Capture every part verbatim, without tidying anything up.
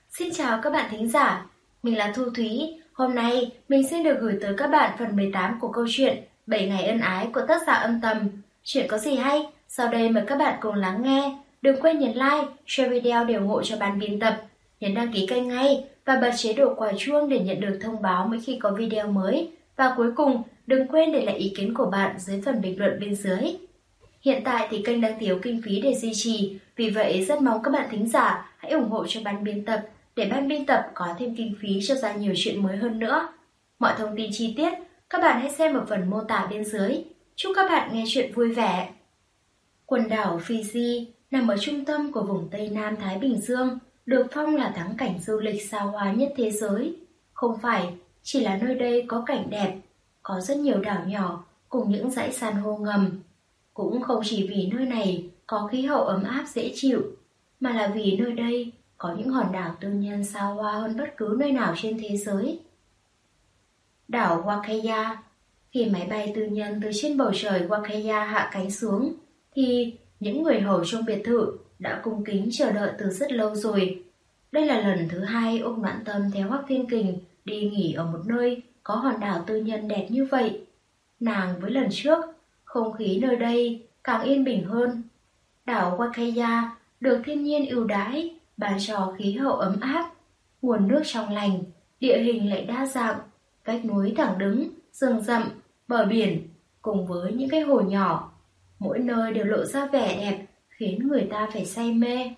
Xin chào các bạn thính giả, mình là Thu Thúy. Hôm nay mình xin được gửi tới các bạn phần mười tám của câu chuyện bảy ngày ân ái của tác giả Âm Tầm. Chuyện có gì hay? Sau đây mời các bạn cùng lắng nghe. Đừng quên nhấn like, share video để ủng hộ cho ban biên tập. Nhấn đăng ký kênh ngay và bật chế độ quả chuông để nhận được thông báo mỗi khi có video mới. Và cuối cùng, đừng quên để lại ý kiến của bạn dưới phần bình luận bên dưới. Hiện tại thì kênh đang thiếu kinh phí để duy trì, vì vậy rất mong các bạn thính giả hãy ủng hộ cho ban biên tập để ban biên tập có thêm kinh phí cho ra nhiều chuyện mới hơn nữa. Mọi thông tin chi tiết các bạn hãy xem ở phần mô tả bên dưới. Chúc các bạn nghe chuyện vui vẻ. Quần đảo Fiji nằm ở trung tâm của vùng Tây Nam Thái Bình Dương, được phong là thắng cảnh du lịch xa hoa nhất thế giới. Không phải chỉ là nơi đây có cảnh đẹp, có rất nhiều đảo nhỏ cùng những dãy san hô ngầm. Cũng không chỉ vì nơi này có khí hậu ấm áp dễ chịu, mà là vì nơi đây có những hòn đảo tư nhân xa hoa hơn bất cứ nơi nào trên thế giới. Đảo Wakaya. Khi máy bay tư nhân từ trên bầu trời Wakaya hạ cánh xuống, thì những người hầu trong biệt thự đã cung kính chờ đợi từ rất lâu rồi. Đây là lần thứ hai Úc Noãn Tâm theo Hoắc Thiên Kình đi nghỉ ở một nơi có hòn đảo tư nhân đẹp như vậy. Nàng với lần trước, không khí nơi đây càng yên bình hơn. Đảo Wakaya được thiên nhiên ưu đãi, ban cho khí hậu ấm áp, nguồn nước trong lành, địa hình lại đa dạng, vách núi thẳng đứng, rừng rậm, bờ biển, cùng với những cái hồ nhỏ, mỗi nơi đều lộ ra vẻ đẹp khiến người ta phải say mê.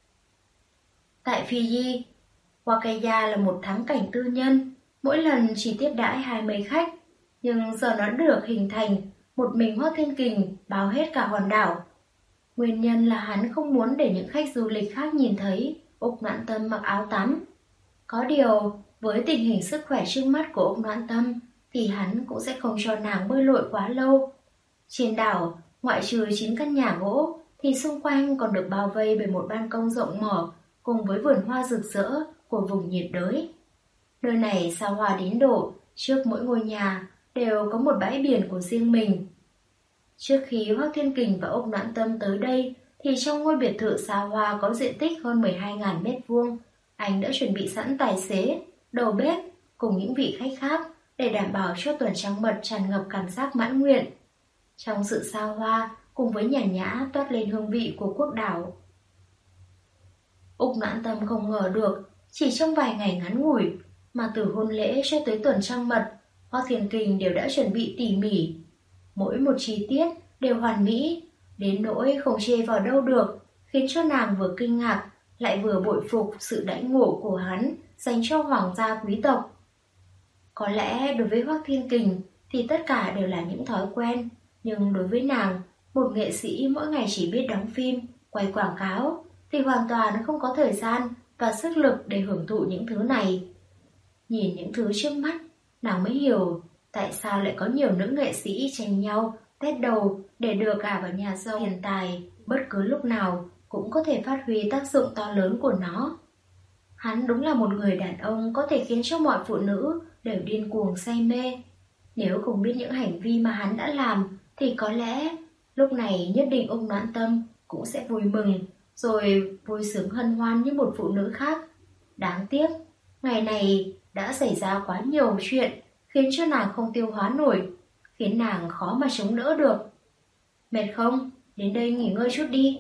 Tại Fiji, Wakaya là một thắng cảnh tư nhân, mỗi lần chỉ tiếp đãi hai mươi khách, nhưng giờ nó được hình thành một mình Hoắc Thiên Kình bao hết cả hòn đảo. Nguyên nhân là hắn không muốn để những khách du lịch khác nhìn thấy Úc Noãn Tâm mặc áo tắm. Có điều, với tình hình sức khỏe trước mắt của Úc Noãn Tâm, thì hắn cũng sẽ không cho nàng bơi lội quá lâu. Trên đảo, ngoại trừ chín căn nhà gỗ, thì xung quanh còn được bao vây bởi một ban công rộng mở cùng với vườn hoa rực rỡ của vùng nhiệt đới. Nơi này xa hoa đến độ, trước mỗi ngôi nhà đều có một bãi biển của riêng mình. Trước khi Hoắc Thiên Kình và Úc Noãn Tâm tới đây, thì trong ngôi biệt thự xa hoa có diện tích hơn mười hai nghìn mét vuông, anh đã chuẩn bị sẵn tài xế, đầu bếp cùng những vị khách khác để đảm bảo cho tuần trăng mật tràn ngập cảm giác mãn nguyện. Trong sự xa hoa cùng với nhàn nhã toát lên hương vị của quốc đảo. Úc Noãn Tâm không ngờ được, chỉ trong vài ngày ngắn ngủi mà từ hôn lễ cho tới tuần trăng mật, Hoắc Thiên Kình đều đã chuẩn bị tỉ mỉ. Mỗi một chi tiết đều hoàn mỹ, đến nỗi không chê vào đâu được, khiến cho nàng vừa kinh ngạc, lại vừa bội phục sự đãi ngộ của hắn dành cho hoàng gia quý tộc. Có lẽ đối với Hoắc Thiên Kình thì tất cả đều là những thói quen, nhưng đối với nàng, một nghệ sĩ mỗi ngày chỉ biết đóng phim, quay quảng cáo, thì hoàn toàn không có thời gian và sức lực để hưởng thụ những thứ này. Nhìn những thứ trước mắt, nàng mới hiểu tại sao lại có nhiều nữ nghệ sĩ tranh nhau tét đầu để được gả vào nhà giàu hiện tài, bất cứ lúc nào cũng có thể phát huy tác dụng to lớn của nó. Hắn đúng là một người đàn ông có thể khiến cho mọi phụ nữ đều điên cuồng say mê. Nếu không biết những hành vi mà hắn đã làm, thì có lẽ lúc này nhất định Úc Noãn Tâm cũng sẽ vui mừng, rồi vui sướng hân hoan như một phụ nữ khác. Đáng tiếc, ngày này đã xảy ra quá nhiều chuyện, khiến cho nàng không tiêu hóa nổi, khiến nàng khó mà chống đỡ được. Mệt không? Đến đây nghỉ ngơi chút đi.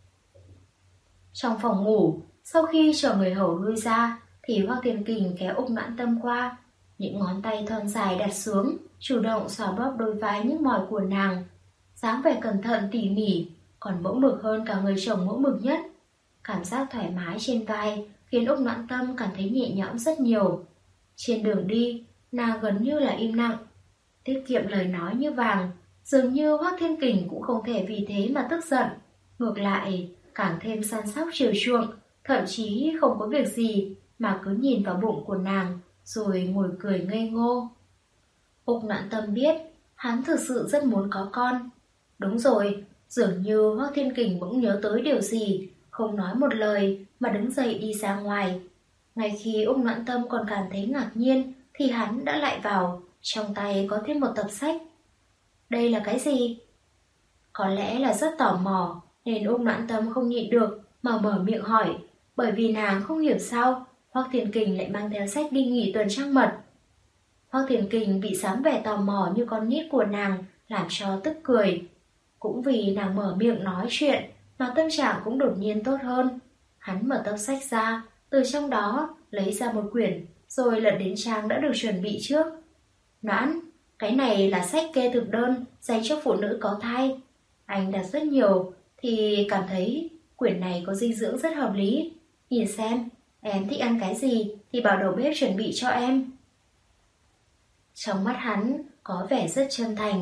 Trong phòng ngủ, sau khi chờ người hầu lui ra, thì Hoắc Thiên Kình kéo Úc Noãn Tâm qua, những ngón tay thon dài đặt xuống, chủ động xoa bóp đôi vai nhức mỏi của nàng, dáng vẻ cẩn thận tỉ mỉ, còn mẫu mực hơn cả người chồng mẫu mực nhất. Cảm giác thoải mái trên vai khiến Úc Noãn Tâm cảm thấy nhẹ nhõm rất nhiều. Trên đường đi, nàng gần như là im lặng, tiết kiệm lời nói như vàng. Dường như Hoắc Thiên Kình cũng không thể vì thế mà tức giận, ngược lại càng thêm săn sóc chiều chuộng, thậm chí không có việc gì mà cứ nhìn vào bụng của nàng rồi ngồi cười ngây ngô. Úc Noãn Tâm biết hắn thực sự rất muốn có con. Đúng rồi, dường như Hoắc Thiên Kình bỗng nhớ tới điều gì, không nói một lời mà đứng dậy đi ra ngoài. Ngay khi Úc Noãn Tâm còn cảm thấy ngạc nhiên thì hắn đã lại vào, trong tay có thêm một tập sách. Đây là cái gì? Có lẽ là rất tò mò nên Úc Noãn Tâm không nhịn được mà mở miệng hỏi, bởi vì nàng không hiểu sao Hoắc Thiên Kình lại mang theo sách đi nghỉ tuần trăng mật. Hoắc Thiên Kình bị dáng vẻ tò mò như con nít của nàng làm cho tức cười. Cũng vì nàng mở miệng nói chuyện mà tâm trạng cũng đột nhiên tốt hơn. Hắn mở tập sách ra, từ trong đó lấy ra một quyển, rồi lật đến trang đã được chuẩn bị trước. Noãn, cái này là sách kê thực đơn dành cho phụ nữ có thai. Anh đặt rất nhiều thì cảm thấy quyển này có dinh dưỡng rất hợp lý. Nhìn xem, em thích ăn cái gì thì bảo đầu bếp chuẩn bị cho em. Trong mắt hắn có vẻ rất chân thành.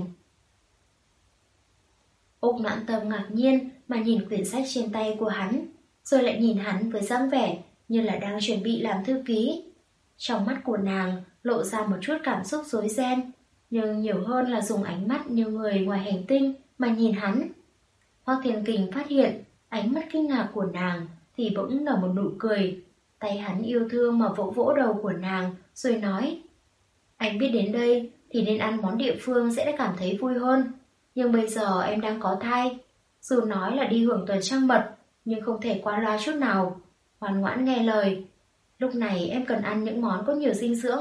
Úc Noãn Tâm ngạc nhiên mà nhìn quyển sách trên tay của hắn, rồi lại nhìn hắn với dáng vẻ như là đang chuẩn bị làm thư ký. Trong mắt của nàng lộ ra một chút cảm xúc rối ren, nhưng nhiều hơn là dùng ánh mắt như người ngoài hành tinh mà nhìn hắn. Hoắc Thiên Kình phát hiện ánh mắt kinh ngạc của nàng thì bỗng nở một nụ cười. Tay hắn yêu thương mà vỗ vỗ đầu của nàng rồi nói: Anh biết đến đây thì nên ăn món địa phương sẽ cảm thấy vui hơn. Nhưng bây giờ em đang có thai. Dù nói là đi hưởng tuần trăng mật, nhưng không thể qua loa chút nào. Ngoan ngoãn nghe lời. Lúc này em cần ăn những món có nhiều dinh dưỡng.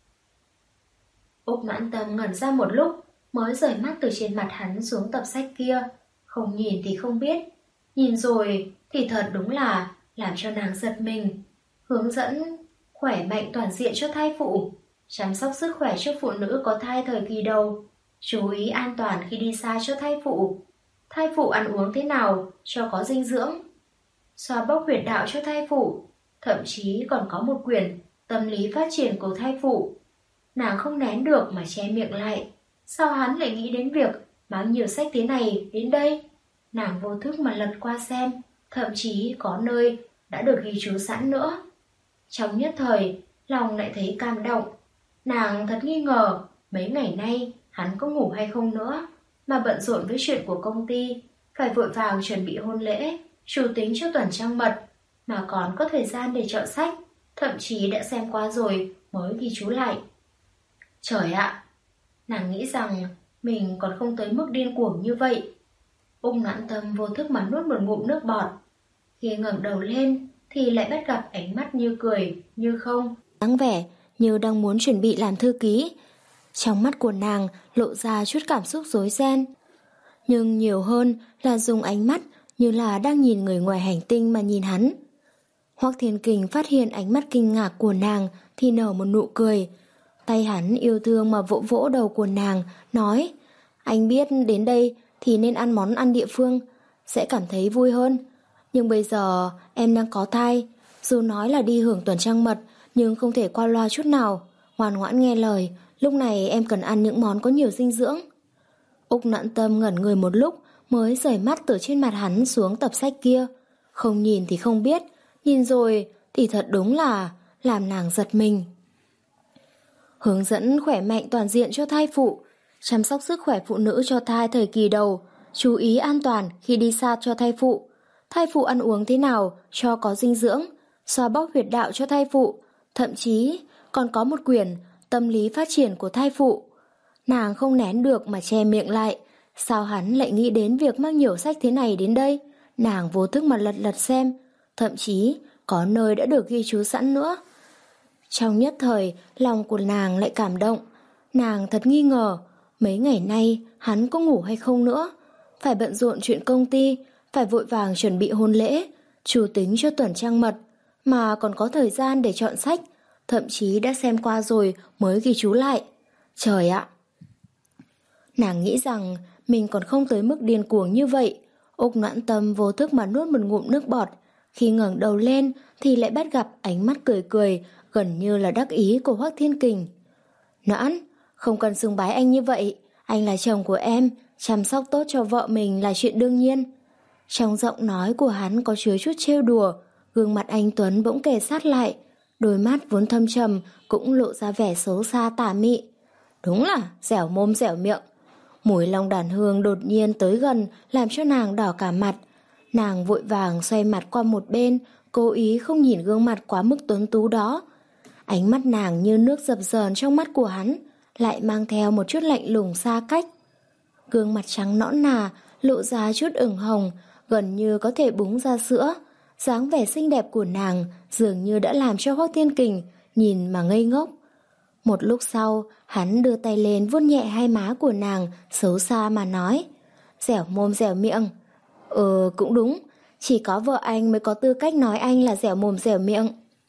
Úc Noãn Tâm ngẩn ra một lúc, mới rời mắt từ trên mặt hắn xuống tập sách kia. Không nhìn thì không biết, nhìn rồi thì thật đúng là làm cho nàng giật mình. Hướng dẫn khỏe mạnh toàn diện cho thai phụ, chăm sóc sức khỏe cho phụ nữ có thai thời kỳ đầu, chú ý an toàn khi đi xa cho thai phụ, thai phụ ăn uống thế nào cho có dinh dưỡng, xoa bóp huyệt đạo cho thai phụ, thậm chí còn có một quyển tâm lý phát triển của thai phụ. Nàng không nén được mà che miệng lại. Sao hắn lại nghĩ đến việc mang nhiều sách thế này đến đây? Nàng vô thức mà lật qua xem, thậm chí có nơi đã được ghi chú sẵn nữa. Trong nhất thời, lòng lại thấy cảm động. Nàng thật nghi ngờ mấy ngày nay hắn có ngủ hay không nữa, mà bận rộn với chuyện của công ty, phải vội vàng chuẩn bị hôn lễ, chủ tính cho tuần trăng mật, mà còn có thời gian để chọn sách, thậm chí đã xem qua rồi mới ghi chú lại. Trời ạ! Nàng nghĩ rằng mình còn không tới mức điên cuồng như vậy. Úc Noãn Tâm vô thức mà nuốt một ngụm nước bọt. Khi ngẩng đầu lên thì lại bắt gặp ánh mắt như cười, như không, dáng vẻ như đang muốn chuẩn bị làm thư ký. Trong mắt của nàng lộ ra chút cảm xúc rối ren, nhưng nhiều hơn là dùng ánh mắt như là đang nhìn người ngoài hành tinh mà nhìn hắn. Hoắc Thiên Kình phát hiện ánh mắt kinh ngạc của nàng thì nở một nụ cười. Tay hắn yêu thương mà vỗ vỗ đầu của nàng, nói: Anh biết đến đây thì nên ăn món ăn địa phương, sẽ cảm thấy vui hơn. Nhưng bây giờ em đang có thai, dù nói là đi hưởng tuần trăng mật, nhưng không thể qua loa chút nào. Ngoan ngoãn nghe lời, lúc này em cần ăn những món có nhiều dinh dưỡng. Úc Noãn Tâm ngẩn người một lúc, mới rời mắt từ trên mặt hắn xuống tập sách kia. Không nhìn thì không biết, nhìn rồi thì thật đúng là làm nàng giật mình. Hướng dẫn khỏe mạnh toàn diện cho thai phụ, chăm sóc sức khỏe phụ nữ cho thai thời kỳ đầu, chú ý an toàn khi đi xa cho thai phụ, thai phụ ăn uống thế nào cho có dinh dưỡng, xoa bóp huyệt đạo cho thai phụ, thậm chí còn có một quyển tâm lý phát triển của thai phụ. Nàng không nén được mà che miệng lại. Sao hắn lại nghĩ đến việc mang nhiều sách thế này đến đây? Nàng vô thức mà lật lật xem, thậm chí có nơi đã được ghi chú sẵn nữa. Trong nhất thời, lòng của nàng lại cảm động. Nàng thật nghi ngờ, mấy ngày nay hắn có ngủ hay không nữa. Phải bận rộn chuyện công ty, phải vội vàng chuẩn bị hôn lễ, chủ tính cho tuần trăng mật, mà còn có thời gian để chọn sách, thậm chí đã xem qua rồi mới ghi chú lại. Trời ạ! Nàng nghĩ rằng mình còn không tới mức điên cuồng như vậy. Úc Noãn Tâm vô thức mà nuốt một ngụm nước bọt. Khi ngẩng đầu lên thì lại bắt gặp ánh mắt cười cười, gần như là đắc ý của Hoắc Thiên Kình. Noãn, không cần xưng bái anh như vậy. Anh là chồng của em, chăm sóc tốt cho vợ mình là chuyện đương nhiên. Trong giọng nói của hắn có chứa chút trêu đùa. Gương mặt anh Tuấn bỗng kề sát lại, đôi mắt vốn thâm trầm cũng lộ ra vẻ xấu xa tà mị. Đúng là dẻo mồm dẻo miệng. Mùi long đàn hương đột nhiên tới gần làm cho nàng đỏ cả mặt. Nàng vội vàng xoay mặt qua một bên, cố ý không nhìn gương mặt quá mức tuấn tú đó. Ánh mắt nàng như nước dập dờn trong mắt của hắn, lại mang theo một chút lạnh lùng xa cách. Gương mặt trắng nõn nà lộ ra chút ửng hồng, gần như có thể búng ra sữa. Dáng vẻ xinh đẹp của nàng dường như đã làm cho Hoắc Thiên Kình nhìn mà ngây ngốc. Một lúc sau, hắn đưa tay lên vuốt nhẹ hai má của nàng, xấu xa mà nói. Dẻo mồm dẻo miệng. Ừ, cũng đúng, chỉ có vợ anh mới có tư cách nói anh là dẻo mồm dẻo miệng.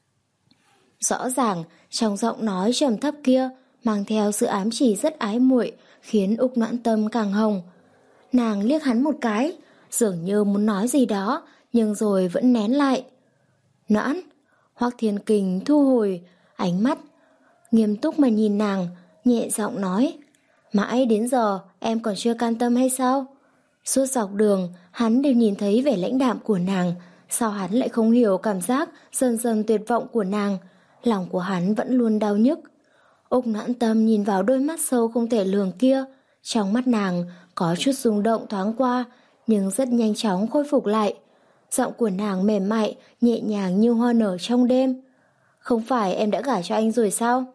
Rõ ràng, trong giọng nói trầm thấp kia mang theo sự ám chỉ rất ái muội, khiến Úc Noãn Tâm càng hồng. Nàng liếc hắn một cái, dường như muốn nói gì đó, nhưng rồi vẫn nén lại. Noãn, Hoắc Thiên Kình thu hồi ánh mắt, nghiêm túc mà nhìn nàng, nhẹ giọng nói. Mãi đến giờ em còn chưa can tâm hay sao? Suốt dọc đường, hắn đều nhìn thấy vẻ lãnh đạm của nàng, sao hắn lại không hiểu cảm giác dần dần tuyệt vọng của nàng? Lòng của hắn vẫn luôn đau nhức. Úc Noãn Tâm nhìn vào đôi mắt sâu không thể lường kia, trong mắt nàng có chút rung động thoáng qua, nhưng rất nhanh chóng khôi phục lại. Giọng của nàng mềm mại, nhẹ nhàng như hoa nở trong đêm. Không phải em đã gả cho anh rồi sao?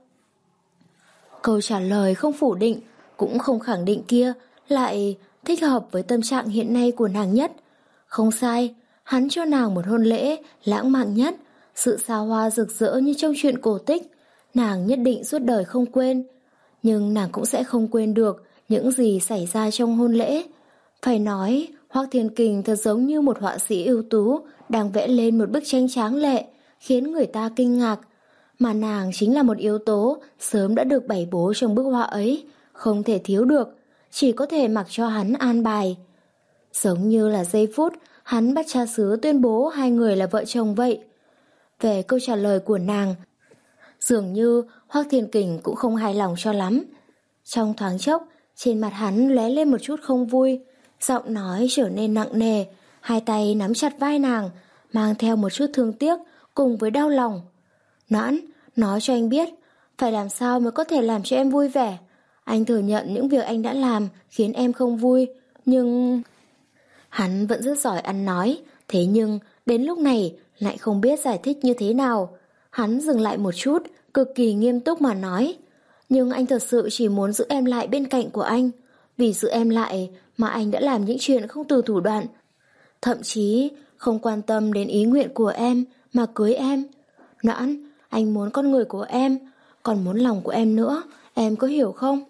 Câu trả lời không phủ định, cũng không khẳng định kia lại thích hợp với tâm trạng hiện nay của nàng nhất. Không sai, hắn cho nàng một hôn lễ lãng mạn nhất, sự xa hoa rực rỡ như trong truyện cổ tích, nàng nhất định suốt đời không quên. Nhưng nàng cũng sẽ không quên được những gì xảy ra trong hôn lễ. Phải nói, Hoắc Thiên Kình thật giống như một họa sĩ ưu tú đang vẽ lên một bức tranh tráng lệ, khiến người ta kinh ngạc. Mà nàng chính là một yếu tố sớm đã được bày bố trong bức họa ấy, không thể thiếu được, chỉ có thể mặc cho hắn an bài. Giống như là giây phút hắn bắt cha xứ tuyên bố hai người là vợ chồng vậy. Về câu trả lời của nàng, dường như Hoắc Thiên Kình cũng không hài lòng cho lắm. Trong thoáng chốc, trên mặt hắn lóe lên một chút không vui, giọng nói trở nên nặng nề, hai tay nắm chặt vai nàng, mang theo một chút thương tiếc cùng với đau lòng. Noãn, nói cho anh biết, phải làm sao mới có thể làm cho em vui vẻ. Anh thừa nhận những việc anh đã làm khiến em không vui, nhưng... Hắn vẫn rất giỏi ăn nói, thế nhưng đến lúc này lại không biết giải thích như thế nào. Hắn dừng lại một chút, cực kỳ nghiêm túc mà nói. Nhưng anh thật sự chỉ muốn giữ em lại bên cạnh của anh. Vì giữ em lại mà anh đã làm những chuyện không từ thủ đoạn. Thậm chí không quan tâm đến ý nguyện của em mà cưới em. Noãn, anh muốn con người của em, còn muốn lòng của em nữa, em có hiểu không?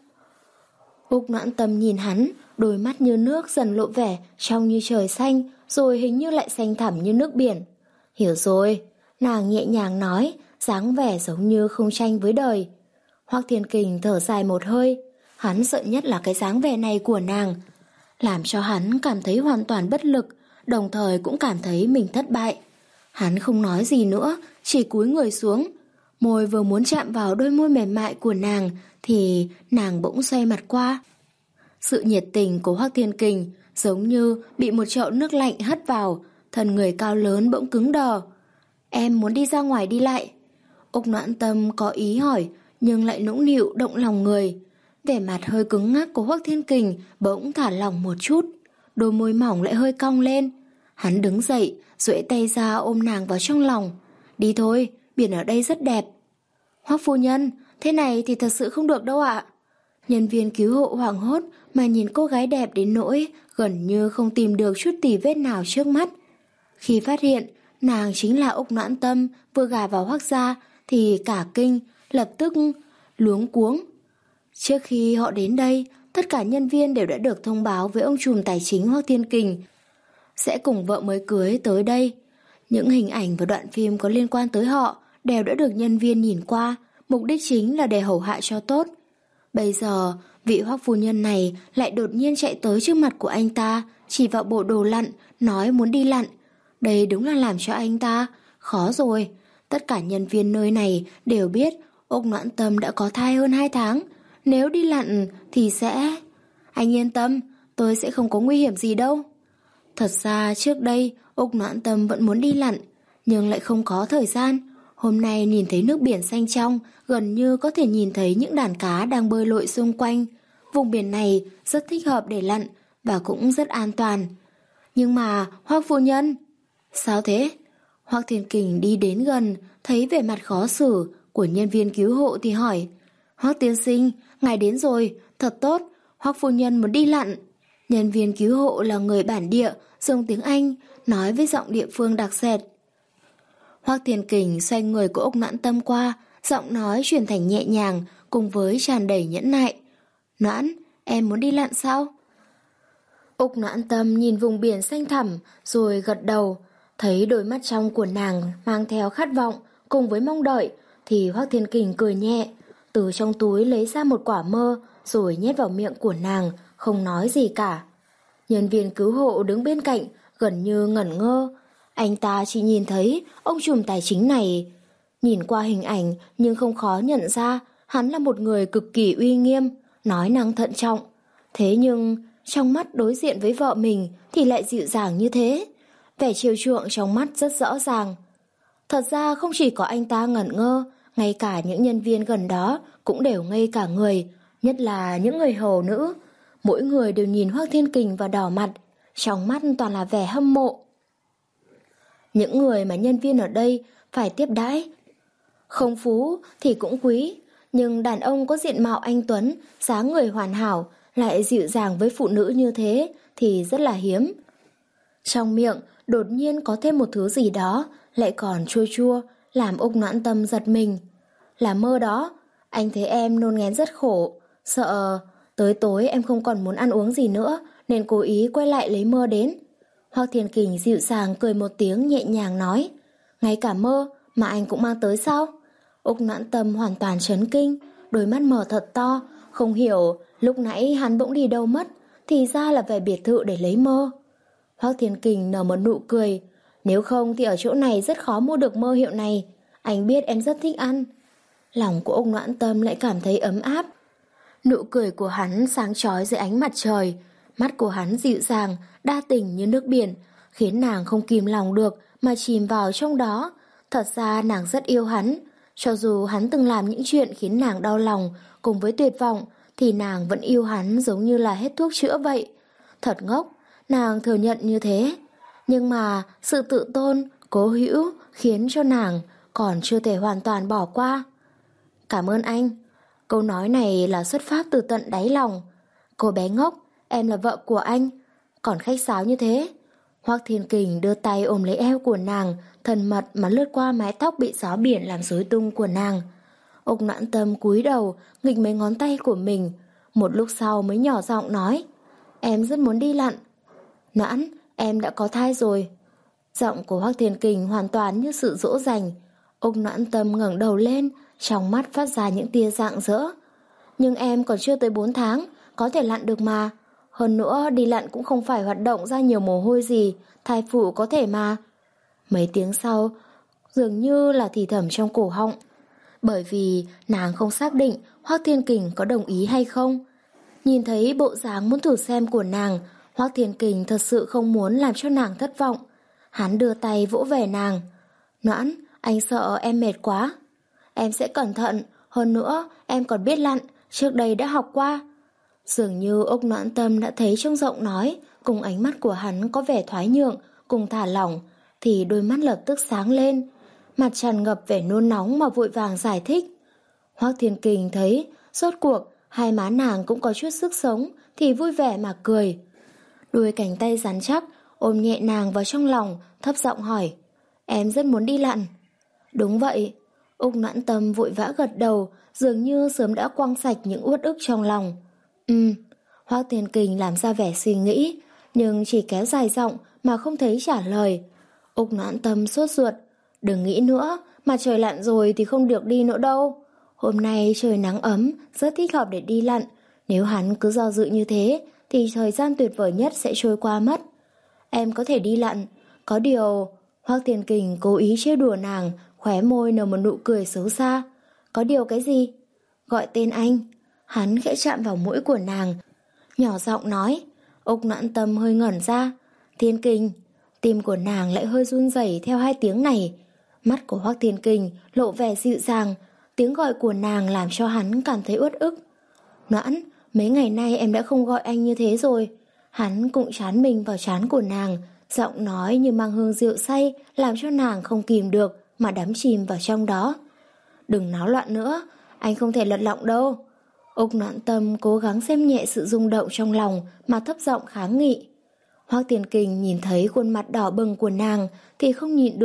Úc Noãn Tâm nhìn hắn, đôi mắt như nước dần lộ vẻ trong như trời xanh, rồi hình như lại xanh thẳm như nước biển. Hiểu rồi, nàng nhẹ nhàng nói, dáng vẻ giống như không tranh với đời. Hoắc Thiên Kình thở dài một hơi, hắn sợ nhất là cái dáng vẻ này của nàng, làm cho hắn cảm thấy hoàn toàn bất lực, đồng thời cũng cảm thấy mình thất bại. Hắn không nói gì nữa, chỉ cúi người xuống. Môi vừa muốn chạm vào đôi môi mềm mại của nàng thì nàng bỗng xoay mặt qua. Sự nhiệt tình của Hoắc Thiên Kình giống như bị một chậu nước lạnh hất vào, thân người cao lớn bỗng cứng đờ. Em muốn đi ra ngoài đi lại. Úc Noãn Tâm có ý hỏi nhưng lại nũng nịu động lòng người. Vẻ mặt hơi cứng ngắc của Hoắc Thiên Kình bỗng thả lỏng một chút, đôi môi mỏng lại hơi cong lên. Hắn đứng dậy, duỗi tay ra ôm nàng vào trong lòng. Đi thôi, biển ở đây rất đẹp. Hoắc phu nhân, thế này thì thật sự không được đâu ạ. Nhân viên cứu hộ hoảng hốt mà nhìn cô gái đẹp đến nỗi gần như không tìm được chút tì vết nào trước mắt. Khi phát hiện nàng chính là Úc Noãn Tâm vừa gả vào Hoắc gia thì cả kinh, lập tức luống cuống. Trước khi họ đến đây, tất cả nhân viên đều đã được thông báo với ông trùm tài chính Hoắc Thiên Kình sẽ cùng vợ mới cưới tới đây. Những hình ảnh và đoạn phim có liên quan tới họ đều đã được nhân viên nhìn qua, mục đích chính là để hầu hạ cho tốt. Bây giờ, vị Hoắc phu nhân này lại đột nhiên chạy tới trước mặt của anh ta, chỉ vào bộ đồ lặn, nói muốn đi lặn. Đây đúng là làm cho anh ta khó rồi. Tất cả nhân viên nơi này đều biết Úc Noãn Tâm đã có thai hơn hai tháng. Nếu đi lặn thì sẽ... Anh yên tâm, tôi sẽ không có nguy hiểm gì đâu. Thật ra trước đây Úc Noãn Tâm vẫn muốn đi lặn, nhưng lại không có thời gian. Hôm nay nhìn thấy nước biển xanh trong, gần như có thể nhìn thấy những đàn cá đang bơi lội xung quanh. Vùng biển này rất thích hợp để lặn và cũng rất an toàn. Nhưng mà Hoắc phu nhân... Sao thế? Hoắc Thiên Kình đi đến gần, thấy vẻ mặt khó xử của nhân viên cứu hộ thì hỏi. Hoắc tiên sinh, ngài đến rồi, thật tốt, Hoắc phu nhân muốn đi lặn. Nhân viên cứu hộ là người bản địa, dùng tiếng Anh, nói với giọng địa phương đặc sệt. Hoắc Thiên Kình xoay người của Úc Noãn Tâm qua, giọng nói chuyển thành nhẹ nhàng cùng với tràn đầy nhẫn nại. Noãn, em muốn đi lặn sao? Úc Noãn Tâm nhìn vùng biển xanh thẳm rồi gật đầu, thấy đôi mắt trong của nàng mang theo khát vọng cùng với mong đợi thì Hoắc Thiên Kình cười nhẹ, từ trong túi lấy ra một quả mơ rồi nhét vào miệng của nàng, không nói gì cả. Nhân viên cứu hộ đứng bên cạnh gần như ngẩn ngơ, anh ta chỉ nhìn thấy ông trùm tài chính này. Nhìn qua hình ảnh nhưng không khó nhận ra hắn là một người cực kỳ uy nghiêm, nói năng thận trọng. Thế nhưng trong mắt đối diện với vợ mình thì lại dịu dàng như thế, vẻ chiều chuộng trong mắt rất rõ ràng. Thật ra không chỉ có anh ta ngẩn ngơ, ngay cả những nhân viên gần đó cũng đều ngây cả người, nhất là những người hầu nữ. Mỗi người đều nhìn Hoắc Thiên Kình và đỏ mặt, trong mắt toàn là vẻ hâm mộ. Những người mà nhân viên ở đây phải tiếp đãi, không phú thì cũng quý, nhưng đàn ông có diện mạo anh tuấn, dáng người hoàn hảo, lại dịu dàng với phụ nữ như thế thì rất là hiếm. Trong miệng đột nhiên có thêm một thứ gì đó, lại còn chua chua, làm Úc Noãn Tâm giật mình. Là mơ đó, anh thấy em nôn ngén rất khổ, sợ tới tối em không còn muốn ăn uống gì nữa, nên cố ý quay lại lấy mơ đến. Hoắc Thiên Kình dịu dàng cười một tiếng nhẹ nhàng nói, ngay cả mơ mà anh cũng mang tới sao? Úc Noãn Tâm hoàn toàn chấn kinh, đôi mắt mở thật to, không hiểu lúc nãy hắn bỗng đi đâu mất, thì ra là về biệt thự để lấy mơ. Hoắc Thiên Kình nở một nụ cười, nếu không thì ở chỗ này rất khó mua được mơ hiệu này, anh biết em rất thích ăn. Lòng của Úc Noãn Tâm lại cảm thấy ấm áp. Nụ cười của hắn sáng chói dưới ánh mặt trời, mắt của hắn dịu dàng, đa tình như nước biển, khiến nàng không kìm lòng được mà chìm vào trong đó. Thật ra nàng rất yêu hắn, cho dù hắn từng làm những chuyện khiến nàng đau lòng cùng với tuyệt vọng, thì nàng vẫn yêu hắn giống như là hết thuốc chữa vậy. Thật ngốc, nàng thừa nhận như thế. Nhưng mà sự tự tôn, cố hữu khiến cho nàng còn chưa thể hoàn toàn bỏ qua. Cảm ơn anh. Câu nói này là xuất phát từ tận đáy lòng. Cô bé ngốc, em là vợ của anh, còn khách sáo như thế. Hoắc Thiên Kình đưa tay ôm lấy eo của nàng, thân mật mà lướt qua mái tóc bị gió biển làm rối tung của nàng. Úc Noãn Tâm cúi đầu, nghịch mấy ngón tay của mình, một lúc sau mới nhỏ giọng nói, em rất muốn đi lặn. Noãn, em đã có thai rồi. Giọng của Hoắc Thiên Kình hoàn toàn như sự dỗ dành. Úc Noãn Tâm ngẩng đầu lên, trong mắt phát ra những tia rạng rỡ. Nhưng em còn chưa tới bốn tháng, có thể lặn được mà. Hơn nữa đi lặn cũng không phải hoạt động ra nhiều mồ hôi gì, thai phụ có thể mà. Mấy tiếng sau, dường như là thì thầm trong cổ họng. Bởi vì nàng không xác định Hoắc Thiên Kình có đồng ý hay không. Nhìn thấy bộ dáng muốn thử xem của nàng, Hoắc Thiên Kình thật sự không muốn làm cho nàng thất vọng. Hắn đưa tay vỗ về nàng. Noãn, anh sợ em mệt quá. Em sẽ cẩn thận, hơn nữa em còn biết lặn, trước đây đã học qua. Dường như Úc Noãn Tâm đã thấy trong giọng nói cùng ánh mắt của hắn có vẻ thoái nhượng cùng thả lỏng, thì đôi mắt lập tức sáng lên, mặt tràn ngập vẻ nôn nóng mà vội vàng giải thích. Hoắc Thiên Kình thấy rốt cuộc hai má nàng cũng có chút sức sống thì vui vẻ mà cười. Đuôi cánh tay rắn chắc ôm nhẹ nàng vào trong lòng, thấp giọng hỏi, em rất muốn đi lặn. Đúng vậy. Úc Noãn Tâm vội vã gật đầu, dường như sớm đã quăng sạch những uất ức trong lòng. Ừm. Hoắc Thiên Kình làm ra vẻ suy nghĩ, nhưng chỉ kéo dài giọng mà không thấy trả lời. Úc Noãn Tâm sốt ruột, đừng nghĩ nữa, mà trời lặn rồi thì không được đi nữa đâu. Hôm nay trời nắng ấm, rất thích hợp để đi lặn. Nếu hắn cứ do dự như thế thì thời gian tuyệt vời nhất sẽ trôi qua mất. Em có thể đi lặn, có điều... Hoắc Thiên Kình cố ý trêu đùa nàng, khóe môi nở một nụ cười xấu xa. Có điều cái gì? Gọi tên anh. Hắn khẽ chạm vào mũi của nàng, nhỏ giọng nói. Úc Noãn Tâm hơi ngẩn ra. Thiên Kình. Tim của nàng lại hơi run rẩy theo hai tiếng này. Mắt của Hoắc Thiên Kình lộ vẻ dịu dàng, tiếng gọi của nàng làm cho hắn cảm thấy uất ức. Noãn, mấy ngày nay em đã không gọi anh như thế rồi. Hắn cũng trán mình vào trán của nàng, giọng nói như mang hương rượu say, làm cho nàng không kìm được mà đắm chìm vào trong đó. Đừng náo loạn nữa, anh không thể lật lọng đâu. Úc Noãn Tâm cố gắng xem nhẹ sự rung động trong lòng mà thấp giọng kháng nghị. Hoắc Thiên Kình nhìn thấy khuôn mặt đỏ bừng của nàng thì không nhịn được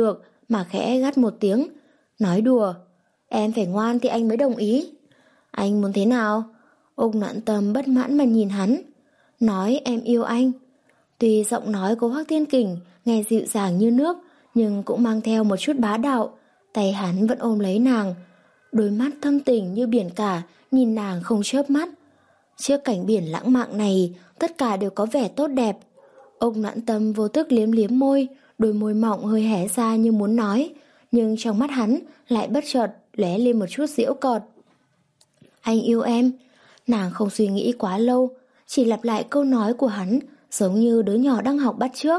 mà khẽ gắt một tiếng, nói đùa, em phải ngoan thì anh mới đồng ý. Anh muốn thế nào? Úc Noãn Tâm bất mãn mà nhìn hắn, nói em yêu anh. Tuy giọng nói của Hoắc Thiên Kình nghe dịu dàng như nước, nhưng cũng mang theo một chút bá đạo. Tay hắn vẫn ôm lấy nàng, đôi mắt thâm tình như biển cả, nhìn nàng không chớp mắt. Trước cảnh biển lãng mạn này, tất cả đều có vẻ tốt đẹp. Úc Noãn Tâm vô thức liếm liếm môi, đôi môi mọng hơi hé ra như muốn nói, nhưng trong mắt hắn lại bất chợt lóe lên một chút giễu cợt. Anh yêu em. Nàng không suy nghĩ quá lâu, chỉ lặp lại câu nói của hắn, giống như đứa nhỏ đang học bắt chước.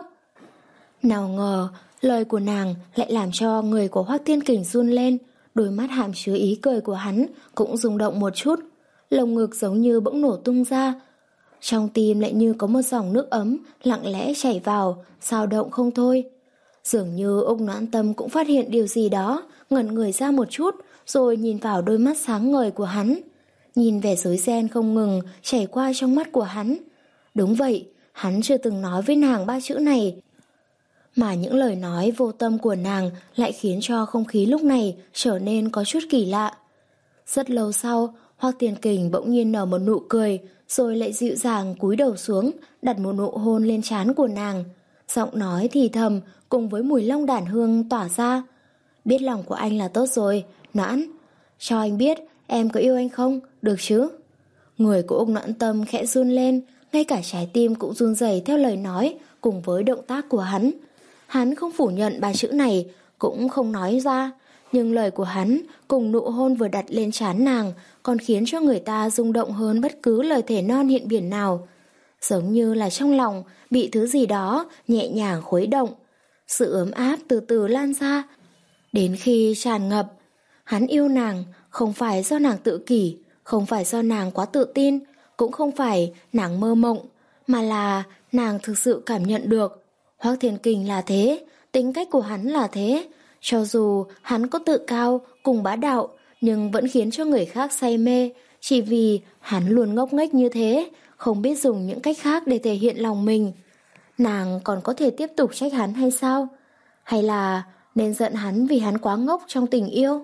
Nào ngờ, lời của nàng lại làm cho người của Hoắc Thiên Kình run lên, đôi mắt hàm chứa ý cười của hắn cũng rung động một chút, lồng ngực giống như bỗng nổ tung ra. Trong tim lại như có một dòng nước ấm lặng lẽ chảy vào, xao động không thôi. Dường như Úc Noãn Tâm cũng phát hiện điều gì đó, ngẩn người ra một chút, rồi nhìn vào đôi mắt sáng ngời của hắn, nhìn vẻ rối ren không ngừng chảy qua trong mắt của hắn. Đúng vậy, hắn chưa từng nói với nàng ba chữ này, mà những lời nói vô tâm của nàng lại khiến cho không khí lúc này trở nên có chút kỳ lạ. Rất lâu sau, Hoắc Thiên Kình bỗng nhiên nở một nụ cười, rồi lại dịu dàng cúi đầu xuống, đặt một nụ hôn lên trán của nàng. Giọng nói thì thầm cùng với mùi long đản hương tỏa ra. Biết lòng của anh là tốt rồi, Noãn. Cho anh biết em có yêu anh không, được chứ? Người của Úc Noãn Tâm khẽ run lên, ngay cả trái tim cũng run rẩy theo lời nói cùng với động tác của hắn. Hắn không phủ nhận ba chữ này, cũng không nói ra, nhưng lời của hắn cùng nụ hôn vừa đặt lên trán nàng còn khiến cho người ta rung động hơn bất cứ lời thề non hiện biển nào. Giống như là trong lòng bị thứ gì đó nhẹ nhàng khuấy động. Sự ấm áp từ từ lan ra, đến khi tràn ngập. Hắn yêu nàng không phải do nàng tự kỷ, không phải do nàng quá tự tin, cũng không phải nàng mơ mộng, mà là nàng thực sự cảm nhận được. Hoắc Thiên Kình là thế, tính cách của hắn là thế. Cho dù hắn có tự cao cùng bá đạo, nhưng vẫn khiến cho người khác say mê, chỉ vì hắn luôn ngốc nghếch như thế, không biết dùng những cách khác để thể hiện lòng mình. Nàng còn có thể tiếp tục trách hắn hay sao? Hay là nên giận hắn vì hắn quá ngốc trong tình yêu?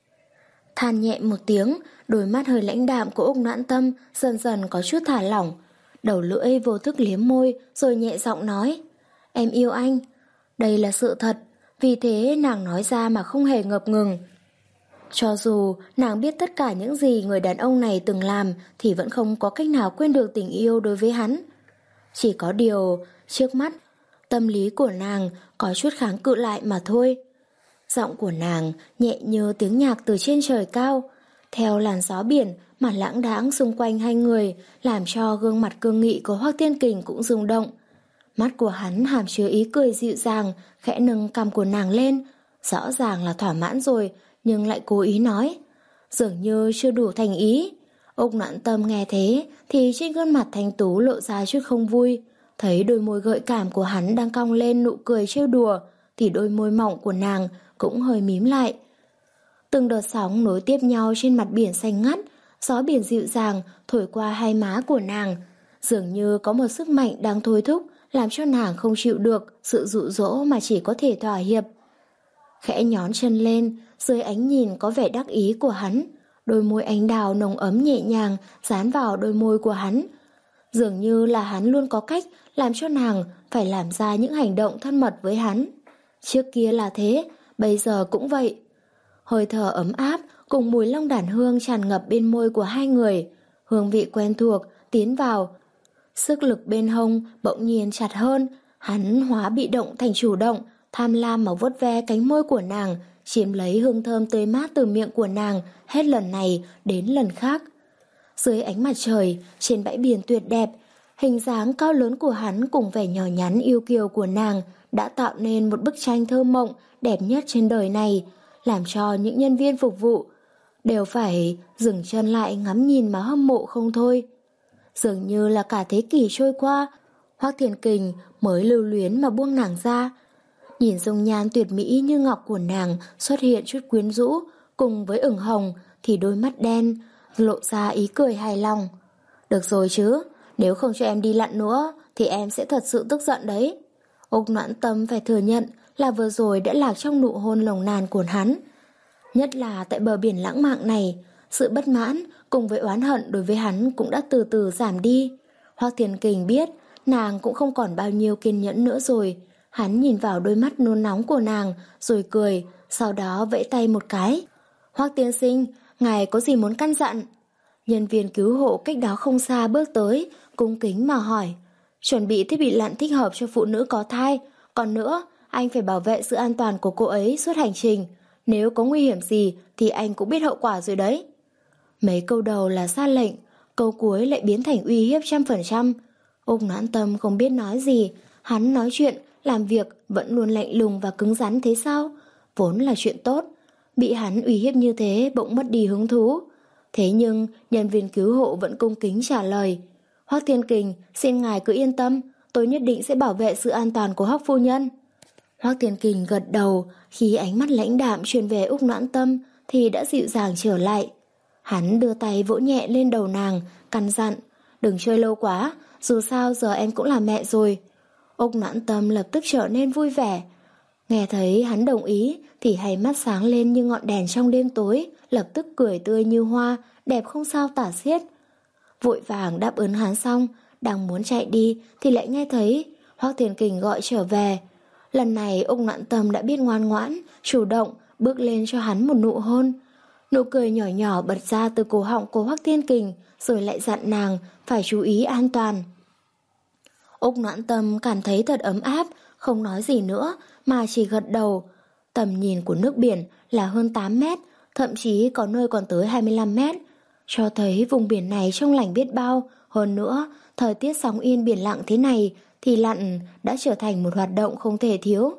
Than nhẹ một tiếng, đôi mắt hơi lãnh đạm của Úc Noãn Tâm dần dần có chút thả lỏng. Đầu lưỡi vô thức liếm môi rồi nhẹ giọng nói, em yêu anh. Đây là sự thật, vì thế nàng nói ra mà không hề ngập ngừng. Cho dù nàng biết tất cả những gì người đàn ông này từng làm thì vẫn không có cách nào quên được tình yêu đối với hắn. Chỉ có điều, trước mắt, tâm lý của nàng có chút kháng cự lại mà thôi. Giọng của nàng nhẹ như tiếng nhạc từ trên trời cao, theo làn gió biển mà lãng đãng xung quanh hai người, làm cho gương mặt cương nghị của Hoắc Thiên Kình cũng rung động. Mắt của hắn hàm chứa ý cười dịu dàng, khẽ nâng cằm của nàng lên, rõ ràng là thỏa mãn rồi, nhưng lại cố ý nói, dường như chưa đủ thành ý. Úc Noãn Tâm nghe thế thì trên gương mặt thanh tú lộ ra chút không vui, thấy đôi môi gợi cảm của hắn đang cong lên nụ cười trêu đùa, thì đôi môi mỏng của nàng cũng hơi mím lại. Từng đợt sóng nối tiếp nhau trên mặt biển xanh ngắt, gió biển dịu dàng thổi qua hai má của nàng, dường như có một sức mạnh đang thôi thúc, làm cho nàng không chịu được sự dụ dỗ mà chỉ có thể thỏa hiệp. Khẽ nhón chân lên, dưới ánh nhìn có vẻ đắc ý của hắn, đôi môi anh đào nồng ấm nhẹ nhàng dán vào đôi môi của hắn. Dường như là hắn luôn có cách làm cho nàng phải làm ra những hành động thân mật với hắn. Trước kia là thế, bây giờ cũng vậy. Hơi thở ấm áp cùng mùi long đản hương tràn ngập bên môi của hai người, hương vị quen thuộc tiến vào. Sức lực bên hông bỗng nhiên chặt hơn, hắn hóa bị động thành chủ động, tham lam mà vuốt ve cánh môi của nàng, chiếm lấy hương thơm tươi mát từ miệng của nàng hết lần này đến lần khác. Dưới ánh mặt trời, trên bãi biển tuyệt đẹp, hình dáng cao lớn của hắn cùng vẻ nhỏ nhắn yêu kiều của nàng đã tạo nên một bức tranh thơ mộng đẹp nhất trên đời này, làm cho những nhân viên phục vụ đều phải dừng chân lại ngắm nhìn mà hâm mộ không thôi. Dường như là cả thế kỷ trôi qua, Hoắc Thiên Kình mới lưu luyến mà buông nàng ra. Nhìn dung nhan tuyệt mỹ như ngọc của nàng xuất hiện chút quyến rũ, cùng với ửng hồng thì đôi mắt đen lộ ra ý cười hài lòng. Được rồi chứ, nếu không cho em đi lặn nữa thì em sẽ thật sự tức giận đấy. Úc Noãn Tâm phải thừa nhận là vừa rồi đã lạc trong nụ hôn nồng nàn của hắn. Nhất là tại bờ biển lãng mạn này, sự bất mãn cùng với oán hận đối với hắn cũng đã từ từ giảm đi. Hoắc Thiên Kình biết nàng cũng không còn bao nhiêu kiên nhẫn nữa rồi. Hắn nhìn vào đôi mắt nôn nóng của nàng rồi cười, sau đó vẫy tay một cái. Hoắc tiên sinh, ngài có gì muốn căn dặn? Nhân viên cứu hộ cách đó không xa bước tới, cung kính mà hỏi. Chuẩn bị thiết bị lặn thích hợp cho phụ nữ có thai. Còn nữa, anh phải bảo vệ sự an toàn của cô ấy suốt hành trình. Nếu có nguy hiểm gì thì anh cũng biết hậu quả rồi đấy. Mấy câu đầu là ra lệnh, câu cuối lại biến thành uy hiếp trăm phần trăm. Úc Noãn Tâm không biết nói gì. Hắn nói chuyện, làm việc vẫn luôn lạnh lùng và cứng rắn thế sao? Vốn là chuyện tốt. Bị hắn uy hiếp như thế bỗng mất đi hứng thú. Thế nhưng nhân viên cứu hộ vẫn cung kính trả lời. Hoắc Thiên Kình, xin ngài cứ yên tâm, tôi nhất định sẽ bảo vệ sự an toàn của Hoắc phu nhân. Hoắc Thiên Kình gật đầu, khi ánh mắt lãnh đạm truyền về Úc Noãn Tâm thì đã dịu dàng trở lại. Hắn đưa tay vỗ nhẹ lên đầu nàng, căn dặn, đừng chơi lâu quá, dù sao giờ em cũng là mẹ rồi. Úc Noãn Tâm lập tức trở nên vui vẻ. Nghe thấy hắn đồng ý thì hai mắt sáng lên như ngọn đèn trong đêm tối, lập tức cười tươi như hoa, đẹp không sao tả xiết. Vội vàng đáp ứng hắn xong, đang muốn chạy đi thì lại nghe thấy Hoắc Thiên Kình gọi trở về. Lần này Úc Noãn Tâm đã biết ngoan ngoãn, chủ động bước lên cho hắn một nụ hôn. Nụ cười nhỏ nhỏ bật ra từ cổ họng của Hoắc Thiên Kình, rồi lại dặn nàng phải chú ý an toàn. Úc Noãn Tâm cảm thấy thật ấm áp, không nói gì nữa mà chỉ gật đầu. Tầm nhìn của nước biển là hơn tám mét, thậm chí có nơi còn tới hai mươi lăm mét, cho thấy vùng biển này trong lành biết bao. Hơn nữa, thời tiết sóng yên biển lặng thế này thì lặn đã trở thành một hoạt động không thể thiếu.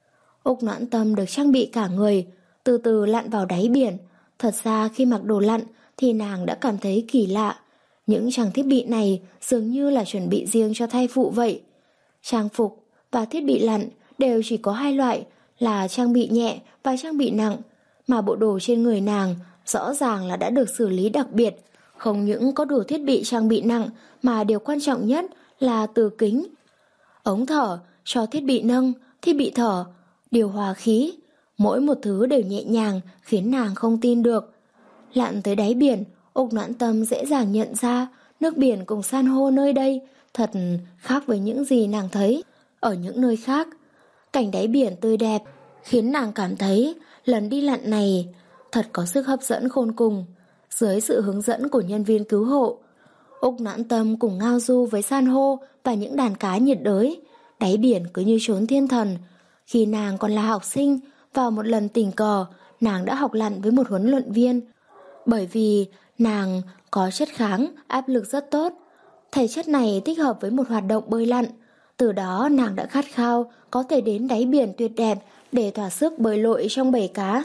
Úc Noãn Tâm được trang bị cả người, từ từ lặn vào đáy biển. Thật ra khi mặc đồ lặn thì nàng đã cảm thấy kỳ lạ. Những trang thiết bị này dường như là chuẩn bị riêng cho thai phụ vậy. Trang phục và thiết bị lặn đều chỉ có hai loại, là trang bị nhẹ và trang bị nặng. Mà bộ đồ trên người nàng rõ ràng là đã được xử lý đặc biệt. Không những có đủ thiết bị trang bị nặng mà điều quan trọng nhất là từ kính, ống thở cho thiết bị nâng, thiết bị thở, điều hòa khí. Mỗi một thứ đều nhẹ nhàng khiến nàng không tin được. Lặn tới đáy biển, Úc Noãn Tâm dễ dàng nhận ra nước biển cùng san hô nơi đây thật khác với những gì nàng thấy ở những nơi khác. Cảnh đáy biển tươi đẹp khiến nàng cảm thấy lần đi lặn này thật có sức hấp dẫn khôn cùng. Dưới sự hướng dẫn của nhân viên cứu hộ, Úc Noãn Tâm cùng ngao du với san hô và những đàn cá nhiệt đới. Đáy biển cứ như chốn thiên thần. Khi nàng còn là học sinh, vào một lần tình cờ, nàng đã học lặn với một huấn luyện viên. Bởi vì nàng có chất kháng, áp lực rất tốt. Thể chất này thích hợp với một hoạt động bơi lặn. Từ đó nàng đã khát khao có thể đến đáy biển tuyệt đẹp để thỏa sức bơi lội trong bầy cá.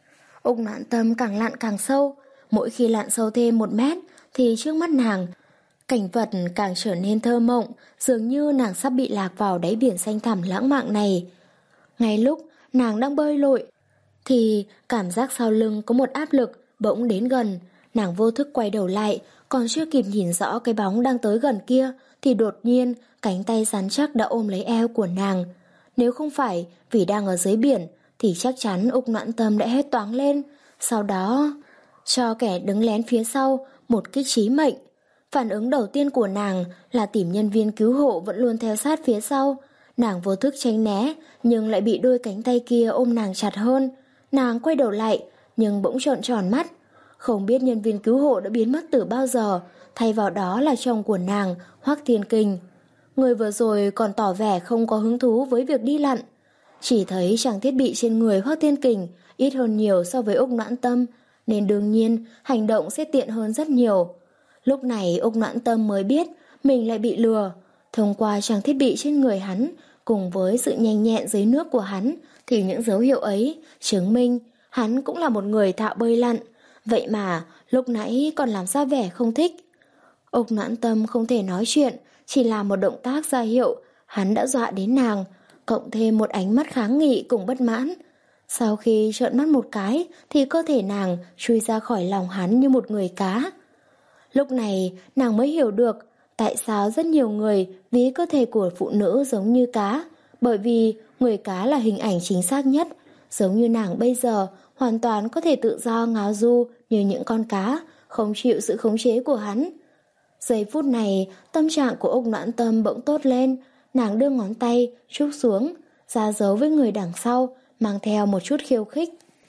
Úc Noãn Tâm càng lặn càng sâu. Mỗi khi lặn sâu thêm một mét thì trước mắt nàng cảnh vật càng trở nên thơ mộng, dường như nàng sắp bị lạc vào đáy biển xanh thẳm lãng mạn này. Ngay lúc nàng đang bơi lội thì cảm giác sau lưng có một áp lực bỗng đến gần. Nàng vô thức quay đầu lại, còn chưa kịp nhìn rõ cái bóng đang tới gần kia thì đột nhiên cánh tay rắn chắc đã ôm lấy eo của nàng. Nếu không phải vì đang ở dưới biển thì chắc chắn Úc Noãn Tâm đã hét toáng lên, sau đó cho kẻ đứng lén phía sau một kích chí mệnh. Phản ứng đầu tiên của nàng là tìm nhân viên cứu hộ vẫn luôn theo sát phía sau. Nàng vô thức tránh né nhưng lại bị đôi cánh tay kia ôm nàng chặt hơn. Nàng quay đầu lại nhưng bỗng trợn tròn mắt. Không biết nhân viên cứu hộ đã biến mất từ bao giờ, thay vào đó là chồng của nàng, Hoắc Thiên Kình. Người vừa rồi còn tỏ vẻ không có hứng thú với việc đi lặn. Chỉ thấy trang thiết bị trên người Hoắc Thiên Kình ít hơn nhiều so với Úc Noãn Tâm, nên đương nhiên hành động sẽ tiện hơn rất nhiều. Lúc này Úc Noãn Tâm mới biết mình lại bị lừa. Thông qua trang thiết bị trên người hắn cùng với sự nhanh nhẹn dưới nước của hắn thì những dấu hiệu ấy chứng minh hắn cũng là một người thạo bơi lặn. Vậy mà lúc nãy còn làm ra vẻ không thích. Úc Noãn Tâm không thể nói chuyện, chỉ làm một động tác ra hiệu hắn đã dọa đến nàng, cộng thêm một ánh mắt kháng nghị cùng bất mãn. Sau khi trợn mắt một cái thì cơ thể nàng chui ra khỏi lòng hắn như một người cá. Lúc này nàng mới hiểu được tại sao rất nhiều người ví cơ thể của phụ nữ giống như cá, bởi vì người cá là hình ảnh chính xác nhất, giống như nàng bây giờ, hoàn toàn có thể tự do ngao du như những con cá, không chịu sự khống chế của hắn. Giây phút này, tâm trạng của Úc Noãn Tâm bỗng tốt lên, nàng đưa ngón tay trúc xuống, ra dấu với người đằng sau, mang theo một chút khiêu khích.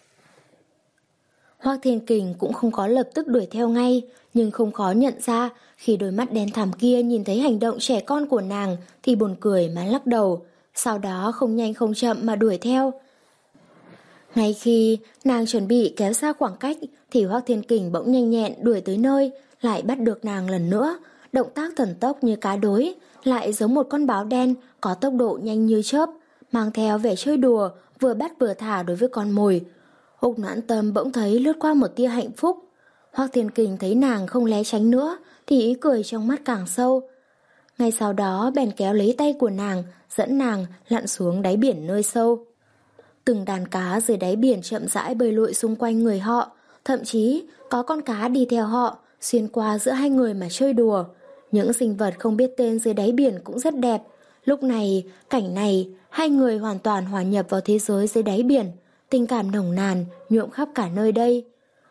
Hoắc Thiên Kình cũng không có lập tức đuổi theo ngay, nhưng không khó nhận ra khi đôi mắt đen thẳm kia nhìn thấy hành động trẻ con của nàng thì buồn cười mà lắc đầu, sau đó không nhanh không chậm mà đuổi theo. Ngay khi nàng chuẩn bị kéo xa khoảng cách thì Hoắc Thiên Kình bỗng nhanh nhẹn đuổi tới nơi, lại bắt được nàng lần nữa, động tác thần tốc như cá đối, lại giống một con báo đen có tốc độ nhanh như chớp, mang theo vẻ chơi đùa, vừa bắt vừa thả đối với con mồi. Úc Noãn Tâm bỗng thấy lướt qua một tia hạnh phúc. Hoắc Thiên Kình thấy nàng không né tránh nữa thì ý cười trong mắt càng sâu. Ngay sau đó bèn kéo lấy tay của nàng, dẫn nàng lặn xuống đáy biển nơi sâu. Từng đàn cá dưới đáy biển chậm rãi bơi lội xung quanh người họ, thậm chí có con cá đi theo họ, xuyên qua giữa hai người mà chơi đùa. Những sinh vật không biết tên dưới đáy biển cũng rất đẹp. Lúc này, cảnh này, hai người hoàn toàn hòa nhập vào thế giới dưới đáy biển, tình cảm nồng nàn nhuộm khắp cả nơi đây.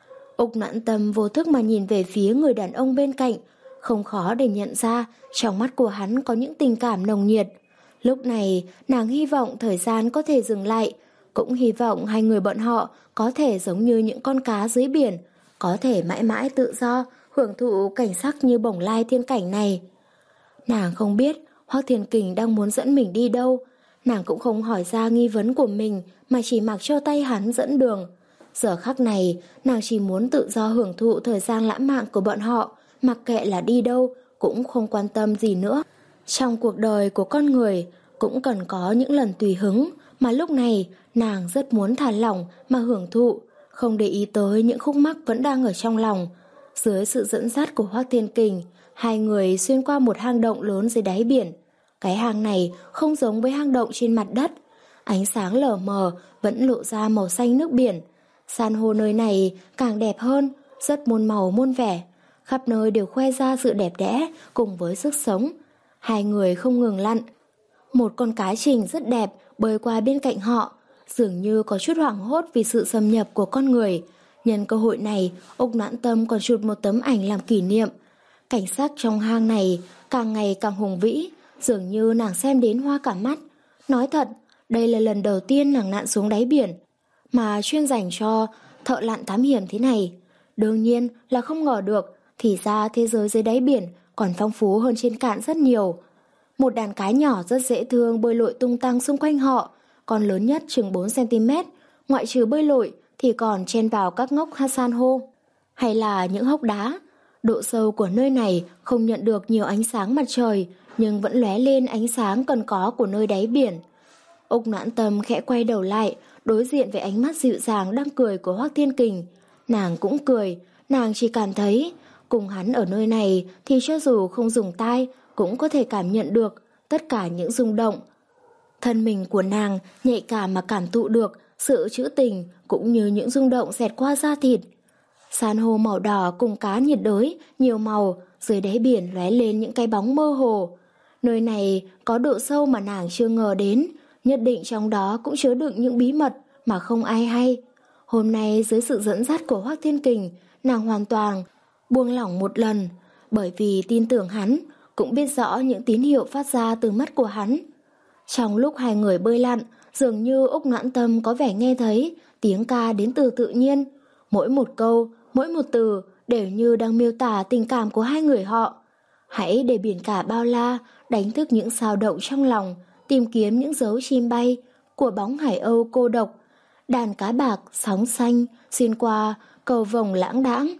Úc Noãn Tâm vô thức mà nhìn về phía người đàn ông bên cạnh, không khó để nhận ra trong mắt của hắn có những tình cảm nồng nhiệt. Lúc này, nàng hy vọng thời gian có thể dừng lại, cũng hy vọng hai người bọn họ có thể giống như những con cá dưới biển, có thể mãi mãi tự do, hưởng thụ cảnh sắc như bồng lai thiên cảnh này. Nàng không biết Hoắc Thiên Kình đang muốn dẫn mình đi đâu, nàng cũng không hỏi ra nghi vấn của mình mà chỉ mặc cho tay hắn dẫn đường. Giờ khắc này, nàng chỉ muốn tự do hưởng thụ thời gian lãng mạn của bọn họ, mặc kệ là đi đâu, cũng không quan tâm gì nữa. Trong cuộc đời của con người, cũng cần có những lần tùy hứng, mà lúc này, nàng rất muốn thả lỏng mà hưởng thụ, không để ý tới những khúc mắc vẫn đang ở trong lòng. Dưới sự dẫn dắt của Hoắc Thiên Kình, hai người xuyên qua một hang động lớn dưới đáy biển. Cái hang này không giống với hang động trên mặt đất, ánh sáng lờ mờ vẫn lộ ra màu xanh nước biển. San hô nơi này càng đẹp hơn, rất muôn màu muôn vẻ, khắp nơi đều khoe ra sự đẹp đẽ cùng với sức sống. Hai người không ngừng lặn. Một con cá trình rất đẹp bơi qua bên cạnh họ, dường như có chút hoảng hốt vì sự xâm nhập của con người. Nhân cơ hội này, Úc Noãn Tâm còn chụp một tấm ảnh làm kỷ niệm. Cảnh sắc trong hang này càng ngày càng hùng vĩ, dường như nàng xem đến hoa cả mắt. Nói thật, đây là lần đầu tiên nàng lặn xuống đáy biển, mà chuyên dành cho thợ lặn thám hiểm thế này. Đương nhiên là không ngờ được, thì ra thế giới dưới đáy biển còn phong phú hơn trên cạn rất nhiều. Một đàn cá nhỏ rất dễ thương bơi lội tung tăng xung quanh họ, con lớn nhất chừng bốn xăng ti mét, ngoại trừ bơi lội thì còn chen vào các ngóc san hô, hay là những hốc đá. Độ sâu của nơi này không nhận được nhiều ánh sáng mặt trời, nhưng vẫn lóe lên ánh sáng cần có của nơi đáy biển. Úc Noãn Tâm khẽ quay đầu lại, đối diện với ánh mắt dịu dàng đang cười của Hoắc Thiên Kình. Nàng cũng cười, nàng chỉ cảm thấy cùng hắn ở nơi này thì cho dù không dùng tai cũng có thể cảm nhận được tất cả những rung động. Thân mình của nàng nhạy cảm mà cảm thụ được sự trữ tình cũng như những rung động xẹt qua da thịt. San hô màu đỏ cùng cá nhiệt đới nhiều màu dưới đáy biển lóe lên những cái bóng mơ hồ. Nơi này có độ sâu mà nàng chưa ngờ đến, nhất định trong đó cũng chứa đựng những bí mật mà không ai hay. Hôm nay dưới sự dẫn dắt của Hoắc Thiên Kình, nàng hoàn toàn buông lỏng một lần, bởi vì tin tưởng hắn, cũng biết rõ những tín hiệu phát ra từ mắt của hắn. Trong lúc hai người bơi lặn, dường như Úc Noãn Tâm có vẻ nghe thấy tiếng ca đến từ tự nhiên. Mỗi một câu, mỗi một từ đều như đang miêu tả tình cảm của hai người họ. Hãy để biển cả bao la đánh thức những xao động trong lòng, tìm kiếm những dấu chim bay của bóng hải âu cô độc. Đàn cá bạc sóng xanh xuyên qua cầu vồng lãng đãng,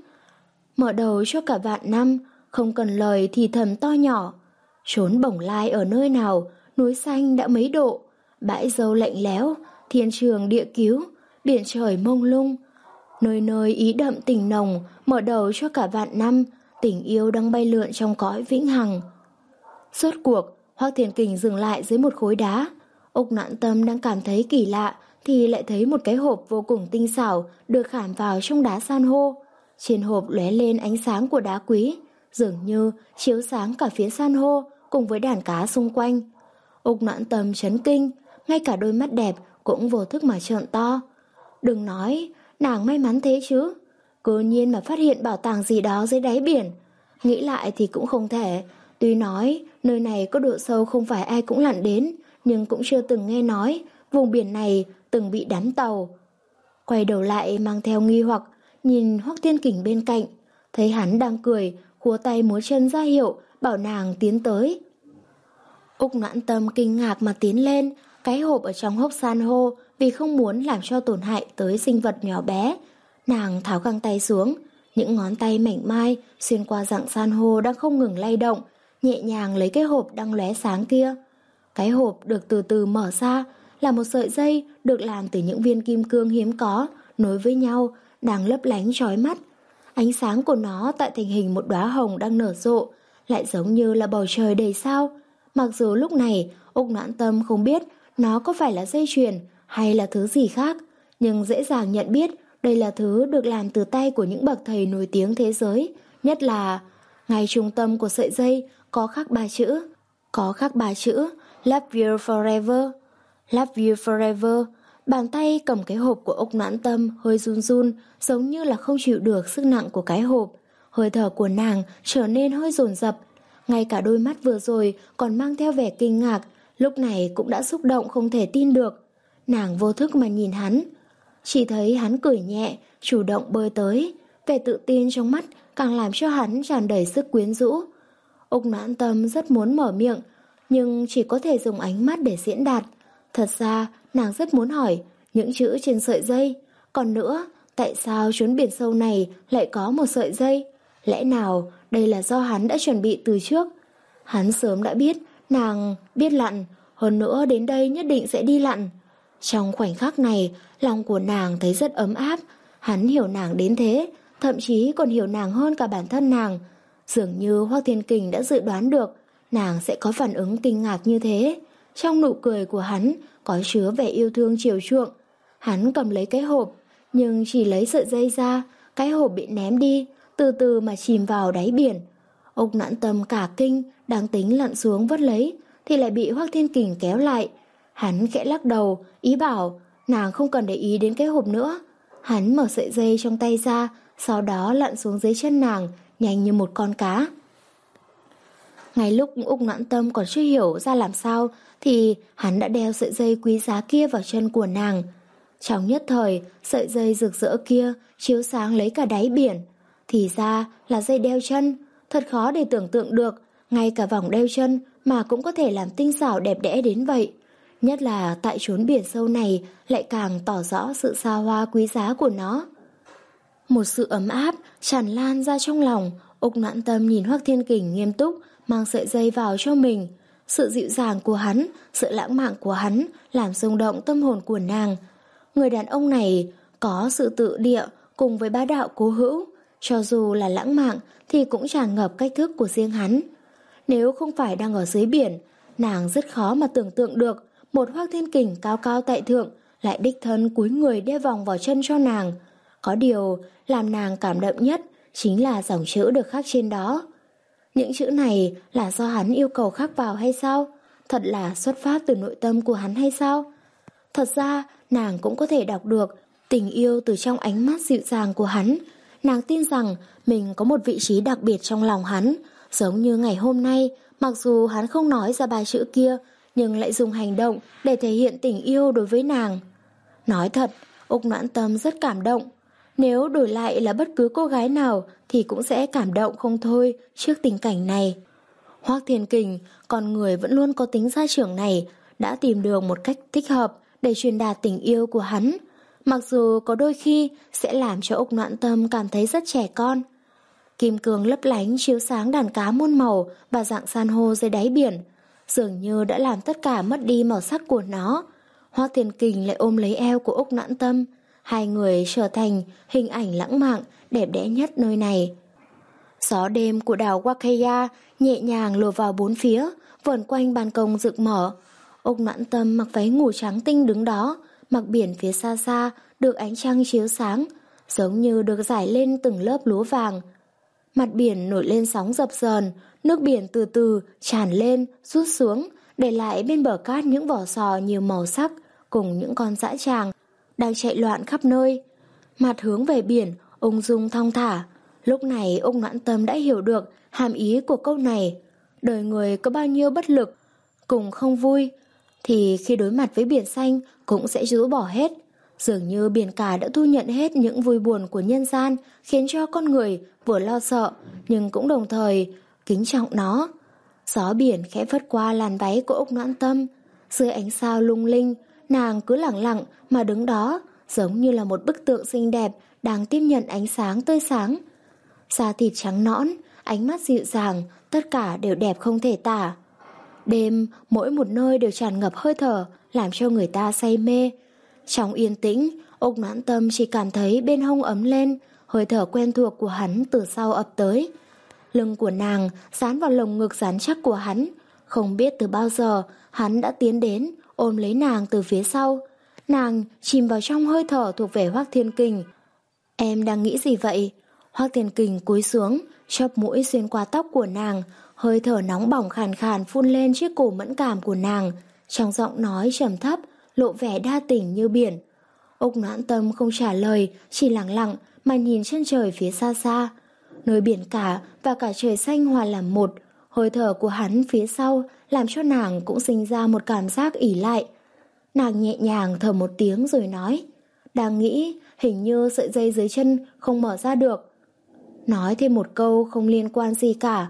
mở đầu cho cả vạn năm, không cần lời thì thầm to nhỏ. Trốn bổng lai ở nơi nào, núi xanh đã mấy độ, bãi dâu lạnh lẽo, thiên trường địa cứu, biển trời mông lung. Nơi nơi ý đậm tình nồng, mở đầu cho cả vạn năm, tình yêu đang bay lượn trong cõi vĩnh hằng. Rốt cuộc, Hoắc Thiên Kình dừng lại dưới một khối đá. Úc Noãn Tâm đang cảm thấy kỳ lạ thì lại thấy một cái hộp vô cùng tinh xảo được khảm vào trong đá san hô. Trên hộp lóe lên ánh sáng của đá quý, dường như chiếu sáng cả phía san hô cùng với đàn cá xung quanh. Úc Noãn Tâm chấn kinh, ngay cả đôi mắt đẹp cũng vô thức mà trợn to. Đừng nói, nàng may mắn thế chứ. Cứ nhiên mà phát hiện bảo tàng gì đó dưới đáy biển. Nghĩ lại thì cũng không thể. Tuy nói nơi này có độ sâu không phải ai cũng lặn đến, nhưng cũng chưa từng nghe nói vùng biển này từng bị đắm tàu. Quay đầu lại mang theo nghi hoặc, nhìn Hoắc Thiên Kình bên cạnh, thấy hắn đang cười, khua tay múa chân ra hiệu bảo nàng tiến tới. Úc Noãn Tâm kinh ngạc mà tiến lên, cái hộp ở trong hốc san hô vì không muốn làm cho tổn hại tới sinh vật nhỏ bé. Nàng tháo găng tay xuống, những ngón tay mảnh mai xuyên qua rặng san hô đang không ngừng lay động, nhẹ nhàng lấy cái hộp đang lóe sáng kia. Cái hộp được từ từ mở ra, là một sợi dây được làm từ những viên kim cương hiếm có, nối với nhau, đang lấp lánh chói mắt. Ánh sáng của nó tạo thành hình một đóa hồng đang nở rộ, lại giống như là bầu trời đầy sao. Mặc dù lúc này Úc Noãn Tâm không biết nó có phải là dây chuyền hay là thứ gì khác, nhưng dễ dàng nhận biết đây là thứ được làm từ tay của những bậc thầy nổi tiếng thế giới. Nhất là ngay trung tâm của sợi dây có khắc ba chữ, có khắc ba chữ Love You Forever. Love You Forever. Bàn tay cầm cái hộp của Úc Noãn Tâm hơi run run, giống như là không chịu được sức nặng của cái hộp. Hơi thở của nàng trở nên hơi dồn dập. Ngay cả đôi mắt vừa rồi còn mang theo vẻ kinh ngạc, lúc này cũng đã xúc động không thể tin được. Nàng vô thức mà nhìn hắn, chỉ thấy hắn cười nhẹ, chủ động bơi tới. Vẻ tự tin trong mắt càng làm cho hắn tràn đầy sức quyến rũ. Úc Noãn Tâm rất muốn mở miệng, nhưng chỉ có thể dùng ánh mắt để diễn đạt. Thật ra nàng rất muốn hỏi những chữ trên sợi dây. Còn nữa, tại sao chốn biển sâu này lại có một sợi dây? Lẽ nào đây là do hắn đã chuẩn bị từ trước? Hắn sớm đã biết nàng biết lặn, hơn nữa đến đây nhất định sẽ đi lặn. Trong khoảnh khắc này, lòng của nàng thấy rất ấm áp. Hắn hiểu nàng đến thế, thậm chí còn hiểu nàng hơn cả bản thân nàng. Dường như Hoắc Thiên Kình đã dự đoán được nàng sẽ có phản ứng kinh ngạc như thế. Trong nụ cười của hắn có chứa vẻ yêu thương chiều chuộng. Hắn cầm lấy cái hộp, nhưng chỉ lấy sợi dây ra, cái hộp bị ném đi, từ từ mà chìm vào đáy biển. Úc Noãn Tâm cả kinh, đang tính lặn xuống vớt lấy, thì lại bị Hoắc Thiên Kình kéo lại. Hắn khẽ lắc đầu, ý bảo nàng không cần để ý đến cái hộp nữa. Hắn mở sợi dây trong tay ra, sau đó lặn xuống dưới chân nàng, nhanh như một con cá. Ngay lúc Úc Noãn Tâm còn chưa hiểu ra làm sao, thì hắn đã đeo sợi dây quý giá kia vào chân của nàng. Trong nhất thời, sợi dây rực rỡ kia chiếu sáng lấy cả đáy biển. Thì ra là dây đeo chân, thật khó để tưởng tượng được, ngay cả vòng đeo chân mà cũng có thể làm tinh xảo đẹp đẽ đến vậy. Nhất là tại chốn biển sâu này lại càng tỏ rõ sự xa hoa quý giá của nó. Một sự ấm áp tràn lan ra trong lòng. Úc Noãn Tâm nhìn Hoắc Thiên Kình nghiêm túc mang sợi dây vào cho mình. Sự dịu dàng của hắn, sự lãng mạn của hắn làm rung động tâm hồn của nàng. Người đàn ông này có sự tự địa cùng với bá đạo cố hữu, cho dù là lãng mạn thì cũng tràn ngập cách thức của riêng hắn. Nếu không phải đang ở dưới biển, nàng rất khó mà tưởng tượng được một Hoắc Thiên Kình cao cao tại thượng lại đích thân cúi người đeo vòng vào chân cho nàng. Có điều làm nàng cảm động nhất chính là dòng chữ được khắc trên đó. Những chữ này là do hắn yêu cầu khắc vào hay sao? Thật là xuất phát từ nội tâm của hắn hay sao? Thật ra nàng cũng có thể đọc được tình yêu từ trong ánh mắt dịu dàng của hắn. Nàng tin rằng mình có một vị trí đặc biệt trong lòng hắn. Giống như ngày hôm nay, mặc dù hắn không nói ra ba chữ kia, nhưng lại dùng hành động để thể hiện tình yêu đối với nàng. Nói thật, Úc Noãn Tâm rất cảm động. Nếu đổi lại là bất cứ cô gái nào thì cũng sẽ cảm động không thôi trước tình cảnh này. Hoắc Thiên Kình, con người vẫn luôn có tính gia trưởng này, đã tìm được một cách thích hợp để truyền đạt tình yêu của hắn. Mặc dù có đôi khi sẽ làm cho Úc Noãn Tâm cảm thấy rất trẻ con. Kim cương lấp lánh chiếu sáng đàn cá muôn màu và dạng san hô dưới đáy biển, dường như đã làm tất cả mất đi màu sắc của nó. Hoắc Thiên Kình lại ôm lấy eo của Úc Noãn Tâm, hai người trở thành hình ảnh lãng mạn đẹp đẽ nhất nơi này. Gió đêm của đảo Wakaya nhẹ nhàng lùa vào bốn phía, vờn quanh ban công rực mở. Úc Noãn Tâm mặc váy ngủ trắng tinh đứng đó, mặt biển phía xa xa được ánh trăng chiếu sáng, giống như được rải lên từng lớp lúa vàng. Mặt biển nổi lên sóng dập dờn, nước biển từ từ tràn lên, rút xuống, để lại bên bờ cát những vỏ sò nhiều màu sắc cùng những con dã tràng đang chạy loạn khắp nơi. Mặt hướng về biển, ung dung thong thả. Lúc này Úc Noãn Tâm đã hiểu được hàm ý của câu này. Đời người có bao nhiêu bất lực cùng không vui, thì khi đối mặt với biển xanh cũng sẽ rũ bỏ hết. Dường như biển cả đã thu nhận hết những vui buồn của nhân gian, khiến cho con người vừa lo sợ nhưng cũng đồng thời kính trọng nó. Gió biển khẽ phất qua làn váy của Úc Noãn Tâm. Dưới ánh sao lung linh, nàng cứ lẳng lặng mà đứng đó, giống như là một bức tượng xinh đẹp đang tiếp nhận ánh sáng tươi sáng. Da thịt trắng nõn, ánh mắt dịu dàng, tất cả đều đẹp không thể tả. Đêm, mỗi một nơi đều tràn ngập hơi thở, làm cho người ta say mê. Trong yên tĩnh, Úc Noãn Tâm chỉ cảm thấy bên hông ấm lên, hơi thở quen thuộc của hắn từ sau ập tới. Lưng của nàng dán vào lồng ngực rắn chắc của hắn. Không biết từ bao giờ hắn đã tiến đến, ôm lấy nàng từ phía sau. Nàng chìm vào trong hơi thở thuộc về Hoắc Thiên Kình. Em đang nghĩ gì vậy? Hoắc Thiên Kình cúi xuống, chóp mũi xuyên qua tóc của nàng, hơi thở nóng bỏng khàn khàn phun lên chiếc cổ mẫn cảm của nàng. Trong giọng nói trầm thấp, lộ vẻ đa tình như biển. Úc Noãn Tâm không trả lời, chỉ lặng lặng mà nhìn chân trời phía xa xa. Nơi biển cả và cả trời xanh hòa làm một. Hơi thở của hắn phía sau làm cho nàng cũng sinh ra một cảm giác ỷ lại. Nàng nhẹ nhàng thở một tiếng rồi nói, đang nghĩ hình như sợi dây dưới chân không mở ra được. Nói thêm một câu không liên quan gì cả.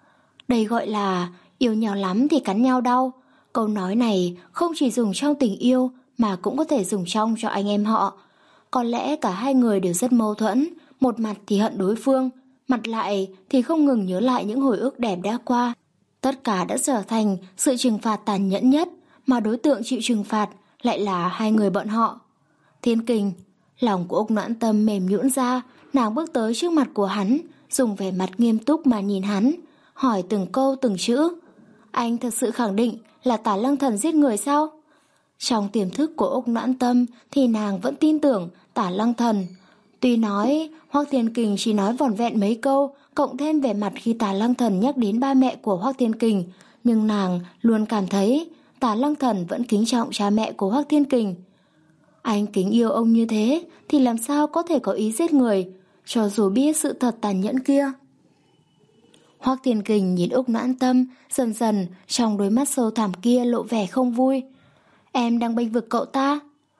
Đây gọi là yêu nhau lắm thì cắn nhau đau. Câu nói này không chỉ dùng trong tình yêu mà cũng có thể dùng trong cho anh em họ. Có lẽ cả hai người đều rất mâu thuẫn, một mặt thì hận đối phương, mặt lại thì không ngừng nhớ lại những hồi ức đẹp đã qua. Tất cả đã trở thành sự trừng phạt tàn nhẫn nhất, mà đối tượng chịu trừng phạt lại là hai người bọn họ. Thiên Kình, lòng của Úc Noãn Tâm mềm nhũn ra, nàng bước tới trước mặt của hắn, dùng vẻ mặt nghiêm túc mà nhìn hắn, hỏi từng câu từng chữ. Anh thật sự khẳng định là Tả Lăng Thần giết người sao? Trong tiềm thức của Úc Noãn Tâm thì nàng vẫn tin tưởng Tả Lăng Thần. Tuy nói Hoắc Thiên Kình chỉ nói vỏn vẹn mấy câu, cộng thêm vẻ mặt khi Tả Lăng Thần nhắc đến ba mẹ của Hoắc Thiên Kình, nhưng nàng luôn cảm thấy Tả Lăng Thần vẫn kính trọng cha mẹ của Hoắc Thiên Kình. Anh kính yêu ông như thế thì làm sao có thể có ý giết người, cho dù biết sự thật tàn nhẫn kia. Hoắc Thiên Kình nhìn Úc Noãn Tâm, dần dần trong đôi mắt sâu thẳm kia lộ vẻ không vui. Em đang bênh vực cậu ta.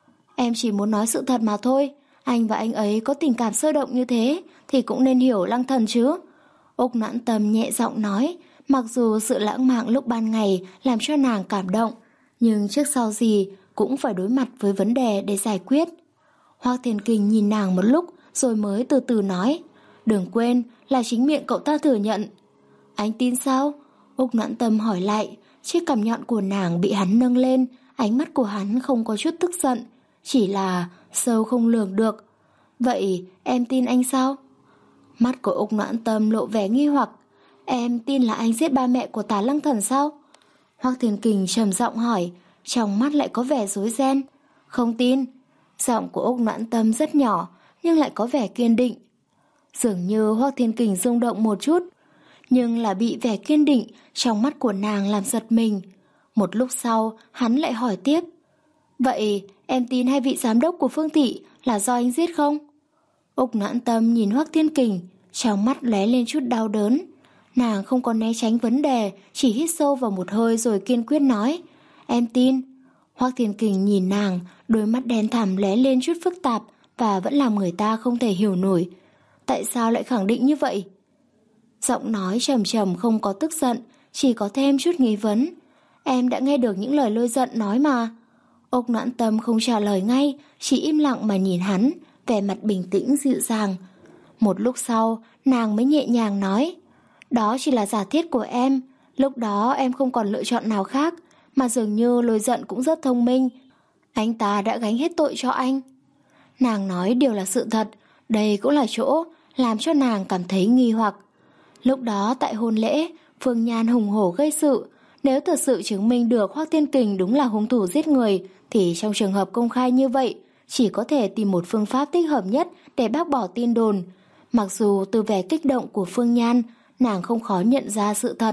Em chỉ muốn nói sự thật mà thôi. Anh và anh ấy có tình cảm sôi động như thế thì cũng nên hiểu Lăng Thần chứ. Úc Noãn Tâm nhẹ giọng nói, mặc dù sự lãng mạn lúc ban ngày làm cho nàng cảm động, nhưng trước sau gì cũng phải đối mặt với vấn đề để giải quyết. Hoắc Thiên Kình nhìn nàng một lúc rồi mới từ từ nói, đừng quên là chính miệng cậu ta thừa nhận. Anh tin sao? Úc Noãn Tâm hỏi lại. Chiếc cằm nhọn của nàng bị hắn nâng lên, ánh mắt của hắn không có chút tức giận, chỉ là sâu không lường được. Vậy em tin anh sao? Mắt của Úc Noãn Tâm lộ vẻ nghi hoặc. Em tin là anh giết ba mẹ của Tả Lăng Thần sao? Hoắc Thiên Kình trầm giọng hỏi, trong mắt lại có vẻ rối ren. Không tin. Giọng của Úc Noãn Tâm rất nhỏ nhưng lại có vẻ kiên định. Dường như Hoắc Thiên Kình rung động một chút, nhưng là bị vẻ kiên định trong mắt của nàng làm giật mình. Một lúc sau hắn lại hỏi tiếp, vậy em tin hai vị giám đốc của Phương Thị là do anh giết không? Úc Noãn Tâm nhìn Hoắc Thiên Kình, trong mắt lóe lên chút đau đớn. Nàng không có né tránh vấn đề, chỉ hít sâu vào một hơi rồi kiên quyết nói, em tin. Hoắc Thiên Kình nhìn nàng, đôi mắt đen thẳm lóe lên chút phức tạp và vẫn làm người ta không thể hiểu nổi. Tại sao lại khẳng định như vậy? Giọng nói trầm trầm không có tức giận, chỉ có thêm chút nghi vấn. Em đã nghe được những lời lôi giận nói mà. Úc Noãn Tâm không trả lời ngay, chỉ im lặng mà nhìn hắn, vẻ mặt bình tĩnh dịu dàng. Một lúc sau, nàng mới nhẹ nhàng nói, đó chỉ là giả thiết của em. Lúc đó em không còn lựa chọn nào khác, mà dường như lôi giận cũng rất thông minh. Anh ta đã gánh hết tội cho anh. Nàng nói đều là sự thật, đây cũng là chỗ làm cho nàng cảm thấy nghi hoặc. Lúc đó tại hôn lễ, Phương Nhan hùng hổ gây sự. Nếu thật sự chứng minh được Hoắc Thiên Kình đúng là hung thủ giết người, thì trong trường hợp công khai như vậy, chỉ có thể tìm một phương pháp thích hợp nhất để bác bỏ tin đồn. Mặc dù từ vẻ kích động của Phương Nhan, nàng không khó nhận ra sự thật,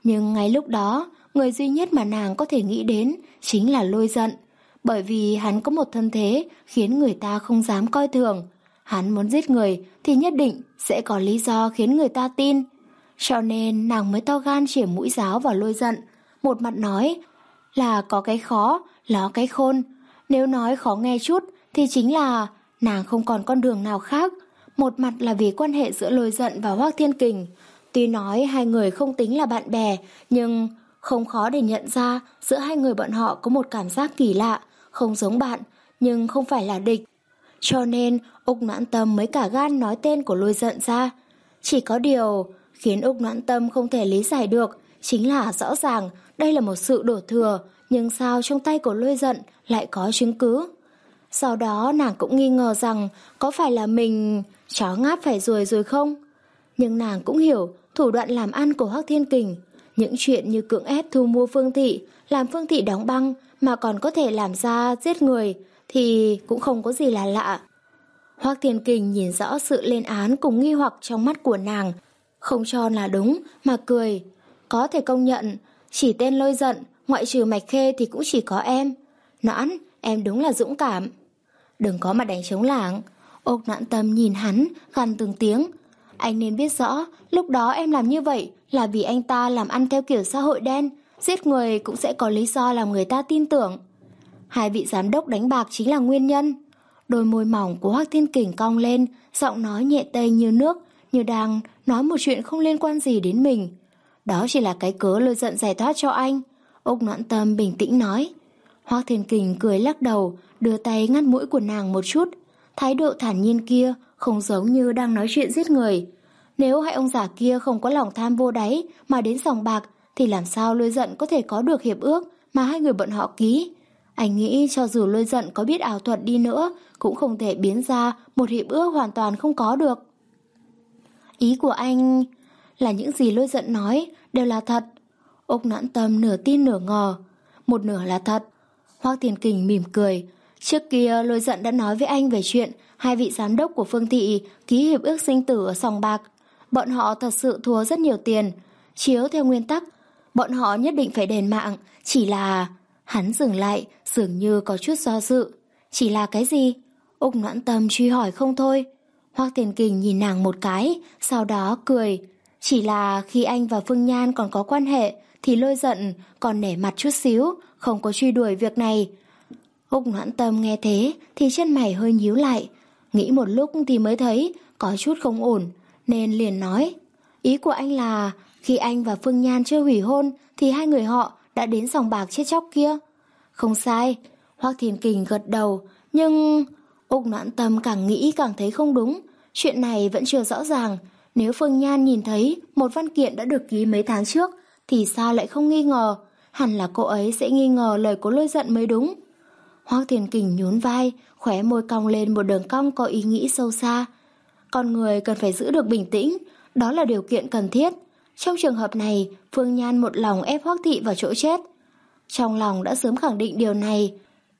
Nhưng ngay lúc đó, người duy nhất mà nàng có thể nghĩ đến chính là Lôi Giận, bởi vì hắn có một thân thế khiến người ta không dám coi thường. Hắn muốn giết người thì nhất định sẽ có lý do khiến người ta tin. Cho nên nàng mới to gan chĩa mũi giáo vào Lôi Giận, một mặt nói là có cái khó, ló cái khôn. Nếu nói khó nghe chút thì chính là nàng không còn con đường nào khác. Một mặt là vì quan hệ giữa Lôi Giận và Hoắc Thiên Kình. Tuy nói hai người không tính là bạn bè, nhưng không khó để nhận ra giữa hai người bọn họ có một cảm giác kỳ lạ, không giống bạn, nhưng không phải là địch. Cho nên Úc Noãn Tâm mới cả gan nói tên của Lôi Giận ra. Chỉ có điều khiến Úc Noãn Tâm không thể lý giải được chính là rõ ràng đây là một sự đổ thừa, nhưng sao trong tay của Lôi Giận lại có chứng cứ. Sau đó nàng cũng nghi ngờ rằng có phải là mình chó ngáp phải ruồi rồi không. Nhưng nàng cũng hiểu thủ đoạn làm ăn của Hoắc Thiên Kình. Những chuyện như cưỡng ép thu mua Phương Thị, làm Phương Thị đóng băng mà còn có thể làm ra giết người thì cũng không có gì là lạ. Hoắc Thiên Kình nhìn rõ sự lên án cùng nghi hoặc trong mắt của nàng, không cho là đúng mà cười. Có thể công nhận, chỉ tên Lôi Giận, ngoại trừ Mạch Khê thì cũng chỉ có em. Noãn, em đúng là dũng cảm. Đừng có mà đánh trống lảng. Úc Noãn Tâm nhìn hắn, gằn từng tiếng. Anh nên biết rõ, lúc đó em làm như vậy là vì anh ta làm ăn theo kiểu xã hội đen, giết người cũng sẽ có lý do làm người ta tin tưởng. Hai vị giám đốc đánh bạc chính là nguyên nhân. Đôi môi mỏng của Hoắc Thiên Kình cong lên, giọng nói nhẹ tênh như nước, như đang nói một chuyện không liên quan gì đến mình. Đó chỉ là cái cớ Lôi Giận giải thoát cho anh. Úc Noãn Tâm bình tĩnh nói. Hoắc Thiên Kình cười lắc đầu, đưa tay ngắt mũi của nàng một chút. Thái độ thản nhiên kia không giống như đang nói chuyện giết người. Nếu hai ông già kia không có lòng tham vô đáy mà đến sòng bạc thì làm sao Lôi Giận có thể có được hiệp ước mà hai người bọn họ ký. Anh nghĩ cho dù Lôi Giận có biết ảo thuật đi nữa cũng không thể biến ra một hiệp ước hoàn toàn không có được. Ý của anh là những gì Lôi Giận nói đều là thật. Úc Noãn Tâm nửa tin nửa ngờ. Một nửa là thật. Hoắc Thiên Kình mỉm cười. Trước kia Lôi Giận đã nói với anh về chuyện hai vị giám đốc của Phương Thị ký hiệp ước sinh tử ở sòng bạc. Bọn họ thật sự thua rất nhiều tiền. Chiếu theo nguyên tắc, bọn họ nhất định phải đền mạng. Chỉ là... Hắn dừng lại, dường như có chút do dự. Chỉ là cái gì? Úc Noãn Tâm truy hỏi không thôi. Hoắc Thiên Kình nhìn nàng một cái, sau đó cười. Chỉ là khi anh và Phương Nhan còn có quan hệ thì Lôi Giận còn nể mặt chút xíu, không có truy đuổi việc này. Úc Noãn Tâm nghe thế thì chân mày hơi nhíu lại. Nghĩ một lúc thì mới thấy có chút không ổn, nên liền nói. Ý của anh là khi anh và Phương Nhan chưa hủy hôn thì hai người họ đã đến sòng bạc chết chóc kia. Không sai. Hoắc Thiên Kình gật đầu. Nhưng Úc Noãn Tâm càng nghĩ càng thấy không đúng. Chuyện này vẫn chưa rõ ràng. Nếu Phương Nhan nhìn thấy một văn kiện đã được ký mấy tháng trước thì sao lại không nghi ngờ? Hẳn là cô ấy sẽ nghi ngờ lời của Lôi Giận mới đúng. Hoắc Thiên Kình nhún vai, khóe môi cong lên một đường cong có ý nghĩ sâu xa. Con người cần phải giữ được bình tĩnh, đó là điều kiện cần thiết. Trong trường hợp này, Phương Nhan một lòng ép Hoắc Thị vào chỗ chết. Trong lòng đã sớm khẳng định điều này.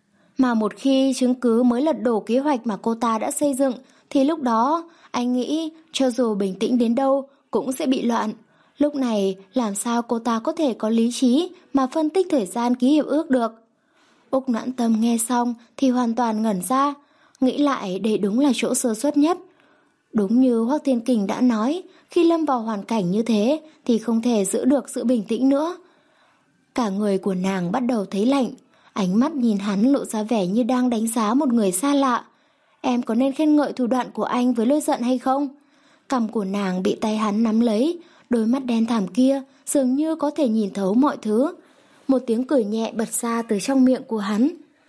Mà một khi chứng cứ mới lật đổ kế hoạch mà cô ta đã xây dựng, thì lúc đó anh nghĩ cho dù bình tĩnh đến đâu cũng sẽ bị loạn. Lúc này làm sao cô ta có thể có lý trí mà phân tích thời gian ký hiệp ước được? Úc Noãn Tâm nghe xong thì hoàn toàn ngẩn ra. Nghĩ lại đây đúng là chỗ sơ suất nhất. Đúng như Hoắc Thiên Kình đã nói, khi lâm vào hoàn cảnh như thế thì không thể giữ được sự bình tĩnh nữa. Cả người của nàng bắt đầu thấy lạnh. Ánh mắt nhìn hắn lộ ra vẻ như đang đánh giá một người xa lạ. Em có nên khen ngợi thủ đoạn của anh với Lôi Giận hay không? Cằm của nàng bị tay hắn nắm lấy, đôi mắt đen thẳm kia dường như có thể nhìn thấu mọi thứ. Một tiếng cười nhẹ bật ra từ trong miệng của hắn.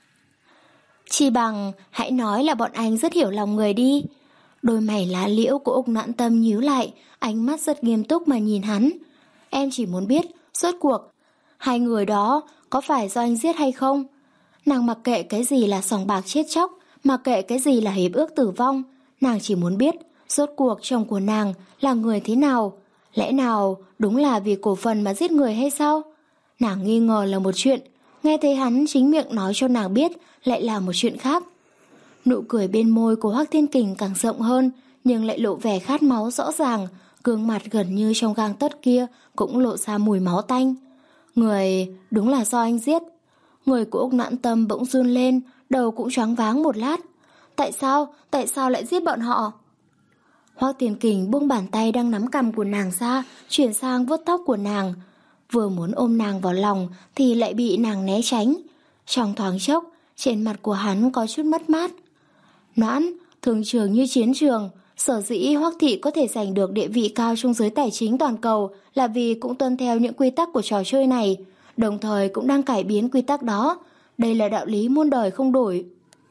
Chi bằng hãy nói là bọn anh rất hiểu lòng người đi. Đôi mày lá liễu của Úc Noãn Tâm nhíu lại, ánh mắt rất nghiêm túc mà nhìn hắn. Em chỉ muốn biết, rốt cuộc hai người đó có phải do anh giết hay không? Nàng mặc kệ cái gì là sòng bạc chết chóc, mặc kệ cái gì là hiệp ước tử vong. Nàng chỉ muốn biết, rốt cuộc chồng của nàng là người thế nào? Lẽ nào đúng là vì cổ phần mà giết người hay sao? Nàng nghi ngờ là một chuyện, nghe thấy hắn chính miệng nói cho nàng biết lại là một chuyện khác. Nụ cười bên môi của Hoắc Thiên Kình càng rộng hơn, nhưng lại lộ vẻ khát máu rõ ràng, Gương mặt gần như trong gang tấc kia cũng lộ ra mùi máu tanh. Người đúng là do anh giết. Người của Úc Noãn Tâm bỗng run lên, đầu cũng choáng váng một lát. Tại sao? Tại sao lại giết bọn họ? Hoắc Thiên Kình buông bàn tay đang nắm cằm của nàng ra, chuyển sang vuốt tóc của nàng. Vừa muốn ôm nàng vào lòng thì lại bị nàng né tránh. Trong thoáng chốc, trên mặt của hắn có chút mất mát. Noãn, thương trường như chiến trường, sở dĩ Hoắc thị có thể giành được địa vị cao trong giới tài chính toàn cầu là vì cũng tuân theo những quy tắc của trò chơi này, đồng thời cũng đang cải biến quy tắc đó. Đây là đạo lý muôn đời không đổi.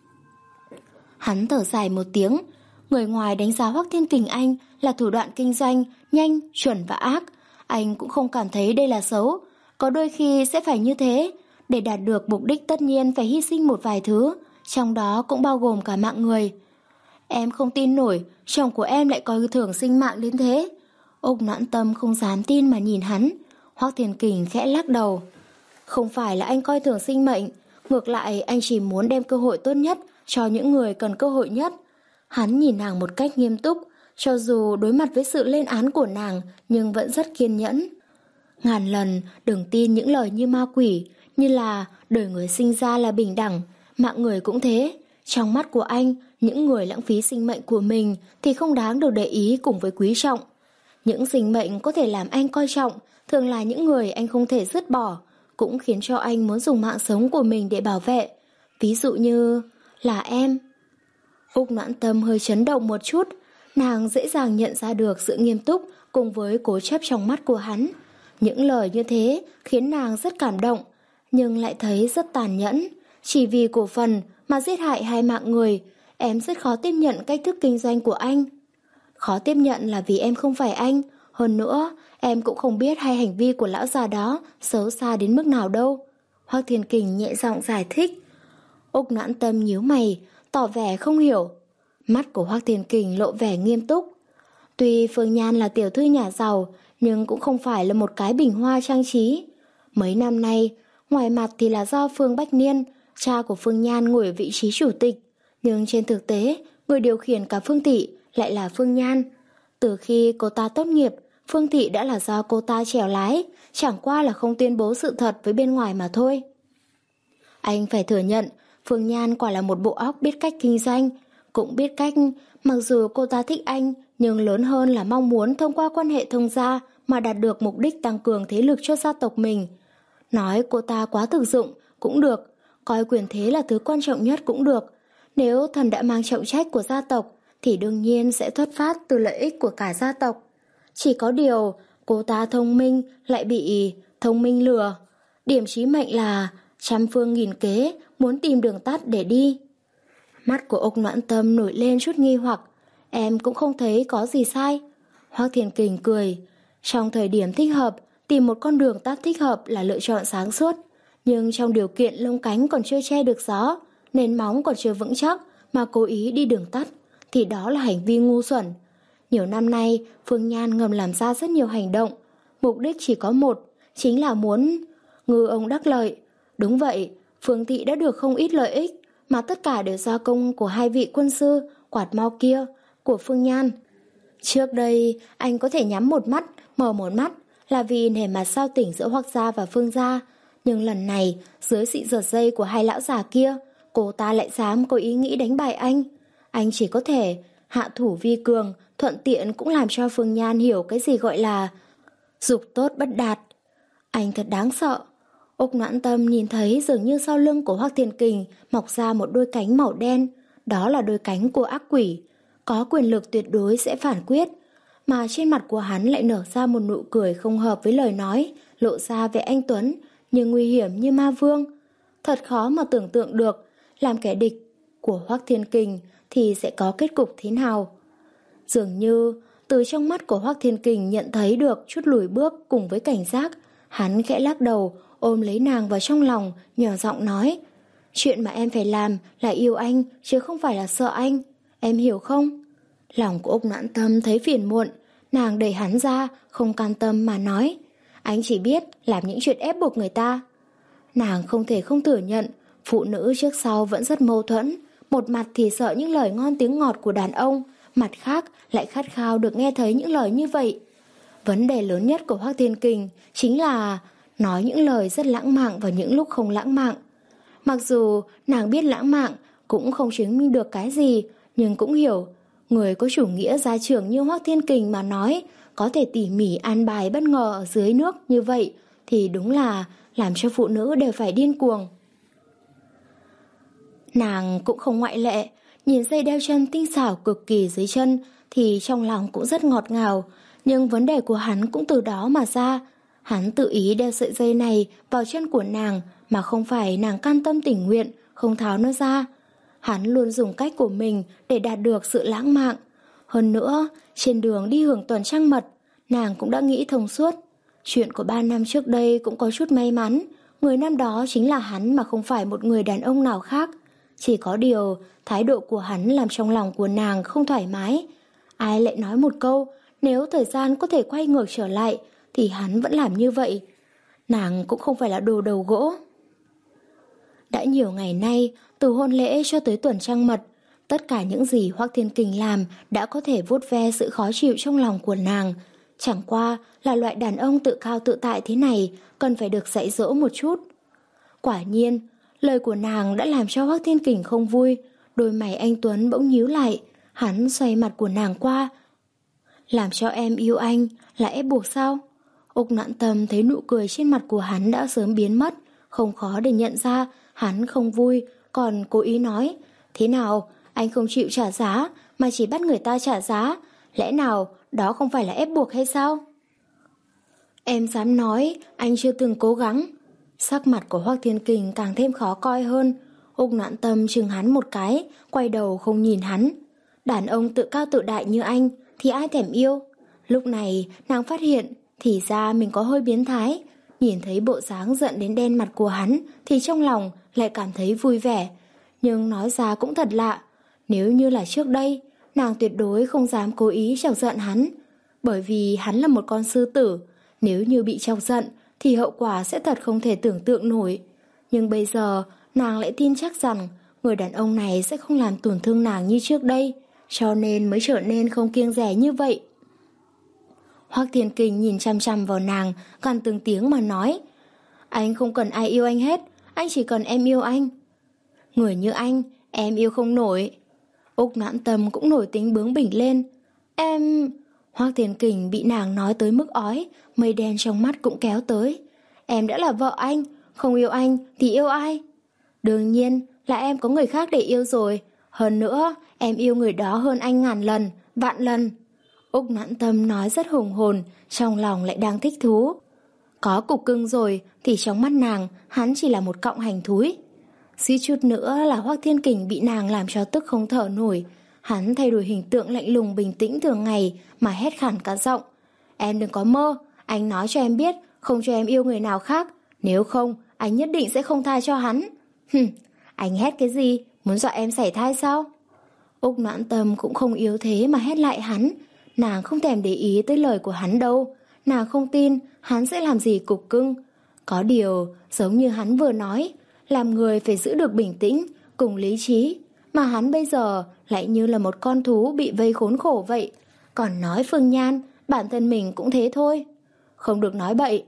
Hắn thở dài một tiếng. Người ngoài đánh giá Hoắc Thiên Kình anh là thủ đoạn kinh doanh nhanh, chuẩn và ác. Anh cũng không cảm thấy đây là xấu. Có đôi khi sẽ phải như thế. Để đạt được mục đích tất nhiên phải hy sinh một vài thứ, trong đó cũng bao gồm cả mạng người. Em không tin nổi, chồng của em lại coi thưởng sinh mạng đến thế. Úc Noãn Tâm không dám tin mà nhìn hắn. Hoắc Thiên Kình khẽ lắc đầu. Không phải là anh coi thường sinh mệnh, ngược lại anh chỉ muốn đem cơ hội tốt nhất cho những người cần cơ hội nhất. Hắn nhìn nàng một cách nghiêm túc, cho dù đối mặt với sự lên án của nàng nhưng vẫn rất kiên nhẫn. Ngàn lần đừng tin những lời như ma quỷ, như là đời người sinh ra là bình đẳng, mạng người cũng thế. Trong mắt của anh, những người lãng phí sinh mệnh của mình thì không đáng được để ý cùng với quý trọng. Những sinh mệnh có thể làm anh coi trọng thường là những người anh không thể dứt bỏ, cũng khiến cho anh muốn dùng mạng sống của mình để bảo vệ. Ví dụ như là em. Úc Noãn Tâm hơi chấn động một chút. Nàng dễ dàng nhận ra được sự nghiêm túc cùng với cố chấp trong mắt của hắn. Những lời như thế khiến nàng rất cảm động, nhưng lại thấy rất tàn nhẫn. Chỉ vì cổ phần mà giết hại hai mạng người, em rất khó tiếp nhận cách thức kinh doanh của anh. Khó tiếp nhận là vì em không phải anh. Hơn nữa, em cũng không biết hai hành vi của lão già đó xấu xa đến mức nào đâu. Hoắc Thiên Kình nhẹ giọng giải thích. Úc Noãn Tâm nhíu mày, tỏ vẻ không hiểu. Mắt của Hoắc Thiên Kình lộ vẻ nghiêm túc. Tuy Phương Nhan là tiểu thư nhà giàu, nhưng cũng không phải là một cái bình hoa trang trí. Mấy năm nay, ngoài mặt thì là do Phương Bách Niên, cha của Phương Nhan ngồi ở vị trí chủ tịch, nhưng trên thực tế, người điều khiển cả Phương thị lại là Phương Nhan. Từ khi cô ta tốt nghiệp, Phương thị đã là do cô ta chèo lái, chẳng qua là không tuyên bố sự thật với bên ngoài mà thôi. Anh phải thừa nhận, Phương Nhan quả là một bộ óc biết cách kinh doanh, cũng biết cách, mặc dù cô ta thích anh, nhưng lớn hơn là mong muốn thông qua quan hệ thông gia mà đạt được mục đích tăng cường thế lực cho gia tộc mình. Nói cô ta quá thực dụng cũng được, coi quyền thế là thứ quan trọng nhất cũng được. Nếu thần đã mang trọng trách của gia tộc thì đương nhiên sẽ xuất phát từ lợi ích của cả gia tộc. Chỉ có điều, cô ta thông minh lại bị thông minh lừa. Điểm chí mệnh là trăm phương nghìn kế muốn tìm đường tắt để đi. Mắt của Úc Noãn Tâm nổi lên chút nghi hoặc. Em cũng không thấy có gì sai. Hoắc Thiên Kình cười. Trong thời điểm thích hợp, tìm một con đường tắt thích hợp là lựa chọn sáng suốt. Nhưng trong điều kiện lông cánh còn chưa che được gió, nền móng còn chưa vững chắc mà cố ý đi đường tắt, thì đó là hành vi ngu xuẩn. Nhiều năm nay, Phương Nhan ngầm làm ra rất nhiều hành động. Mục đích chỉ có một, chính là muốn ngư ông đắc lợi. Đúng vậy, Phương thị đã được không ít lợi ích, mà tất cả đều do công của hai vị quân sư, quạt mau kia, của Phương Nhan. Trước đây, anh có thể nhắm một mắt, mở một mắt, là vì nể mặt sao tỉnh giữa Hoắc gia và Phương gia. Nhưng lần này, dưới sự giật dây của hai lão già kia, cô ta lại dám có ý nghĩ đánh bại anh. Anh chỉ có thể hạ thủ vi cường, thuận tiện cũng làm cho Phương Nhan hiểu cái gì gọi là dục tốt bất đạt. Anh thật đáng sợ. Úc Noãn Tâm nhìn thấy dường như sau lưng của Hoắc Thiên Kình mọc ra một đôi cánh màu đen. Đó là đôi cánh của ác quỷ, có quyền lực tuyệt đối sẽ phản quyết. Mà trên mặt của hắn lại nở ra một nụ cười không hợp với lời nói, lộ ra vẻ anh tuấn, nhưng nguy hiểm như ma vương. Thật khó mà tưởng tượng được, làm kẻ địch của Hoắc Thiên Kình thì sẽ có kết cục thế nào. Dường như từ trong mắt của Hoắc Thiên Kình nhận thấy được chút lùi bước cùng với cảnh giác. Hắn khẽ lắc đầu, ôm lấy nàng vào trong lòng, nhỏ giọng nói: chuyện mà em phải làm là yêu anh, chứ không phải là sợ anh. Em hiểu không? Lòng của Úc Noãn Tâm thấy phiền muộn. Nàng đẩy hắn ra, không can tâm mà nói: anh chỉ biết làm những chuyện ép buộc người ta. Nàng không thể không thừa nhận, phụ nữ trước sau vẫn rất mâu thuẫn. Một mặt thì sợ những lời ngon tiếng ngọt của đàn ông, mặt khác lại khát khao được nghe thấy những lời như vậy. Vấn đề lớn nhất của Hoắc Thiên Kình chính là nói những lời rất lãng mạn vào những lúc không lãng mạn. Mặc dù nàng biết lãng mạn cũng không chứng minh được cái gì, nhưng cũng hiểu, người có chủ nghĩa gia trưởng như Hoắc Thiên Kình mà nói, có thể tỉ mỉ an bài bất ngờ ở dưới nước như vậy thì đúng là làm cho phụ nữ đều phải điên cuồng. Nàng cũng không ngoại lệ, nhìn dây đeo chân tinh xảo cực kỳ dưới chân thì trong lòng cũng rất ngọt ngào, nhưng vấn đề của hắn cũng từ đó mà ra. Hắn tự ý đeo sợi dây này vào chân của nàng mà không phải nàng can tâm tình nguyện, không tháo nó ra. Hắn luôn dùng cách của mình để đạt được sự lãng mạn. Hơn nữa, trên đường đi hưởng tuần trăng mật, nàng cũng đã nghĩ thông suốt. Chuyện của ba năm trước đây cũng có chút may mắn, người năm đó chính là hắn mà không phải một người đàn ông nào khác. Chỉ có điều, thái độ của hắn làm trong lòng của nàng không thoải mái. Ai lại nói một câu, nếu thời gian có thể quay ngược trở lại, thì hắn vẫn làm như vậy. Nàng cũng không phải là đồ đầu gỗ. Đã nhiều ngày nay, từ hôn lễ cho tới tuần trăng mật, tất cả những gì Hoắc Thiên Kình làm đã có thể vuốt ve sự khó chịu trong lòng của nàng. Chẳng qua là loại đàn ông tự cao tự tại thế này cần phải được dạy dỗ một chút. Quả nhiên, lời của nàng đã làm cho Hoắc Thiên Kình không vui. Đôi mày anh Tuấn bỗng nhíu lại. Hắn xoay mặt của nàng qua. Làm cho em yêu anh là ép buộc sao? Úc Noãn Tâm thấy nụ cười trên mặt của hắn đã sớm biến mất, không khó để nhận ra hắn không vui, còn cố ý nói, thế nào, anh không chịu trả giá mà chỉ bắt người ta trả giá, lẽ nào đó không phải là ép buộc hay sao? Em dám nói anh chưa từng cố gắng. Sắc mặt của Hoắc Thiên Kình càng thêm khó coi hơn. Úc Noãn Tâm chừng hắn một cái, quay đầu không nhìn hắn. Đàn ông tự cao tự đại như anh thì ai thèm yêu. Lúc này nàng phát hiện thì ra mình có hơi biến thái. Nhìn thấy bộ dáng giận đến đen mặt của hắn thì trong lòng lại cảm thấy vui vẻ. Nhưng nói ra cũng thật lạ, nếu như là trước đây, nàng tuyệt đối không dám cố ý chọc giận hắn. Bởi vì hắn là một con sư tử, nếu như bị chọc giận thì hậu quả sẽ thật không thể tưởng tượng nổi. Nhưng bây giờ nàng lại tin chắc rằng người đàn ông này sẽ không làm tổn thương nàng như trước đây, cho nên mới trở nên không kiêng dè như vậy. Hoắc Thiên Kình nhìn chăm chăm vào nàng, gần từng tiếng mà nói, anh không cần ai yêu anh hết, anh chỉ cần em yêu anh. Người như anh, em yêu không nổi. Úc Noãn Tâm cũng nổi tính bướng bỉnh lên. Em... Hoắc Thiên Kình bị nàng nói tới mức ói, mây đen trong mắt cũng kéo tới. Em đã là vợ anh, không yêu anh thì yêu ai? Đương nhiên là em có người khác để yêu rồi. Hơn nữa, em yêu người đó hơn anh ngàn lần, vạn lần. Úc Noãn Tâm nói rất hùng hồn, trong lòng lại đang thích thú. Có cục cưng rồi thì trong mắt nàng, hắn chỉ là một cọng hành thúi. Suýt chút nữa là Hoắc Thiên Kình bị nàng làm cho tức không thở nổi. Hắn thay đổi hình tượng lạnh lùng bình tĩnh thường ngày mà hét khản cả giọng. Em đừng có mơ, anh nói cho em biết không cho em yêu người nào khác. Nếu không, anh nhất định sẽ không tha cho hắn. Hừm, anh hét cái gì? Muốn dọa em sảy thai sao? Úc Noãn Tâm cũng không yếu thế mà hét lại hắn. Nàng không thèm để ý tới lời của hắn đâu. Nàng không tin hắn sẽ làm gì cục cưng. Có điều, giống như hắn vừa nói, làm người phải giữ được bình tĩnh, cùng lý trí. Mà hắn bây giờ lại như là một con thú bị vây khốn khổ vậy. Còn nói Phương Nhan, bản thân mình cũng thế thôi. Không được nói bậy.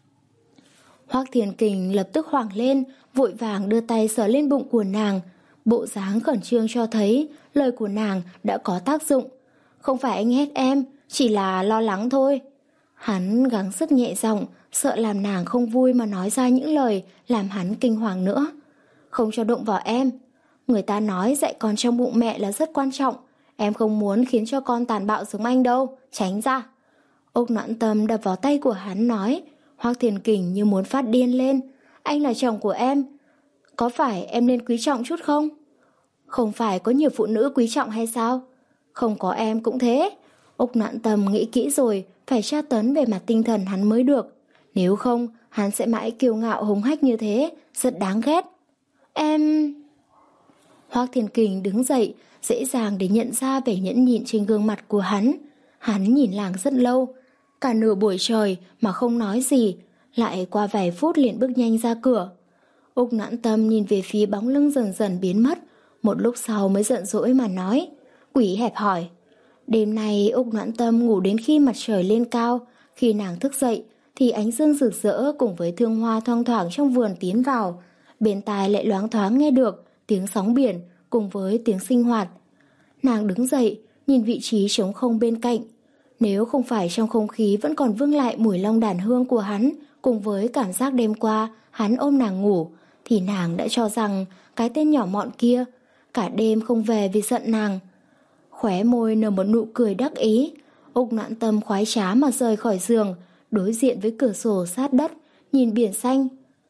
Hoắc Thiên Kình lập tức hoảng lên, vội vàng đưa tay sờ lên bụng của nàng. Bộ dáng khẩn trương cho thấy lời của nàng đã có tác dụng. Không phải anh hét em, chỉ là lo lắng thôi. Hắn gắng sức nhẹ giọng, sợ làm nàng không vui mà nói ra những lời làm hắn kinh hoàng nữa. Không cho đụng vào em. Người ta nói dạy con trong bụng mẹ là rất quan trọng. Em không muốn khiến cho con tàn bạo giống anh đâu, tránh ra. Úc Noãn Tâm đập vào tay của hắn nói. Hoắc Thiên Kình như muốn phát điên lên. Anh là chồng của em, có phải em nên quý trọng chút không? Không phải có nhiều phụ nữ quý trọng hay sao? Không có em cũng thế. Úc Noãn Tâm nghĩ kỹ rồi, phải tra tấn về mặt tinh thần hắn mới được. Nếu không, hắn sẽ mãi kiêu ngạo hống hách như thế, rất đáng ghét. Em... Hoắc Thiên Kình đứng dậy, dễ dàng để nhận ra vẻ nhẫn nhịn trên gương mặt của hắn. Hắn nhìn nàng rất lâu, cả nửa buổi trời mà không nói gì, lại qua vài phút liền bước nhanh ra cửa. Úc Noãn Tâm nhìn về phía bóng lưng dần dần biến mất, một lúc sau mới giận dỗi mà nói, quỷ hẹp hỏi, Đêm nay Úc Noãn Tâm ngủ đến khi mặt trời lên cao. Khi nàng thức dậy thì ánh dương rực rỡ cùng với thương hoa thoang thoảng trong vườn tiến vào. Bên tai lại loáng thoáng nghe được tiếng sóng biển cùng với tiếng sinh hoạt. Nàng đứng dậy, nhìn vị trí trống không bên cạnh. Nếu không phải trong không khí vẫn còn vương lại mùi long đàn hương của hắn, cùng với cảm giác đêm qua hắn ôm nàng ngủ, thì nàng đã cho rằng cái tên nhỏ mọn kia cả đêm không về vì giận nàng. Khóe môi nở một nụ cười đắc ý. Úc Noãn Tâm khoái trá mà rời khỏi giường, đối diện với cửa sổ sát đất, nhìn biển xanh.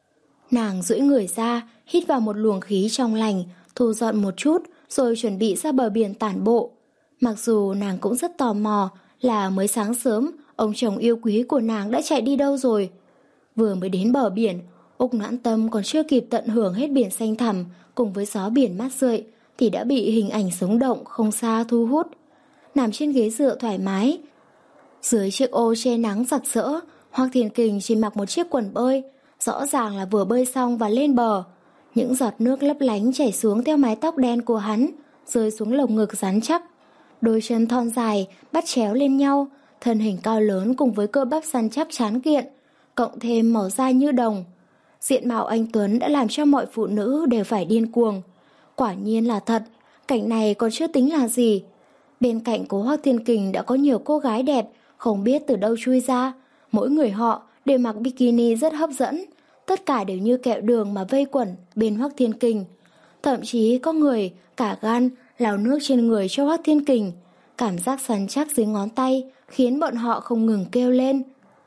Nàng duỗi người ra, hít vào một luồng khí trong lành, thu dọn một chút, rồi chuẩn bị ra bờ biển tản bộ. Mặc dù nàng cũng rất tò mò là mới sáng sớm, ông chồng yêu quý của nàng đã chạy đi đâu rồi. Vừa mới đến bờ biển, Úc Noãn Tâm còn chưa kịp tận hưởng hết biển xanh thẳm cùng với gió biển mát rượi, thì đã bị hình ảnh sống động không xa thu hút. Nằm trên ghế dựa thoải mái, dưới chiếc ô che nắng rực rỡ, Hoắc Thiên Kình chỉ mặc một chiếc quần bơi, rõ ràng là vừa bơi xong và lên bờ. Những giọt nước lấp lánh chảy xuống theo mái tóc đen của hắn, rơi xuống lồng ngực rắn chắc. Đôi chân thon dài bắt chéo lên nhau, thân hình cao lớn cùng với cơ bắp săn chắc tráng kiện, cộng thêm màu da như đồng. Diện mạo anh tuấn đã làm cho mọi phụ nữ đều phải điên cuồng. Quả nhiên là thật, cảnh này còn chưa tính là gì. Bên cạnh của Hoắc Thiên Kình đã có nhiều cô gái đẹp, không biết từ đâu chui ra. Mỗi người họ đều mặc bikini rất hấp dẫn, tất cả đều như kẹo đường mà vây quẩn bên Hoắc Thiên Kình. Thậm chí có người cả gan lau nước trên người cho Hoắc Thiên Kình. Cảm giác săn chắc dưới ngón tay khiến bọn họ không ngừng kêu lên.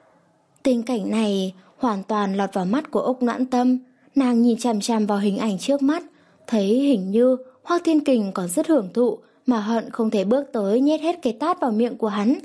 Tình cảnh này hoàn toàn lọt vào mắt của Úc Noãn Tâm. Nàng nhìn chằm chằm vào hình ảnh trước mắt, thấy hình như Hoắc Thiên Kình còn rất hưởng thụ, mà hận không thể bước tới nhét hết cái tát vào miệng của hắn.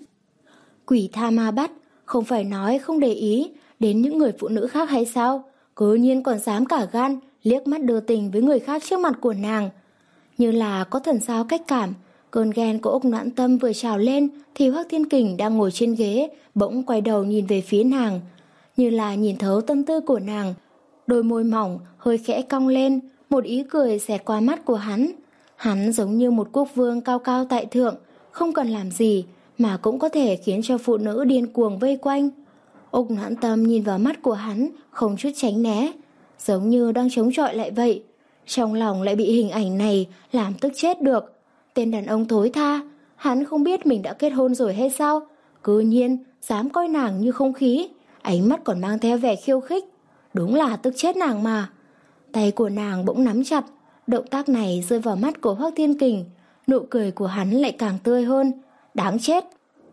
Quỷ tha ma bắt, không phải nói không để ý đến những người phụ nữ khác hay sao? Cố nhiên còn dám cả gan liếc mắt đưa tình với người khác trước mặt của nàng. Như là có thần sao cách cảm, cơn ghen của Úc Noãn Tâm vừa trào lên thì Hoắc Thiên Kình đang ngồi trên ghế bỗng quay đầu nhìn về phía nàng, như là nhìn thấu tâm tư của nàng. Đôi môi mỏng hơi khẽ cong lên, một ý cười xẹt qua mắt của hắn. Hắn giống như một quốc vương cao cao tại thượng, không cần làm gì mà cũng có thể khiến cho phụ nữ điên cuồng vây quanh. Úc Noãn Tâm nhìn vào mắt của hắn, không chút tránh né, giống như đang chống chọi lại vậy. Trong lòng lại bị hình ảnh này làm tức chết được. Tên đàn ông thối tha, hắn không biết mình đã kết hôn rồi hay sao? Cứ nhiên dám coi nàng như không khí, ánh mắt còn mang theo vẻ khiêu khích. Đúng là tức chết nàng mà. Tay của nàng bỗng nắm chặt. Động tác này rơi vào mắt của Hoắc Thiên Kình, nụ cười của hắn lại càng tươi hơn. Đáng chết.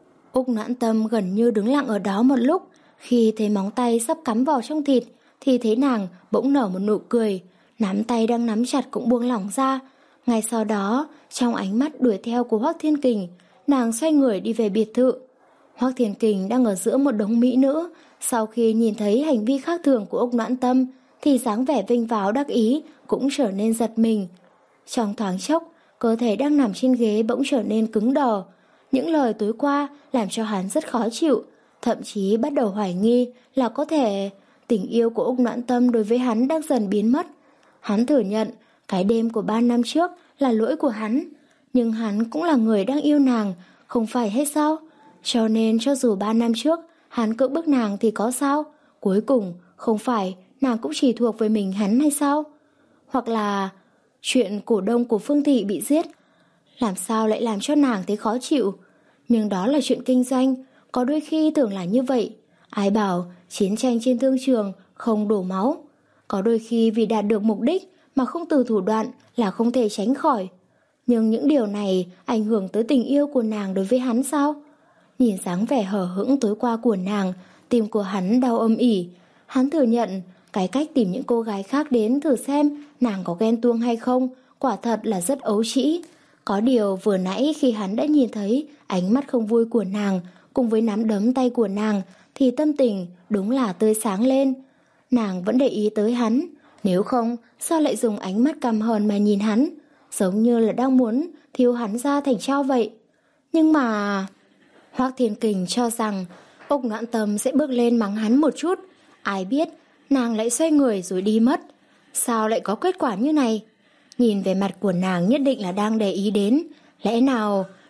Úc Noãn Tâm gần như đứng lặng ở đó một lúc. Khi thấy móng tay sắp cắm vào trong thịt thì thấy nàng bỗng nở một nụ cười, nắm tay đang nắm chặt cũng buông lỏng ra. Ngay sau đó, trong ánh mắt đuổi theo của Hoắc Thiên Kình, nàng xoay người đi về biệt thự. Hoắc Thiên Kình đang ở giữa một đống mỹ nữ. Sau khi nhìn thấy hành vi khác thường của Úc Noãn Tâm thì dáng vẻ vinh váo đắc ý cũng trở nên giật mình. Trong thoáng chốc, cơ thể đang nằm trên ghế bỗng trở nên cứng đờ. Những lời tối qua làm cho hắn rất khó chịu, thậm chí bắt đầu hoài nghi là có thể tình yêu của Úc Noãn Tâm đối với hắn đang dần biến mất. Hắn thừa nhận cái đêm của ba năm trước là lỗi của hắn, nhưng hắn cũng là người đang yêu nàng, không phải hay sao? Cho nên cho dù ba năm trước hắn cưỡng bức nàng thì có sao? Cuối cùng không phải nàng cũng chỉ thuộc về mình hắn hay sao? Hoặc là chuyện cổ đông của Phương Thị bị giết, làm sao lại làm cho nàng thấy khó chịu? Nhưng đó là chuyện kinh doanh, có đôi khi tưởng là như vậy. Ai bảo chiến tranh trên thương trường không đổ máu? Có đôi khi vì đạt được mục đích mà không từ thủ đoạn là không thể tránh khỏi. Nhưng những điều này ảnh hưởng tới tình yêu của nàng đối với hắn sao? Nhìn dáng vẻ hờ hững tối qua của nàng, tim của hắn đau âm ỉ. Hắn thừa nhận cái cách tìm những cô gái khác đến thử xem nàng có ghen tuông hay không, quả thật là rất ấu trĩ. Có điều vừa nãy khi hắn đã nhìn thấy ánh mắt không vui của nàng cùng với nắm đấm tay của nàng thì tâm tình đúng là tươi sáng lên. Nàng vẫn để ý tới hắn, nếu không sao lại dùng ánh mắt căm hờn mà nhìn hắn, giống như là đang muốn thiêu hắn ra thành tro vậy. Nhưng mà Hoắc Thiên Kình cho rằng Úc Noãn Tâm sẽ bước lên mắng hắn một chút, ai biết nàng lại xoay người rồi đi mất. Sao lại có kết quả như này? Nhìn về mặt của nàng nhất định là đang để ý đến. Lẽ nào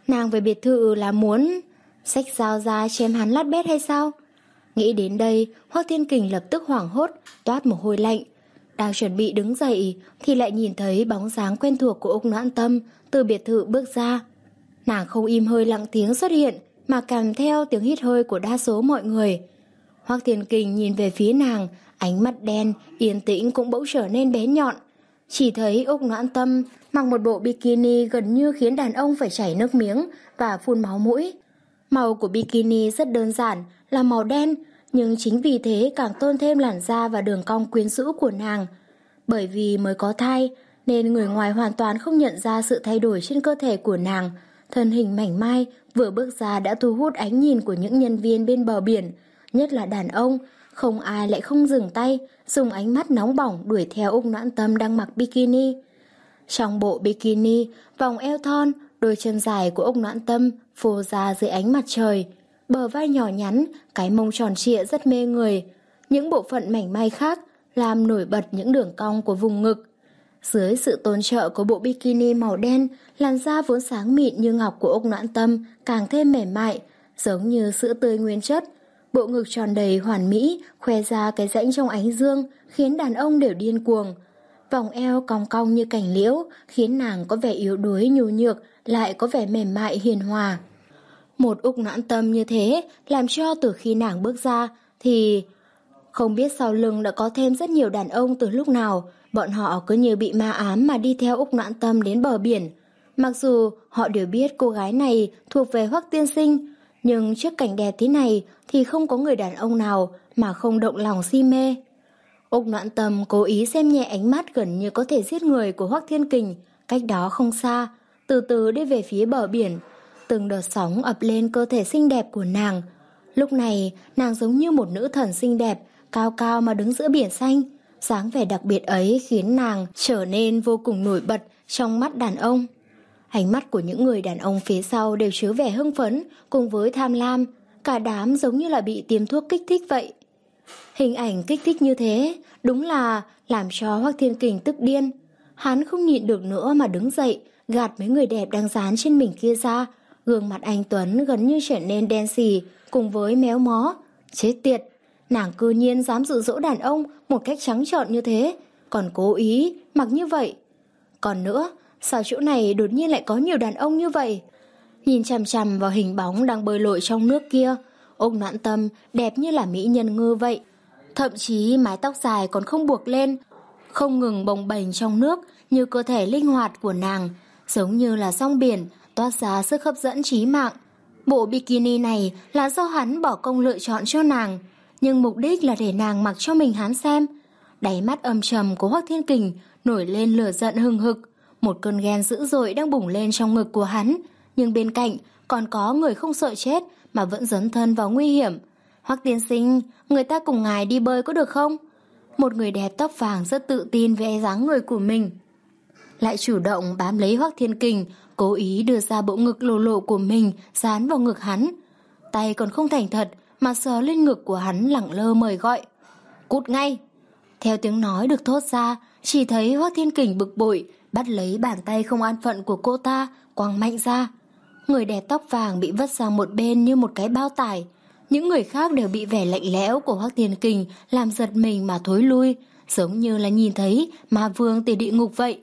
Nàng về biệt thự là muốn xách dao ra chém hắn lát bét hay sao? Nghĩ đến đây, Hoắc Thiên Kình lập tức hoảng hốt, toát mồ hôi lạnh. Đang chuẩn bị đứng dậy thì lại nhìn thấy bóng dáng quen thuộc của Úc Noãn Tâm từ biệt thự bước ra. Nàng không im hơi lặng tiếng xuất hiện, mà kèm theo tiếng hít hơi của đa số mọi người. Hoắc Thiên Kình nhìn về phía nàng, ánh mắt đen, yên tĩnh cũng bỗng trở nên bé nhọn. Chỉ thấy Úc Noãn Tâm mặc một bộ bikini gần như khiến đàn ông phải chảy nước miếng và phun máu mũi. Màu của bikini rất đơn giản, là màu đen, nhưng chính vì thế càng tôn thêm làn da và đường cong quyến rũ của nàng. Bởi vì mới có thai, nên người ngoài hoàn toàn không nhận ra sự thay đổi trên cơ thể của nàng. Thân hình mảnh mai vừa bước ra đã thu hút ánh nhìn của những nhân viên bên bờ biển, nhất là đàn ông. Không ai lại không dừng tay, dùng ánh mắt nóng bỏng đuổi theo Úc Noãn Tâm đang mặc bikini. Trong bộ bikini, vòng eo thon, đôi chân dài của Úc Noãn Tâm phô ra dưới ánh mặt trời. Bờ vai nhỏ nhắn, cái mông tròn trịa rất mê người. Những bộ phận mảnh mai khác làm nổi bật những đường cong của vùng ngực. Dưới sự tôn trợ của bộ bikini màu đen, làn da vốn sáng mịn như ngọc của Úc Noãn Tâm càng thêm mềm mại, giống như sữa tươi nguyên chất. Bộ ngực tròn đầy hoàn mỹ, khoe ra cái rãnh trong ánh dương, khiến đàn ông đều điên cuồng. Vòng eo cong cong như cành liễu, khiến nàng có vẻ yếu đuối nhu nhược, lại có vẻ mềm mại hiền hòa. Một Úc Noãn Tâm như thế, làm cho từ khi nàng bước ra, thì không biết sau lưng đã có thêm rất nhiều đàn ông từ lúc nào. Bọn họ cứ như bị ma ám mà đi theo Úc Noãn Tâm đến bờ biển. Mặc dù họ đều biết cô gái này thuộc về Hoắc tiên sinh, nhưng trước cảnh đẹp thế này thì không có người đàn ông nào mà không động lòng si mê. Úc Noãn Tâm cố ý xem nhẹ ánh mắt gần như có thể giết người của Hoắc Thiên Kình, cách đó không xa, từ từ đi về phía bờ biển. Từng đợt sóng ập lên cơ thể xinh đẹp của nàng. Lúc này, nàng giống như một nữ thần xinh đẹp, cao cao mà đứng giữa biển xanh. Dáng vẻ đặc biệt ấy khiến nàng trở nên vô cùng nổi bật trong mắt đàn ông. Ánh mắt của những người đàn ông phía sau đều chứa vẻ hưng phấn cùng với tham lam. Cả đám giống như là bị tiêm thuốc kích thích vậy. Hình ảnh kích thích như thế đúng là làm cho Hoắc Thiên Kình tức điên. Hắn không nhịn được nữa mà đứng dậy, gạt mấy người đẹp đang dán trên mình kia ra. Gương mặt anh Tuấn gần như trở nên đen xì cùng với méo mó. Chết tiệt, nàng cư nhiên dám dụ dỗ đàn ông một cách trắng trợn như thế, còn cố ý mặc như vậy. Còn nữa, sao chỗ này đột nhiên lại có nhiều đàn ông như vậy? Nhìn chằm chằm vào hình bóng đang bơi lội trong nước kia, Úc Noãn Tâm đẹp như là mỹ nhân ngư vậy. Thậm chí mái tóc dài còn không buộc lên, không ngừng bồng bềnh trong nước như cơ thể linh hoạt của nàng, giống như là sóng biển toát ra sức hấp dẫn trí mạng. Bộ bikini này là do hắn bỏ công lựa chọn cho nàng, nhưng mục đích là để nàng mặc cho mình hắn xem. Đáy mắt âm trầm của Hoắc Thiên Kình nổi lên lửa giận hừng hực, một cơn ghen dữ dội đang bùng lên trong ngực của hắn, nhưng bên cạnh còn có người không sợ chết mà vẫn dấn thân vào nguy hiểm. Hoắc tiên sinh, người ta cùng ngài đi bơi có được không? Một người đẹp tóc vàng rất tự tin về dáng người của mình, lại chủ động bám lấy Hoắc Thiên Kình, cố ý đưa ra bộ ngực lồ lộ của mình dán vào ngực hắn. Tay còn không thành thật mà sờ lên ngực của hắn lẳng lơ mời gọi. Cút ngay! Theo tiếng nói được thốt ra, chỉ thấy Hoắc Thiên Kình bực bội, bắt lấy bàn tay không an phận của cô ta, quăng mạnh ra. Người đẹp tóc vàng bị vứt sang một bên như một cái bao tải. Những người khác đều bị vẻ lạnh lẽo của Hoắc Thiên Kình làm giật mình mà thối lui, giống như là nhìn thấy ma vương từ địa ngục vậy.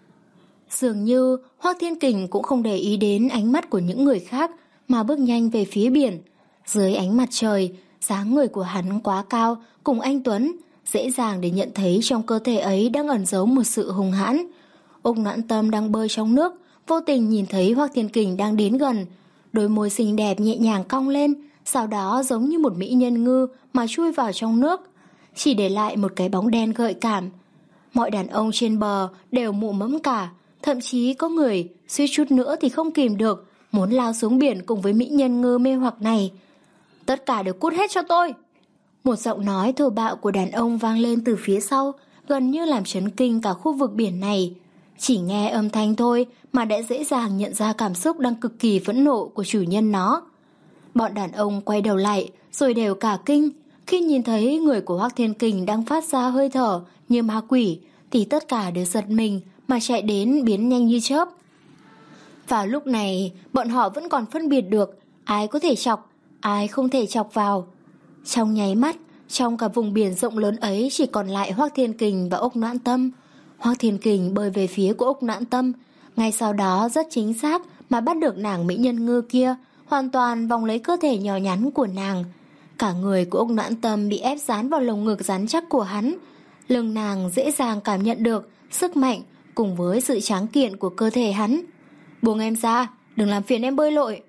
Dường như Hoắc Thiên Kình cũng không để ý đến ánh mắt của những người khác mà bước nhanh về phía biển. Dưới ánh mặt trời, dáng người của hắn quá cao cùng anh Tuấn, dễ dàng để nhận thấy trong cơ thể ấy đang ẩn giấu một sự hung hãn. Úc Noãn Tâm đang bơi trong nước, vô tình nhìn thấy Hoắc Thiên Kình đang đến gần. Đôi môi xinh đẹp nhẹ nhàng cong lên, sau đó giống như một mỹ nhân ngư mà chui vào trong nước, chỉ để lại một cái bóng đen gợi cảm. Mọi đàn ông trên bờ đều mụ mẫm cả, thậm chí có người suýt chút nữa thì không kìm được, muốn lao xuống biển cùng với mỹ nhân ngư mê hoặc này. Tất cả đều cút hết cho tôi! Một giọng nói thô bạo của đàn ông vang lên từ phía sau, gần như làm chấn kinh cả khu vực biển này. Chỉ nghe âm thanh thôi mà đã dễ dàng nhận ra cảm xúc đang cực kỳ phẫn nộ của chủ nhân nó. Bọn đàn ông quay đầu lại rồi đều cả kinh. Khi nhìn thấy người của Hoắc Thiên Kình đang phát ra hơi thở như ma quỷ thì tất cả đều giật mình mà chạy đến biến nhanh như chớp. Vào lúc này, bọn họ vẫn còn phân biệt được ai có thể chọc, ai không thể chọc vào. Trong nháy mắt, trong cả vùng biển rộng lớn ấy chỉ còn lại Hoắc Thiên Kình và Úc Noãn Tâm. Hoắc Thiên Kình bơi về phía của Úc Noãn Tâm, ngay sau đó rất chính xác mà bắt được nàng mỹ nhân ngư kia, hoàn toàn vòng lấy cơ thể nhỏ nhắn của nàng. Cả người của Úc Noãn Tâm bị ép dán vào lồng ngực rắn chắc của hắn. Lưng nàng dễ dàng cảm nhận được sức mạnh cùng với sự tráng kiện của cơ thể hắn. Buông em ra, đừng làm phiền em bơi lội.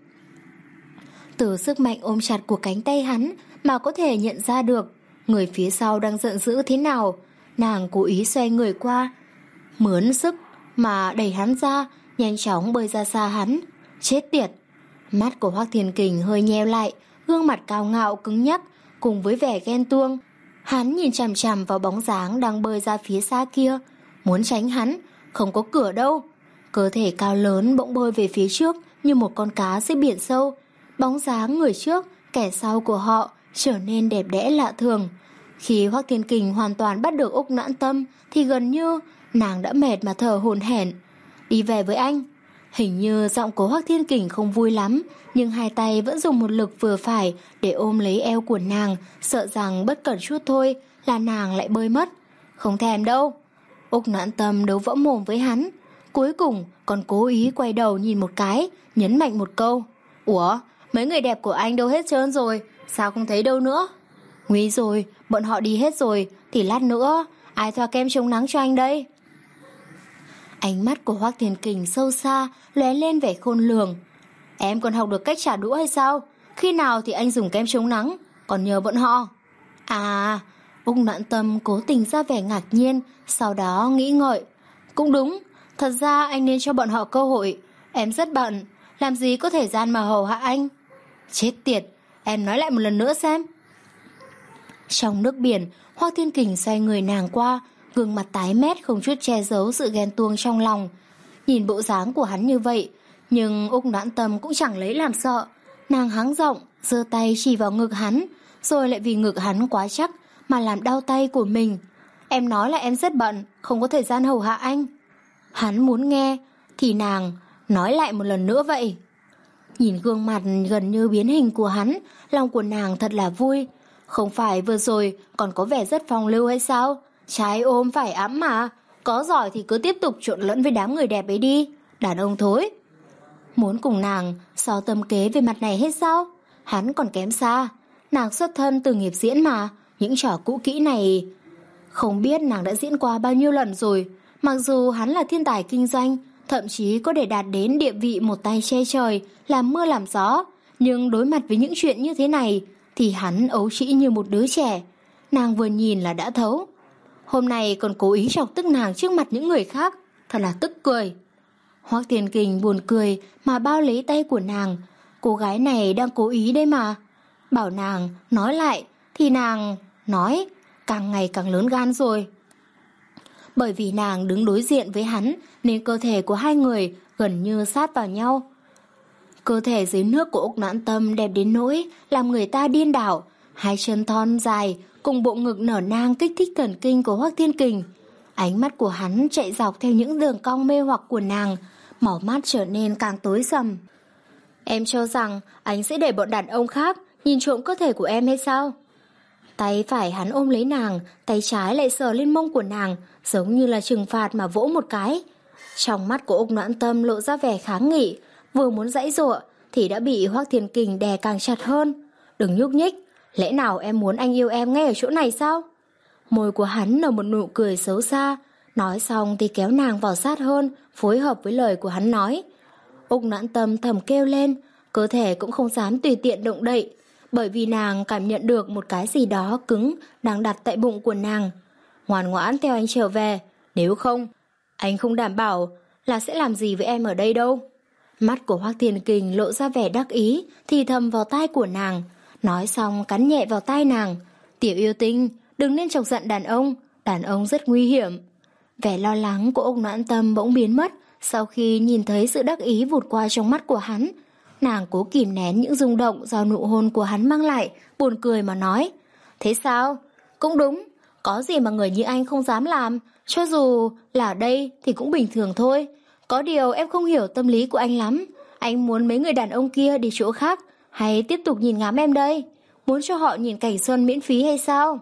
Từ sức mạnh ôm chặt của cánh tay hắn mà có thể nhận ra được người phía sau đang giận dữ thế nào. Nàng cố ý xoay người qua, mướn sức mà đẩy hắn ra, nhanh chóng bơi ra xa hắn. Chết tiệt! Mắt của Hoắc Thiên Kình hơi nheo lại, gương mặt cao ngạo cứng nhắc cùng với vẻ ghen tuông. Hắn nhìn chằm chằm vào bóng dáng đang bơi ra phía xa kia, muốn tránh hắn, không có cửa đâu. Cơ thể cao lớn bỗng bơi về phía trước như một con cá dưới biển sâu. Bóng dáng người trước, kẻ sau của họ trở nên đẹp đẽ lạ thường. Khi Hoắc Thiên Kình hoàn toàn bắt được Úc Noãn Tâm thì gần như nàng đã mệt mà thở hổn hển. Đi về với anh. Hình như giọng của Hoắc Thiên Kình không vui lắm, nhưng hai tay vẫn dùng một lực vừa phải để ôm lấy eo của nàng, sợ rằng bất cẩn chút thôi là nàng lại bơi mất. Không thèm đâu. Úc Noãn Tâm đấu võ mồm với hắn, cuối cùng còn cố ý quay đầu nhìn một cái, nhấn mạnh một câu. Ủa, mấy người đẹp của anh đâu hết trơn rồi, sao không thấy đâu nữa? Nguy rồi, bọn họ đi hết rồi, thì lát nữa ai thoa kem chống nắng cho anh đây? Ánh mắt của Hoắc Thiên Kình sâu xa, lóe lên vẻ khôn lường. Em còn học được cách trả đũa hay sao? Khi nào thì anh dùng kem chống nắng, còn nhờ bọn họ? À, Úc Noãn Tâm cố tình ra vẻ ngạc nhiên, sau đó nghĩ ngợi. Cũng đúng, thật ra anh nên cho bọn họ cơ hội. Em rất bận, làm gì có thời gian mà hầu hạ anh. Chết tiệt, em nói lại một lần nữa xem. Trong nước biển, Hoắc Thiên Kình xoay người nàng qua, gương mặt tái mét không chút che giấu sự ghen tuông trong lòng. Nhìn bộ dáng của hắn như vậy, nhưng Úc Noãn Tâm cũng chẳng lấy làm sợ. Nàng hắng giọng, giơ tay chỉ vào ngực hắn, rồi lại vì ngực hắn quá chắc mà làm đau tay của mình. Em nói là em rất bận, không có thời gian hầu hạ anh. Hắn muốn nghe, thì nàng nói lại một lần nữa vậy. Nhìn gương mặt gần như biến hình của hắn, lòng của nàng thật là vui. Không phải vừa rồi còn có vẻ rất phong lưu hay sao? Trái ôm phải ẵm mà. Có giỏi thì cứ tiếp tục trộn lẫn với đám người đẹp ấy đi. Đàn ông thối. Muốn cùng nàng so tâm kế về mặt này hết sao? Hắn còn kém xa. Nàng xuất thân từ nghiệp diễn mà. Những trò cũ kỹ này không biết nàng đã diễn qua bao nhiêu lần rồi. Mặc dù hắn là thiên tài kinh doanh, thậm chí có thể đạt đến địa vị một tay che trời, làm mưa làm gió, nhưng đối mặt với những chuyện như thế này thì hắn ấu trĩ như một đứa trẻ. Nàng vừa nhìn là đã thấu. Hôm nay còn cố ý chọc tức nàng trước mặt những người khác, thật là tức cười. Hoắc Thiên Kình buồn cười mà bao lấy tay của nàng. Cô gái này đang cố ý đây mà. Bảo nàng nói lại thì nàng nói, càng ngày càng lớn gan rồi. Bởi vì nàng đứng đối diện với hắn nên cơ thể của hai người gần như sát vào nhau. Cơ thể dưới nước của Úc Noãn Tâm đẹp đến nỗi làm người ta điên đảo. Hai chân thon dài cùng bộ ngực nở nang kích thích thần kinh của Hoắc Thiên Kình. Ánh mắt của hắn chạy dọc theo những đường cong mê hoặc của nàng, màu mắt trở nên càng tối sầm. Em cho rằng anh sẽ để bọn đàn ông khác nhìn trộm cơ thể của em hay sao? Tay phải hắn ôm lấy nàng, tay trái lại sờ lên mông của nàng, giống như là trừng phạt mà vỗ một cái. Trong mắt của Úc Noãn Tâm lộ ra vẻ kháng nghị, vừa muốn giãy giụa thì đã bị Hoắc Thiên Kình đè càng chặt hơn. Đừng nhúc nhích, lẽ nào em muốn anh yêu em ngay ở chỗ này sao? Môi của hắn nở một nụ cười xấu xa, nói xong thì kéo nàng vào sát hơn, phối hợp với lời của hắn nói. Úc Noãn Tâm thầm kêu lên, cơ thể cũng không dám tùy tiện động đậy, bởi vì nàng cảm nhận được một cái gì đó cứng đang đặt tại bụng của nàng. Ngoan ngoãn theo anh trở về, nếu không, anh không đảm bảo là sẽ làm gì với em ở đây đâu. Mắt của Hoắc Thiên Kình lộ ra vẻ đắc ý, thì thầm vào tai của nàng, nói xong cắn nhẹ vào tai nàng. Tiểu yêu tinh, đừng nên chọc giận đàn ông, đàn ông rất nguy hiểm. Vẻ lo lắng của Úc Noãn Tâm bỗng biến mất sau khi nhìn thấy sự đắc ý vụt qua trong mắt của hắn. Nàng cố kìm nén những rung động do nụ hôn của hắn mang lại, buồn cười mà nói. Thế sao? Cũng đúng, có gì mà người như anh không dám làm, cho dù là ở đây thì cũng bình thường thôi. Có điều em không hiểu tâm lý của anh lắm. Anh muốn mấy người đàn ông kia đi chỗ khác hay tiếp tục nhìn ngắm em đây? Muốn cho họ nhìn cảnh xuân miễn phí hay sao?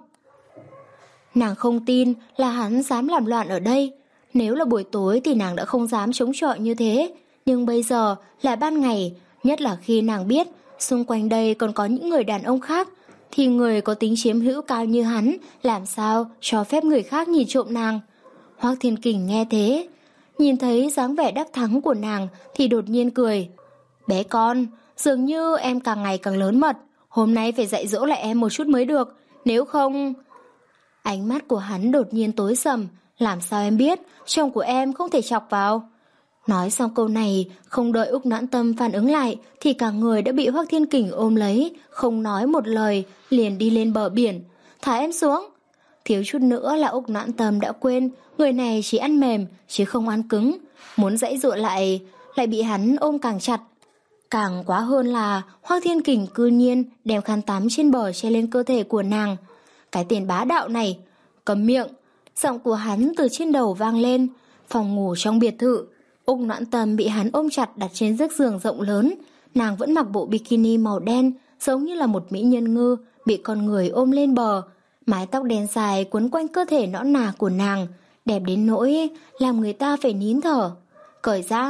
Nàng không tin là hắn dám làm loạn ở đây. Nếu là buổi tối thì nàng đã không dám chống chọi như thế. Nhưng bây giờ là ban ngày, nhất là khi nàng biết xung quanh đây còn có những người đàn ông khác, thì người có tính chiếm hữu cao như hắn làm sao cho phép người khác nhìn trộm nàng. Hoắc Thiên Kình nghe thế, nhìn thấy dáng vẻ đắc thắng của nàng thì đột nhiên cười. Bé con, dường như em càng ngày càng lớn mật. Hôm nay phải dạy dỗ lại em một chút mới được. Nếu không... Ánh mắt của hắn đột nhiên tối sầm. Làm sao em biết chồng của em không thể chọc vào? Nói xong câu này, không đợi Úc Noãn Tâm phản ứng lại thì cả người đã bị Hoắc Thiên Kình ôm lấy, không nói một lời, liền đi lên bờ biển. Thả em xuống. Thiếu chút nữa là Úc Noãn Tâm đã quên người này chỉ ăn mềm chứ không ăn cứng. Muốn giãy giụa lại, lại bị hắn ôm càng chặt. Càng quá hơn là Hoắc Thiên Kình cư nhiên đem khăn tắm trên bờ che lên cơ thể của nàng. Cái tên bá đạo này, cầm miệng. Giọng của hắn từ trên đầu vang lên. Phòng ngủ trong biệt thự, Úc Noãn Tâm bị hắn ôm chặt đặt trên chiếc giường rộng lớn. Nàng vẫn mặc bộ bikini màu đen, giống như là một mỹ nhân ngư bị con người ôm lên bờ. Mái tóc đen dài quấn quanh cơ thể nõn nà của nàng, đẹp đến nỗi làm người ta phải nín thở. Cởi ra.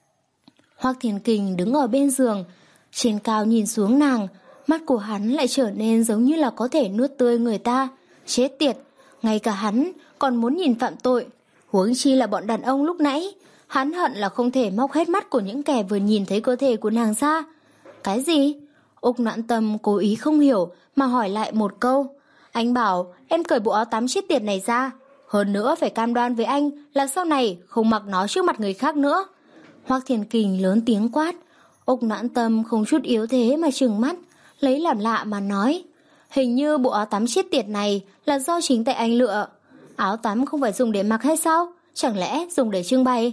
Hoắc Thiên Kình đứng ở bên giường, trên cao nhìn xuống nàng, mắt của hắn lại trở nên giống như là có thể nuốt tươi người ta. Chết tiệt, ngay cả hắn còn muốn nhìn phạm tội, huống chi là bọn đàn ông lúc nãy. Hắn hận là không thể móc hết mắt của những kẻ vừa nhìn thấy cơ thể của nàng ra. Cái gì? Úc Noãn Tâm cố ý không hiểu mà hỏi lại một câu. Anh bảo em cởi bộ áo tắm chết tiệt này ra. Hơn nữa phải cam đoan với anh là sau này không mặc nó trước mặt người khác nữa. Hoắc Thiên Kình lớn tiếng quát. Úc Noãn Tâm không chút yếu thế mà trừng mắt, lấy làm lạ mà nói. Hình như bộ áo tắm chết tiệt này là do chính tay anh lựa. Áo tắm không phải dùng để mặc hay sao? Chẳng lẽ dùng để trưng bày?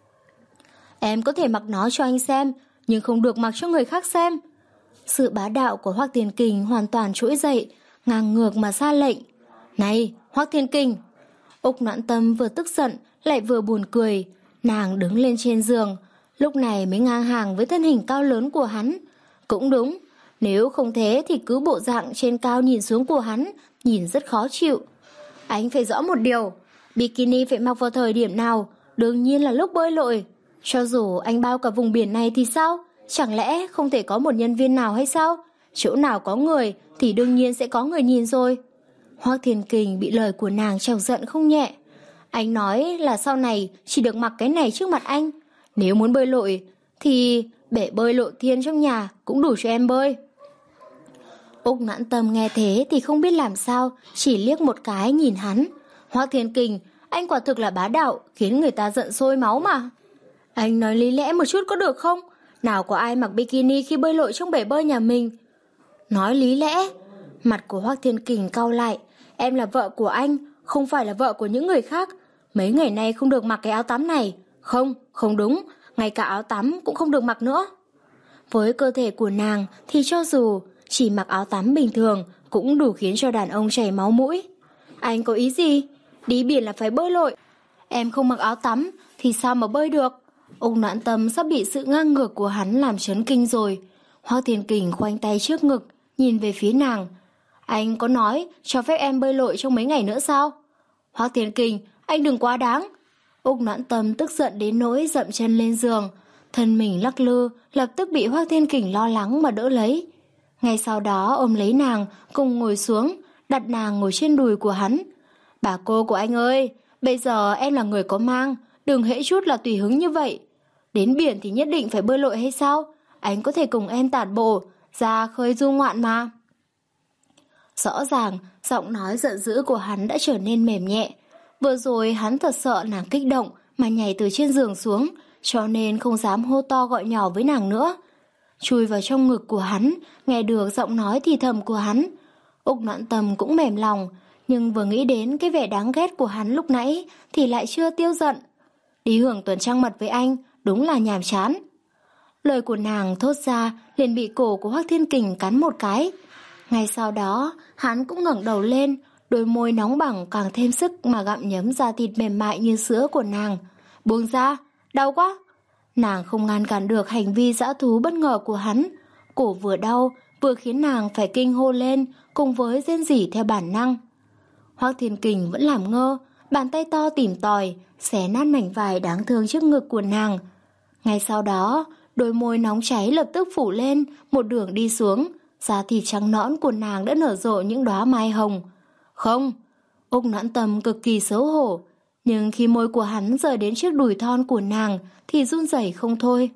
Em có thể mặc nó cho anh xem, nhưng không được mặc cho người khác xem. Sự bá đạo của Hoắc Thiên Kình hoàn toàn trỗi dậy, ngang ngược mà ra lệnh. Này, Hoắc Thiên Kình! Úc Noãn Tâm vừa tức giận lại vừa buồn cười. Nàng đứng lên trên giường, lúc này mới ngang hàng với thân hình cao lớn của hắn. Cũng đúng, nếu không thế thì cứ bộ dạng trên cao nhìn xuống của hắn, nhìn rất khó chịu. Anh phải rõ một điều, bikini phải mặc vào thời điểm nào? Đương nhiên là lúc bơi lội. Cho dù anh bao cả vùng biển này thì sao? Chẳng lẽ không thể có một nhân viên nào hay sao? Chỗ nào có người thì đương nhiên sẽ có người nhìn rồi. Hoắc Thiên Kình bị lời của nàng chọc giận không nhẹ. Anh nói là sau này chỉ được mặc cái này trước mặt anh. Nếu muốn bơi lội thì bể bơi lộ thiên trong nhà cũng đủ cho em bơi. Úc Noãn Tâm nghe thế thì không biết làm sao, chỉ liếc một cái nhìn hắn. Hoắc Thiên Kình, anh quả thực là bá đạo, khiến người ta giận sôi máu mà. Anh nói lý lẽ một chút có được không? Nào có ai mặc bikini khi bơi lội trong bể bơi nhà mình? Nói lý lẽ? Mặt của Hoắc Thiên Kình cau lại. Em là vợ của anh, không phải là vợ của những người khác. Mấy ngày nay không được mặc cái áo tắm này. Không, không đúng, ngay cả áo tắm cũng không được mặc nữa. Với cơ thể của nàng thì cho dù chỉ mặc áo tắm bình thường cũng đủ khiến cho đàn ông chảy máu mũi. Anh có ý gì? Đi biển là phải bơi lội. Em không mặc áo tắm thì sao mà bơi được? Úc Noãn Tâm sắp bị sự ngang ngược của hắn làm chấn kinh rồi. Hoắc Thiên Kình khoanh tay trước ngực, nhìn về phía nàng. Anh có nói cho phép em bơi lội trong mấy ngày nữa sao? Hoắc Thiên Kình, anh đừng quá đáng. Úc Noãn Tâm tức giận đến nỗi dậm chân lên giường, thân mình lắc lư, lập tức bị Hoắc Thiên Kình lo lắng mà đỡ lấy. Ngay sau đó ôm lấy nàng, cùng ngồi xuống, đặt nàng ngồi trên đùi của hắn. Bà cô của anh ơi, bây giờ em là người có mang, đừng hễ chút là tùy hứng như vậy. Đến biển thì nhất định phải bơi lội hay sao? Anh có thể cùng em tản bộ, ra khơi du ngoạn mà. Rõ ràng, giọng nói giận dữ của hắn đã trở nên mềm nhẹ. Vừa rồi hắn thật sợ nàng kích động mà nhảy từ trên giường xuống, cho nên không dám hô to gọi nhỏ với nàng nữa. Chui vào trong ngực của hắn, nghe được giọng nói thì thầm của hắn. Úc Noãn Tâm cũng mềm lòng, nhưng vừa nghĩ đến cái vẻ đáng ghét của hắn lúc nãy thì lại chưa tiêu giận. Đi hưởng tuần trăng mật với anh đúng là nhàm chán. Lời của nàng thốt ra liền bị cổ của Hoắc Thiên Kình cắn một cái. Ngay sau đó hắn cũng ngẩng đầu lên, đôi môi nóng bỏng càng thêm sức mà gặm nhấm da thịt mềm mại như sữa của nàng. Buông ra, Đau quá. Nàng không ngăn cản được hành vi dã thú bất ngờ của hắn. Cổ vừa đau, vừa khiến nàng phải kinh hô lên, cùng với rên rỉ theo bản năng. Hoắc Thiên Kình vẫn làm ngơ, bàn tay to tìm tòi, xé nát mảnh vải đáng thương trước ngực của nàng. Ngay sau đó, đôi môi nóng cháy lập tức phủ lên, một đường đi xuống, da thịt trắng nõn của nàng đã nở rộ những đóa mai hồng. Không, Úc Noãn Tâm cực kỳ xấu hổ, nhưng khi môi của hắn rời đến chiếc đùi thon của nàng thì run rẩy không thôi.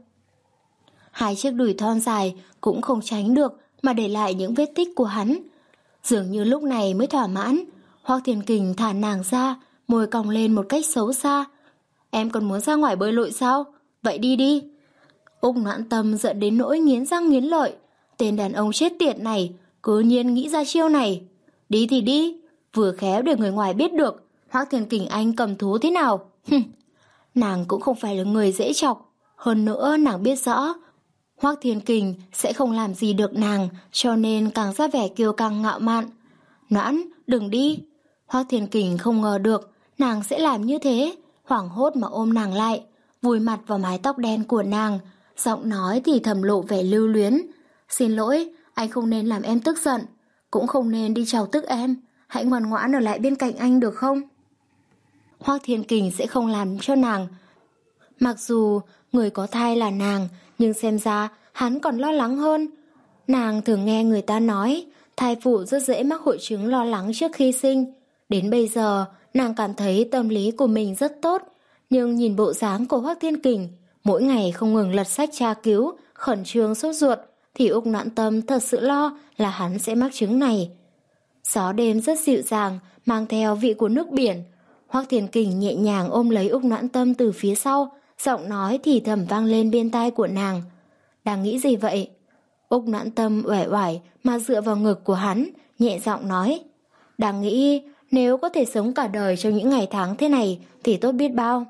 Hai chiếc đùi thon dài cũng không tránh được mà để lại những vết tích của hắn. Dường như lúc này mới thỏa mãn, Hoắc Thiên Kình thả nàng ra, môi cong lên một cách xấu xa. Em còn muốn ra ngoài bơi lội sao? Vậy đi đi. Úc Noãn Tâm giận đến nỗi nghiến răng nghiến lợi. Tên đàn ông chết tiệt này cứ nhiên nghĩ ra chiêu này. Đi thì đi, vừa khéo để người ngoài biết được Hoắc Thiên Kình anh cầm thú thế nào. Hừm. Nàng cũng không phải là người dễ chọc. Hơn nữa nàng biết rõ Hoắc Thiên Kình sẽ không làm gì được nàng, cho nên càng ra vẻ kiêu căng ngạo mạn. Noãn, đừng đi. Hoắc Thiên Kình không ngờ được nàng sẽ làm như thế, hoảng hốt mà ôm nàng lại, vùi mặt vào mái tóc đen của nàng, giọng nói thì thầm lộ vẻ lưu luyến. Xin lỗi, anh không nên làm em tức giận, cũng không nên đi chọc tức em, hãy ngoan ngoãn ở lại bên cạnh anh được không? Hoắc Thiên Kình sẽ không làm cho nàng. Mặc dù người có thai là nàng, nhưng xem ra hắn còn lo lắng hơn. Nàng thường nghe người ta nói thai phụ rất dễ mắc hội chứng lo lắng trước khi sinh. Đến bây giờ, nàng cảm thấy tâm lý của mình rất tốt, nhưng nhìn bộ dáng của Hoắc Thiên Kình, mỗi ngày không ngừng lật sách tra cứu, khẩn trương sốt ruột, thì Úc Noãn Tâm thật sự lo là hắn sẽ mắc chứng này. Gió đêm rất dịu dàng, mang theo vị của nước biển. Hoắc Thiên Kình nhẹ nhàng ôm lấy Úc Noãn Tâm từ phía sau, giọng nói thì thầm vang lên bên tai của nàng. Đang nghĩ gì vậy? Úc Noãn Tâm uể oải mà dựa vào ngực của hắn, nhẹ giọng nói. Đang nghĩ nếu có thể sống cả đời trong những ngày tháng thế này thì tốt biết bao.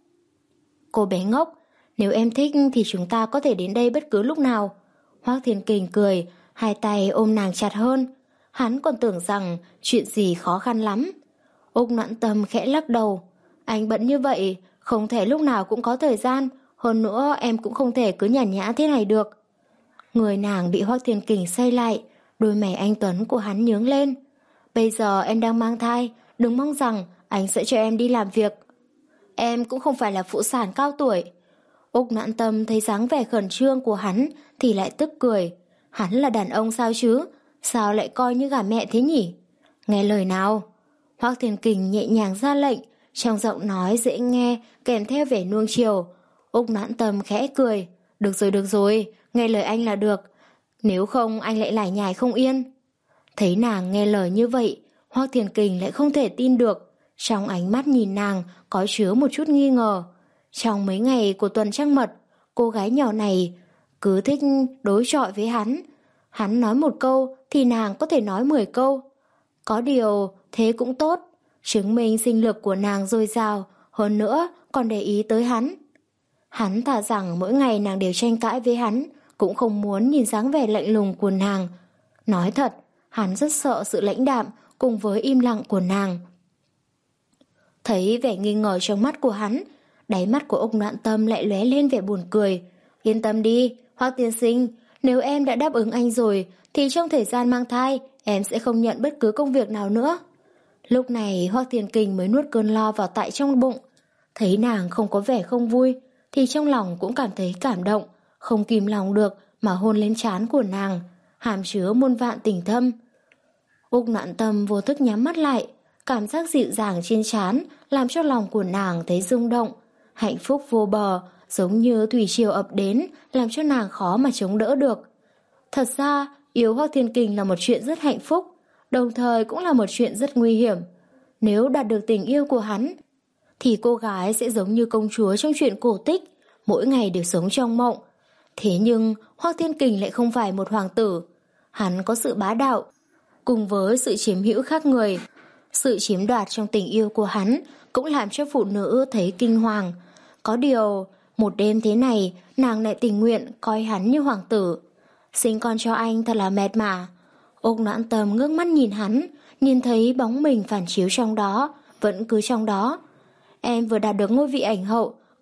Cô bé ngốc, nếu em thích thì chúng ta có thể đến đây bất cứ lúc nào. Hoắc Thiên Kình cười, hai tay ôm nàng chặt hơn. Hắn còn tưởng rằng chuyện gì khó khăn lắm. Úc Noãn Tâm khẽ lắc đầu. Anh bận như vậy, không thể lúc nào cũng có thời gian. Hơn nữa em cũng không thể cứ nhàn nhã thế này được. Người nàng bị Hoắc Thiên Kình xoay lại, đôi mày anh tuấn của hắn nhướng lên. Bây giờ em đang mang thai, đừng mong rằng anh sẽ cho em đi làm việc. Em cũng không phải là phụ sản cao tuổi. Úc Noãn Tâm thấy dáng vẻ khẩn trương của hắn thì lại tức cười. Hắn là đàn ông sao chứ? Sao lại coi như gà mẹ thế nhỉ? Nghe lời nào? Hoắc Thiên Kình nhẹ nhàng ra lệnh, trong giọng nói dễ nghe kèm theo vẻ nuông chiều. Úc Noãn Tâm khẽ cười. Được rồi được rồi, nghe lời anh là được. Nếu không anh lại lải nhải không yên. Thấy nàng nghe lời như vậy, Hoắc Thiên Kình lại không thể tin được. Trong ánh mắt nhìn nàng có chứa một chút nghi ngờ. Trong mấy ngày của tuần trăng mật, cô gái nhỏ này cứ thích đối chọi với hắn. Hắn nói một câu thì nàng có thể nói mười câu. Có điều thế cũng tốt, chứng minh sinh lực của nàng dồi dào, hơn nữa còn để ý tới hắn. Hắn thà rằng mỗi ngày nàng đều tranh cãi với hắn, cũng không muốn nhìn dáng vẻ lạnh lùng của nàng. Nói thật, hắn rất sợ sự lãnh đạm cùng với im lặng của nàng. Thấy vẻ nghi ngờ trong mắt của hắn, đáy mắt của Úc Noãn Tâm lại lóe lên vẻ buồn cười. Yên tâm đi, Hoắc tiên sinh, nếu em đã đáp ứng anh rồi thì trong thời gian mang thai em sẽ không nhận bất cứ công việc nào nữa. Lúc này Hoắc Thiên Kình mới nuốt cơn lo vào tại trong bụng. Thấy nàng không có vẻ không vui thì trong lòng cũng cảm thấy cảm động, không kìm lòng được mà hôn lên trán của nàng, hàm chứa muôn vạn tình thâm. Úc Noãn Tâm vô thức nhắm mắt lại, cảm giác dịu dàng trên trán làm cho lòng của nàng thấy rung động, hạnh phúc vô bờ, giống như thủy triều ập đến, làm cho nàng khó mà chống đỡ được. Thật ra, yêu Hoắc Thiên Kình là một chuyện rất hạnh phúc, đồng thời cũng là một chuyện rất nguy hiểm. Nếu đạt được tình yêu của hắn, thì cô gái sẽ giống như công chúa trong truyện cổ tích, mỗi ngày đều sống trong mộng. Thế nhưng, Hoắc Thiên Kình lại không phải một hoàng tử. Hắn có sự bá đạo, cùng với sự chiếm hữu khác người. Sự chiếm đoạt trong tình yêu của hắn cũng làm cho phụ nữ thấy kinh hoàng. Có điều, một đêm thế này, nàng lại tình nguyện coi hắn như hoàng tử. Sinh con cho anh thật là mệt mà. Úc Noãn Tâm ngước mắt nhìn hắn, nhìn thấy bóng mình phản chiếu trong đó, vẫn cứ trong đó. Em vừa đạt được ngôi vị ảnh hậu,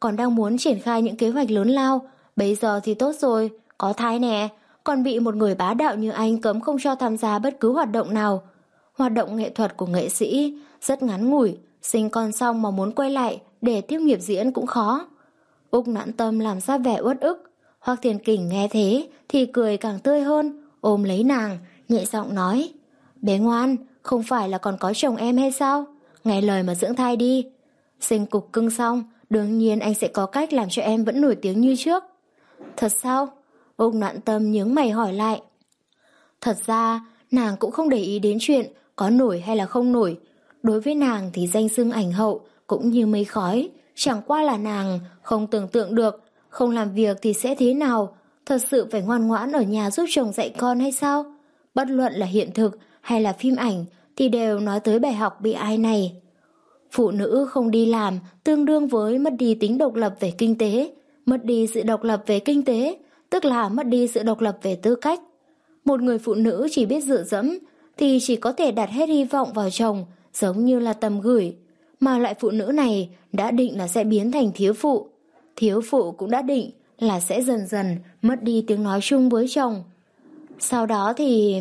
còn đang muốn triển khai những kế hoạch lớn lao. Bây giờ thì tốt rồi, có thai nè, còn bị một người bá đạo như anh cấm không cho tham gia bất cứ hoạt động nào. Hoạt động nghệ thuật của nghệ sĩ rất ngắn ngủi, sinh con xong mà muốn quay lại để tiếp nghiệp diễn cũng khó. Úc Noãn Tâm làm ra vẻ uất ức. Hoắc Thiên Kình nghe thế thì cười càng tươi hơn, ôm lấy nàng, nhẹ giọng nói: Bé ngoan, không phải là còn có chồng em hay sao? Nghe lời mà dưỡng thai đi. Sinh cục cưng xong, đương nhiên anh sẽ có cách làm cho em vẫn nổi tiếng như trước. Thật sao? Úc Noãn Tâm nhướng mày hỏi lại. Thật ra, nàng cũng không để ý đến chuyện có nổi hay là không nổi. Đối với nàng thì danh xưng ảnh hậu cũng như mây khói. Chẳng qua là nàng không tưởng tượng được, không làm việc thì sẽ thế nào. Thật sự phải ngoan ngoãn ở nhà giúp chồng dạy con hay sao? Bất luận là hiện thực hay là phim ảnh thì đều nói tới bài học bị ai này. Phụ nữ không đi làm tương đương với mất đi tính độc lập về kinh tế. Mất đi sự độc lập về kinh tế tức là mất đi sự độc lập về tư cách. Một người phụ nữ chỉ biết dựa dẫm thì chỉ có thể đặt hết hy vọng vào chồng, giống như là tầm gửi. Mà loại phụ nữ này đã định là sẽ biến thành thiếu phụ. Thiếu phụ cũng đã định là sẽ dần dần mất đi tiếng nói chung với chồng. Sau đó thì...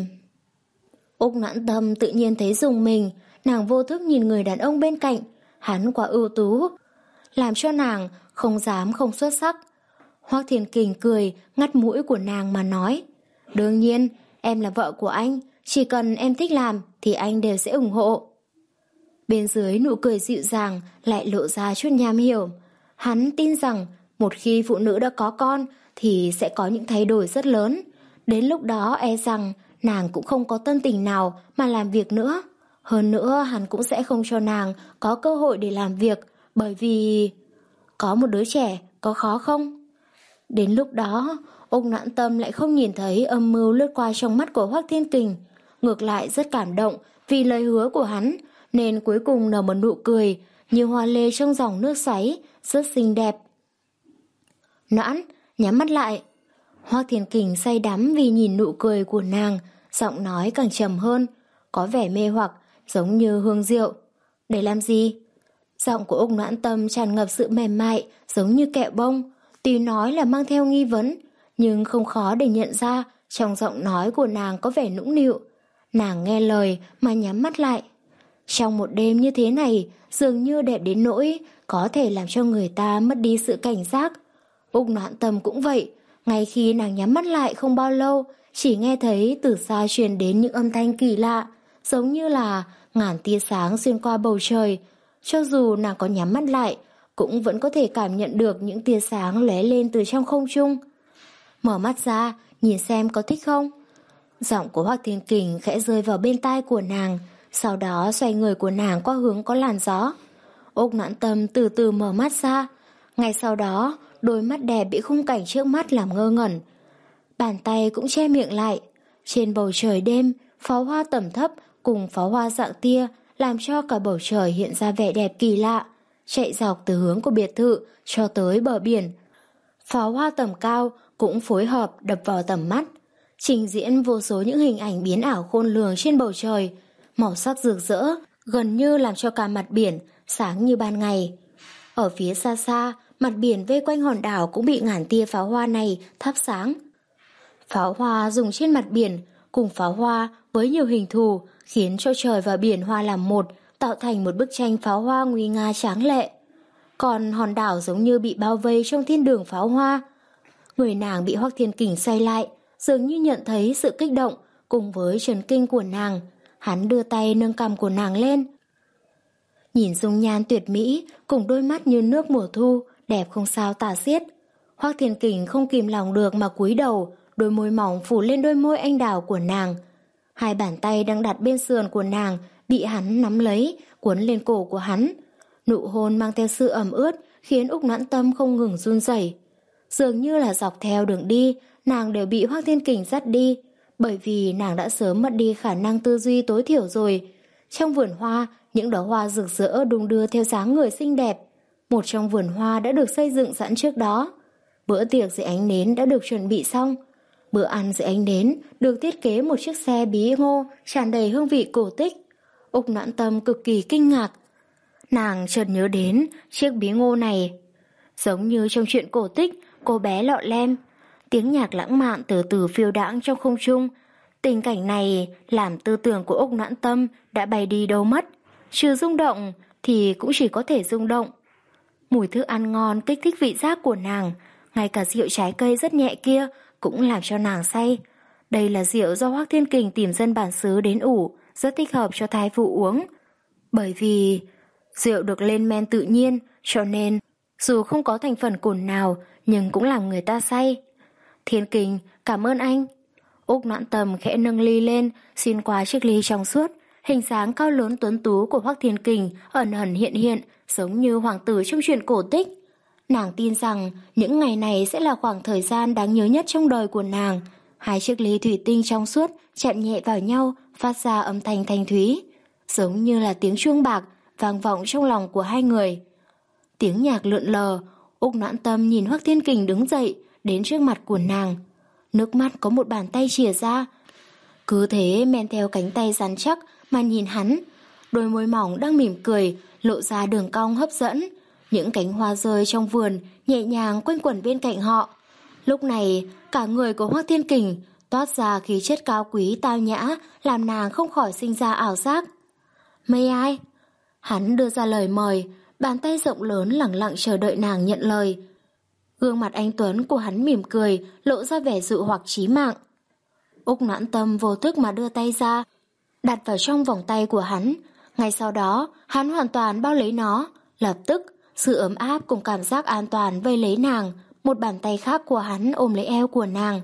Úc Noãn Tâm tự nhiên thấy rùng mình. Nàng vô thức nhìn người đàn ông bên cạnh. Hắn quá ưu tú, làm cho nàng không dám không xuất sắc. Hoắc Thiên Kình cười ngắt mũi của nàng mà nói: Đương nhiên, em là vợ của anh, chỉ cần em thích làm thì anh đều sẽ ủng hộ. Bên dưới nụ cười dịu dàng lại lộ ra chút nham hiểm. Hắn tin rằng một khi phụ nữ đã có con thì sẽ có những thay đổi rất lớn. Đến lúc đó e rằng nàng cũng không có tâm tình nào mà làm việc nữa. Hơn nữa hắn cũng sẽ không cho nàng có cơ hội để làm việc, bởi vì có một đứa trẻ có khó không? Đến lúc đó, Úc Noãn Tâm lại không nhìn thấy âm mưu lướt qua trong mắt của Hoắc Thiên Kình. Ngược lại rất cảm động vì lời hứa của hắn, nên cuối cùng nở một nụ cười như hoa lê trong dòng nước xoáy, rất xinh đẹp. Noãn, nhắm mắt lại. Hoắc Thiên Kình say đắm vì nhìn nụ cười của nàng, giọng nói càng trầm hơn, có vẻ mê hoặc, giống như hương rượu. Để làm gì? Giọng của Úc Noãn Tâm tràn ngập sự mềm mại, giống như kẹo bông. Tuy nói là mang theo nghi vấn, nhưng không khó để nhận ra trong giọng nói của nàng có vẻ nũng nịu. Nàng nghe lời mà nhắm mắt lại. Trong một đêm như thế này, dường như đẹp đến nỗi có thể làm cho người ta mất đi sự cảnh giác. Úc Noãn Tâm cũng vậy. Ngay khi nàng nhắm mắt lại không bao lâu, chỉ nghe thấy từ xa truyền đến những âm thanh kỳ lạ, giống như là ngàn tia sáng xuyên qua bầu trời. Cho dù nàng có nhắm mắt lại, cũng vẫn có thể cảm nhận được những tia sáng lóe lên từ trong không trung. Mở mắt ra, nhìn xem có thích không? Giọng của Hoắc Thiên Kình khẽ rơi vào bên tai của nàng, sau đó xoay người của nàng qua hướng có làn gió. Úc Noãn Tâm từ từ mở mắt ra. Ngay sau đó, đôi mắt đẹp bị khung cảnh trước mắt làm ngơ ngẩn. Bàn tay cũng che miệng lại. Trên bầu trời đêm, pháo hoa tầm thấp cùng pháo hoa dạng tia làm cho cả bầu trời hiện ra vẻ đẹp kỳ lạ, chạy dọc từ hướng của biệt thự cho tới bờ biển. Pháo hoa tầm cao cũng phối hợp đập vào tầm mắt, trình diễn vô số những hình ảnh biến ảo khôn lường trên bầu trời, màu sắc rực rỡ, gần như làm cho cả mặt biển sáng như ban ngày. Ở phía xa xa, mặt biển vây quanh hòn đảo cũng bị ngàn tia pháo hoa này thắp sáng. Pháo hoa dùng trên mặt biển cùng pháo hoa với nhiều hình thù khiến cho trời và biển hòa làm một, tạo thành một bức tranh pháo hoa nguy nga tráng lệ. Còn hòn đảo giống như bị bao vây trong thiên đường pháo hoa. Người nàng bị Hoắc Thiên Kình xoay lại, dường như nhận thấy sự kích động cùng với chấn kinh của nàng. Hắn đưa tay nâng cằm của nàng lên. Nhìn dung nhan tuyệt mỹ cùng đôi mắt như nước mùa thu, đẹp không sao tả xiết. Hoắc Thiên Kình không kìm lòng được mà cúi đầu, đôi môi mỏng phủ lên đôi môi anh đào của nàng. Hai bàn tay đang đặt bên sườn của nàng bị hắn nắm lấy, cuốn lên cổ của hắn. Nụ hôn mang theo sự ẩm ướt khiến Úc Noãn Tâm không ngừng run rẩy. Dường như là dọc theo đường đi, nàng đều bị Hoắc Thiên Kình dắt đi, bởi vì nàng đã sớm mất đi khả năng tư duy tối thiểu rồi. Trong vườn hoa, những đóa hoa rực rỡ đung đưa theo dáng người xinh đẹp. Một trong vườn hoa đã được xây dựng sẵn trước đó. Bữa tiệc dưới ánh nến đã được chuẩn bị xong. Bữa ăn dưới ánh nến được thiết kế một chiếc xe bí ngô tràn đầy hương vị cổ tích. Úc Noãn Tâm cực kỳ kinh ngạc. Nàng chợt nhớ đến chiếc bí ngô này. Giống như trong truyện cổ tích Cô bé lọ lem. Tiếng nhạc lãng mạn từ từ phiêu đãng trong không trung. Tình cảnh này làm tư tưởng của Úc Noãn Tâm đã bay đi đâu mất. Trừ rung động thì cũng chỉ có thể rung động. Mùi thức ăn ngon kích thích vị giác của nàng, ngay cả rượu trái cây rất nhẹ kia cũng làm cho nàng say. Đây là rượu do Hoắc Thiên Kình tìm dân bản xứ đến ủ, rất thích hợp cho thai phụ uống. Bởi vì rượu được lên men tự nhiên, cho nên dù không có thành phần cồn nào nhưng cũng làm người ta say. Thiên Kình, cảm ơn anh. Úc Noãn Tâm khẽ nâng ly lên, xin qua chiếc ly trong suốt. Hình dáng cao lớn tuấn tú của Hoắc Thiên Kình ẩn ẩn hiện hiện, giống như hoàng tử trong truyện cổ tích. Nàng tin rằng những ngày này sẽ là khoảng thời gian đáng nhớ nhất trong đời của nàng. Hai chiếc ly thủy tinh trong suốt chạm nhẹ vào nhau, phát ra âm thanh thanh thúy, giống như là tiếng chuông bạc vang vọng trong lòng của hai người. Tiếng nhạc lượn lờ, Úc Noãn Tâm nhìn Hoắc Thiên Kình đứng dậy, đến trước mặt của nàng. Nước mắt có một bàn tay chìa ra. Cứ thế men theo cánh tay rắn chắc mà nhìn hắn. Đôi môi mỏng đang mỉm cười, lộ ra đường cong hấp dẫn. Những cánh hoa rơi trong vườn nhẹ nhàng quanh quẩn bên cạnh họ. Lúc này, cả người của Hoắc Thiên Kình toát ra khí chất cao quý tao nhã, làm nàng không khỏi sinh ra ảo giác. Mây ai? Hắn đưa ra lời mời, bàn tay rộng lớn lẳng lặng chờ đợi nàng nhận lời. Gương mặt anh tuấn của hắn mỉm cười, lộ ra vẻ dụ hoặc chí mạng. Úc Noãn Tâm vô thức mà đưa tay ra, đặt vào trong vòng tay của hắn. Ngay sau đó, hắn hoàn toàn bao lấy nó. Lập tức, sự ấm áp cùng cảm giác an toàn vây lấy nàng. Một bàn tay khác của hắn ôm lấy eo của nàng.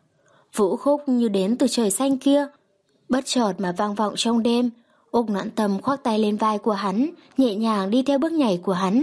Vũ khúc như đến từ trời xanh kia, bất chợt mà vang vọng trong đêm. Úc Noãn Tâm khoác tay lên vai của hắn, nhẹ nhàng đi theo bước nhảy của hắn.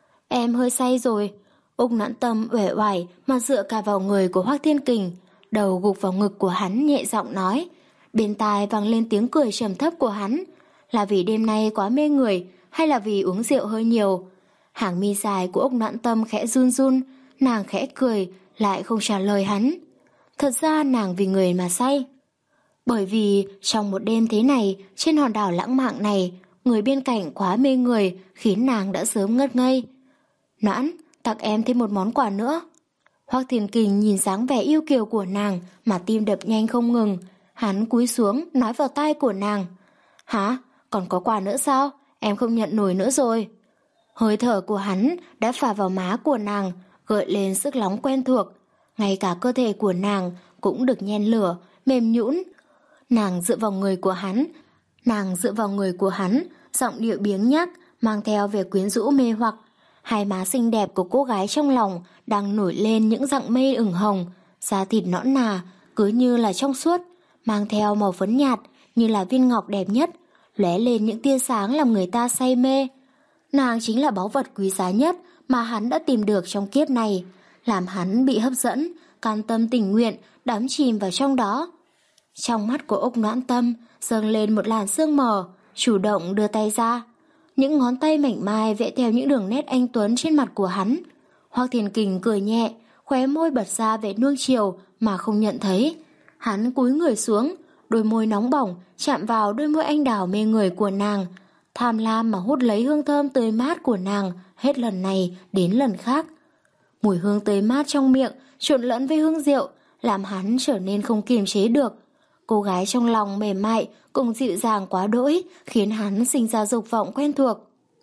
Em hơi say rồi. Úc Noãn Tâm uể oải mà dựa cả vào người của Hoắc Thiên Kình, đầu gục vào ngực của hắn, nhẹ giọng nói. Bên tai vang lên tiếng cười trầm thấp của hắn. Là vì đêm nay quá mê người, hay là vì uống rượu hơi nhiều? Hàng mi dài của Úc Noãn Tâm khẽ run run, nàng khẽ cười, lại không trả lời hắn. Thật ra nàng vì người mà say. Bởi vì trong một đêm thế này, trên hòn đảo lãng mạn này, người bên cạnh quá mê người, khiến nàng đã sớm ngất ngây. Noãn, tặng em thêm một món quà nữa. Hoắc Thiên Kình nhìn dáng vẻ yêu kiều của nàng mà tim đập nhanh không ngừng. Hắn cúi xuống nói vào tai của nàng. Hả? Còn có quà nữa sao? Em không nhận nổi nữa rồi. Hơi thở của hắn đã phả vào má của nàng, gợi lên sức nóng quen thuộc. Ngay cả cơ thể của nàng cũng được nhen lửa, mềm nhũn. Nàng dựa vào người của hắn, nàng dựa vào người của hắn, giọng điệu biếng nhác, mang theo vẻ quyến rũ mê hoặc. Hai má xinh đẹp của cô gái trong lòng đang nổi lên những dặng mây ửng hồng, da thịt nõn nà, cứ như là trong suốt, mang theo màu phấn nhạt như là viên ngọc đẹp nhất, lóe lên những tia sáng làm người ta say mê. Nàng chính là báu vật quý giá nhất mà hắn đã tìm được trong kiếp này, làm hắn bị hấp dẫn, cam tâm tình nguyện, đắm chìm vào trong đó. Trong mắt của Úc Noãn Tâm dâng lên một làn sương mờ, chủ động đưa tay ra. Những ngón tay mảnh mai vẽ theo những đường nét anh tuấn trên mặt của hắn. Hoắc Thiên Kình cười nhẹ, khóe môi bật ra vẻ nuông chiều mà không nhận thấy. Hắn cúi người xuống, đôi môi nóng bỏng chạm vào đôi môi anh đào mê người của nàng, tham lam mà hút lấy hương thơm tươi mát của nàng hết lần này đến lần khác. Mùi hương tươi mát trong miệng trộn lẫn với hương rượu làm hắn trở nên không kiềm chế được. Cô gái trong lòng mềm mại cùng dịu dàng quá đỗi khiến hắn sinh ra dục vọng quen thuộc.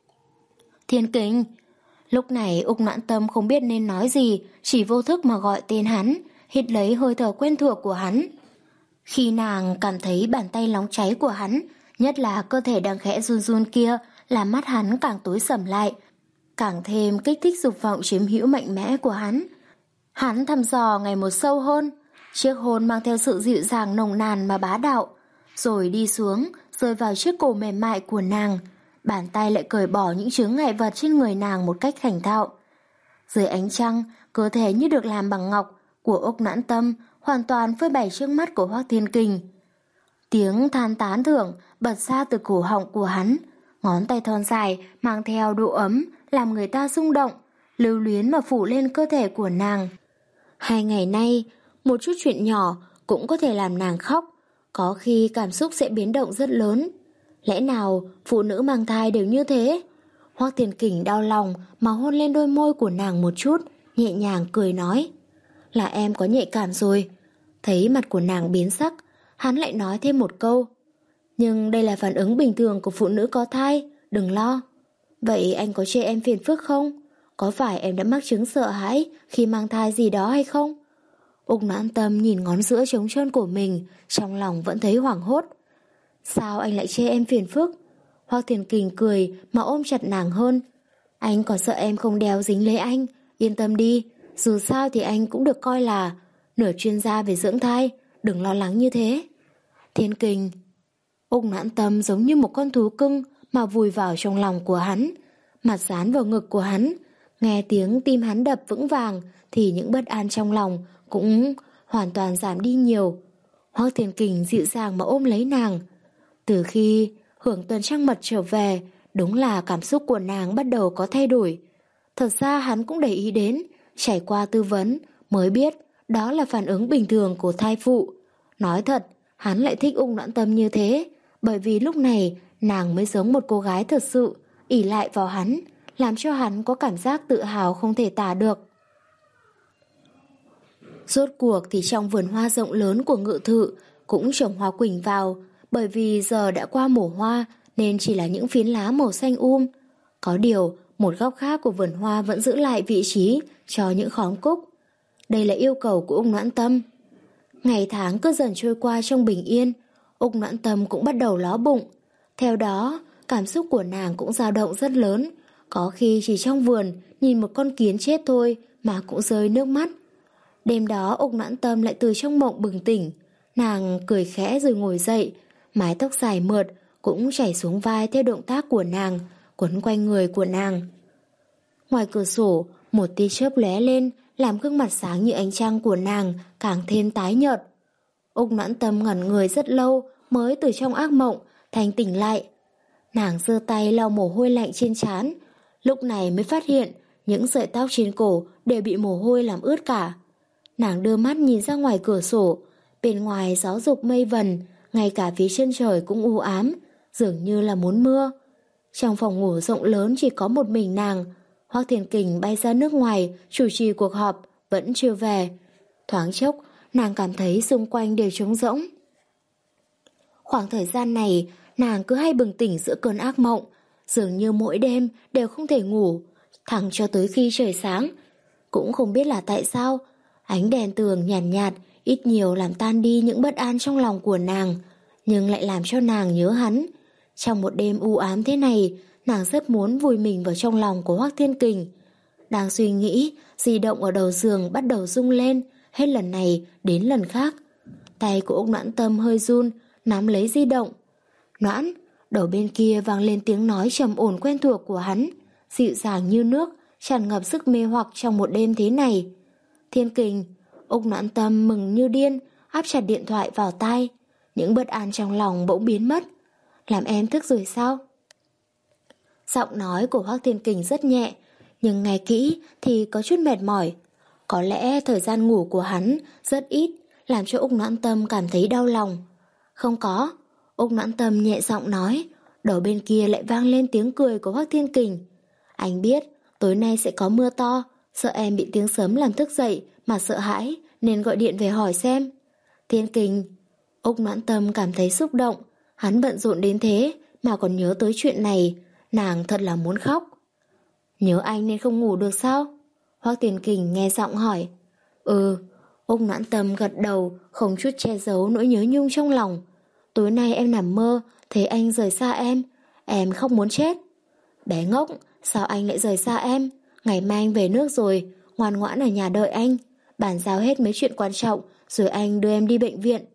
Thiên Kình. Lúc này Úc Noãn Tâm không biết nên nói gì, chỉ vô thức mà gọi tên hắn, hít lấy hơi thở quen thuộc của hắn. Khi nàng cảm thấy bàn tay nóng cháy của hắn, nhất là cơ thể đang khẽ run run kia, làm mắt hắn càng tối sầm lại, càng thêm kích thích dục vọng chiếm hữu mạnh mẽ của hắn. Hắn thăm dò ngày một sâu hơn, chiếc hôn mang theo sự dịu dàng nồng nàn mà bá đạo, rồi đi xuống, rơi vào chiếc cổ mềm mại của nàng. Bàn tay lại cởi bỏ những chướng ngại vật trên người nàng một cách thành thạo. Dưới ánh trăng, cơ thể như được làm bằng ngọc của Úc Noãn Tâm hoàn toàn phơi bày trước mắt của Hoắc Thiên Kình. Tiếng than tán thưởng bật ra từ cổ họng của hắn, ngón tay thon dài mang theo độ ấm làm người ta rung động, lưu luyến mà phủ lên cơ thể của nàng. Hai ngày nay, một chút chuyện nhỏ cũng có thể làm nàng khóc, có khi cảm xúc sẽ biến động rất lớn. Lẽ nào phụ nữ mang thai đều như thế? Hoắc Thiên Kình đau lòng mà hôn lên đôi môi của nàng một chút, nhẹ nhàng cười nói. Là em có nhạy cảm rồi. Thấy mặt của nàng biến sắc, hắn lại nói thêm một câu. Nhưng đây là phản ứng bình thường của phụ nữ có thai, đừng lo. Vậy anh có chê em phiền phức không? Có phải em đã mắc chứng sợ hãi khi mang thai gì đó hay không? Úc Noãn Tâm nhìn ngón giữa trống trơn của mình, trong lòng vẫn thấy hoảng hốt. Sao anh lại chê em phiền phức? Hoắc Thiên Kình cười mà ôm chặt nàng hơn. Anh còn sợ em không đeo dính lấy anh, yên tâm đi, dù sao thì anh cũng được coi là nửa chuyên gia về dưỡng thai, đừng lo lắng như thế. Thiên Kình. Úc Noãn Tâm giống như một con thú cưng mà vùi vào trong lòng của hắn, mặt dán vào ngực của hắn, nghe tiếng tim hắn đập vững vàng thì những bất an trong lòng cũng hoàn toàn giảm đi nhiều. Hoắc Thiên Kình dịu dàng mà ôm lấy nàng. Từ khi hưởng tuần trăng mật trở về, đúng là cảm xúc của nàng bắt đầu có thay đổi. Thật ra hắn cũng để ý đến, trải qua tư vấn mới biết đó là phản ứng bình thường của thai phụ. Nói thật, hắn lại thích Úc Noãn Tâm như thế, bởi vì lúc này nàng mới giống một cô gái thật sự, ỷ lại vào hắn, làm cho hắn có cảm giác tự hào không thể tả được. Rốt cuộc thì trong vườn hoa rộng lớn của ngự thự cũng trồng hoa quỳnh vào, bởi vì giờ đã qua mùa hoa nên chỉ là những phiến lá màu xanh um. Có điều, một góc khác của vườn hoa vẫn giữ lại vị trí cho những khóm cúc. Đây là yêu cầu của Úc Noãn Tâm. Ngày tháng cứ dần trôi qua trong bình yên, Úc Noãn Tâm cũng bắt đầu ló bụng. Theo đó, cảm xúc của nàng cũng dao động rất lớn, có khi chỉ trong vườn nhìn một con kiến chết thôi mà cũng rơi nước mắt. Đêm đó Úc Noãn Tâm lại từ trong mộng bừng tỉnh, nàng cười khẽ rồi ngồi dậy, mái tóc dài mượt cũng chảy xuống vai theo động tác của nàng, quấn quanh người của nàng. Ngoài cửa sổ, một tia chớp lóe lên, làm gương mặt sáng như ánh trăng của nàng càng thêm tái nhợt. Úc Noãn Tâm ngẩn người rất lâu mới từ trong ác mộng thanh tỉnh lại. Nàng giơ tay lau mồ hôi lạnh trên trán, lúc này mới phát hiện những sợi tóc trên cổ đều bị mồ hôi làm ướt cả. Nàng đưa mắt nhìn ra ngoài cửa sổ, bên ngoài gió rục mây vần, ngay cả phía chân trời cũng u ám, dường như là muốn mưa. Trong phòng ngủ rộng lớn chỉ có một mình nàng. Hoắc Thiên Kình bay ra nước ngoài chủ trì cuộc họp vẫn chưa về. Thoáng chốc nàng cảm thấy xung quanh đều trống rỗng. Khoảng thời gian này nàng cứ hay bừng tỉnh giữa cơn ác mộng, dường như mỗi đêm đều không thể ngủ, thẳng cho tới khi trời sáng. Cũng không biết là tại sao, ánh đèn tường nhàn nhạt, nhạt ít nhiều làm tan đi những bất an trong lòng của nàng, nhưng lại làm cho nàng nhớ hắn. Trong một đêm u ám thế này, nàng rất muốn vùi mình vào trong lòng của Hoắc Thiên Kình. Đang suy nghĩ, di động ở đầu giường bắt đầu rung lên, hết lần này đến lần khác. Tay của Úc Noãn Tâm hơi run, nắm lấy di động. Noãn, đầu bên kia vang lên tiếng nói trầm ổn quen thuộc của hắn, dịu dàng như nước, tràn ngập sức mê hoặc trong một đêm thế này. Thiên Kình. Úc Noãn Tâm mừng như điên, áp chặt điện thoại vào tai. Những bất an trong lòng bỗng biến mất. Làm em thức rồi sao? Giọng nói của Hoắc Thiên Kình rất nhẹ, nhưng nghe kỹ thì có chút mệt mỏi. Có lẽ thời gian ngủ của hắn rất ít, làm cho Úc Noãn Tâm cảm thấy đau lòng. Không có. Úc Noãn Tâm nhẹ giọng nói. Đầu bên kia lại vang lên tiếng cười của Hoắc Thiên Kình. Anh biết tối nay sẽ có mưa to, sợ em bị tiếng sấm làm thức dậy mà sợ hãi nên gọi điện về hỏi xem. Thiên Kình. Úc Noãn Tâm cảm thấy xúc động. Hắn bận rộn đến thế mà còn nhớ tới chuyện này, nàng thật là muốn khóc. Nhớ anh nên không ngủ được sao? Hoắc Thiên Kình nghe giọng hỏi. Ừ. Úc Noãn Tâm gật đầu, không chút che giấu nỗi nhớ nhung trong lòng. Tối nay em nằm mơ thấy anh rời xa em, em khóc muốn chết. Bé ngốc, sao anh lại rời xa em? Ngày mai anh về nước rồi, ngoan ngoãn ở nhà đợi anh, bàn giao hết mấy chuyện quan trọng rồi anh đưa em đi bệnh viện.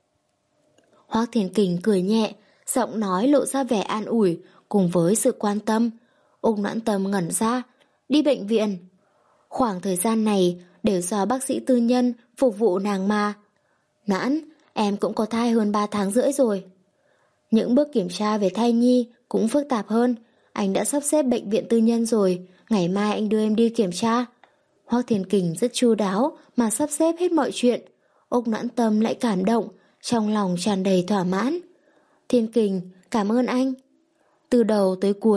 Hoắc Thiên Kình cười nhẹ, giọng nói lộ ra vẻ an ủi cùng với sự quan tâm. Úc Noãn Tâm ngẩn ra. Đi bệnh viện? Khoảng thời gian này đều do bác sĩ tư nhân phục vụ nàng mà. Noãn, em cũng có thai hơn ba tháng rưỡi rồi. Những bước kiểm tra về thai nhi cũng phức tạp hơn. Anh đã sắp xếp bệnh viện tư nhân rồi, ngày mai anh đưa em đi kiểm tra. Hoắc Thiên Kình rất chu đáo mà sắp xếp hết mọi chuyện. Úc Noãn Tâm lại cảm động, trong lòng tràn đầy thỏa mãn. Thiên Kình, cảm ơn anh. Từ đầu tới cuối,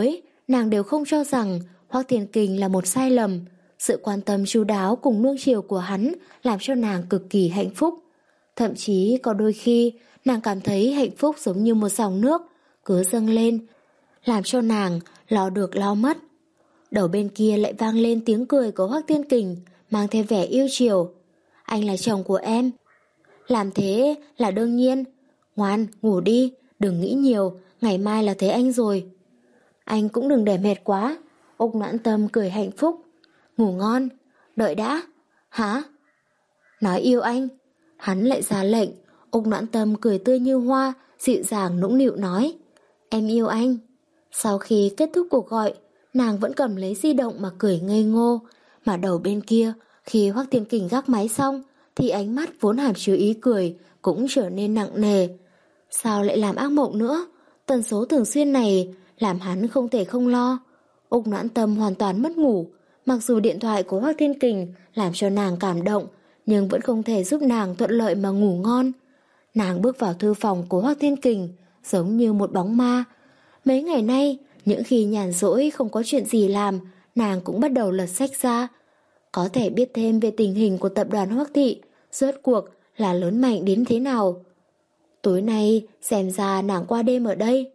nàng đều không cho rằng Hoắc Thiên Kình là một sai lầm. Sự quan tâm chu đáo cùng nuông chiều của hắn làm cho nàng cực kỳ hạnh phúc. Thậm chí có đôi khi nàng cảm thấy hạnh phúc giống như một dòng nước cứ dâng lên, làm cho nàng lo được lo mất. Đầu bên kia lại vang lên tiếng cười của Hoắc Thiên Kình, mang theo vẻ yêu chiều. Anh là chồng của em. Làm thế là đương nhiên. Ngoan, ngủ đi, đừng nghĩ nhiều, ngày mai là thấy anh rồi. Anh cũng đừng để mệt quá. Úc Noãn Tâm cười hạnh phúc. Ngủ ngon, đợi đã. Hả? Nói yêu anh. Hắn lại ra lệnh. Úc Noãn Tâm cười tươi như hoa, dịu dàng nũng nịu nói. Em yêu anh. Sau khi kết thúc cuộc gọi, nàng vẫn cầm lấy di động mà cười ngây ngô. Mà đầu bên kia, khi Hoắc Thiên Kình gác máy xong, thì ánh mắt vốn hàm chứa ý cười cũng trở nên nặng nề. Sao lại làm ác mộng nữa? Tần số thường xuyên này làm hắn không thể không lo. Úc Noãn Tâm hoàn toàn mất ngủ. Mặc dù điện thoại của Hoắc Thiên Kình làm cho nàng cảm động, nhưng vẫn không thể giúp nàng thuận lợi mà ngủ ngon. Nàng bước vào thư phòng của Hoắc Thiên Kình giống như một bóng ma. Mấy ngày nay, những khi nhàn rỗi không có chuyện gì làm, nàng cũng bắt đầu lật sách ra. Có thể biết thêm về tình hình của tập đoàn Hoắc Thị, rốt cuộc là lớn mạnh đến thế nào. Tối nay xem ra nàng qua đêm ở đây.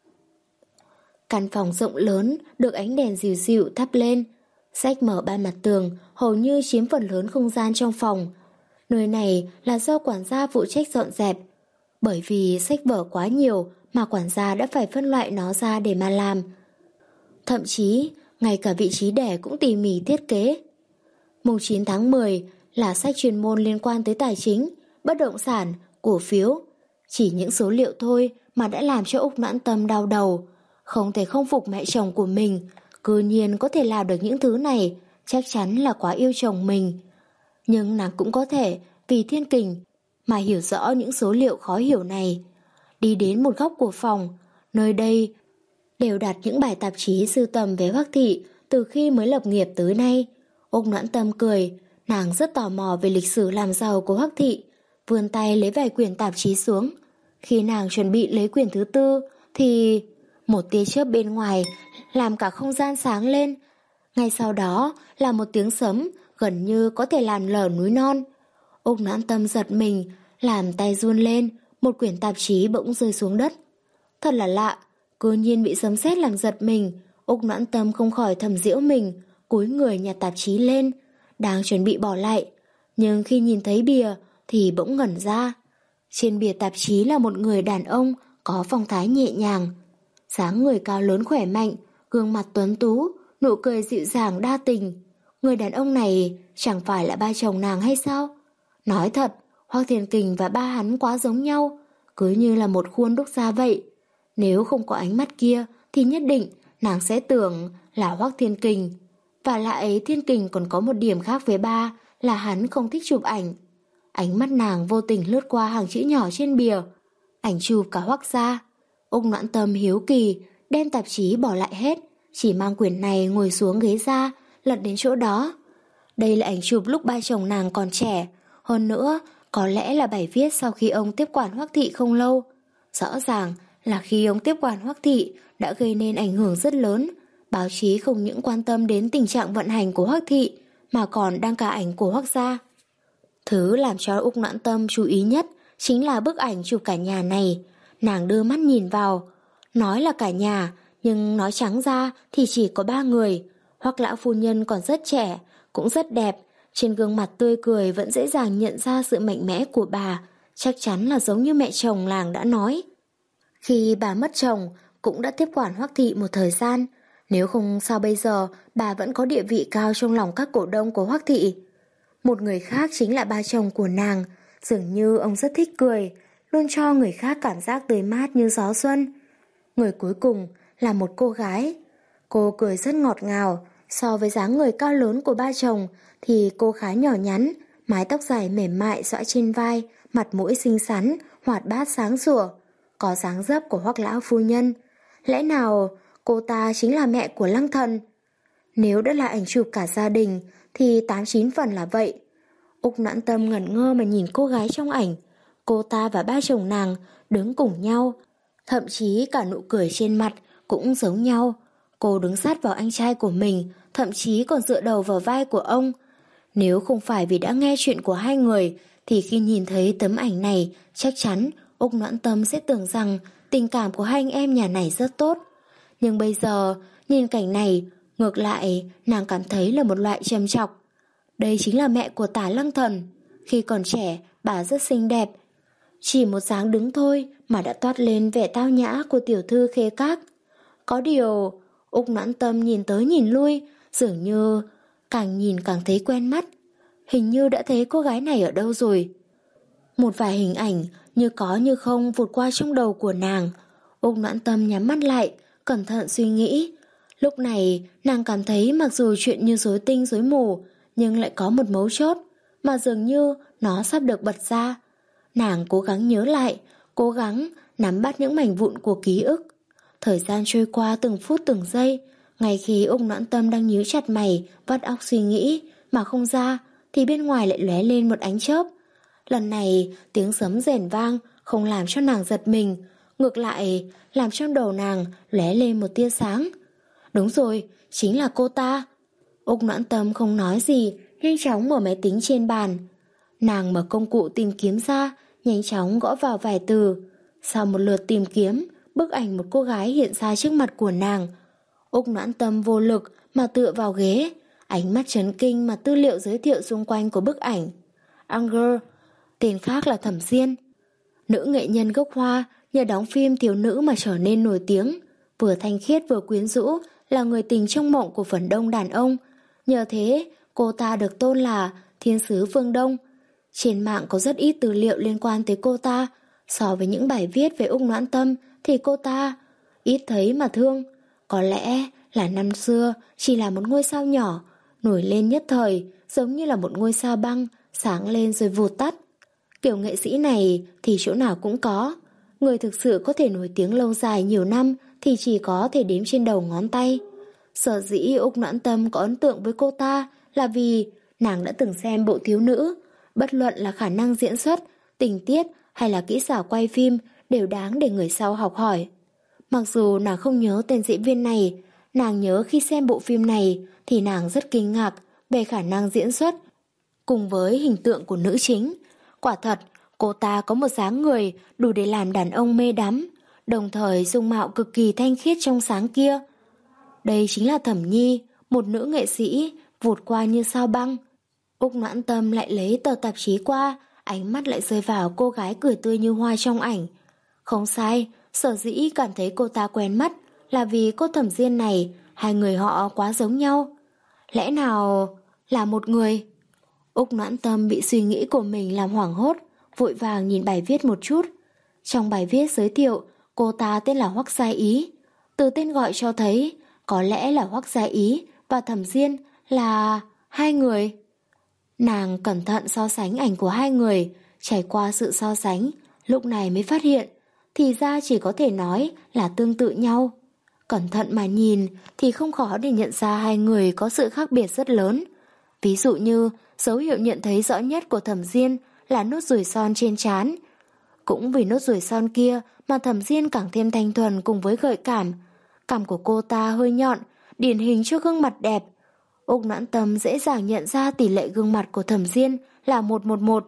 Căn phòng rộng lớn được ánh đèn dịu dịu thắp lên. Sách mở ba mặt tường hầu như chiếm phần lớn không gian trong phòng. Nơi này là do quản gia phụ trách dọn dẹp. Bởi vì sách vở quá nhiều mà quản gia đã phải phân loại nó ra để mà làm. Thậm chí ngay cả vị trí để cũng tỉ mỉ thiết kế. Mùng chín tháng mười là sách chuyên môn liên quan tới tài chính, bất động sản, cổ phiếu. Chỉ những số liệu thôi mà đã làm cho Úc Noãn Tâm đau đầu. Không thể không phục mẹ chồng của mình, cư nhiên có thể làm được những thứ này, chắc chắn là quá yêu chồng mình. Nhưng nàng cũng có thể vì Thiên Kình mà hiểu rõ những số liệu khó hiểu này. Đi đến một góc của phòng, nơi đây đều đặt những bài tạp chí sưu tầm về Hoắc Thị từ khi mới lập nghiệp tới nay. Úc Noãn Tâm cười, nàng rất tò mò về lịch sử làm giàu của Hoắc Thị, vươn tay lấy vài quyển tạp chí xuống. Khi nàng chuẩn bị lấy quyển thứ tư thì một tia chớp bên ngoài làm cả không gian sáng lên. Ngay sau đó là một tiếng sấm gần như có thể làm lở núi non. Úc Noãn Tâm giật mình, làm tay run lên, một quyển tạp chí bỗng rơi xuống đất. Thật là lạ, cư nhiên bị sấm sét làm giật mình. Úc Noãn Tâm không khỏi thầm giễu mình, cúi người nhặt tạp chí lên, đang chuẩn bị bỏ lại. Nhưng khi nhìn thấy bìa thì bỗng ngẩn ra. Trên bìa tạp chí là một người đàn ông có phong thái nhẹ nhàng. Dáng người cao lớn khỏe mạnh, gương mặt tuấn tú, nụ cười dịu dàng đa tình. Người đàn ông này chẳng phải là ba chồng nàng hay sao? Nói thật, Hoắc Thiên Kình và ba hắn quá giống nhau, cứ như là một khuôn đúc ra vậy. Nếu không có ánh mắt kia thì nhất định nàng sẽ tưởng là Hoắc Thiên Kình. Và lại Thiên Kình còn có một điểm khác với ba là hắn không thích chụp ảnh. Ánh mắt nàng vô tình lướt qua hàng chữ nhỏ trên bìa, ảnh chụp cả Hoắc gia. Úc Noãn Tâm hiếu kỳ, đem tạp chí bỏ lại hết, chỉ mang quyển này ngồi xuống ghế ra, lật đến chỗ đó. Đây là ảnh chụp lúc ba chồng nàng còn trẻ, hơn nữa có lẽ là bài viết sau khi ông tiếp quản Hoắc Thị không lâu. Rõ ràng là khi ông tiếp quản Hoắc Thị đã gây nên ảnh hưởng rất lớn. Báo chí không những quan tâm đến tình trạng vận hành của Hoắc Thị mà còn đăng cả ảnh của Hoắc gia. Thứ làm cho Úc Noãn Tâm chú ý nhất chính là bức ảnh chụp cả nhà này. Nàng đưa mắt nhìn vào, nói là cả nhà, nhưng nói trắng ra thì chỉ có ba người. Hoắc lão phu nhân còn rất trẻ, cũng rất đẹp, trên gương mặt tươi cười vẫn dễ dàng nhận ra sự mạnh mẽ của bà, chắc chắn là giống như mẹ chồng nàng đã nói. Khi bà mất chồng, cũng đã tiếp quản Hoắc Thị một thời gian, nếu không sao bây giờ bà vẫn có địa vị cao trong lòng các cổ đông của Hoắc Thị. Một người khác chính là ba chồng của nàng, dường như ông rất thích cười, luôn cho người khác cảm giác tươi mát như gió xuân. Người cuối cùng là một cô gái. Cô cười rất ngọt ngào, so với dáng người cao lớn của ba chồng thì cô khá nhỏ nhắn, mái tóc dài mềm mại xõa trên vai, mặt mũi xinh xắn, hoạt bát sáng sủa, có dáng dấp của Hoắc lão phu nhân. Lẽ nào cô ta chính là mẹ của Lăng Thần? Nếu đã là ảnh chụp cả gia đình thì tám chín phần là vậy. Úc Noãn Tâm ngẩn ngơ mà nhìn cô gái trong ảnh. Cô ta và ba chồng nàng đứng cùng nhau, thậm chí cả nụ cười trên mặt cũng giống nhau. Cô đứng sát vào anh trai của mình, thậm chí còn dựa đầu vào vai của ông. Nếu không phải vì đã nghe chuyện của hai người, thì khi nhìn thấy tấm ảnh này, chắc chắn Úc Noãn Tâm sẽ tưởng rằng tình cảm của hai anh em nhà này rất tốt. Nhưng bây giờ, nhìn cảnh này, ngược lại, nàng cảm thấy là một loại trầm trọc. Đây chính là mẹ của Tả Lăng Thần. Khi còn trẻ, bà rất xinh đẹp. Chỉ một dáng đứng thôi mà đã toát lên vẻ tao nhã của tiểu thư Khê Các. Có điều, Úc Noãn Tâm nhìn tới nhìn lui, dường như càng nhìn càng thấy quen mắt. Hình như đã thấy cô gái này ở đâu rồi. Một vài hình ảnh như có như không vụt qua trong đầu của nàng. Úc Noãn Tâm nhắm mắt lại, cẩn thận suy nghĩ. Lúc này nàng cảm thấy mặc dù chuyện như rối tinh rối mù, nhưng lại có một mấu chốt mà dường như nó sắp được bật ra. Nàng cố gắng nhớ lại, cố gắng nắm bắt những mảnh vụn của ký ức. Thời gian trôi qua từng phút từng giây. Ngay khi Úc Noãn Tâm đang nhíu chặt mày, vắt óc suy nghĩ mà không ra, thì bên ngoài lại lóe lên một ánh chớp. Lần này tiếng sấm rền vang không làm cho nàng giật mình, ngược lại làm trong đầu nàng lóe lên một tia sáng. Đúng rồi, chính là cô ta. Úc Noãn Tâm không nói gì, nhanh chóng mở máy tính trên bàn. Nàng mở công cụ tìm kiếm ra, nhanh chóng gõ vào vài từ. Sau một lượt tìm kiếm, bức ảnh một cô gái hiện ra trước mặt của nàng. Úc Noãn Tâm vô lực mà tựa vào ghế, ánh mắt chấn kinh mà tư liệu giới thiệu xung quanh của bức ảnh. Unger, tên khác là Thẩm Diên. Nữ nghệ nhân gốc Hoa nhờ đóng phim thiếu nữ mà trở nên nổi tiếng. Vừa thanh khiết vừa quyến rũ, là người tình trong mộng của phần đông đàn ông. Nhờ thế, cô ta được tôn là thiên sứ phương Đông. Trên mạng có rất ít tư liệu liên quan tới cô ta. So với những bài viết về Úc Noãn Tâm thì cô ta ít thấy mà thương. Có lẽ là năm xưa chỉ là một ngôi sao nhỏ, nổi lên nhất thời, giống như là một ngôi sao băng, sáng lên rồi vụt tắt. Kiểu nghệ sĩ này thì chỗ nào cũng có. Người thực sự có thể nổi tiếng lâu dài nhiều năm thì chỉ có thể đếm trên đầu ngón tay. Sở dĩ Úc Noãn Tâm có ấn tượng với cô ta là vì nàng đã từng xem Bộ Thiếu Nữ. Bất luận là khả năng diễn xuất, tình tiết hay là kỹ xảo quay phim đều đáng để người sau học hỏi. Mặc dù nàng không nhớ tên diễn viên này, nàng nhớ khi xem bộ phim này thì nàng rất kinh ngạc về khả năng diễn xuất cùng với hình tượng của nữ chính. Quả thật, cô ta có một dáng người đủ để làm đàn ông mê đắm, đồng thời dung mạo cực kỳ thanh khiết trong sáng kia. Đây chính là Thẩm Nhi, một nữ nghệ sĩ vụt qua như sao băng. Úc Noãn Tâm lại lấy tờ tạp chí qua, ánh mắt lại rơi vào cô gái cười tươi như hoa trong ảnh. Không sai, sở dĩ cảm thấy cô ta quen mắt là vì cô Thẩm Diên này, hai người họ quá giống nhau. Lẽ nào là một người? Úc Noãn Tâm bị suy nghĩ của mình làm hoảng hốt, vội vàng nhìn bài viết một chút. Trong bài viết giới thiệu, cô ta tên là Hoắc Gia Ý. Từ tên gọi cho thấy, có lẽ là Hoắc Gia Ý và Thẩm Diên là hai người. Nàng cẩn thận so sánh ảnh của hai người, trải qua sự so sánh, lúc này mới phát hiện, thì ra chỉ có thể nói là tương tự nhau. Cẩn thận mà nhìn thì không khó để nhận ra hai người có sự khác biệt rất lớn. Ví dụ như dấu hiệu nhận thấy rõ nhất của Thẩm Diên là nốt ruồi son trên trán. Cũng vì nốt ruồi son kia mà Thẩm Diên càng thêm thanh thuần cùng với gợi cảm. Cằm của cô ta hơi nhọn, điển hình cho gương mặt đẹp. Úc Noãn Tâm dễ dàng nhận ra tỷ lệ gương mặt của Thẩm Diên là một một một.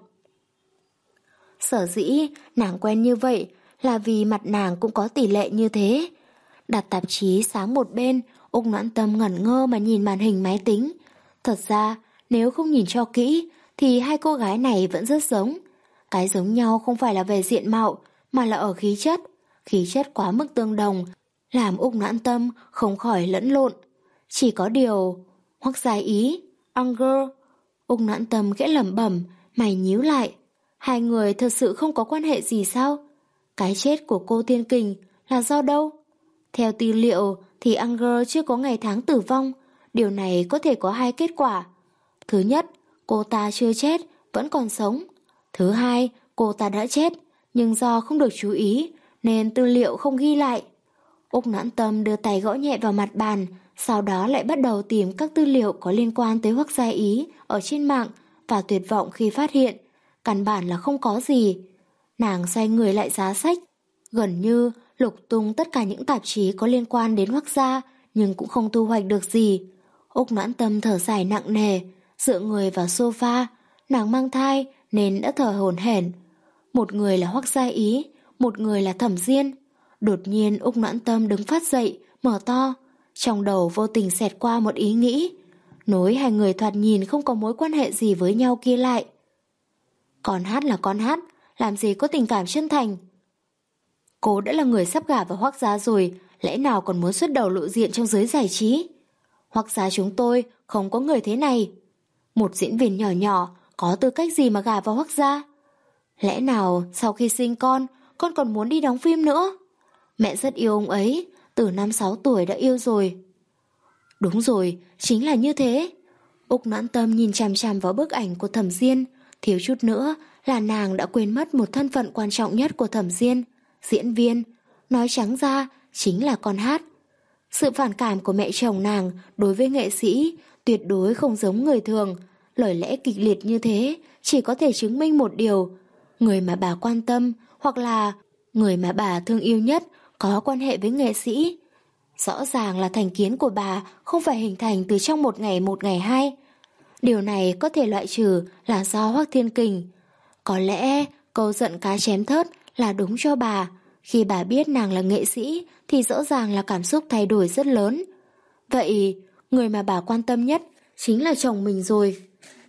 Sở dĩ nàng quen như vậy là vì mặt nàng cũng có tỷ lệ như thế. Đặt tạp chí sáng một bên, Úc Noãn Tâm ngẩn ngơ mà nhìn màn hình máy tính. Thật ra, nếu không nhìn cho kỹ thì hai cô gái này vẫn rất giống. Cái giống nhau không phải là về diện mạo mà là ở khí chất. Khí chất quá mức tương đồng làm Úc Noãn Tâm không khỏi lẫn lộn. Chỉ có điều Hoắc Gia Ý, Unger. Úc Noãn Tâm khẽ lẩm bẩm, mày nhíu lại. Hai người thật sự không có quan hệ gì sao? Cái chết của cô Thiên Kình là do đâu? Theo tư liệu thì Unger chưa có ngày tháng tử vong. Điều này có thể có hai kết quả. Thứ nhất, cô ta chưa chết, vẫn còn sống. Thứ hai, cô ta đã chết, nhưng do không được chú ý nên tư liệu không ghi lại. Úc Noãn Tâm đưa tay gõ nhẹ vào mặt bàn, sau đó lại bắt đầu tìm các tư liệu có liên quan tới Hoắc Gia Ý ở trên mạng và tuyệt vọng khi phát hiện căn bản là không có gì. Nàng xoay người lại giá sách, gần như lục tung tất cả những tạp chí có liên quan đến Hoắc Gia, nhưng cũng không thu hoạch được gì. Úc Noãn Tâm thở dài nặng nề, dựa người vào sofa. Nàng mang thai nên đã thở hổn hển. Một người là Hoắc Gia Ý, một người là Thẩm Diên. Đột nhiên Úc Noãn Tâm đứng phát dậy, mở to. Trong đầu vô tình xẹt qua một ý nghĩ, nối hai người thoạt nhìn không có mối quan hệ gì với nhau kia lại. Con Hát là con Hát, làm gì có tình cảm chân thành. Cô đã là người sắp gả vào Hoắc gia rồi, lẽ nào còn muốn xuất đầu lộ diện trong giới giải trí? Hoắc gia chúng tôi không có người thế này. Một diễn viên nhỏ nhỏ có tư cách gì mà gả vào Hoắc gia? Lẽ nào sau khi sinh con, con còn muốn đi đóng phim nữa? Mẹ rất yêu ông ấy, từ năm sáu tuổi đã yêu rồi. Đúng rồi, chính là như thế. Úc Noãn Tâm nhìn chằm chằm vào bức ảnh của Thẩm Diên, thiếu chút nữa là nàng đã quên mất một thân phận quan trọng nhất của Thẩm Diên, diễn viên. Nói trắng ra chính là con Hát. Sự phản cảm của mẹ chồng nàng đối với nghệ sĩ tuyệt đối không giống người thường. Lời lẽ kịch liệt như thế chỉ có thể chứng minh một điều: người mà bà quan tâm hoặc là người mà bà thương yêu nhất có quan hệ với nghệ sĩ. Rõ ràng là thành kiến của bà không phải hình thành từ trong một ngày một ngày hai. Điều này có thể loại trừ là do Hoắc Thiên Kình. Có lẽ câu giận cá chém thớt là đúng cho bà. Khi bà biết nàng là nghệ sĩ thì rõ ràng là cảm xúc thay đổi rất lớn. Vậy người mà bà quan tâm nhất chính là chồng mình rồi.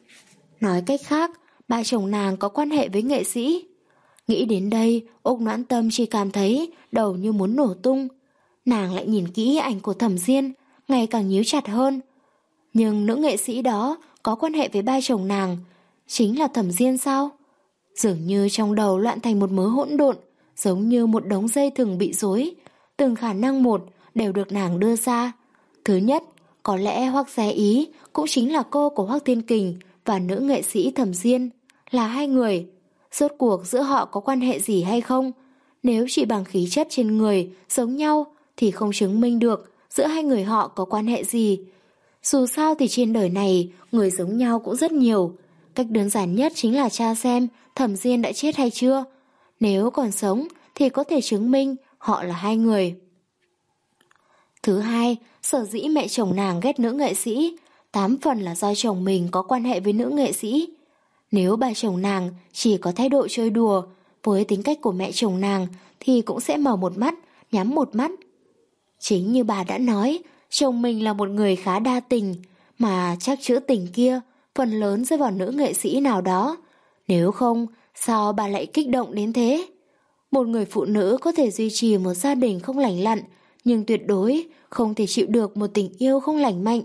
Nói cách khác, ba chồng nàng có quan hệ với nghệ sĩ. Nghĩ đến đây, Úc Noãn Tâm chỉ cảm thấy đầu như muốn nổ tung. Nàng lại nhìn kỹ ảnh của Thẩm Diên, ngày càng nhíu chặt hơn. Nhưng nữ nghệ sĩ đó có quan hệ với ba chồng nàng, chính là Thẩm Diên sao? Dường như trong đầu loạn thành một mớ hỗn độn, giống như một đống dây thừng bị rối. Từng khả năng một đều được nàng đưa ra. Thứ nhất, có lẽ Hoắc Gia Ý cũng chính là cô của Hoắc Thiên Kình và nữ nghệ sĩ Thẩm Diên, là hai người. Rốt cuộc giữa họ có quan hệ gì hay không? Nếu chỉ bằng khí chất trên người giống nhau thì không chứng minh được giữa hai người họ có quan hệ gì. Dù sao thì trên đời này người giống nhau cũng rất nhiều. Cách đơn giản nhất chính là tra xem Thẩm Diên đã chết hay chưa. Nếu còn sống thì có thể chứng minh họ là hai người. Thứ hai, sở dĩ mẹ chồng nàng ghét nữ nghệ sĩ, tám phần là do chồng mình có quan hệ với nữ nghệ sĩ. Nếu bà chồng nàng chỉ có thái độ chơi đùa, với tính cách của mẹ chồng nàng thì cũng sẽ mở một mắt, nhắm một mắt. Chính như bà đã nói, chồng mình là một người khá đa tình, mà chắc chữ tình kia phần lớn rơi vào nữ nghệ sĩ nào đó. Nếu không, sao bà lại kích động đến thế? Một người phụ nữ có thể duy trì một gia đình không lành lặn, nhưng tuyệt đối không thể chịu được một tình yêu không lành mạnh.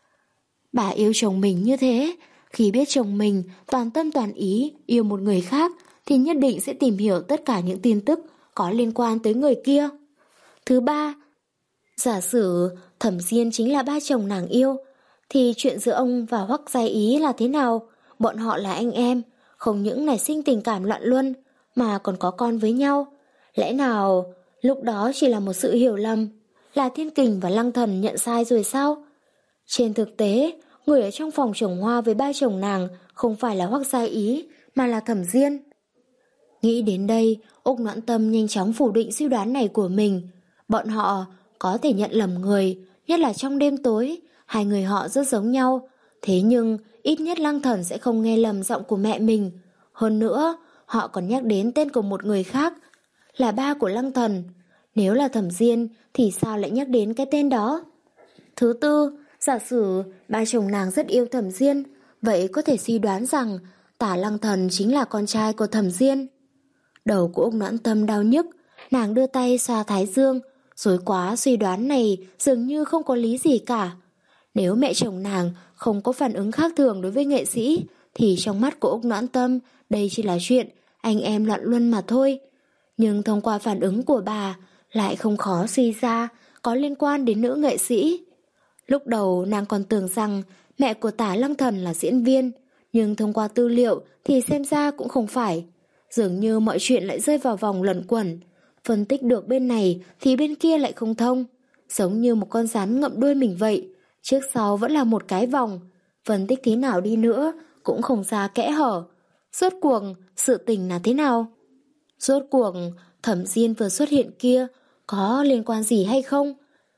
Bà yêu chồng mình như thế, khi biết chồng mình toàn tâm toàn ý yêu một người khác thì nhất định sẽ tìm hiểu tất cả những tin tức có liên quan tới người kia. Thứ ba, giả sử Thẩm Diên chính là ba chồng nàng yêu, thì chuyện giữa ông và Hoắc Gia Ý là thế nào? Bọn họ là anh em, không những nảy sinh tình cảm loạn luân mà còn có con với nhau. Lẽ nào lúc đó chỉ là một sự hiểu lầm, là Thiên Kình và Lăng Thần nhận sai rồi sao? Trên thực tế, người ở trong phòng trồng hoa với ba chồng nàng không phải là Hoắc Gia Ý mà là Thẩm Diên. Nghĩ đến đây, Úc Noãn Tâm nhanh chóng phủ định suy đoán này của mình. Bọn họ có thể nhận lầm người, nhất là trong đêm tối, hai người họ rất giống nhau. Thế nhưng ít nhất Lăng Thần sẽ không nghe lầm giọng của mẹ mình. Hơn nữa, họ còn nhắc đến tên của một người khác, là ba của Lăng Thần. Nếu là Thẩm Diên thì sao lại nhắc đến cái tên đó? Thứ tư, giả sử ba chồng nàng rất yêu Thẩm Diên, vậy có thể suy đoán rằng Tả Lăng Thần chính là con trai của Thẩm Diên. Đầu của Úc Noãn Tâm đau nhức, nàng đưa tay xoa thái dương. Rối quá, suy đoán này dường như không có lý gì cả. Nếu mẹ chồng nàng không có phản ứng khác thường đối với nghệ sĩ, thì trong mắt của Úc Noãn Tâm đây chỉ là chuyện anh em loạn luân mà thôi. Nhưng thông qua phản ứng của bà lại không khó suy ra có liên quan đến nữ nghệ sĩ. Lúc đầu nàng còn tưởng rằng mẹ của Tả Lăng Thần là diễn viên, nhưng thông qua tư liệu thì xem ra cũng không phải. Dường như mọi chuyện lại rơi vào vòng luẩn quẩn, phân tích được bên này thì bên kia lại không thông, giống như một con rắn ngậm đuôi mình vậy, trước sau vẫn là một cái vòng, phân tích thế nào đi nữa cũng không ra kẽ hở. Rốt cuộc sự tình là thế nào? Rốt cuộc Thẩm Diên vừa xuất hiện kia có liên quan gì hay không?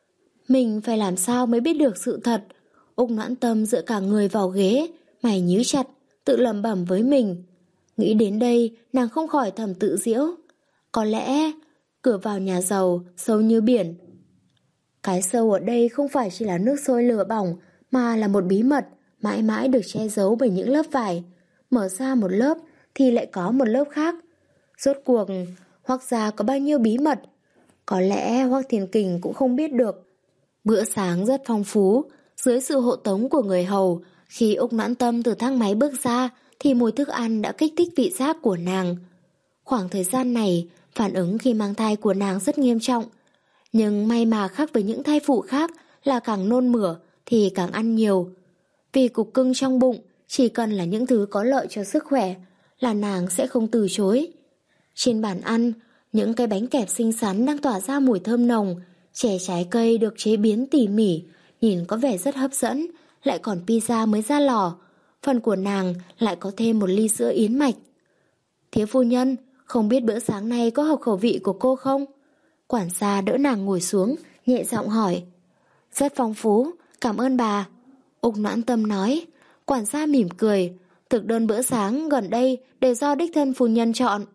Mình phải làm sao mới biết được sự thật? Úc Noãn Tâm dựa cả người vào ghế, mày nhíu chặt, tự lẩm bẩm với mình. Nghĩ đến đây, nàng không khỏi thầm tự giễu. Có lẽ cửa vào nhà giàu sâu như biển. Cái sâu ở đây không phải chỉ là nước sôi lửa bỏng, mà là một bí mật mãi mãi được che giấu bởi những lớp vải. Mở ra một lớp thì lại có một lớp khác. Rốt cuộc Hoắc gia có bao nhiêu bí mật? Có lẽ Hoắc Thiên Kình cũng không biết được. Bữa sáng rất phong phú, dưới sự hộ tống của người hầu. Khi Úc Noãn Tâm từ thang máy bước ra thì mùi thức ăn đã kích thích vị giác của nàng. Khoảng thời gian này, phản ứng khi mang thai của nàng rất nghiêm trọng. Nhưng may mà khác với những thai phụ khác là càng nôn mửa thì càng ăn nhiều. Vì cục cưng trong bụng chỉ cần là những thứ có lợi cho sức khỏe là nàng sẽ không từ chối. Trên bàn ăn, những cái bánh kẹp xinh xắn đang tỏa ra mùi thơm nồng, chè trái cây được chế biến tỉ mỉ, nhìn có vẻ rất hấp dẫn, lại còn pizza mới ra lò. Phần của nàng lại có thêm một ly sữa yến mạch. Thiếu phu nhân, không biết bữa sáng nay có hợp khẩu vị của cô không? Quản gia đỡ nàng ngồi xuống, nhẹ giọng hỏi. Rất phong phú, cảm ơn bà. Úc Noãn Tâm nói. Quản gia mỉm cười, thực đơn bữa sáng gần đây đều do đích thân phu nhân chọn.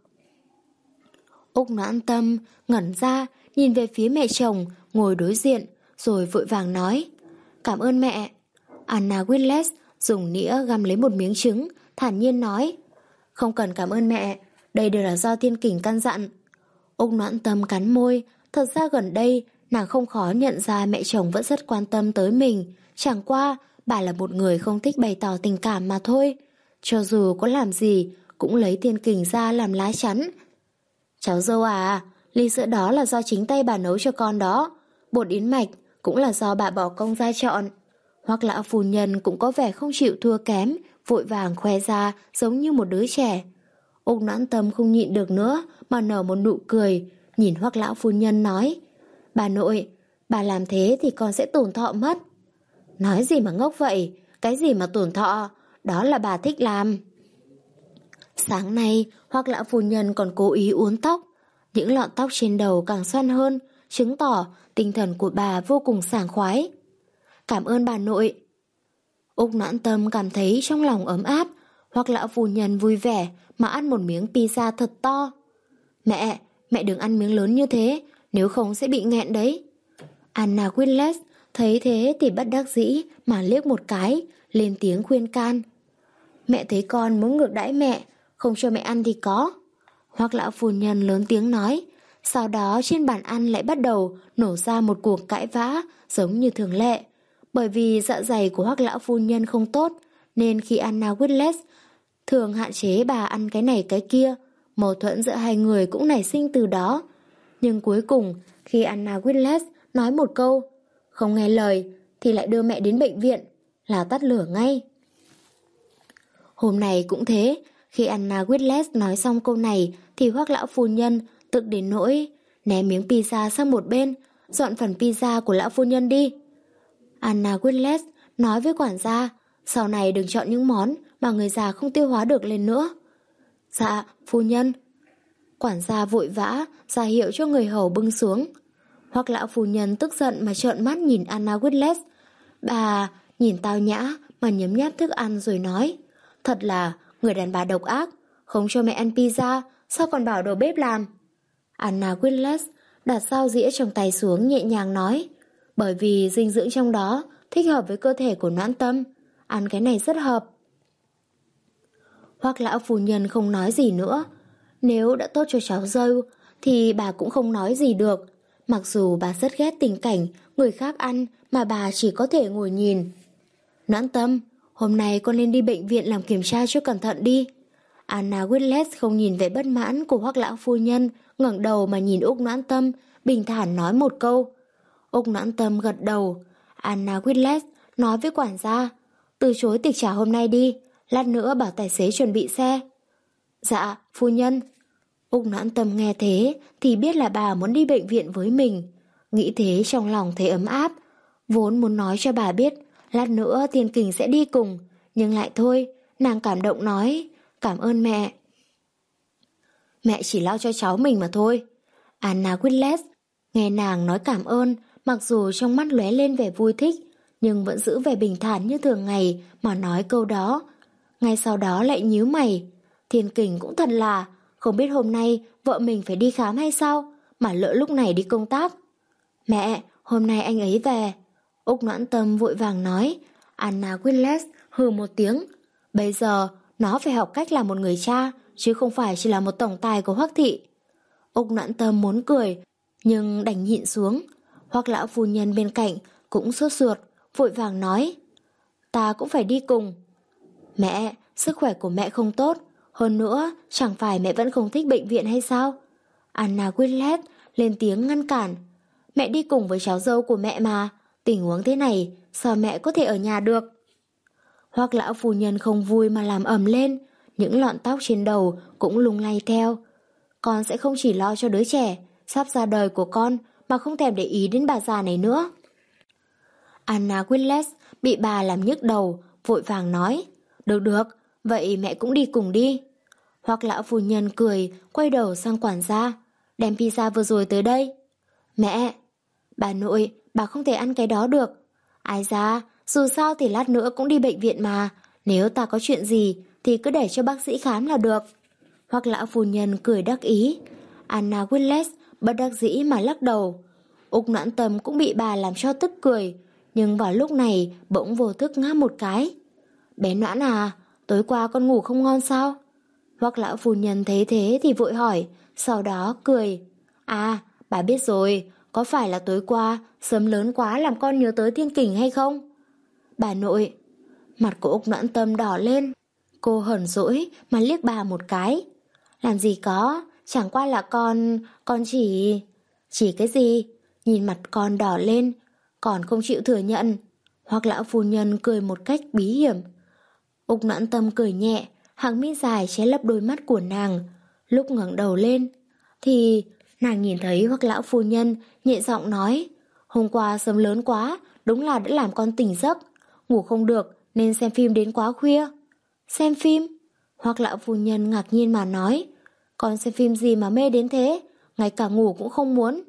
Úc Noãn Tâm ngẩn ra, nhìn về phía mẹ chồng ngồi đối diện, rồi vội vàng nói. Cảm ơn mẹ. Anna Whitles dùng nĩa găm lấy một miếng trứng, thản nhiên nói. Không cần cảm ơn mẹ, đây đều là do Thiên Kình căn dặn. Úc Noãn Tâm cắn môi, thật ra gần đây nàng không khó nhận ra mẹ chồng vẫn rất quan tâm tới mình, chẳng qua bà là một người không thích bày tỏ tình cảm mà thôi. Cho dù có làm gì cũng lấy Thiên Kình ra làm lá chắn. Cháu dâu à, ly sữa đó là do chính tay bà nấu cho con đó, bột yến mạch cũng là do bà bỏ công ra chọn. Hoặc lão phu nhân cũng có vẻ không chịu thua kém, vội vàng khoe ra giống như một đứa trẻ. Úc Noãn Tâm không nhịn được nữa mà nở một nụ cười, nhìn Hoắc lão phu nhân nói. Bà nội, bà làm thế thì con sẽ tổn thọ mất. Nói gì mà ngốc vậy, cái gì mà tổn thọ, đó là bà thích làm. Sáng nay, Hoắc lão phu nhân còn cố ý uốn tóc. Những lọn tóc trên đầu càng xoăn hơn, chứng tỏ tinh thần của bà vô cùng sảng khoái. Cảm ơn bà nội. Úc Noãn Tâm cảm thấy trong lòng ấm áp. Hoắc lão phu nhân vui vẻ mà ăn một miếng pizza thật to. Mẹ, mẹ đừng ăn miếng lớn như thế, nếu không sẽ bị nghẹn đấy. Anna Whitles thấy thế thì bất đắc dĩ mà liếc một cái, lên tiếng khuyên can. Mẹ thấy con muốn ngược đãi mẹ, không cho mẹ ăn thì có. Hoắc lão phu nhân lớn tiếng nói. Sau đó trên bàn ăn lại bắt đầu nổ ra một cuộc cãi vã giống như thường lệ. Bởi vì dạ dày của Hoắc lão phu nhân không tốt, nên khi Anna Whitles thường hạn chế bà ăn cái này cái kia, mâu thuẫn giữa hai người cũng nảy sinh từ đó. Nhưng cuối cùng, khi Anna Whitles nói một câu không nghe lời thì lại đưa mẹ đến bệnh viện, là tắt lửa ngay. Hôm nay cũng thế, khi Anna Whitles nói xong câu này thì Hoắc lão phu nhân tức đến nỗi ném miếng pizza sang một bên, dọn phần pizza của lão phu nhân đi. Anna Whitles nói với quản gia, sau này đừng chọn những món mà người già không tiêu hóa được lên nữa. Dạ, phu nhân. Quản gia vội vã ra hiệu cho người hầu bưng xuống. Hoắc lão phu nhân tức giận mà trợn mắt nhìn Anna Whitles. Bà nhìn tao nhã mà nhấm nháp thức ăn rồi nói, thật là người đàn bà độc ác, không cho mẹ ăn pizza, sao còn bảo đầu bếp làm. Anna Whitles đặt dao dĩa trong tay xuống nhẹ nhàng nói, bởi vì dinh dưỡng trong đó thích hợp với cơ thể của Noãn Tâm, ăn cái này rất hợp. Hoắc lão phu nhân không nói gì nữa. Nếu đã tốt cho cháu dâu thì bà cũng không nói gì được. Mặc dù bà rất ghét tình cảnh người khác ăn mà bà chỉ có thể ngồi nhìn. Noãn Tâm, hôm nay con nên đi bệnh viện làm kiểm tra cho cẩn thận đi. Anna Whitles không nhìn vẻ bất mãn của Hoắc lão phu nhân, ngẩng đầu mà nhìn Úc Noãn Tâm, bình thản nói một câu. Úc Noãn Tâm gật đầu. Anna Whitles nói với quản gia, từ chối tiệc trà hôm nay đi, lát nữa bảo tài xế chuẩn bị xe. Dạ, phu nhân. Úc Noãn Tâm nghe thế thì biết là bà muốn đi bệnh viện với mình. Nghĩ thế trong lòng thấy ấm áp. Vốn muốn nói cho bà biết lát nữa Thiên Kình sẽ đi cùng, nhưng lại thôi, nàng cảm động nói, cảm ơn mẹ. Mẹ chỉ lo cho cháu mình mà thôi. Anna Whitles nghe nàng nói cảm ơn mặc dù trong mắt lóe lên vẻ vui thích, nhưng vẫn giữ vẻ bình thản như thường ngày mà nói câu đó. Ngay sau đó lại nhíu mày. Thiên Kình cũng thật là, không biết hôm nay vợ mình phải đi khám hay sao, mà lỡ lúc này đi công tác. Mẹ, hôm nay anh ấy về. Úc Noãn Tâm vội vàng nói. Anna Whitles hừ một tiếng. Bây giờ nó phải học cách làm một người cha, chứ không phải chỉ là một tổng tài của Hoắc thị. Úc Noãn Tâm muốn cười, nhưng đành nhịn xuống. Hoắc lão phu nhân bên cạnh cũng sốt ruột, vội vàng nói. Ta cũng phải đi cùng. Mẹ, sức khỏe của mẹ không tốt. Hơn nữa, chẳng phải mẹ vẫn không thích bệnh viện hay sao? Anna Whitles lên tiếng ngăn cản. Mẹ đi cùng với cháu dâu của mẹ mà. Tình huống thế này, sao mẹ có thể ở nhà được? Hoắc lão phu nhân không vui mà làm ầm lên. Những lọn tóc trên đầu cũng lung lay theo. Con sẽ không chỉ lo cho đứa trẻ sắp ra đời của con mà không thèm để ý đến bà già này nữa. Anna Whitles bị bà làm nhức đầu, vội vàng nói. Được được, vậy mẹ cũng đi cùng đi. Hoắc lão phu nhân cười, quay đầu sang quản gia. Đem pizza vừa rồi tới đây. Mẹ, bà nội, bà không thể ăn cái đó được. Ai ra, dù sao thì lát nữa cũng đi bệnh viện mà. Nếu ta có chuyện gì thì cứ để cho bác sĩ khám là được. Hoắc lão phu nhân cười đắc ý. Anna Whitles bất đắc dĩ mà lắc đầu. Úc Noãn Tâm cũng bị bà làm cho tức cười, nhưng vào lúc này bỗng vô thức ngáp một cái. Bé Noãn à, tối qua con ngủ không ngon sao? Hoắc lão phu nhân thấy thế thì vội hỏi, sau đó cười. À, bà biết rồi, có phải là tối qua sớm lớn quá làm con nhớ tới Thiên Kình hay không? Bà nội. Mặt của Úc Noãn Tâm đỏ lên. Cô hờn dỗi mà liếc bà một cái. Làm gì có, chẳng qua là con, con chỉ... Chỉ cái gì? Nhìn mặt con đỏ lên, còn không chịu thừa nhận. Hoắc lão phu nhân cười một cách bí hiểm. Úc Noãn Tâm cười nhẹ, hàng mi dài che lấp đôi mắt của nàng. Lúc ngẩng đầu lên, thì nàng nhìn thấy Hoắc lão phu nhân nhẹ giọng nói. Hôm qua sớm lớn quá, đúng là đã làm con tỉnh giấc. Ngủ không được nên xem phim đến quá khuya. Xem phim? Hoắc lão phu nhân ngạc nhiên mà nói. Con xem phim gì mà mê đến thế, ngay cả ngủ cũng không muốn.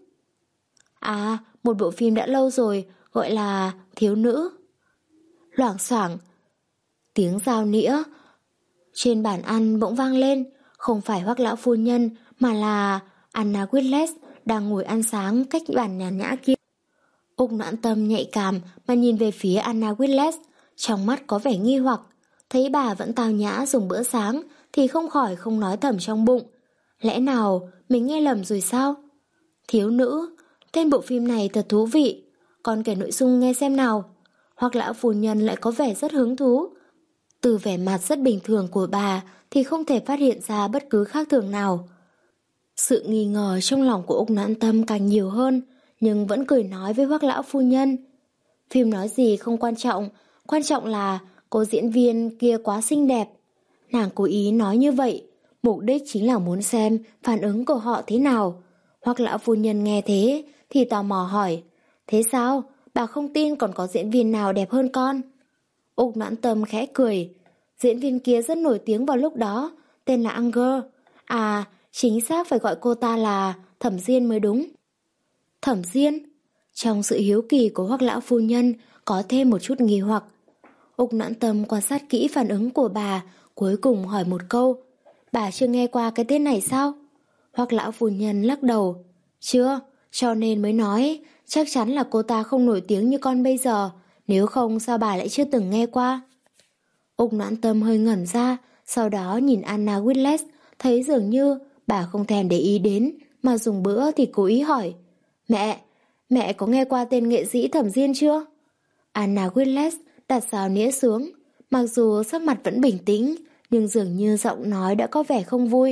À, một bộ phim đã lâu rồi, gọi là Thiếu Nữ. Loảng xoảng, tiếng dao nĩa trên bàn ăn bỗng vang lên. Không phải Hoắc lão phu nhân mà là Anna Whitles đang ngồi ăn sáng cách bàn nhàn nhã kia. Úc Noãn Tâm nhạy cảm mà nhìn về phía Anna Whitles, trong mắt có vẻ nghi hoặc. Thấy bà vẫn tao nhã dùng bữa sáng thì không khỏi không nói thầm trong bụng. Lẽ nào mình nghe lầm rồi sao? Thiếu Nữ, tên bộ phim này thật thú vị. Con kể nội dung nghe xem nào. Hoắc lão phu nhân lại có vẻ rất hứng thú. Từ vẻ mặt rất bình thường của bà thì không thể phát hiện ra bất cứ khác thường nào. Sự nghi ngờ trong lòng của Úc Noãn Tâm càng nhiều hơn, nhưng vẫn cười nói với Hoắc lão phu nhân. Phim nói gì không quan trọng, quan trọng là cô diễn viên kia quá xinh đẹp. Nàng cố ý nói như vậy, mục đích chính là muốn xem phản ứng của họ thế nào. Hoắc lão phu nhân nghe thế thì tò mò hỏi, thế sao, bà không tin còn có diễn viên nào đẹp hơn con? Úc Noãn Tâm khẽ cười, diễn viên kia rất nổi tiếng vào lúc đó, tên là Unger. À, chính xác phải gọi cô ta là Thẩm Diên mới đúng. Thẩm Diên? Trong sự hiếu kỳ của Hoắc lão phu nhân có thêm một chút nghi hoặc. Úc Noãn Tâm quan sát kỹ phản ứng của bà, cuối cùng hỏi một câu. Bà chưa nghe qua cái tên này sao? Hoắc lão phu nhân lắc đầu. Chưa, cho nên mới nói, chắc chắn là cô ta không nổi tiếng như con bây giờ, nếu không sao bà lại chưa từng nghe qua. Úc Noãn Tâm hơi ngẩn ra, sau đó nhìn Anna Whitles, thấy dường như bà không thèm để ý đến, mà dùng bữa thì cố ý hỏi. Mẹ, mẹ có nghe qua tên nghệ sĩ Thẩm Diên chưa? Anna Whitles đặt dao nĩa xuống, mặc dù sắc mặt vẫn bình tĩnh, nhưng dường như giọng nói đã có vẻ không vui.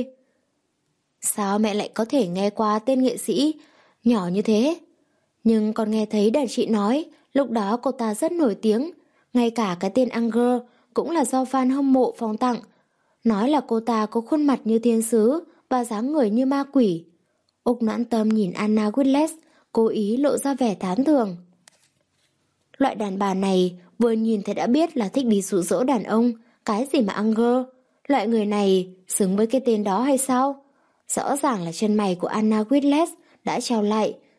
Sao mẹ lại có thể nghe qua tên nghệ sĩ nhỏ như thế? Nhưng con nghe thấy đàn chị nói, lúc đó cô ta rất nổi tiếng, ngay cả cái tên Unger cũng là do fan hâm mộ phong tặng. Nói là cô ta có khuôn mặt như thiên sứ và dáng người như ma quỷ. Úc Noãn Tâm nhìn Anna Whitles, cố ý lộ ra vẻ thán thường. Loại đàn bà này vừa nhìn thấy đã biết là thích đi dụ dỗ đàn ông, cái gì mà Unger, loại người này xứng với cái tên đó hay sao? Rõ ràng là chân mày của Anna Whitles đã trao lại,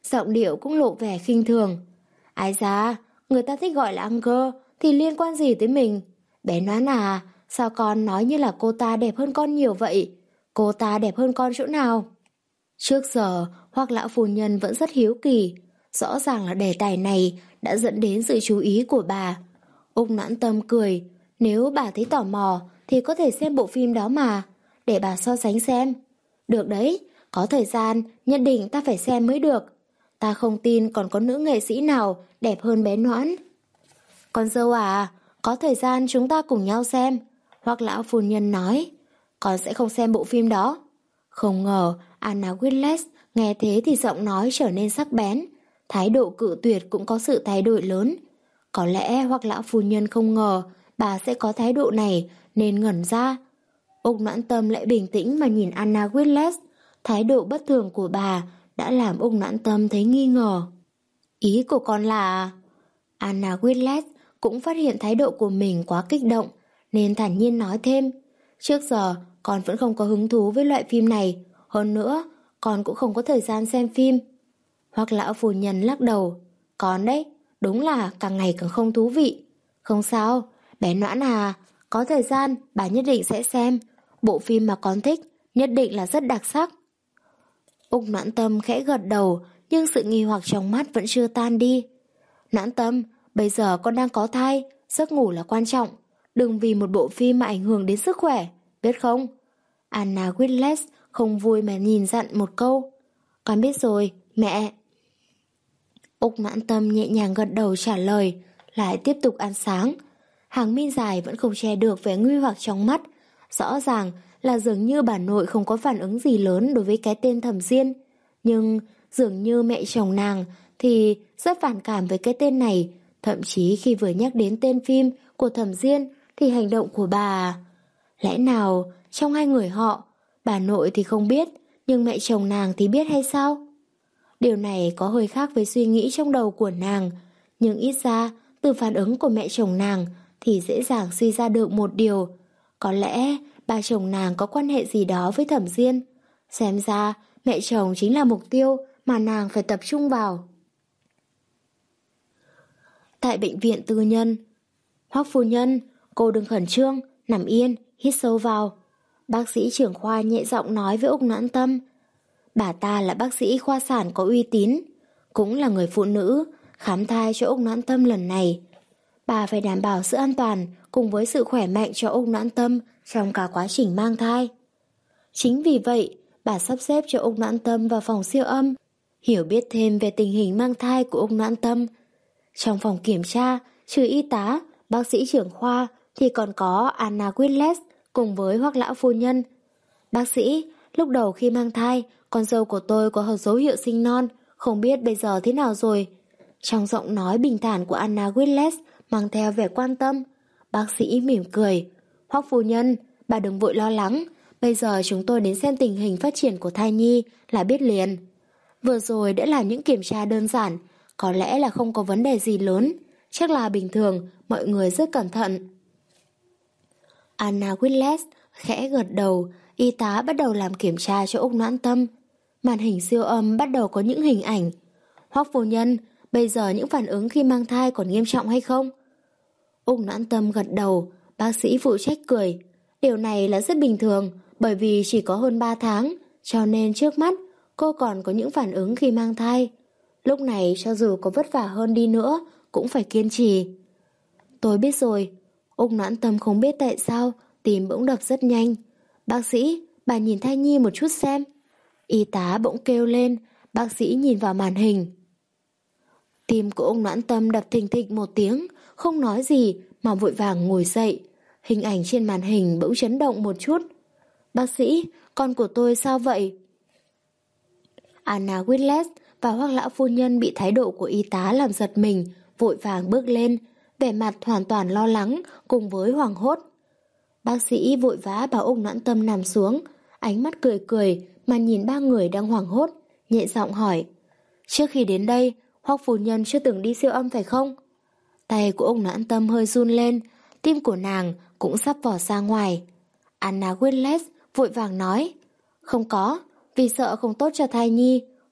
giọng điệu cũng lộ vẻ khinh thường. Ai da, người ta thích gọi là Uncle thì liên quan gì tới mình? Bé Noãn à, sao con nói như là cô ta đẹp hơn con nhiều vậy? Cô ta đẹp hơn con chỗ nào? Trước giờ, Hoắc lão phu nhân vẫn rất hiếu kỳ. Rõ ràng là đề tài này đã dẫn đến sự chú ý của bà. Úc Noãn Tâm cười. Nếu bà thấy tò mò thì có thể xem bộ phim đó mà, để bà so sánh xem. Được đấy, có thời gian nhất định ta phải xem mới được. Ta không tin còn có nữ nghệ sĩ nào đẹp hơn bé Noãn. Con dâu à, có thời gian chúng ta cùng nhau xem. Hoắc lão phu nhân nói. Con sẽ không xem bộ phim đó. Không ngờ Anna Whitlet nghe thế thì giọng nói trở nên sắc bén. Thái độ cự tuyệt cũng có sự thay đổi lớn. Có lẽ Hoắc lão phu nhân không ngờ bà sẽ có thái độ này nên ngẩn ra. Úc Noãn Tâm lại bình tĩnh mà nhìn Anna Whitlet. Thái độ bất thường của bà đã làm Úc Noãn Tâm thấy nghi ngờ. Ý của con là... Anna Whitlet cũng phát hiện thái độ của mình quá kích động nên thản nhiên nói thêm. Trước giờ con vẫn không có hứng thú với loại phim này. Hơn nữa, con cũng không có thời gian xem phim. Hoắc lão phu nhân lắc đầu. Con đấy, đúng là càng ngày càng không thú vị. Không sao, bé Noãn à, có thời gian bà nhất định sẽ xem. Bộ phim mà con thích nhất định là rất đặc sắc. Úc Noãn Tâm khẽ gật đầu, nhưng sự nghi hoặc trong mắt vẫn chưa tan đi. Noãn Tâm, bây giờ con đang có thai, giấc ngủ là quan trọng. Đừng vì một bộ phim mà ảnh hưởng đến sức khỏe, biết không? Anna Whitlet không vui mà nhìn dặn một câu. Con biết rồi, mẹ. Úc Noãn Tâm nhẹ nhàng gật đầu trả lời, lại tiếp tục ăn sáng. Hàng mi dài vẫn không che được vẻ nguy hoặc trong mắt. Rõ ràng là dường như bà nội không có phản ứng gì lớn đối với cái tên Thẩm Diên. Nhưng dường như mẹ chồng nàng thì rất phản cảm với cái tên này. Thậm chí khi vừa nhắc đến tên phim của Thẩm Diên thì hành động của bà... Lẽ nào trong hai người họ, bà nội thì không biết, nhưng mẹ chồng nàng thì biết hay sao? Điều này có hơi khác với suy nghĩ trong đầu của nàng, nhưng ít ra từ phản ứng của mẹ chồng nàng thì dễ dàng suy ra được một điều. Có lẽ bà chồng nàng có quan hệ gì đó với Thẩm Diên. Xem ra mẹ chồng chính là mục tiêu mà nàng phải tập trung vào. Tại bệnh viện tư nhân, Hoắc phu nhân, cô đừng khẩn trương, nằm yên, hít sâu vào. Bác sĩ trưởng khoa nhẹ giọng nói với Úc Noãn Tâm. Bà ta là bác sĩ khoa sản có uy tín, cũng là người phụ nữ khám thai cho Úc Noãn Tâm lần này. Bà phải đảm bảo sự an toàn cùng với sự khỏe mạnh cho Úc Noãn Tâm trong cả quá trình mang thai. Chính vì vậy, bà sắp xếp cho Úc Noãn Tâm vào phòng siêu âm, hiểu biết thêm về tình hình mang thai của Úc Noãn Tâm. Trong phòng kiểm tra, trừ y tá, bác sĩ trưởng khoa thì còn có Anna Whitlet cùng với Hoắc lão phu nhân. Bác sĩ, lúc đầu khi mang thai, con dâu của tôi có dấu hiệu sinh non, không biết bây giờ thế nào rồi. Trong giọng nói bình thản của Anna Whitlet mang theo vẻ quan tâm. Bác sĩ mỉm cười. Hoắc phu nhân, bà đừng vội lo lắng. Bây giờ chúng tôi đến xem tình hình phát triển của thai nhi là biết liền. Vừa rồi đã là những kiểm tra đơn giản, có lẽ là không có vấn đề gì lớn. Chắc là bình thường, mọi người rất cẩn thận. Anna Whitlet khẽ gật đầu, y tá bắt đầu làm kiểm tra cho Úc Noãn Tâm. Màn hình siêu âm bắt đầu có những hình ảnh. Hoắc phu nhân, bây giờ những phản ứng khi mang thai còn nghiêm trọng hay không? Úc Noãn Tâm gật đầu, bác sĩ phụ trách cười. Điều này là rất bình thường, bởi vì chỉ có hơn ba tháng, cho nên trước mắt cô còn có những phản ứng khi mang thai. Lúc này cho dù có vất vả hơn đi nữa, cũng phải kiên trì. Tôi biết rồi. Úc Noãn Tâm không biết tại sao tim bỗng đập rất nhanh. Bác sĩ, bà nhìn thai nhi một chút xem. Y tá bỗng kêu lên, bác sĩ nhìn vào màn hình. Tim của Úc Noãn Tâm đập thình thịch một tiếng, không nói gì mà vội vàng ngồi dậy. Hình ảnh trên màn hình bỗng chấn động một chút. Bác sĩ, con của tôi sao vậy? Anna Whitlet và Hoắc lão phu nhân bị thái độ của y tá làm giật mình, vội vàng bước lên, vẻ mặt hoàn toàn lo lắng cùng với hoảng hốt. Bác sĩ vội vã bảo Úc Noãn Tâm nằm xuống, ánh mắt cười cười mà nhìn ba người đang hoảng hốt, nhẹ giọng hỏi. Trước khi đến đây, Hoắc phu nhân chưa từng đi siêu âm phải không? Tay của Úc Noãn Tâm hơi run lên, tim của nàng cũng sắp vỏ ra ngoài. Anna Whitlet vội vàng nói. Không có, vì sợ không tốt cho thai nhi,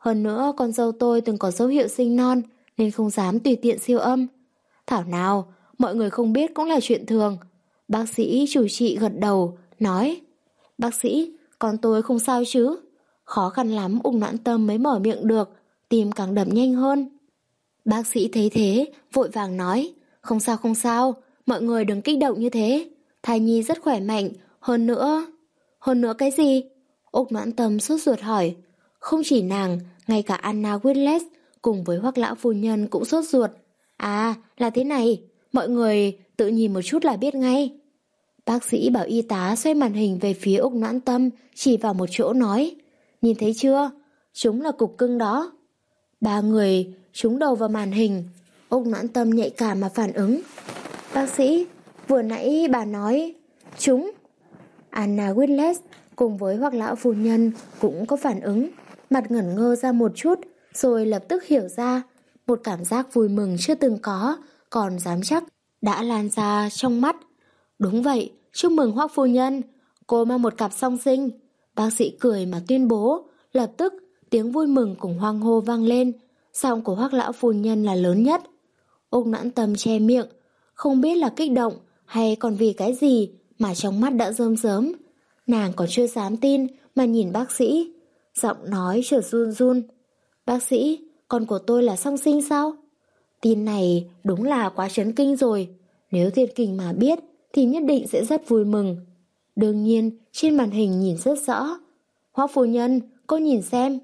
Hơn nữa con dâu tôi từng có dấu hiệu sinh non nên không dám tùy tiện siêu âm. Thảo nào, mọi người không biết cũng là chuyện thường. Bác sĩ chủ trị gật đầu, nói: Bác sĩ, con tôi không sao chứ? Khó khăn lắm Úc Noãn Tâm mới mở miệng được, tim càng đập nhanh hơn. Bác sĩ thấy thế, vội vàng nói: Không sao không sao, mọi người đừng kích động như thế. Thai nhi rất khỏe mạnh, hơn nữa... Hơn nữa cái gì? Úc Noãn Tâm sốt ruột hỏi. Không chỉ nàng, ngay cả Anna Whitles cùng với Hoắc lão phu nhân cũng sốt ruột. À, là thế này, mọi người tự nhìn một chút là biết ngay. Bác sĩ bảo y tá xoay màn hình về phía Úc Noãn Tâm, chỉ vào một chỗ nói: Nhìn thấy chưa? Chúng là cục cưng đó. Ba người trúng đầu vào màn hình. Úc Noãn Tâm nhạy cảm mà phản ứng: Bác sĩ, vừa nãy bà nói chúng. Anna Whitles cùng với Hoắc lão phu nhân cũng có phản ứng, mặt ngẩn ngơ ra một chút, rồi lập tức hiểu ra. Một cảm giác vui mừng chưa từng có, còn dám chắc, đã lan ra trong mắt. Đúng vậy, chúc mừng Hoắc phu nhân, cô mang một cặp song sinh. Bác sĩ cười mà tuyên bố. Lập tức tiếng vui mừng cùng hoang hô vang lên. Giọng của Hoắc lão phu nhân là lớn nhất. Úc Noãn Tâm che miệng, không biết là kích động hay còn vì cái gì mà trong mắt đã rơm rớm. Nàng còn chưa dám tin mà nhìn bác sĩ, giọng nói chợt run run. Bác sĩ, con của tôi là song sinh sao? Tin này đúng là quá chấn kinh rồi. Nếu Thiên Kình mà biết thì nhất định sẽ rất vui mừng. Đương nhiên trên màn hình nhìn rất rõ. Hoắc phu nhân, cô nhìn xem.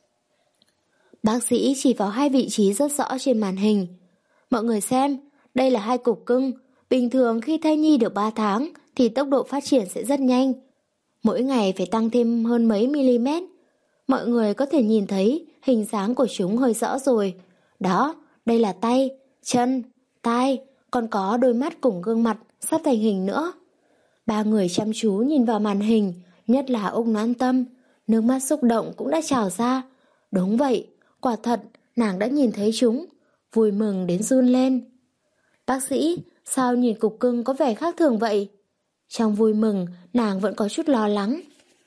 Bác sĩ chỉ vào hai vị trí rất rõ trên màn hình. Mọi người xem, đây là hai cục cưng. Bình thường khi thai nhi được ba tháng thì tốc độ phát triển sẽ rất nhanh. Mỗi ngày phải tăng thêm hơn mấy mm. Mọi người có thể nhìn thấy hình dáng của chúng hơi rõ rồi. Đó, đây là tay, chân, tai, còn có đôi mắt cùng gương mặt sắp thành hình nữa. Ba người chăm chú nhìn vào màn hình, nhất là Úc Noãn Tâm, nước mắt xúc động cũng đã trào ra. Đúng vậy, quả thật, nàng đã nhìn thấy chúng, vui mừng đến run lên. Bác sĩ, sao nhìn cục cưng có vẻ khác thường vậy? Trong vui mừng, nàng vẫn có chút lo lắng.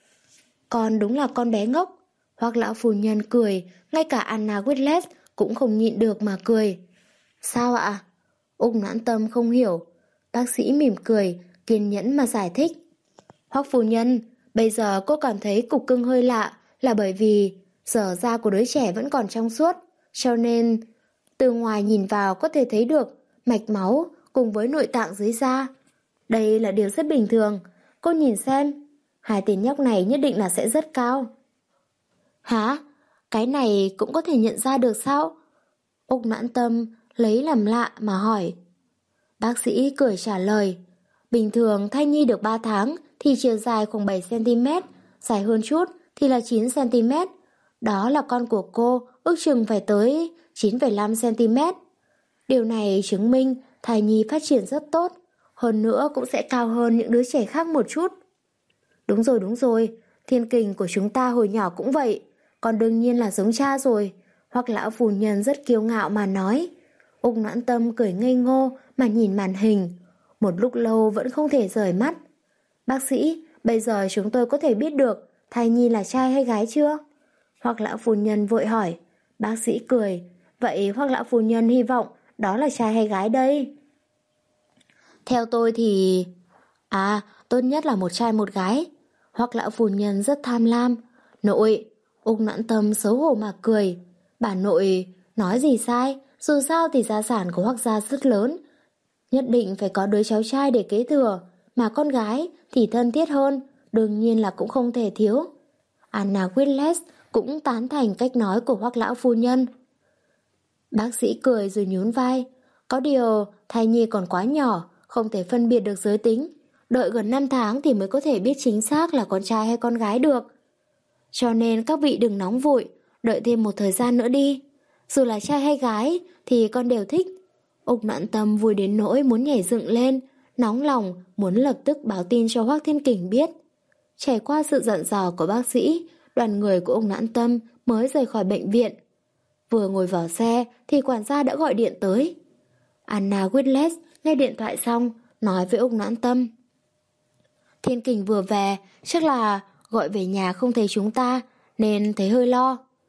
Con đúng là con bé ngốc. Hoắc lão phu nhân cười, ngay cả Anna Whitles cũng không nhịn được mà cười. Sao ạ? Úc Noãn Tâm không hiểu. Bác sĩ mỉm cười, kiên nhẫn mà giải thích. Hoắc phu nhân, bây giờ cô cảm thấy cục cưng hơi lạ là bởi vì giờ da của đứa trẻ vẫn còn trong suốt, cho nên từ ngoài nhìn vào có thể thấy được mạch máu cùng với nội tạng dưới da. Đây là điều rất bình thường. Cô nhìn xem, hai tên nhóc này nhất định là sẽ rất cao. Hả? Cái này cũng có thể nhận ra được sao? Úc Noãn Tâm lấy làm lạ mà hỏi. Bác sĩ cười trả lời. Bình thường thai nhi được ba tháng thì chiều dài khoảng bảy xăng-ti-mét, dài hơn chút thì là chín xăng-ti-mét. Đó là con của cô ước chừng phải tới chín phẩy năm xăng-ti-mét. Điều này chứng minh thai nhi phát triển rất tốt, hơn nữa cũng sẽ cao hơn những đứa trẻ khác một chút. Đúng rồi, đúng rồi, Thiên Kình của chúng ta hồi nhỏ cũng vậy, còn đương nhiên là giống cha rồi. Hoắc lão phu nhân rất kiêu ngạo mà nói. Úc Noãn Tâm cười ngây ngô mà nhìn màn hình, một lúc lâu vẫn không thể rời mắt. Bác sĩ, bây giờ chúng tôi có thể biết được thai nhi là trai hay gái chưa? Hoắc lão phu nhân vội hỏi. Bác sĩ cười. Vậy Hoắc lão phu nhân hy vọng đó là trai hay gái đây? Theo tôi thì... À, tốt nhất là một trai một gái. Hoắc lão phu nhân rất tham lam. Nội, Úc Noãn Tâm xấu hổ mà cười. Bà nội nói gì sai, dù sao thì gia sản của Hoắc gia rất lớn. Nhất định phải có đứa cháu trai để kế thừa, mà con gái thì thân thiết hơn, đương nhiên là cũng không thể thiếu. Anna Whitles cũng tán thành cách nói của Hoắc lão phu nhân. Bác sĩ cười rồi nhún vai. Có điều thai nhi còn quá nhỏ, không thể phân biệt được giới tính. Đợi gần năm tháng thì mới có thể biết chính xác là con trai hay con gái được. Cho nên các vị đừng nóng vội, đợi thêm một thời gian nữa đi. Dù là trai hay gái thì con đều thích. Úc Noãn Tâm vui đến nỗi muốn nhảy dựng lên, nóng lòng muốn lập tức báo tin cho Hoắc Thiên Kình biết. Trải qua sự dặn dò của bác sĩ, đoàn người của Úc Noãn Tâm mới rời khỏi bệnh viện. Vừa ngồi vào xe thì quản gia đã gọi điện tới. Anna Whitles nghe điện thoại xong, nói với Úc Noãn Tâm. Thiên Kình vừa về, chắc là gọi về nhà không thấy chúng ta, nên thấy hơi lo.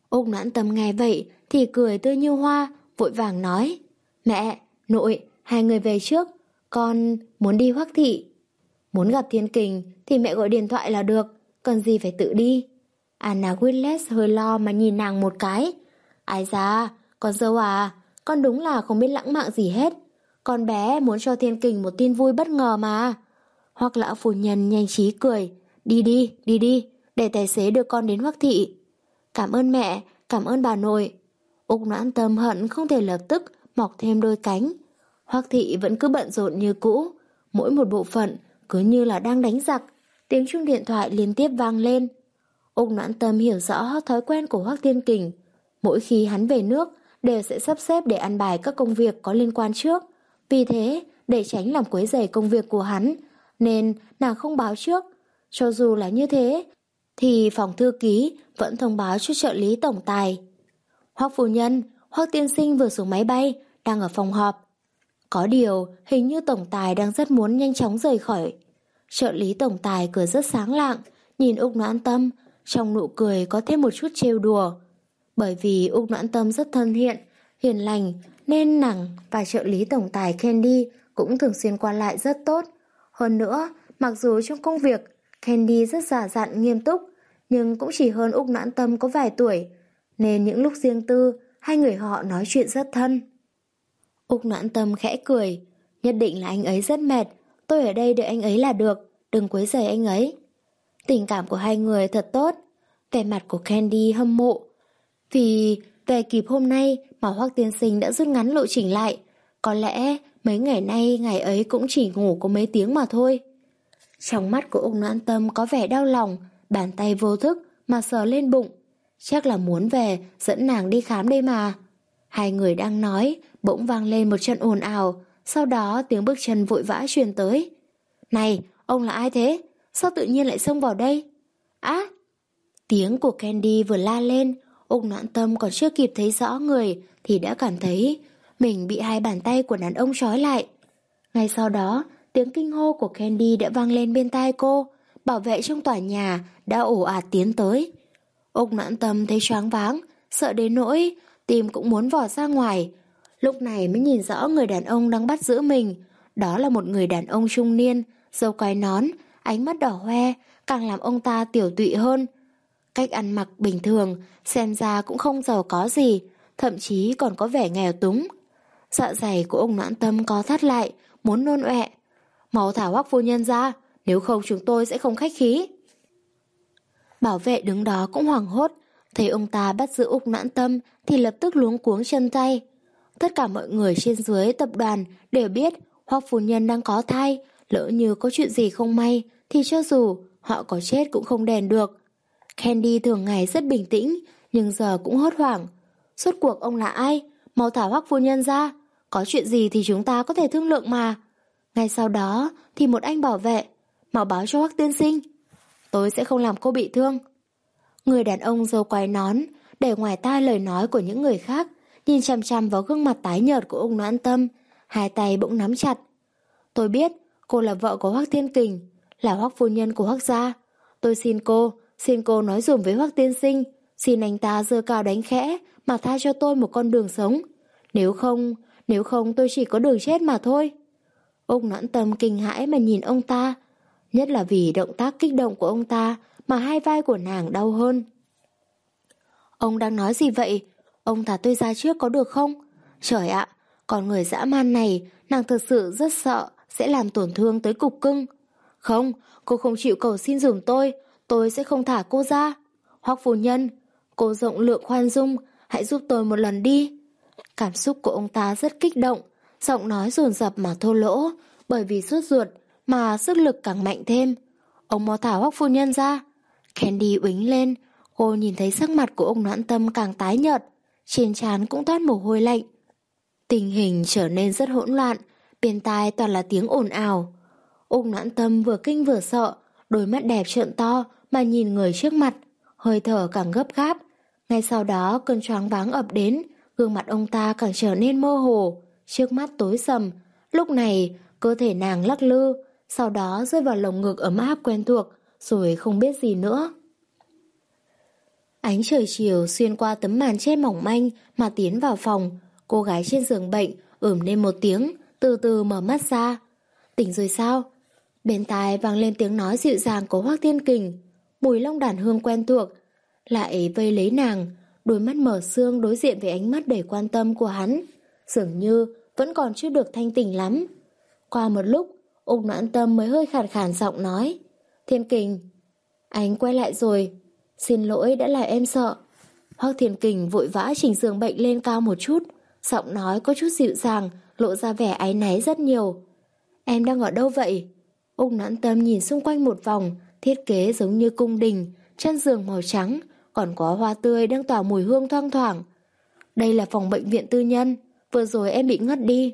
Úc Noãn Tâm nghe vậy thì cười tươi như hoa, vội vàng nói: Mẹ, nội, hai người về trước, con muốn đi Hoắc thị. Muốn gặp Thiên Kình thì mẹ gọi điện thoại là được, cần gì phải tự đi. Anna Whitles hơi lo mà nhìn nàng một cái. Ai da, con dâu à, con đúng là không biết lãng mạn gì hết. Con bé muốn cho Thiên Kình một tin vui bất ngờ mà. Hoắc lão phu nhân nhanh trí cười. Đi đi, đi đi, để tài xế đưa con đến Hoắc thị. Cảm ơn mẹ, cảm ơn bà nội. Úc Noãn Tâm hận không thể lập tức mọc thêm đôi cánh. Hoắc thị vẫn cứ bận rộn như cũ, mỗi một bộ phận cứ như là đang đánh giặc. Tiếng chuông điện thoại liên tiếp vang lên. Úc Noãn Tâm hiểu rõ thói quen của Hoắc Thiên Kình. Mỗi khi hắn về nước đều sẽ sắp xếp để ăn bài các công việc có liên quan trước. Vì thế, để tránh làm quấy rầy công việc của hắn, nên nàng không báo trước. Cho dù là như thế, thì phòng thư ký vẫn thông báo cho trợ lý tổng tài. Hoắc phu nhân, Hoắc tiên sinh vừa xuống máy bay, đang ở phòng họp. Có điều, hình như tổng tài đang rất muốn nhanh chóng rời khỏi. Trợ lý tổng tài cười rất sáng lạng, nhìn Úc Noãn Tâm, trong nụ cười có thêm một chút trêu đùa. Bởi vì Úc Noãn Tâm rất thân thiện, hiền lành, nên nàng và trợ lý tổng tài Candy cũng thường xuyên qua lại rất tốt. Hơn nữa, mặc dù trong công việc, Candy rất già dặn nghiêm túc, nhưng cũng chỉ hơn Úc Noãn Tâm có vài tuổi, nên những lúc riêng tư, hai người họ nói chuyện rất thân. Úc Noãn Tâm khẽ cười, nhất định là anh ấy rất mệt, tôi ở đây đợi anh ấy là được, đừng quấy rầy anh ấy. Tình cảm của hai người thật tốt. Vẻ mặt của Candy hâm mộ, vì về kịp hôm nay mà Hoắc tiên sinh đã rút ngắn lộ trình lại. Có lẽ mấy ngày nay ngày ấy cũng chỉ ngủ có mấy tiếng mà thôi. Trong mắt của Úc Noãn Tâm có vẻ đau lòng, bàn tay vô thức mà sờ lên bụng. Chắc là muốn về dẫn nàng đi khám đây mà. Hai người đang nói, bỗng vang lên một trận ồn ào, sau đó tiếng bước chân vội vã truyền tới. Này, ông là ai thế? Sao tự nhiên lại xông vào đây? Á! Tiếng của Candy vừa la lên, Úc Noãn Tâm còn chưa kịp thấy rõ người thì đã cảm thấy mình bị hai bàn tay của đàn ông trói lại. Ngay sau đó, tiếng kinh hô của Candy đã vang lên bên tai cô, bảo vệ trong tòa nhà đã ồ ạt tiến tới. Úc Noãn Tâm thấy choáng váng, sợ đến nỗi tim cũng muốn vọt ra ngoài. Lúc này mới nhìn rõ người đàn ông đang bắt giữ mình. Đó là một người đàn ông trung niên, râu quai nón, ánh mắt đỏ hoe, càng làm ông ta tiểu tụy hơn. Cách ăn mặc bình thường, xem ra cũng không giàu có gì, thậm chí còn có vẻ nghèo túng. Dạ dày của ông Noãn Tâm co thắt lại, muốn nôn ọe. Mau thả Hoắc phu nhân ra, nếu không chúng tôi sẽ không khách khí. Bảo vệ đứng đó cũng hoảng hốt, thấy ông ta bắt giữ Úc Noãn Tâm thì lập tức luống cuống chân tay. Tất cả mọi người trên dưới tập đoàn đều biết Hoắc phu nhân đang có thai, lỡ như có chuyện gì không may thì cho dù họ có chết cũng không đền được. Candy thường ngày rất bình tĩnh, nhưng giờ cũng hốt hoảng. Rốt cuộc ông là ai? Mau thả Hoắc phu nhân ra. Có chuyện gì thì chúng ta có thể thương lượng mà. Ngay sau đó thì một anh bảo vệ, mau báo cho Hoắc tiên sinh. Tôi sẽ không làm cô bị thương. Người đàn ông râu quai nón, để ngoài tai lời nói của những người khác, nhìn chằm chằm vào gương mặt tái nhợt của ông Noãn Tâm, hai tay bỗng nắm chặt. Tôi biết cô là vợ của Hoắc Thiên Kình, là Hoắc phu nhân của Hoắc gia. Tôi xin cô, xin cô nói dùm với Hoắc tiên sinh, xin anh ta giơ cao đánh khẽ mà tha cho tôi một con đường sống. Nếu không, nếu không tôi chỉ có đường chết mà thôi. Úc Noãn Tâm kinh hãi mà nhìn ông ta, nhất là vì động tác kích động của ông ta mà hai vai của nàng đau hơn. Ông đang nói gì vậy? Ông thả tôi ra trước có được không? Trời ạ, con người dã man này, nàng thật sự rất sợ sẽ làm tổn thương tới cục cưng. Không, cô không chịu cầu xin dùm tôi, tôi sẽ không thả cô ra. Hoắc phu nhân, cô rộng lượng khoan dung, hãy giúp tôi một lần đi. Cảm xúc của ông ta rất kích động, giọng nói dồn dập mà thô lỗ, bởi vì sốt ruột mà sức lực càng mạnh thêm. Ông mau thả Hoắc phu nhân ra. Candy uýnh lên, cô nhìn thấy sắc mặt của ông Noãn Tâm càng tái nhợt, trên trán cũng toát mồ hôi lạnh. Tình hình trở nên rất hỗn loạn, bên tai toàn là tiếng ồn ào. Ông Noãn Tâm vừa kinh vừa sợ, đôi mắt đẹp trợn to mà nhìn người trước mặt, hơi thở càng gấp gáp. Ngay sau đó cơn choáng váng ập đến, gương mặt ông ta càng trở nên mơ hồ, trước mắt tối sầm. Lúc này cơ thể nàng lắc lư, sau đó rơi vào lồng ngực ấm áp quen thuộc, rồi không biết gì nữa. Ánh trời chiều xuyên qua tấm màn che mỏng manh mà tiến vào phòng. Cô gái trên giường bệnh ừm lên một tiếng, từ từ mở mắt ra. Tỉnh rồi sao? Bên tai vang lên tiếng nói dịu dàng của Hoắc Thiên Kình. Mùi long đàn hương quen thuộc lại vây lấy nàng. Đôi mắt mở sương đối diện với ánh mắt đầy quan tâm của hắn, dường như vẫn còn chưa được thanh tỉnh lắm. Qua một lúc, Úc Noãn Tâm mới hơi khàn khàn giọng nói: Thiên Kình, anh quay lại rồi. Xin lỗi đã làm em sợ. Hoắc Thiên Kình vội vã chỉnh giường bệnh lên cao một chút, giọng nói có chút dịu dàng, lộ ra vẻ áy náy rất nhiều. Em đang ở đâu vậy? Úc Noãn Tâm nhìn xung quanh một vòng, thiết kế giống như cung đình, chân giường màu trắng, còn có hoa tươi đang tỏa mùi hương thoang thoảng. Đây là phòng bệnh viện tư nhân, vừa rồi em bị ngất đi.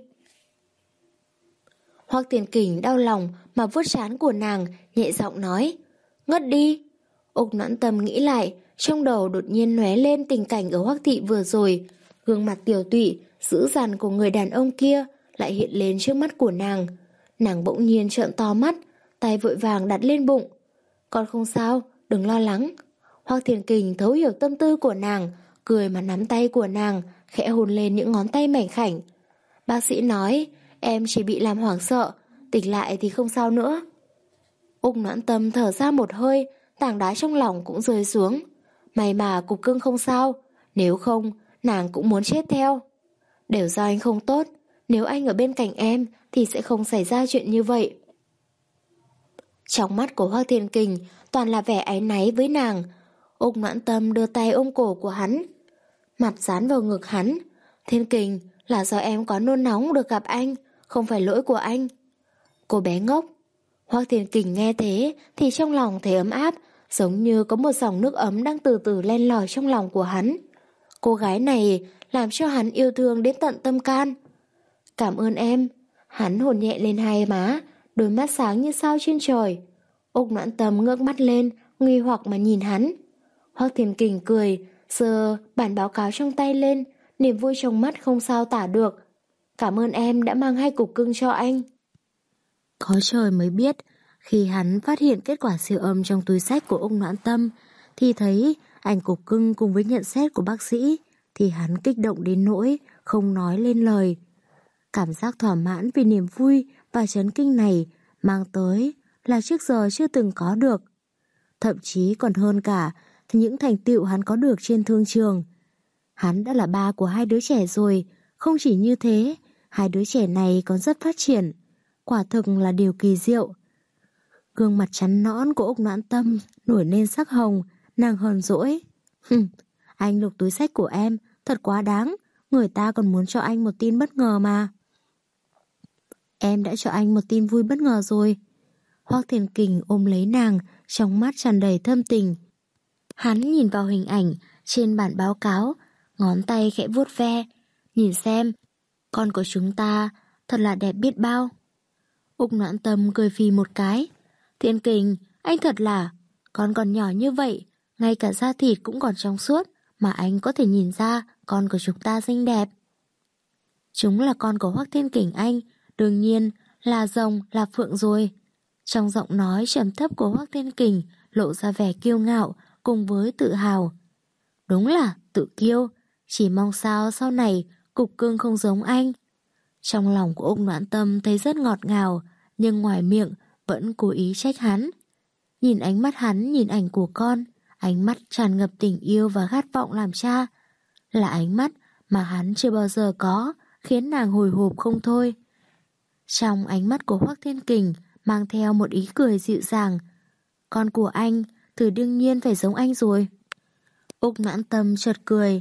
Hoắc Thiên Kình đau lòng mà vuốt trán của nàng, nhẹ giọng nói: Ngất đi. Úc Noãn Tâm nghĩ lại, trong đầu đột nhiên lóe lên tình cảnh ở Hoắc thị vừa rồi. Gương mặt tiều tụy, dữ dằn của người đàn ông kia lại hiện lên trước mắt của nàng. Nàng bỗng nhiên trợn to mắt, tay vội vàng đặt lên bụng. Con không sao, đừng lo lắng. Hoắc Thiên Kình thấu hiểu tâm tư của nàng, cười mà nắm tay của nàng, khẽ hôn lên những ngón tay mảnh khảnh. Bác sĩ nói em chỉ bị làm hoảng sợ, tỉnh lại thì không sao nữa. Úc Noãn Tâm thở ra một hơi, tảng đá trong lòng cũng rơi xuống. May mà cục cưng không sao, nếu không nàng cũng muốn chết theo. Đều do anh không tốt, nếu anh ở bên cạnh em thì sẽ không xảy ra chuyện như vậy. Trong mắt của Hoắc Thiên Kình toàn là vẻ áy náy với nàng. Úc Noãn Tâm đưa tay ôm cổ của hắn, mặt dán vào ngực hắn. Thiên Kình, là do em có nôn nóng được gặp anh, không phải lỗi của anh. Cô bé ngốc. Hoắc Thiên Kình nghe thế thì trong lòng thấy ấm áp, giống như có một dòng nước ấm đang từ từ len lỏi trong lòng của hắn. Cô gái này làm cho hắn yêu thương đến tận tâm can. Cảm ơn em. Hắn hôn nhẹ lên hai má, đôi mắt sáng như sao trên trời. Úc Noãn Tâm ngước mắt lên, nghi hoặc mà nhìn hắn. Hoắc Thiên Kình cười, giơ bản báo cáo trong tay lên, niềm vui trong mắt không sao tả được. Cảm ơn em đã mang hai cục cưng cho anh. Có trời mới biết, khi hắn phát hiện kết quả siêu âm trong túi xách của Úc Noãn Tâm, thì thấy ảnh cục cưng cùng với nhận xét của bác sĩ, thì hắn kích động đến nỗi không nói lên lời. Cảm giác thỏa mãn vì niềm vui và chấn kinh này mang tới là trước giờ chưa từng có được. Thậm chí còn hơn cả thì những thành tựu hắn có được trên thương trường. Hắn đã là ba của hai đứa trẻ rồi, không chỉ như thế, hai đứa trẻ này còn rất phát triển. Quả thực là điều kỳ diệu. Gương mặt trắng nõn của Úc Noãn Tâm nổi lên sắc hồng, nàng hờn dỗi. Hừm, anh lục túi xách của em, thật quá đáng, người ta còn muốn cho anh một tin bất ngờ mà. Em đã cho anh một tin vui bất ngờ rồi. Hoắc Thiên Kình ôm lấy nàng, trong mắt tràn đầy thâm tình. Hắn nhìn vào hình ảnh trên bản báo cáo, ngón tay khẽ vuốt ve. Nhìn xem, con của chúng ta thật là đẹp biết bao. Úc Noãn Tâm cười phì một cái. Thiên Kình, anh thật là, con còn nhỏ như vậy, ngay cả da thịt cũng còn trong suốt, mà anh có thể nhìn ra con của chúng ta xinh đẹp. Chúng là con của Hoắc Thiên Kình anh, đương nhiên là rồng, là phượng rồi. Trong giọng nói trầm thấp của Hoắc Thiên Kình lộ ra vẻ kiêu ngạo cùng với tự hào. Đúng là tự kiêu, chỉ mong sao sau này cục cưng không giống anh. Trong lòng của Úc Noãn Tâm thấy rất ngọt ngào, nhưng ngoài miệng vẫn cố ý trách hắn. Nhìn ánh mắt hắn nhìn ảnh của con, ánh mắt tràn ngập tình yêu và khát vọng làm cha. Là ánh mắt mà hắn chưa bao giờ có, khiến nàng hồi hộp không thôi. Trong ánh mắt của Hoắc Thiên Kình mang theo một ý cười dịu dàng. Con của anh thì đương nhiên phải giống anh rồi. Úc Noãn Tâm chợt cười.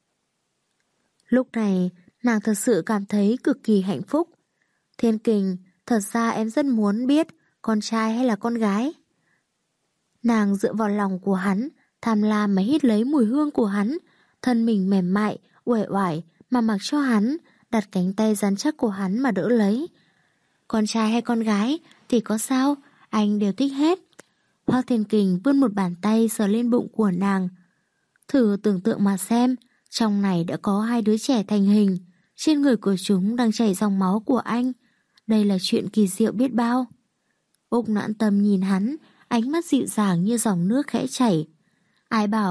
Lúc này nàng thật sự cảm thấy cực kỳ hạnh phúc. Thiên Kình, thật ra em rất muốn biết con trai hay là con gái. Nàng dựa vào lòng của hắn, tham lam mà hít lấy mùi hương của hắn, thân mình mềm mại, uể oải mà mặc cho hắn, đặt cánh tay rắn chắc của hắn mà đỡ lấy. Con trai hay con gái thì có sao, anh đều thích hết. Hoắc Thiên Kình vươn một bàn tay sờ lên bụng của nàng. Thử tưởng tượng mà xem, trong này đã có hai đứa trẻ thành hình, trên người của chúng đang chảy dòng máu của anh. Đây là chuyện kỳ diệu biết bao. Úc Noãn Tâm nhìn hắn, ánh mắt dịu dàng như dòng nước khẽ chảy. Ai bảo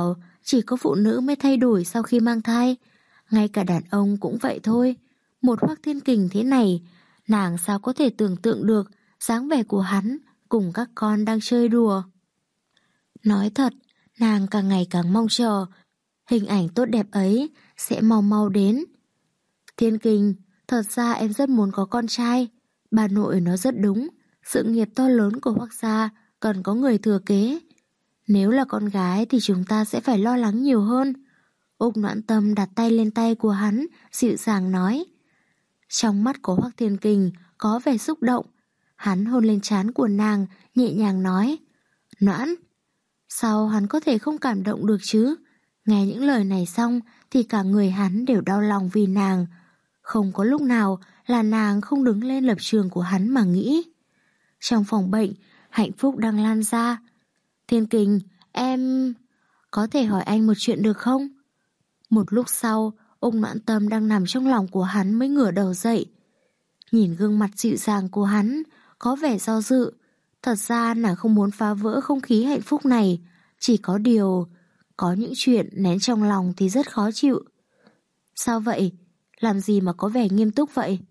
Chỉ có phụ nữ mới thay đổi sau khi mang thai. Ngay cả đàn ông cũng vậy thôi. Một Hoắc Thiên Kình thế này, nàng sao có thể tưởng tượng được dáng vẻ của hắn cùng các con đang chơi đùa. Nói thật, nàng càng ngày càng mong chờ hình ảnh tốt đẹp ấy sẽ mau mau đến. Thiên Kình, thật ra em rất muốn có con trai. Bà nội nói rất đúng, sự nghiệp to lớn của Hoắc gia cần có người thừa kế. Nếu là con gái thì chúng ta sẽ phải lo lắng nhiều hơn. Úc Noãn Tâm đặt tay lên tay của hắn, dịu dàng nói. Trong mắt của Hoắc Thiên Kình có vẻ xúc động. Hắn hôn lên trán của nàng, nhẹ nhàng nói. Noãn. Sao hắn có thể không cảm động được chứ? Nghe những lời này xong thì cả người hắn đều đau lòng vì nàng. Không có lúc nào là nàng không đứng lên lập trường của hắn mà nghĩ. Trong phòng bệnh, hạnh phúc đang lan ra. Thiên Kình, em... có thể hỏi anh một chuyện được không? Một lúc sau, Úc Noãn Tâm đang nằm trong lòng của hắn mới ngửa đầu dậy. Nhìn gương mặt dịu dàng của hắn, có vẻ do dự. Thật ra nàng không muốn phá vỡ không khí hạnh phúc này. Chỉ có điều, có những chuyện nén trong lòng thì rất khó chịu. Sao vậy? Làm gì mà có vẻ nghiêm túc vậy?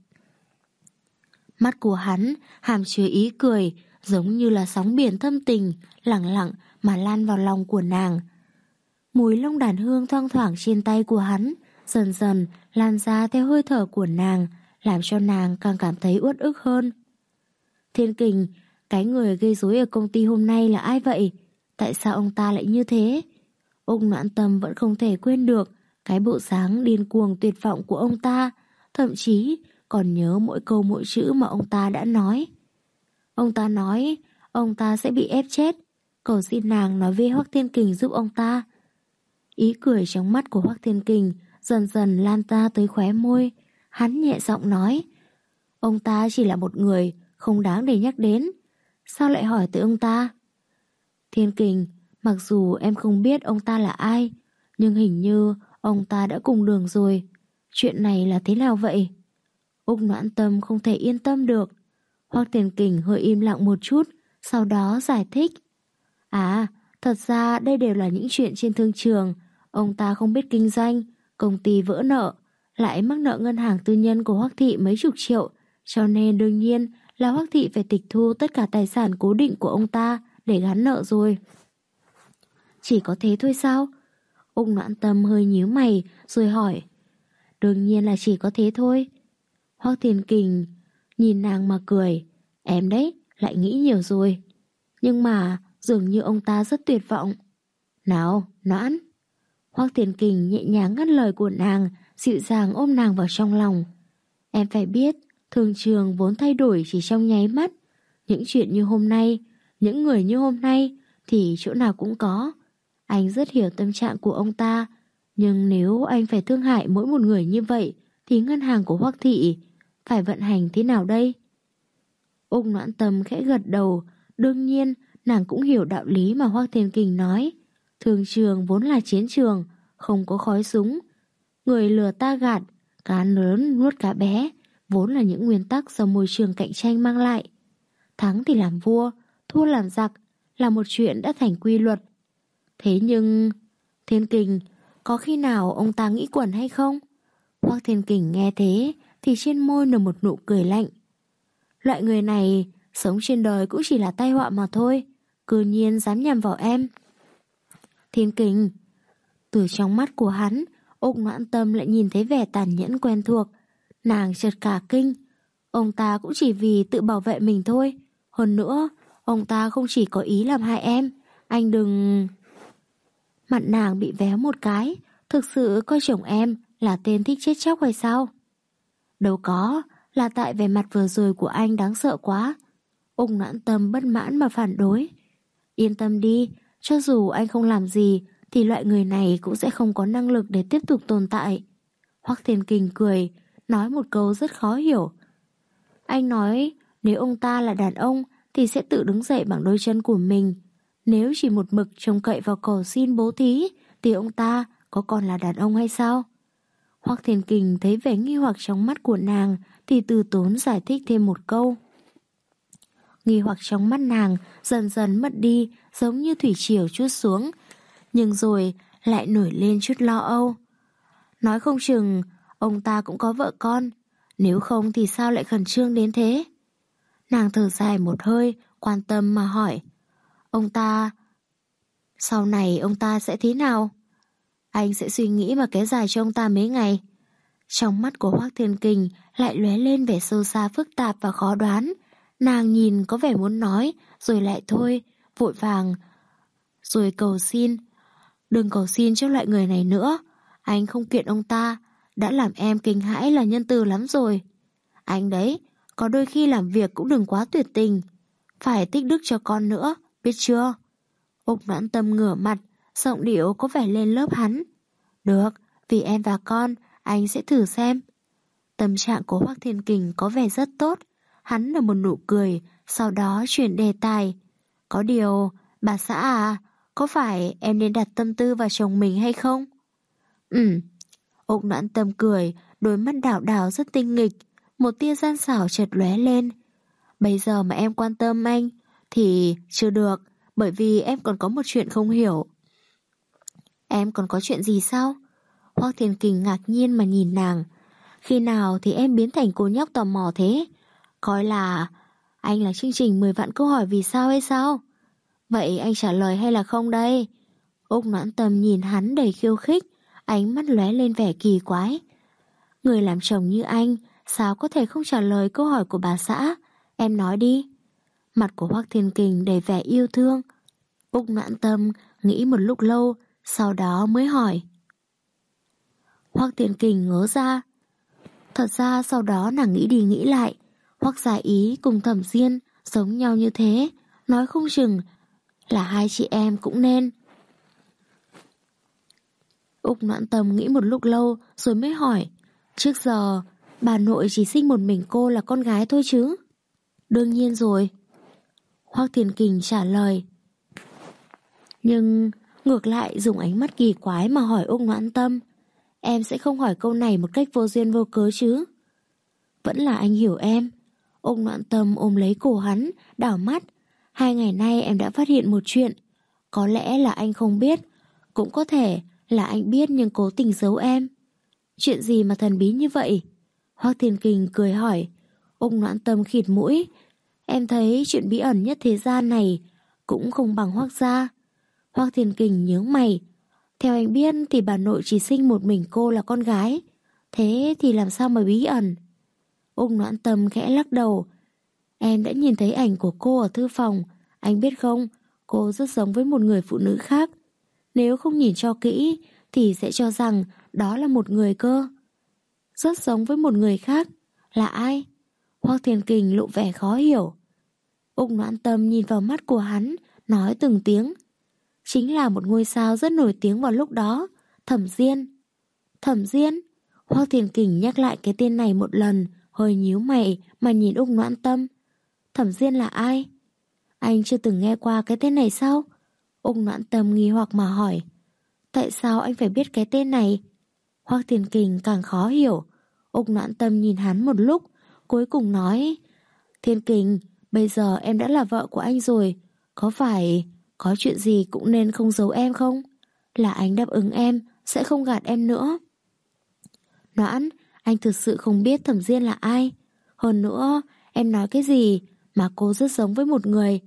Mắt của hắn hàm chứa ý cười, giống như là sóng biển thâm tình, lặng lặng mà lan vào lòng của nàng. Mùi lông đàn hương thoang thoảng trên tay của hắn dần dần lan ra theo hơi thở của nàng, làm cho nàng càng cảm thấy uất ức hơn. Thiên Kình, cái người gây rối ở công ty hôm nay là ai vậy? Tại sao ông ta lại như thế? Úc Noãn Tâm vẫn không thể quên được cái bộ dáng điên cuồng tuyệt vọng của ông ta, thậm chí còn nhớ mỗi câu mỗi chữ mà ông ta đã nói. Ông ta nói ông ta sẽ bị ép chết, cầu xin nàng nói với Hoắc Thiên Kình giúp ông ta. Ý cười trong mắt của Hoắc Thiên Kình dần dần lan ra tới khóe môi. Hắn nhẹ giọng nói, ông ta chỉ là một người không đáng để nhắc đến. Sao lại hỏi tới ông ta? Thiên Kình, mặc dù em không biết ông ta là ai, nhưng hình như ông ta đã cùng đường rồi. Chuyện này là thế nào vậy? Úc Noãn Tâm không thể yên tâm được. Hoắc Thiên Kình hơi im lặng một chút, sau đó giải thích. À, thật ra đây đều là những chuyện trên thương trường. Ông ta không biết kinh doanh, công ty vỡ nợ, lại mắc nợ ngân hàng tư nhân của Hoắc Thị mấy chục triệu, cho nên đương nhiên là Hoắc Thị phải tịch thu tất cả tài sản cố định của ông ta để gắn nợ rồi. Chỉ có thế thôi sao? Úc Noãn Tâm hơi nhíu mày rồi hỏi. Đương nhiên là chỉ có thế thôi. Hoắc Thiên Kình nhìn nàng mà cười. Em đấy, lại nghĩ nhiều rồi. Nhưng mà dường như ông ta rất tuyệt vọng. Nào, Noãn. Hoắc Thiên Kình nhẹ nhàng ngắt lời của nàng, dịu dàng ôm nàng vào trong lòng. Em phải biết, thương trường vốn thay đổi chỉ trong nháy mắt. Những chuyện như hôm nay, những người như hôm nay thì chỗ nào cũng có. Anh rất hiểu tâm trạng của ông ta, nhưng nếu anh phải thương hại mỗi một người như vậy thì ngân hàng của Hoắc Thị phải vận hành thế nào đây? Úc Noãn Tâm khẽ gật đầu. Đương nhiên nàng cũng hiểu đạo lý mà Hoắc Thiên Kình nói. Thương trường vốn là chiến trường, không có khói súng. Người lừa ta gạt, cá lớn nuốt cá bé, vốn là những nguyên tắc do môi trường cạnh tranh mang lại. Thắng thì làm vua, thua làm giặc, là một chuyện đã thành quy luật. Thế nhưng... Thiên Kình, có khi nào ông ta nghĩ quẩn hay không? Hoắc Thiên Kình nghe thế thì trên môi nở một nụ cười lạnh. Loại người này sống trên đời cũng chỉ là tai họa mà thôi, cư nhiên dám nhằm vào em. Thiên Kình. Từ trong mắt của hắn, Úc Noãn Tâm lại nhìn thấy vẻ tàn nhẫn quen thuộc. Nàng chợt cả kinh. Ông ta cũng chỉ vì tự bảo vệ mình thôi. Hơn nữa, ông ta không chỉ có ý làm hại em. Anh đừng... Mặt nàng bị véo một cái. Thực sự coi chồng em là tên thích chết chóc hay sao? Đâu có, là tại vẻ mặt vừa rồi của anh đáng sợ quá. Úc Noãn Tâm bất mãn mà phản đối. Yên tâm đi, cho dù anh không làm gì thì loại người này cũng sẽ không có năng lực để tiếp tục tồn tại. Hoắc Thiên Kình cười, nói một câu rất khó hiểu. Anh nói nếu ông ta là đàn ông thì sẽ tự đứng dậy bằng đôi chân của mình. Nếu chỉ một mực trông cậy vào cầu xin bố thí thì ông ta có còn là đàn ông hay sao? Hoắc Thiên Kình thấy vẻ nghi hoặc trong mắt của nàng thì từ tốn giải thích thêm một câu. Nghi hoặc trong mắt nàng dần dần mất đi, giống như thủy triều trút xuống, nhưng rồi lại nổi lên chút lo âu. Nói không chừng ông ta cũng có vợ con, nếu không thì sao lại khẩn trương đến thế? Nàng thở dài một hơi, quan tâm mà hỏi. Ông ta... Sau này ông ta sẽ thế nào? Anh sẽ suy nghĩ và kéo dài cho ông ta mấy ngày. Trong mắt của Hoắc Thiên Kình lại lóe lên vẻ sâu xa phức tạp và khó đoán. Nàng nhìn có vẻ muốn nói, rồi lại thôi, vội vàng, rồi cầu xin. Đừng cầu xin cho loại người này nữa. Anh không kiện ông ta, đã làm em kinh hãi là nhân từ lắm rồi. Anh đấy, có đôi khi làm việc cũng đừng quá tuyệt tình. Phải tích đức cho con nữa, biết chưa? Úc Noãn Tâm ngửa mặt, giọng điệu có vẻ lên lớp hắn. Được, vì em và con, anh sẽ thử xem. Tâm trạng của Hoắc Thiên Kình có vẻ rất tốt. Hắn là một nụ cười, sau đó chuyển đề tài. Có điều, bà xã à, có phải em nên đặt tâm tư vào chồng mình hay không? Ừ. Úc Noãn Tâm cười, đôi mắt đảo đảo rất tinh nghịch, một tia gian xảo chợt lóe lên. Bây giờ mà em quan tâm anh thì chưa được, bởi vì em còn có một chuyện không hiểu. Em còn có chuyện gì sao? Hoắc Thiên Kình ngạc nhiên mà nhìn nàng. Khi nào thì em biến thành cô nhóc tò mò thế? Coi là anh là chương trình mười vạn câu hỏi vì sao hay sao? Vậy anh trả lời hay là không đây? Úc Noãn Tâm nhìn hắn đầy khiêu khích, ánh mắt lóe lên vẻ kỳ quái. Người làm chồng như anh, sao có thể không trả lời câu hỏi của bà xã? Em nói đi. Mặt của Hoắc Thiên Kình đầy vẻ yêu thương. Úc Noãn Tâm nghĩ một lúc lâu, sau đó mới hỏi. Hoắc Thiên Kình ngớ ra. Thật ra sau đó nàng nghĩ đi nghĩ lại, Hoắc Gia Ý cùng Thẩm Diên giống nhau như thế, nói không chừng là hai chị em cũng nên. Úc Noãn Tâm nghĩ một lúc lâu rồi mới hỏi. Trước giờ bà nội chỉ sinh một mình cô là con gái thôi chứ? Đương nhiên rồi. Hoắc Thiên Kình trả lời. Nhưng ngược lại dùng ánh mắt kỳ quái mà hỏi Úc Noãn Tâm. Em sẽ không hỏi câu này một cách vô duyên vô cớ chứ? Vẫn là anh hiểu em. Úc Noãn Tâm ôm lấy cổ hắn, đảo mắt. Hai ngày nay em đã phát hiện một chuyện. Có lẽ là anh không biết, cũng có thể là anh biết nhưng cố tình giấu em. Chuyện gì mà thần bí như vậy? Hoắc Thiên Kình cười hỏi. Úc Noãn Tâm khịt mũi. Em thấy chuyện bí ẩn nhất thế gian này cũng không bằng Hoắc gia. Hoắc Thiên Kình nhướng mày. Theo anh biết thì bà nội chỉ sinh một mình cô là con gái. Thế thì làm sao mà bí ẩn? Úc Noãn Tâm khẽ lắc đầu. Em đã nhìn thấy ảnh của cô ở thư phòng. Anh biết không, cô rất giống với một người phụ nữ khác. Nếu không nhìn cho kỹ thì sẽ cho rằng đó là một người cơ. Rất giống với một người khác. Là ai? Hoắc Thiên Kình lộ vẻ khó hiểu. Úc Noãn Tâm nhìn vào mắt của hắn, nói từng tiếng. Chính là một ngôi sao rất nổi tiếng vào lúc đó, Thẩm Diên. Thẩm Diên? Hoắc Thiên Kình nhắc lại cái tên này một lần, hơi nhíu mày mà nhìn Úc Noãn Tâm. Thẩm Diên là ai? Anh chưa từng nghe qua cái tên này sao? Úc Noãn Tâm nghi hoặc mà hỏi. Tại sao anh phải biết cái tên này? Hoắc Thiên Kình càng khó hiểu. Úc Noãn Tâm nhìn hắn một lúc, cuối cùng nói. Thiên Kình, bây giờ em đã là vợ của anh rồi. Có phải có chuyện gì cũng nên không giấu em không? Là anh đáp ứng em, sẽ không gạt em nữa. Noãn, anh thực sự không biết Thẩm Diên là ai. Hơn nữa, em nói cái gì mà cô rất giống với một người.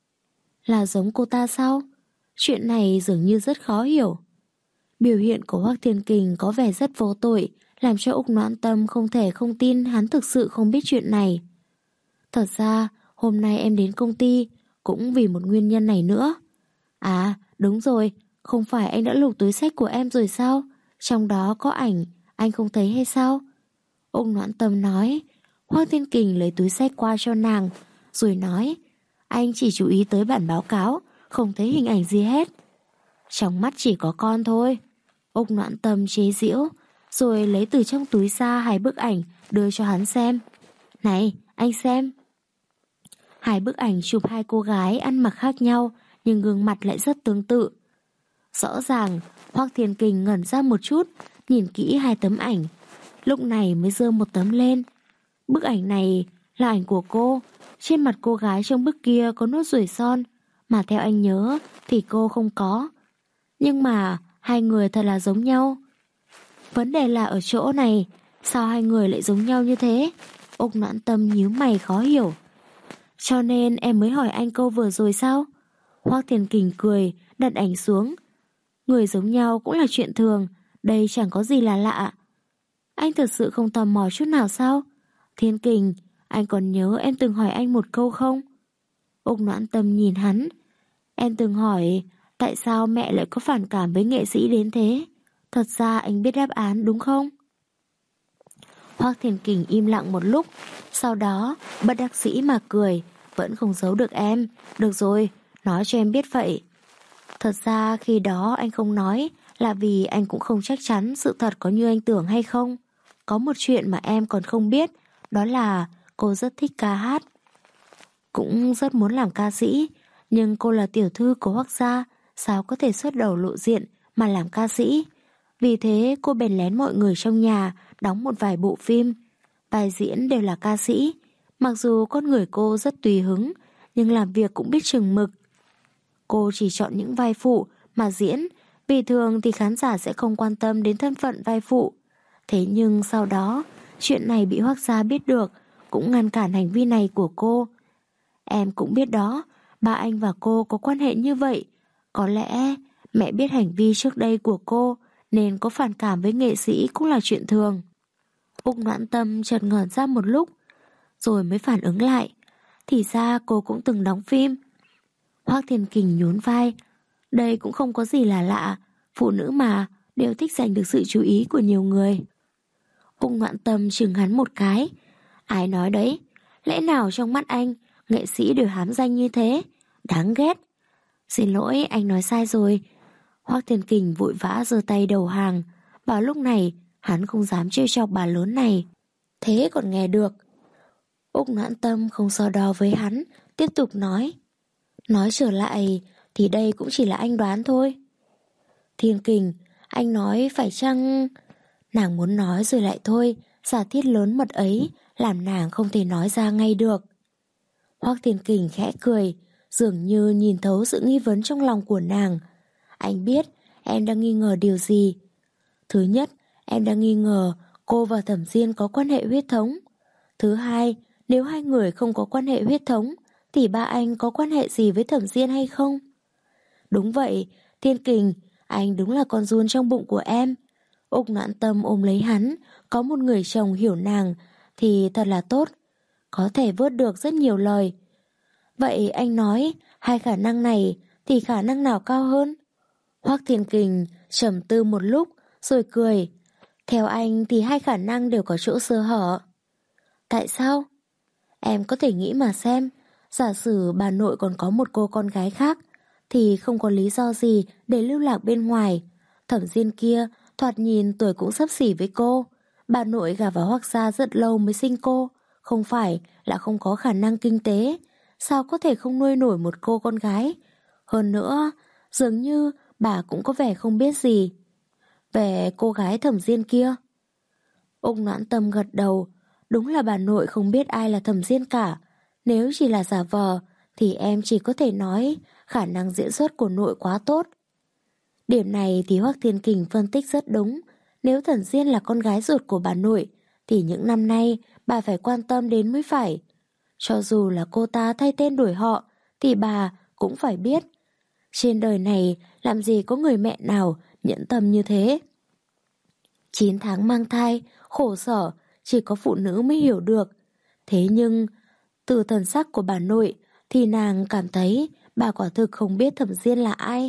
Là giống cô ta sao? Chuyện này dường như rất khó hiểu. Biểu hiện của Hoắc Thiên Kình có vẻ rất vô tội, làm cho Úc Noãn Tâm không thể không tin hắn thực sự không biết chuyện này. Thật ra, hôm nay em đến công ty cũng vì một nguyên nhân này nữa. À, đúng rồi, không phải anh đã lục túi xách của em rồi sao? Trong đó có ảnh, anh không thấy hay sao? Úc Noãn Tâm nói. Hoắc Thiên Kình lấy túi xách qua cho nàng, rồi nói. Anh chỉ chú ý tới bản báo cáo, không thấy hình ảnh gì hết. Trong mắt chỉ có con thôi. Úc Noãn Tâm chế giễu, rồi lấy từ trong túi ra hai bức ảnh đưa cho hắn xem. Này, anh xem. Hai bức ảnh chụp hai cô gái ăn mặc khác nhau, nhưng gương mặt lại rất tương tự. Rõ ràng, Hoắc Thiên Kình ngẩn ra một chút, nhìn kỹ hai tấm ảnh. Lúc này mới giơ một tấm lên. Bức ảnh này là ảnh của cô. Trên mặt cô gái trong bức kia có nốt ruồi son, mà theo anh nhớ thì cô không có. Nhưng mà hai người thật là giống nhau. Vấn đề là ở chỗ này, sao hai người lại giống nhau như thế? Úc Noãn Tâm nhíu mày khó hiểu. Cho nên em mới hỏi anh câu vừa rồi sao? Hoắc Thiên Kình cười, đặt ảnh xuống. Người giống nhau cũng là chuyện thường, đây chẳng có gì là lạ. Anh thật sự không tò mò chút nào sao? Thiên Kình, anh còn nhớ em từng hỏi anh một câu không? Úc Noãn Tâm nhìn hắn. Em từng hỏi tại sao mẹ lại có phản cảm với nghệ sĩ đến thế? Thật ra anh biết đáp án đúng không? Hoắc Thiên Kình im lặng một lúc, sau đó bất đắc dĩ mà cười, vẫn không giấu được em. Được rồi, nói cho em biết vậy. Thật ra khi đó anh không nói là vì anh cũng không chắc chắn sự thật có như anh tưởng hay không. Có một chuyện mà em còn không biết, đó là cô rất thích ca hát. Cũng rất muốn làm ca sĩ, nhưng cô là tiểu thư của Hoắc gia, sao có thể xuất đầu lộ diện mà làm ca sĩ. Vì thế cô bèn lén mọi người trong nhà đóng một vài bộ phim. Vai diễn đều là ca sĩ. Mặc dù con người cô rất tùy hứng, nhưng làm việc cũng biết chừng mực. Cô chỉ chọn những vai phụ mà diễn, vì thường thì khán giả sẽ không quan tâm đến thân phận vai phụ. Thế nhưng sau đó, chuyện này bị Hoắc gia biết được, cũng ngăn cản hành vi này của cô. Em cũng biết đó, ba anh và cô có quan hệ như vậy. Có lẽ mẹ biết hành vi trước đây của cô, nên có phản cảm với nghệ sĩ cũng là chuyện thường. Úc Noãn Tâm chợt ngẩn ra một lúc, rồi mới phản ứng lại. Thì ra cô cũng từng đóng phim. Hoắc Thiên Kình nhún vai. Đây cũng không có gì là lạ, phụ nữ mà, đều thích giành được sự chú ý của nhiều người. Úc Noãn Tâm chừng hắn một cái. Ai nói đấy, lẽ nào trong mắt anh, nghệ sĩ đều hám danh như thế? Đáng ghét. Xin lỗi, anh nói sai rồi. Hoắc Thiên Kình vội vã giơ tay đầu hàng. Vào lúc này, hắn không dám trêu chọc bà lớn này. Thế còn nghe được. Úc Noãn Tâm không so đo với hắn, tiếp tục nói. Nói trở lại, thì đây cũng chỉ là anh đoán thôi. Thiên Kình, anh nói phải chăng... Nàng muốn nói rồi lại thôi, giả thiết lớn mật ấy, làm nàng không thể nói ra ngay được. Hoắc Thiên Kình khẽ cười, dường như nhìn thấu sự nghi vấn trong lòng của nàng. Anh biết em đang nghi ngờ điều gì. Thứ nhất, em đang nghi ngờ cô và Thẩm Diên có quan hệ huyết thống. Thứ hai, nếu hai người không có quan hệ huyết thống, thì ba anh có quan hệ gì với Thẩm Diên hay không? Đúng vậy, Thiên Kình, anh đúng là con giun trong bụng của em. Úc Noãn Tâm ôm lấy hắn, có một người chồng hiểu nàng thì thật là tốt, có thể vớt được rất nhiều lời. Vậy anh nói, hai khả năng này thì khả năng nào cao hơn? Hoắc Thiên Kình trầm tư một lúc rồi cười. Theo anh thì hai khả năng đều có chỗ sơ hở. Tại sao? Em có thể nghĩ mà xem, giả sử bà nội còn có một cô con gái khác thì không có lý do gì để lưu lạc bên ngoài. Thẩm Diên kia thoạt nhìn tuổi cũng xấp xỉ với cô. Bà nội gả vào Hoắc gia rất lâu mới sinh cô, không phải là không có khả năng kinh tế. Sao có thể không nuôi nổi một cô con gái? Hơn nữa, dường như bà cũng có vẻ không biết gì về cô gái Thẩm Diên kia. Úc Noãn Tâm gật đầu. Đúng là bà nội không biết ai là Thẩm Diên cả. Nếu chỉ là giả vờ thì em chỉ có thể nói khả năng diễn xuất của nội quá tốt. Điểm này thì Hoắc Thiên Kình phân tích rất đúng. Nếu Thẩm Diên là con gái ruột của bà nội thì những năm nay bà phải quan tâm đến mới phải. Cho dù là cô ta thay tên đổi họ thì bà cũng phải biết. Trên đời này làm gì có người mẹ nào nhẫn tâm như thế. Chín tháng mang thai, khổ sở, chỉ có phụ nữ mới hiểu được. Thế nhưng, từ thần sắc của bà nội thì nàng cảm thấy bà quả thực không biết Thẩm Diên là ai.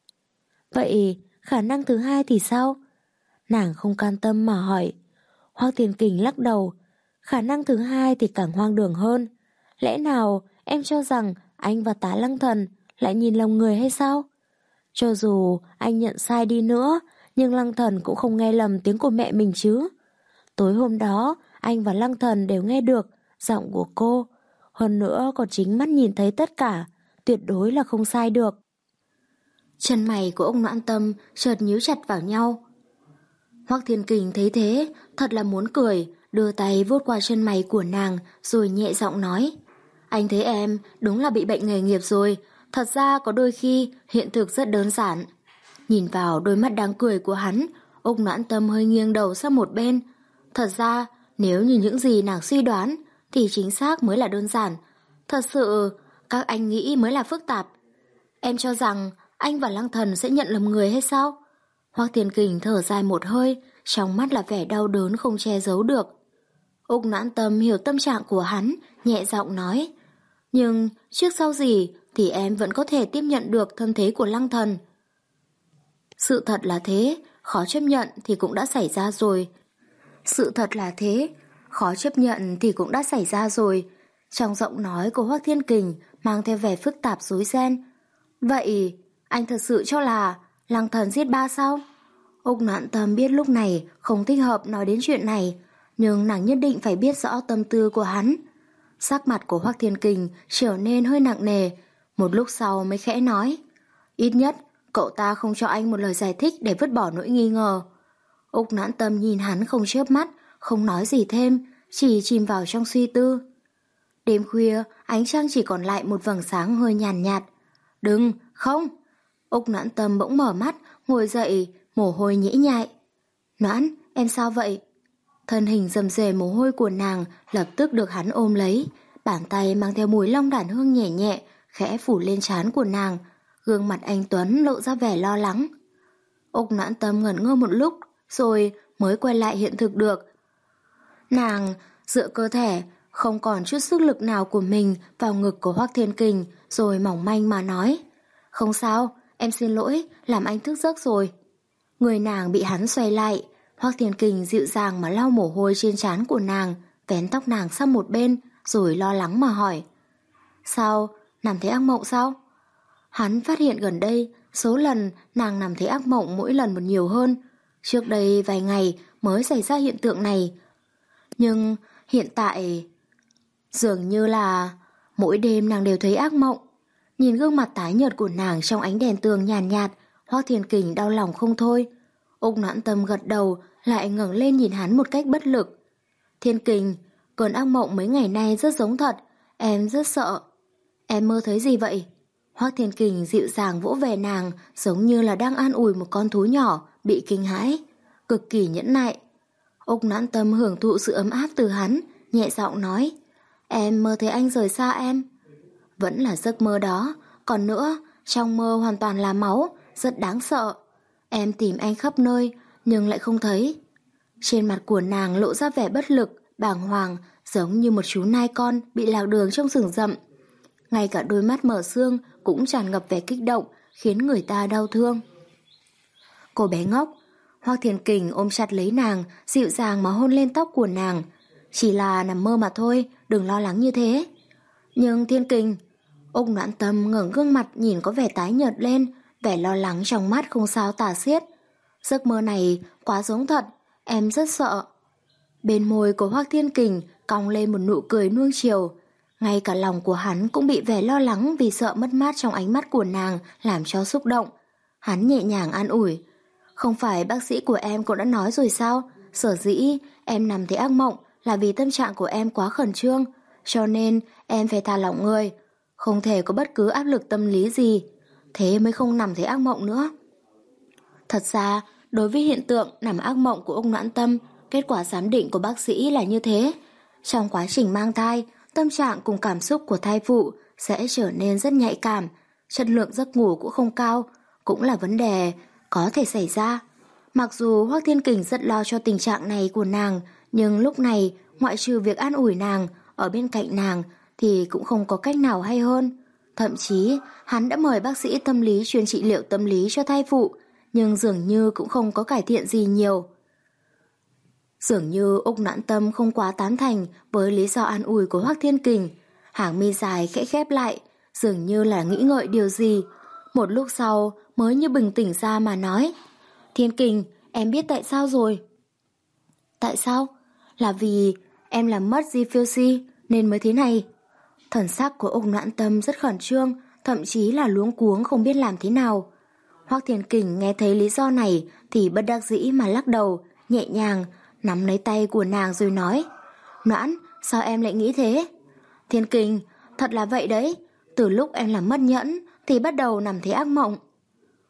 Vậy khả năng thứ hai thì sao? Nàng không can tâm mà hỏi. Hoắc Thiên Kình lắc đầu. Khả năng thứ hai thì càng hoang đường hơn. Lẽ nào em cho rằng anh và Tá Lăng Thần lại nhìn lòng người hay sao? Cho dù anh nhận sai đi nữa, nhưng Lăng Thần cũng không nghe lầm tiếng của mẹ mình chứ. Tối hôm đó, anh và Lăng Thần đều nghe được giọng của cô. Hơn nữa còn chính mắt nhìn thấy tất cả, tuyệt đối là không sai được. Chân mày của ông Noãn Tâm chợt nhíu chặt vào nhau. Hoắc Thiên Kình thấy thế, thật là muốn cười, đưa tay vuốt qua chân mày của nàng rồi nhẹ giọng nói. Anh thấy em đúng là bị bệnh nghề nghiệp rồi, thật ra có đôi khi hiện thực rất đơn giản. Nhìn vào đôi mắt đáng cười của hắn, Úc Noãn Tâm hơi nghiêng đầu sang một bên. Thật ra, nếu như những gì nàng suy đoán, thì chính xác mới là đơn giản. Thật sự, các anh nghĩ mới là phức tạp. Em cho rằng anh và Lăng Thần sẽ nhận lầm người hay sao? Hoắc Thiên Kình thở dài một hơi, trong mắt là vẻ đau đớn không che giấu được. Úc Noãn Tâm hiểu tâm trạng của hắn, nhẹ giọng nói. Nhưng trước sau gì thì em vẫn có thể tiếp nhận được thân thế của Lăng Thần. Sự thật là thế, khó chấp nhận thì cũng đã xảy ra rồi. Sự thật là thế, khó chấp nhận thì cũng đã xảy ra rồi. Trong giọng nói của Hoắc Thiên Kình mang theo vẻ phức tạp rối ren. Vậy, anh thật sự cho là Lăng Thần giết ba sao? Úc Noãn Tâm biết lúc này không thích hợp nói đến chuyện này, nhưng nàng nhất định phải biết rõ tâm tư của hắn. Sắc mặt của Hoắc Thiên Kình trở nên hơi nặng nề, một lúc sau mới khẽ nói. Ít nhất, cậu ta không cho anh một lời giải thích để vứt bỏ nỗi nghi ngờ. Úc Noãn Tâm nhìn hắn không chớp mắt, không nói gì thêm, chỉ chìm vào trong suy tư. Đêm khuya, ánh trăng chỉ còn lại một vầng sáng hơi nhàn nhạt. Đừng, không! Úc Noãn Tâm bỗng mở mắt, ngồi dậy, mồ hôi nhễ nhại. Noãn, em sao vậy? Thân hình rầm rề mồ hôi của nàng lập tức được hắn ôm lấy, bàn tay mang theo mùi long đàn hương nhẹ nhẹ, khẽ phủ lên trán của nàng, gương mặt anh Tuấn lộ ra vẻ lo lắng. Úc Noãn Tâm ngẩn ngơ một lúc, rồi mới quay lại hiện thực được. Nàng dựa cơ thể, không còn chút sức lực nào của mình vào ngực của Hoắc Thiên Kình, rồi mỏng manh mà nói. Không sao, em xin lỗi, làm anh thức giấc rồi. Người nàng bị hắn xoay lại, Hoắc Thiên Kình dịu dàng mà lau mồ hôi trên trán của nàng, vén tóc nàng sang một bên, rồi lo lắng mà hỏi. Sao, nằm thấy ác mộng sao? Hắn phát hiện gần đây, số lần nàng nằm thấy ác mộng mỗi lần một nhiều hơn. Trước đây vài ngày mới xảy ra hiện tượng này. Nhưng hiện tại, dường như là mỗi đêm nàng đều thấy ác mộng. Nhìn gương mặt tái nhợt của nàng trong ánh đèn tường nhàn nhạt, Hoắc Thiên Kình đau lòng không thôi. Úc Noãn Tâm gật đầu, lại ngẩng lên nhìn hắn một cách bất lực. Thiên Kình, cơn ác mộng mấy ngày nay rất giống thật, em rất sợ. Em mơ thấy gì vậy? Hoắc Thiên Kình dịu dàng vỗ về nàng, giống như là đang an ủi một con thú nhỏ bị kinh hãi, cực kỳ nhẫn nại. Úc Noãn Tâm hưởng thụ sự ấm áp từ hắn, nhẹ giọng nói. Em mơ thấy anh rời xa em. Vẫn là giấc mơ đó, còn nữa, trong mơ hoàn toàn là máu, rất đáng sợ. Em tìm anh khắp nơi, nhưng lại không thấy. Trên mặt của nàng lộ ra vẻ bất lực, bàng hoàng, giống như một chú nai con bị lạc đường trong rừng rậm. Ngay cả đôi mắt mở sương cũng tràn ngập vẻ kích động, khiến người ta đau thương. Cô bé ngốc. Hoắc Thiên Kình ôm chặt lấy nàng, dịu dàng mà hôn lên tóc của nàng. Chỉ là nằm mơ mà thôi, đừng lo lắng như thế. Nhưng Thiên Kình... Úc Noãn Tâm ngẩng gương mặt nhìn có vẻ tái nhợt lên, vẻ lo lắng trong mắt không sao tả xiết. Giấc mơ này quá giống thật, em rất sợ. Bên môi của Hoắc Thiên Kình cong lên một nụ cười nuông chiều. Ngay cả lòng của hắn cũng bị vẻ lo lắng vì sợ mất mát trong ánh mắt của nàng làm cho xúc động. Hắn nhẹ nhàng an ủi. Không phải bác sĩ của em cũng đã nói rồi sao? Sở dĩ em nằm thấy ác mộng là vì tâm trạng của em quá khẩn trương, cho nên em phải thả lỏng người, không thể có bất cứ áp lực tâm lý gì, thế mới không nằm thấy ác mộng nữa. Thật ra, đối với hiện tượng nằm ác mộng của Úc Noãn Tâm, kết quả giám định của bác sĩ là như thế. Trong quá trình mang thai, tâm trạng cùng cảm xúc của thai phụ sẽ trở nên rất nhạy cảm, chất lượng giấc ngủ cũng không cao, cũng là vấn đề có thể xảy ra. Mặc dù Hoắc Thiên Kình rất lo cho tình trạng này của nàng, nhưng lúc này, ngoại trừ việc an ủi nàng, ở bên cạnh nàng thì cũng không có cách nào hay hơn. Thậm chí, hắn đã mời bác sĩ tâm lý chuyên trị liệu tâm lý cho thai phụ, nhưng dường như cũng không có cải thiện gì nhiều. Dường như Úc Noãn Tâm không quá tán thành với lý do an ủi của Hoắc Thiên Kình. Hàng mi dài khẽ khép lại, dường như là nghĩ ngợi điều gì. Một lúc sau mới như bừng tỉnh ra mà nói. Thiên Kình, em biết tại sao rồi. Tại sao? Là vì em làm mất Diffusy nên mới thế này. Thần sắc của Úc Noãn Tâm rất khẩn trương, thậm chí là luống cuống không biết làm thế nào. Hoắc Thiên Kình nghe thấy lý do này thì bất đắc dĩ mà lắc đầu, nhẹ nhàng nắm lấy tay của nàng rồi nói. Noãn, sao em lại nghĩ thế? Thiên Kình, thật là vậy đấy. Từ lúc em làm mất nhẫn thì bắt đầu nằm thấy ác mộng.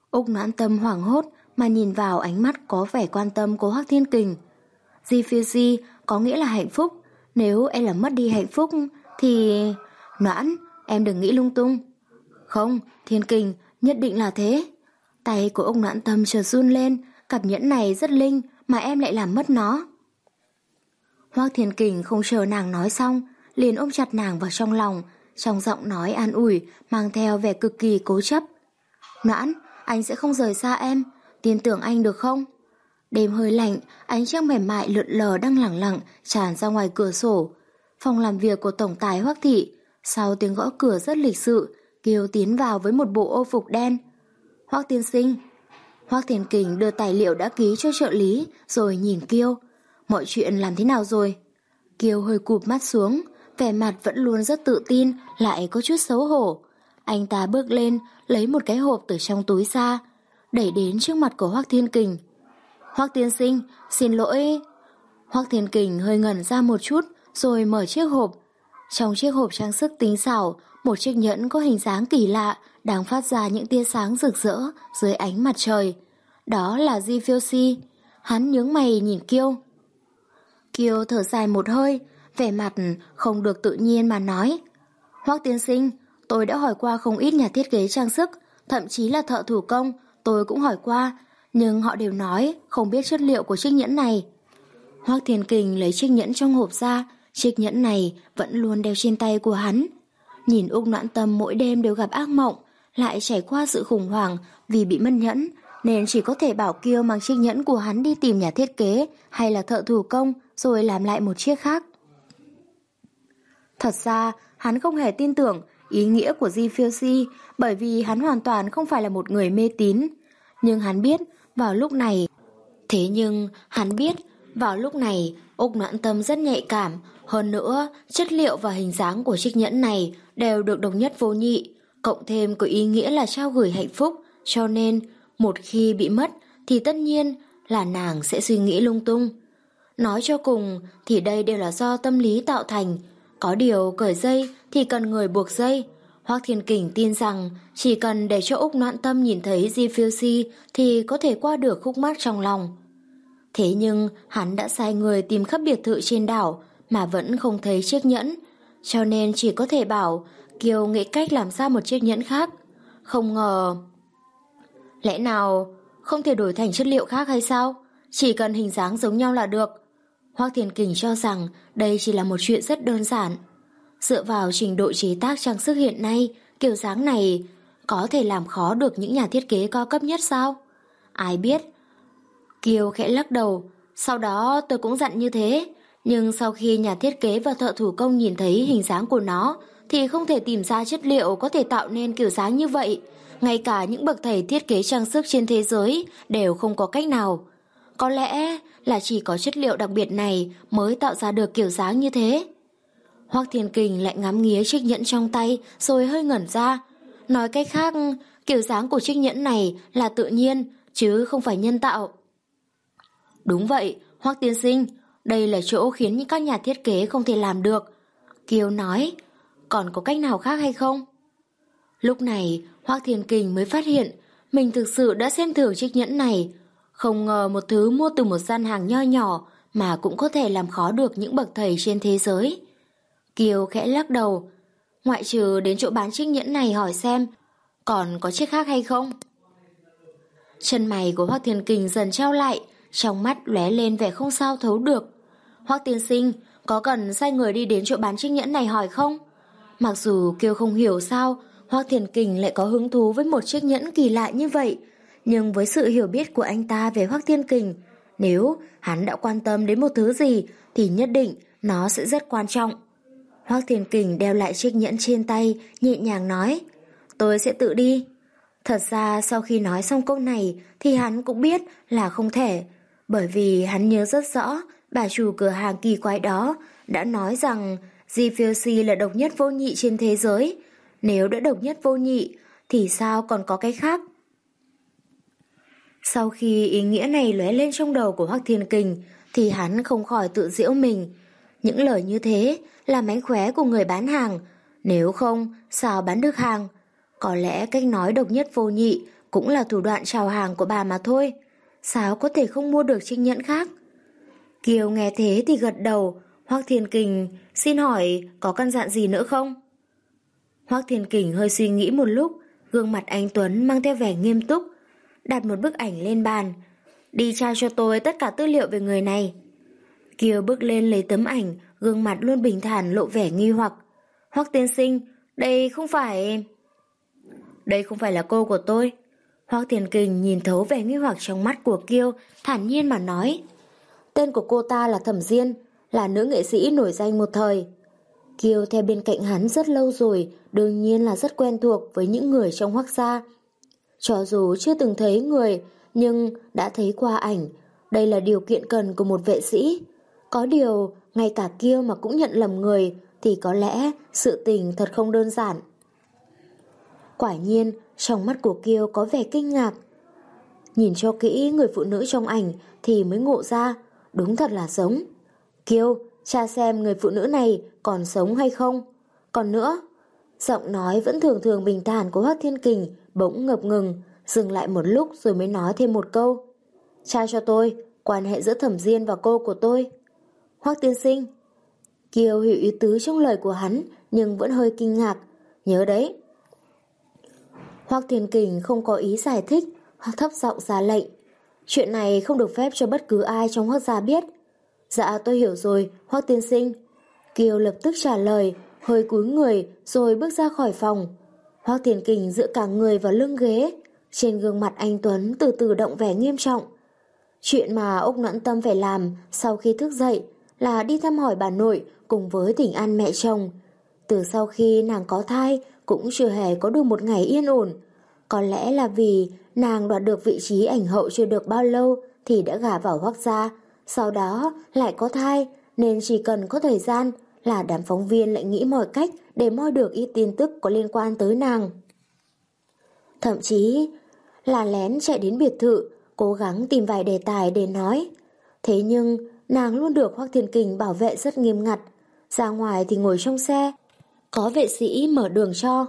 Úc Noãn Tâm hoảng hốt mà nhìn vào ánh mắt có vẻ quan tâm của Hoắc Thiên Kình. Difficulty có nghĩa là hạnh phúc. Nếu em làm mất đi hạnh phúc thì... Noãn, em đừng nghĩ lung tung. Không, Thiên Kình, nhất định là thế. Tay của Úc Noãn Tâm chợt run lên. Cặp nhẫn này rất linh mà em lại làm mất nó. Hoắc Thiên Kình không chờ nàng nói xong, liền ôm chặt nàng vào trong lòng, trong giọng nói an ủi mang theo vẻ cực kỳ cố chấp. Noãn, anh sẽ không rời xa em, tin tưởng anh được không? Đêm hơi lạnh, ánh trăng mềm mại lượn lờ đang lẳng lặng tràn ra ngoài cửa sổ. Phòng làm việc của tổng tài Hoắc thị, sau tiếng gõ cửa rất lịch sự, Kiều tiến vào với một bộ ô phục đen. Hoắc tiên sinh. Hoắc Thiên Kình đưa tài liệu đã ký cho trợ lý rồi nhìn Kiều. Mọi chuyện làm thế nào rồi? Kiều hơi cụp mắt xuống, vẻ mặt vẫn luôn rất tự tin, lại có chút xấu hổ. Anh ta bước lên, lấy một cái hộp từ trong túi ra, đẩy đến trước mặt của Hoắc Thiên Kình. Hoắc tiên sinh, xin lỗi. Hoắc Thiên Kình hơi ngẩn ra một chút, rồi mở chiếc hộp. Trong chiếc hộp trang sức tinh xảo, một chiếc nhẫn có hình dáng kỳ lạ, đang phát ra những tia sáng rực rỡ dưới ánh mặt trời. Đó là Difficulty. Hắn nhướng mày nhìn Kiều. Kiều thở dài một hơi, vẻ mặt không được tự nhiên mà nói. Hoắc tiên sinh, tôi đã hỏi qua không ít nhà thiết kế trang sức, thậm chí là thợ thủ công, tôi cũng hỏi qua, nhưng họ đều nói không biết chất liệu của chiếc nhẫn này. Hoắc Thiên Kình lấy chiếc nhẫn trong hộp ra, chiếc nhẫn này vẫn luôn đeo trên tay của hắn. Nhìn Úc Noãn Tâm mỗi đêm đều gặp ác mộng, lại trải qua sự khủng hoảng vì bị mất nhẫn, nên chỉ có thể bảo Kiều mang chiếc nhẫn của hắn đi tìm nhà thiết kế hay là thợ thủ công rồi làm lại một chiếc khác. Thật ra, hắn không hề tin tưởng ý nghĩa của Difficulty bởi vì hắn hoàn toàn không phải là một người mê tín. Nhưng hắn biết vào lúc này, thế nhưng hắn biết vào lúc này Úc Noãn Tâm rất nhạy cảm, hơn nữa chất liệu và hình dáng của chiếc nhẫn này đều được độc nhất vô nhị, cộng thêm có ý nghĩa là trao gửi hạnh phúc, cho nên một khi bị mất thì tất nhiên là nàng sẽ suy nghĩ lung tung. Nói cho cùng thì đây đều là do tâm lý tạo thành, có điều cởi dây thì cần người buộc dây. Hoắc Thiên Kình tin rằng chỉ cần để cho Úc Noãn Tâm nhìn thấy Difficulty thì có thể qua được khúc mắc trong lòng. Thế nhưng hắn đã sai người tìm khắp biệt thự trên đảo mà vẫn không thấy chiếc nhẫn, cho nên chỉ có thể bảo Kiều nghĩ cách làm ra một chiếc nhẫn khác. Không ngờ... Lẽ nào không thể đổi thành chất liệu khác hay sao? Chỉ cần hình dáng giống nhau là được. Hoắc Thiên Kình cho rằng đây chỉ là một chuyện rất đơn giản. Dựa vào trình độ chế tác trang sức hiện nay, kiểu dáng này có thể làm khó được những nhà thiết kế cao cấp nhất sao? Ai biết? Kiều khẽ lắc đầu. Sau đó tôi cũng dặn như thế, nhưng sau khi nhà thiết kế và thợ thủ công nhìn thấy hình dáng của nó thì không thể tìm ra chất liệu có thể tạo nên kiểu dáng như vậy. Ngay cả những bậc thầy thiết kế trang sức trên thế giới đều không có cách nào. Có lẽ là chỉ có chất liệu đặc biệt này mới tạo ra được kiểu dáng như thế. Hoắc Thiên Kình lại ngắm nghía chiếc nhẫn trong tay rồi hơi ngẩn ra. Nói cách khác, kiểu dáng của chiếc nhẫn này là tự nhiên chứ không phải nhân tạo. Đúng vậy, Hoắc tiên sinh, đây là chỗ khiến các nhà thiết kế không thể làm được. Kiều nói, còn có cách nào khác hay không? Lúc này, Hoắc Thiên Kình mới phát hiện mình thực sự đã xem thử chiếc nhẫn này. Không ngờ một thứ mua từ một gian hàng nho nhỏ mà cũng có thể làm khó được những bậc thầy trên thế giới. Kiều khẽ lắc đầu, ngoại trừ đến chỗ bán chiếc nhẫn này hỏi xem còn có chiếc khác hay không. Chân mày của Hoắc Thiên Kình dần trao lại, trong mắt lóe lên vẻ không sao thấu được. Hoắc tiên sinh, có cần sai người đi đến chỗ bán chiếc nhẫn này hỏi không? Mặc dù Kiều không hiểu sao Hoắc Thiên Kình lại có hứng thú với một chiếc nhẫn kỳ lạ như vậy, nhưng với sự hiểu biết của anh ta về Hoắc Thiên Kình, nếu hắn đã quan tâm đến một thứ gì thì nhất định nó sẽ rất quan trọng. Hoắc Thiên Kình đeo lại chiếc nhẫn trên tay, nhẹ nhàng nói, tôi sẽ tự đi. Thật ra sau khi nói xong câu này thì hắn cũng biết là không thể, bởi vì hắn nhớ rất rõ bà chủ cửa hàng kỳ quái đó đã nói rằng Difficulty là độc nhất vô nhị trên thế giới. Nếu đã độc nhất vô nhị thì sao còn có cái khác? Sau khi ý nghĩa này lóe lên trong đầu của Hoắc Thiên Kình thì hắn không khỏi tự giễu mình. Những lời như thế là mánh khóe của người bán hàng, nếu không sao bán được hàng? Có lẽ cách nói độc nhất vô nhị cũng là thủ đoạn chào hàng của bà mà thôi. Sao có thể không mua được chiếc nhẫn khác? Kiều nghe thế thì gật đầu. Hoắc Thiên Kình, xin hỏi có căn dặn gì nữa không? Hoắc Thiên Kình hơi suy nghĩ một lúc, gương mặt anh Tuấn mang theo vẻ nghiêm túc, đặt một bức ảnh lên bàn. Đi tra cho tôi tất cả tư liệu về người này. Kiều bước lên lấy tấm ảnh, gương mặt luôn bình thản lộ vẻ nghi hoặc. Hoắc tiên sinh, đây không phải... Đây không phải là cô của tôi. Hoắc Thiên Kình nhìn thấu vẻ nghi hoặc trong mắt của Kiều, thản nhiên mà nói. Tên của cô ta là Thẩm Diên, là nữ nghệ sĩ nổi danh một thời. Kiều theo bên cạnh hắn rất lâu rồi, đương nhiên là rất quen thuộc với những người trong Hoắc gia. Cho dù chưa từng thấy người, nhưng đã thấy qua ảnh. Đây là điều kiện cần của một vệ sĩ. Có điều, ngay cả Kiều mà cũng nhận lầm người, thì có lẽ sự tình thật không đơn giản. Quả nhiên, trong mắt của Kiều có vẻ kinh ngạc. Nhìn cho kỹ người phụ nữ trong ảnh thì mới ngộ ra, đúng thật là giống. Kiều, tra xem người phụ nữ này còn sống hay không. Còn nữa, giọng nói vẫn thường thường bình thản của Hoắc Thiên Kình bỗng ngập ngừng, dừng lại một lúc rồi mới nói thêm một câu. Tra cho tôi quan hệ giữa Thẩm Diên và cô của tôi. Hoắc tiên sinh. Kiều hiểu ý tứ trong lời của hắn nhưng vẫn hơi kinh ngạc. Nhớ đấy. Hoắc Thiên Kình không có ý giải thích, hoặc thấp giọng ra lệnh. Chuyện này không được phép cho bất cứ ai trong Hoắc gia biết. Dạ tôi hiểu rồi, Hoắc tiên sinh. Kiều lập tức trả lời, hơi cúi người rồi bước ra khỏi phòng. Hoắc Thiên Kình dựa cả người vào lưng ghế. Trên gương mặt anh Tuấn từ từ động vẻ nghiêm trọng. Chuyện mà Úc Noãn Tâm phải làm sau khi thức dậy là đi thăm hỏi bà nội cùng với thỉnh an mẹ chồng. Từ sau khi nàng có thai cũng chưa hề có được một ngày yên ổn. Có lẽ là vì nàng đoạt được vị trí ảnh hậu chưa được bao lâu thì đã gả vào Hoắc gia, sau đó lại có thai nên chỉ cần có thời gian là đám phóng viên lại nghĩ mọi cách để moi được ít tin tức có liên quan tới nàng. Thậm chí là lén chạy đến biệt thự, cố gắng tìm vài đề tài để nói. Thế nhưng nàng luôn được Hoắc Thiên Kình bảo vệ rất nghiêm ngặt. Ra ngoài thì ngồi trong xe, có vệ sĩ mở đường cho.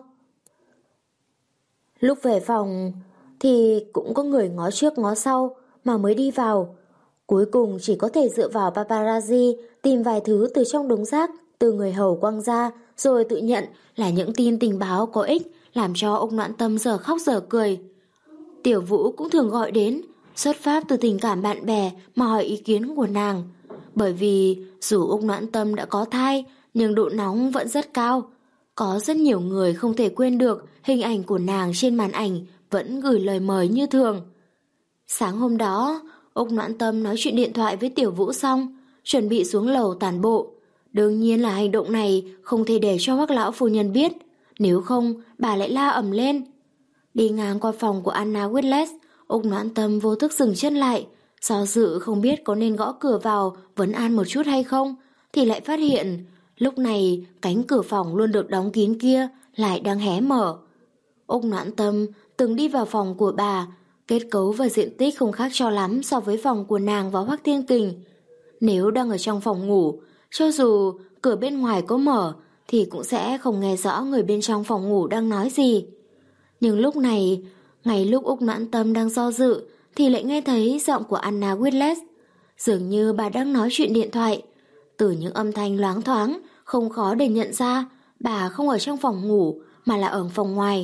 Lúc về phòng thì cũng có người ngó trước ngó sau mà mới đi vào. Cuối cùng chỉ có thể dựa vào paparazzi tìm vài thứ từ trong đống rác, từ người hầu quăng ra, rồi tự nhận là những tin tình báo có ích, làm cho ông Noãn Tâm giờ khóc giờ cười. Tiểu Vũ cũng thường gọi đến, xuất phát từ tình cảm bạn bè mà hỏi ý kiến của nàng. Bởi vì dù ông Noãn Tâm đã có thai, nhưng độ nóng vẫn rất cao. Có rất nhiều người không thể quên được hình ảnh của nàng trên màn ảnh, vẫn gửi lời mời như thường. Sáng hôm đó, Úc Noãn Tâm nói chuyện điện thoại với Tiểu Vũ xong, chuẩn bị xuống lầu tản bộ. Đương nhiên là hành động này không thể để cho Hoắc lão phu nhân biết, nếu không bà lại la ầm lên. Đi ngang qua phòng của Anna Whitles, Úc Noãn Tâm vô thức dừng chân lại, do dự không biết có nên gõ cửa vào vấn an một chút hay không, thì lại phát hiện lúc này cánh cửa phòng luôn được đóng kín kia lại đang hé mở. Úc Noãn Tâm từng đi vào phòng của bà, kết cấu và diện tích không khác cho lắm so với phòng của nàng và Hoắc Thiên Kình. Nếu đang ở trong phòng ngủ, cho dù cửa bên ngoài có mở thì cũng sẽ không nghe rõ người bên trong phòng ngủ đang nói gì. Nhưng lúc này, ngay lúc Úc Noãn Tâm đang do dự thì lại nghe thấy giọng của Anna Whitles. Dường như bà đang nói chuyện điện thoại. Từ những âm thanh loáng thoáng, không khó để nhận ra bà không ở trong phòng ngủ mà là ở phòng ngoài.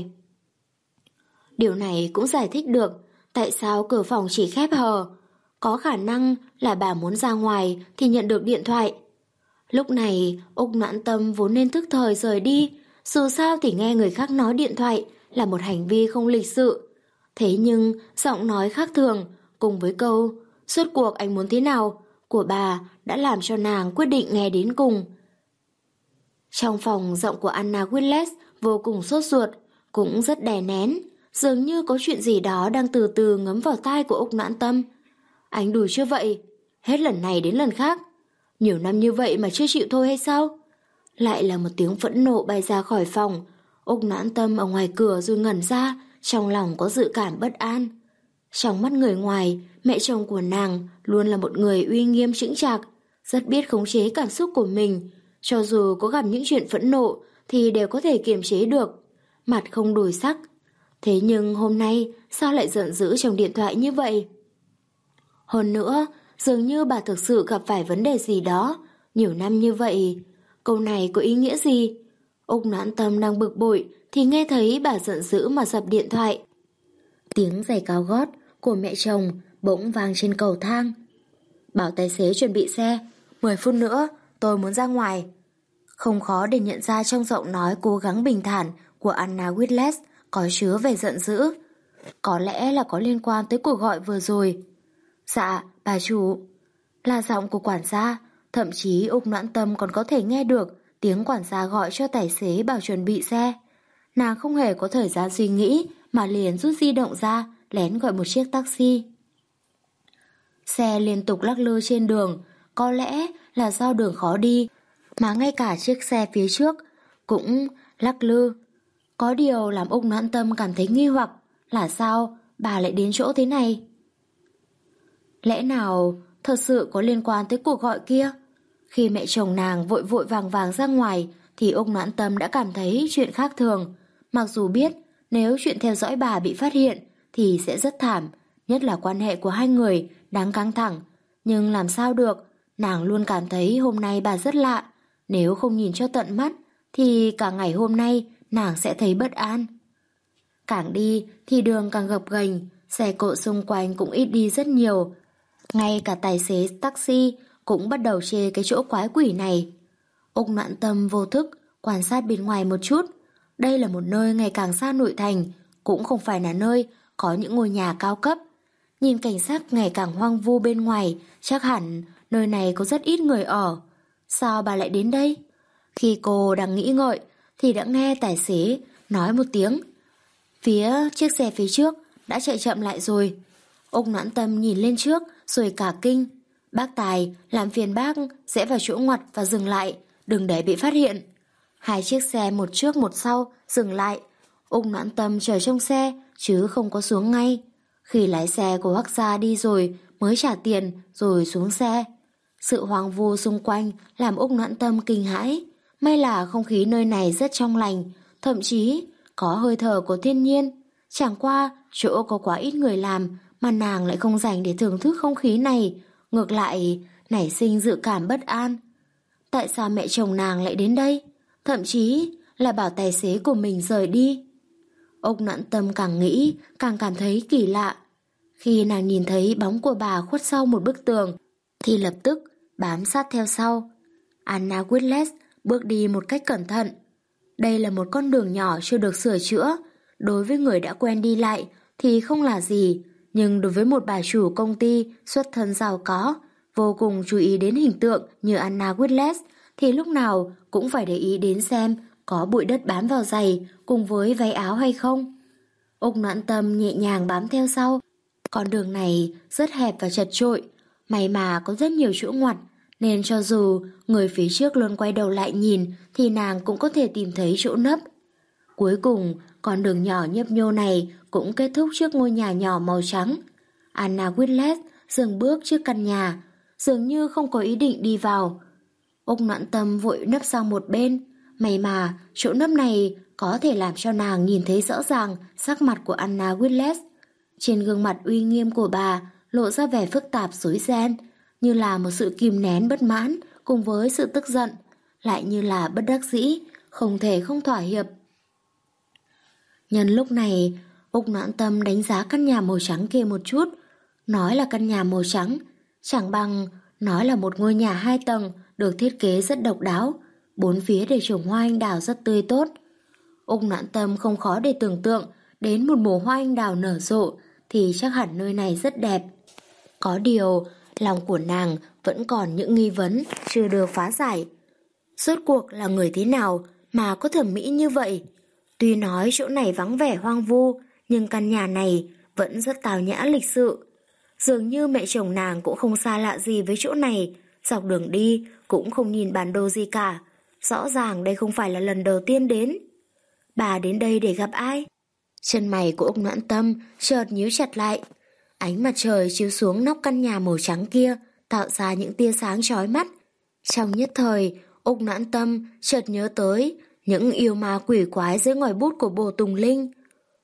Điều này cũng giải thích được tại sao cửa phòng chỉ khép hờ. Có khả năng là bà muốn ra ngoài thì nhận được điện thoại. Lúc này, Úc Noãn Tâm vốn nên thức thời rời đi, dù sao thì nghe người khác nói điện thoại là một hành vi không lịch sự. Thế nhưng, giọng nói khác thường, cùng với câu "Suốt cuộc anh muốn thế nào?" của bà đã làm cho nàng quyết định nghe đến cùng. Trong phòng, giọng của Anna Whitles vô cùng sốt ruột, cũng rất đè nén, dường như có chuyện gì đó đang từ từ ngấm vào tai của Úc Noãn Tâm. Anh đùi chưa vậy? Hết lần này đến lần khác. Nhiều năm như vậy mà chưa chịu thôi hay sao? Lại là một tiếng phẫn nộ bay ra khỏi phòng. Úc Noãn Tâm ở ngoài cửa rồi ngẩn ra, trong lòng có dự cảm bất an. Trong mắt người ngoài, mẹ chồng của nàng luôn là một người uy nghiêm chững chạc, rất biết khống chế cảm xúc của mình. Cho dù có gặp những chuyện phẫn nộ thì đều có thể kiềm chế được, mặt không đổi sắc. Thế nhưng hôm nay sao lại giận dữ trong điện thoại như vậy? Hơn nữa, dường như bà thực sự gặp phải vấn đề gì đó. Nhiều năm như vậy, câu này có ý nghĩa gì? Úc Noãn Tâm đang bực bội thì nghe thấy bà giận dữ mà dập điện thoại. Tiếng giày cao gót của mẹ chồng bỗng vang trên cầu thang. Bảo tài xế chuẩn bị xe, mười phút nữa tôi muốn ra ngoài. Không khó để nhận ra trong giọng nói cố gắng bình thản của Anna Whitles có chứa vẻ giận dữ. Có lẽ là có liên quan tới cuộc gọi vừa rồi. Dạ, bà chủ. Là giọng của quản gia, thậm chí Úc Noãn Tâm còn có thể nghe được tiếng quản gia gọi cho tài xế bảo chuẩn bị xe. Nàng không hề có thời gian suy nghĩ mà liền rút di động ra, lén gọi một chiếc taxi. Xe liên tục lắc lư trên đường, có lẽ là do đường khó đi, mà ngay cả chiếc xe phía trước cũng lắc lư. Có điều làm Úc Noãn Tâm cảm thấy nghi hoặc là sao bà lại đến chỗ thế này? Lẽ nào thật sự có liên quan tới cuộc gọi kia? Khi mẹ chồng nàng vội vội vàng vàng ra ngoài thì Úc Noãn Tâm đã cảm thấy chuyện khác thường. Mặc dù biết nếu chuyện theo dõi bà bị phát hiện thì sẽ rất thảm, nhất là quan hệ của hai người đang căng thẳng. Nhưng làm sao được, nàng luôn cảm thấy hôm nay bà rất lạ. Nếu không nhìn cho tận mắt thì cả ngày hôm nay nàng sẽ thấy bất an. Càng đi thì đường càng gập ghềnh, xe cộ xung quanh cũng ít đi rất nhiều. Ngay cả tài xế taxi cũng bắt đầu chê cái chỗ quái quỷ này. Úc Noãn Tâm vô thức quan sát bên ngoài một chút. Đây là một nơi ngày càng xa nội thành, cũng không phải là nơi có những ngôi nhà cao cấp. Nhìn cảnh sắc ngày càng hoang vu bên ngoài, chắc hẳn nơi này có rất ít người ở. Sao bà lại đến đây? Khi cô đang nghĩ ngợi thì đã nghe tài xế nói một tiếng. Phía chiếc xe phía trước đã chạy chậm lại rồi. Úc Noãn Tâm nhìn lên trước rồi cả kinh. Bác Tài, làm phiền bác rẽ vào chỗ ngoặt và dừng lại, đừng để bị phát hiện. Hai chiếc xe một trước một sau dừng lại. Úc Noãn Tâm chờ trong xe chứ không có xuống ngay. Khi lái xe của Hoắc gia đi rồi mới trả tiền rồi xuống xe. Sự hoang vu xung quanh làm Úc Noãn Tâm kinh hãi. May là không khí nơi này rất trong lành, thậm chí có hơi thở của thiên nhiên. Chẳng qua chỗ có quá ít người làm mà nàng lại không dành để thưởng thức không khí này, ngược lại nảy sinh dự cảm bất an. Tại sao mẹ chồng nàng lại đến đây? Thậm chí là bảo tài xế của mình rời đi. Úc Noãn Tâm càng nghĩ càng cảm thấy kỳ lạ. Khi nàng nhìn thấy bóng của bà khuất sau một bức tường thì lập tức bám sát theo sau. Anna Whitles bước đi một cách cẩn thận. Đây là một con đường nhỏ chưa được sửa chữa. Đối với người đã quen đi lại thì không là gì, nhưng đối với một bà chủ công ty xuất thân giàu có, vô cùng chú ý đến hình tượng như Anna Whitles thì lúc nào cũng phải để ý đến xem có bụi đất bám vào giày cùng với váy áo hay không. Úc Noãn Tâm nhẹ nhàng bám theo sau. Con đường này rất hẹp và chật chội, may mà có rất nhiều chỗ ngoặt, nên cho dù người phía trước luôn quay đầu lại nhìn thì nàng cũng có thể tìm thấy chỗ nấp. Cuối cùng, con đường nhỏ nhấp nhô này cũng kết thúc trước ngôi nhà nhỏ màu trắng. Anna Whitles dừng bước trước căn nhà, dường như không có ý định đi vào. Úc Noãn Tâm vội nấp sang một bên, may mà chỗ nấp này có thể làm cho nàng nhìn thấy rõ ràng sắc mặt của Anna Whitles. Trên gương mặt uy nghiêm của bà lộ ra vẻ phức tạp rối ren, như là một sự kìm nén bất mãn cùng với sự tức giận, lại như là bất đắc dĩ, không thể không thỏa hiệp. Nhân lúc này, Úc Noãn Tâm đánh giá căn nhà màu trắng kia một chút. Nói là căn nhà màu trắng, chẳng bằng nói là một ngôi nhà hai tầng được thiết kế rất độc đáo, bốn phía để trồng hoa anh đào rất tươi tốt. Úc Noãn Tâm không khó để tưởng tượng đến một mùa hoa anh đào nở rộ thì chắc hẳn nơi này rất đẹp. Có điều, lòng của nàng vẫn còn những nghi vấn chưa được phá giải. Rốt cuộc là người thế nào mà có thẩm mỹ như vậy? Tuy nói chỗ này vắng vẻ hoang vu, nhưng căn nhà này vẫn rất tào nhã lịch sự. Dường như mẹ chồng nàng cũng không xa lạ gì với chỗ này, dọc đường đi cũng không nhìn bản đồ gì cả. Rõ ràng đây không phải là lần đầu tiên đến. Bà đến đây để gặp ai? Chân mày của Úc Noãn Tâm chợt nhíu chặt lại. Ánh mặt trời chiếu xuống nóc căn nhà màu trắng kia, tạo ra những tia sáng chói mắt. Trong nhất thời, Úc Noãn Tâm chợt nhớ tới những yêu ma quỷ quái dưới ngòi bút của Bồ Tùng Linh.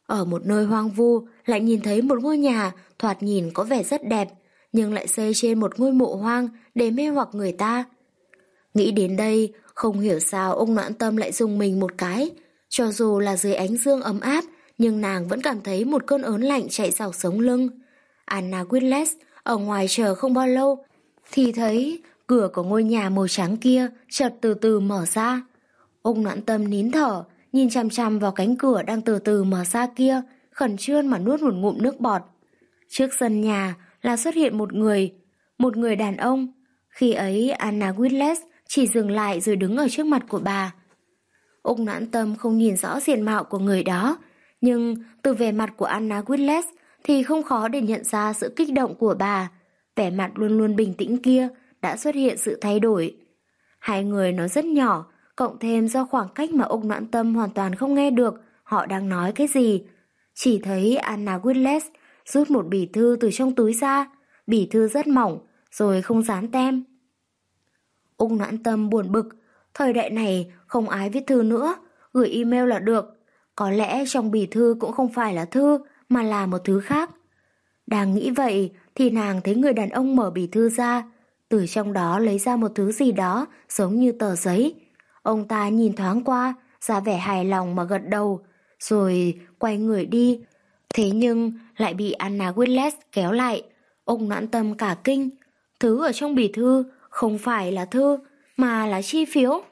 Ở một nơi hoang vu lại nhìn thấy một ngôi nhà thoạt nhìn có vẻ rất đẹp, nhưng lại xây trên một ngôi mộ hoang để mê hoặc người ta. Nghĩ đến đây, không hiểu sao ông Noãn Tâm lại rùng mình một cái. Cho dù là dưới ánh dương ấm áp, nhưng nàng vẫn cảm thấy một cơn ớn lạnh chạy dọc sống lưng. Anna Whitles ở ngoài chờ không bao lâu, thì thấy cửa của ngôi nhà màu trắng kia chợt từ từ mở ra. Ông Noãn Tâm nín thở, nhìn chằm chằm vào cánh cửa đang từ từ mở ra kia, khẩn trương mà nuốt một ngụm nước bọt. Trước sân nhà là xuất hiện một người, một người đàn ông. Khi ấy Anna Whitles chỉ dừng lại rồi đứng ở trước mặt của bà. Ông Noãn Tâm không nhìn rõ diện mạo của người đó, nhưng từ vẻ mặt của Anna Whitles thì không khó để nhận ra sự kích động của bà. Vẻ mặt luôn luôn bình tĩnh kia đã xuất hiện sự thay đổi. Hai người nói rất nhỏ, cộng thêm do khoảng cách mà ông Noãn Tâm hoàn toàn không nghe được họ đang nói cái gì. Chỉ thấy Anna Whitles rút một bì thư từ trong túi ra, bì thư rất mỏng, rồi không dán tem. Ông Noãn Tâm buồn bực, thời đại này không ai viết thư nữa, gửi email là được. Có lẽ trong bì thư cũng không phải là thư, mà là một thứ khác. Đang nghĩ vậy thì nàng thấy người đàn ông mở bì thư ra, từ trong đó lấy ra một thứ gì đó giống như tờ giấy. Ông ta nhìn thoáng qua, ra vẻ hài lòng mà gật đầu, rồi quay người đi. Thế nhưng lại bị Anna Whitles kéo lại. Ông Noãn Tâm cả kinh. Thứ ở trong bì thư không phải là thư, mà là chi phiếu.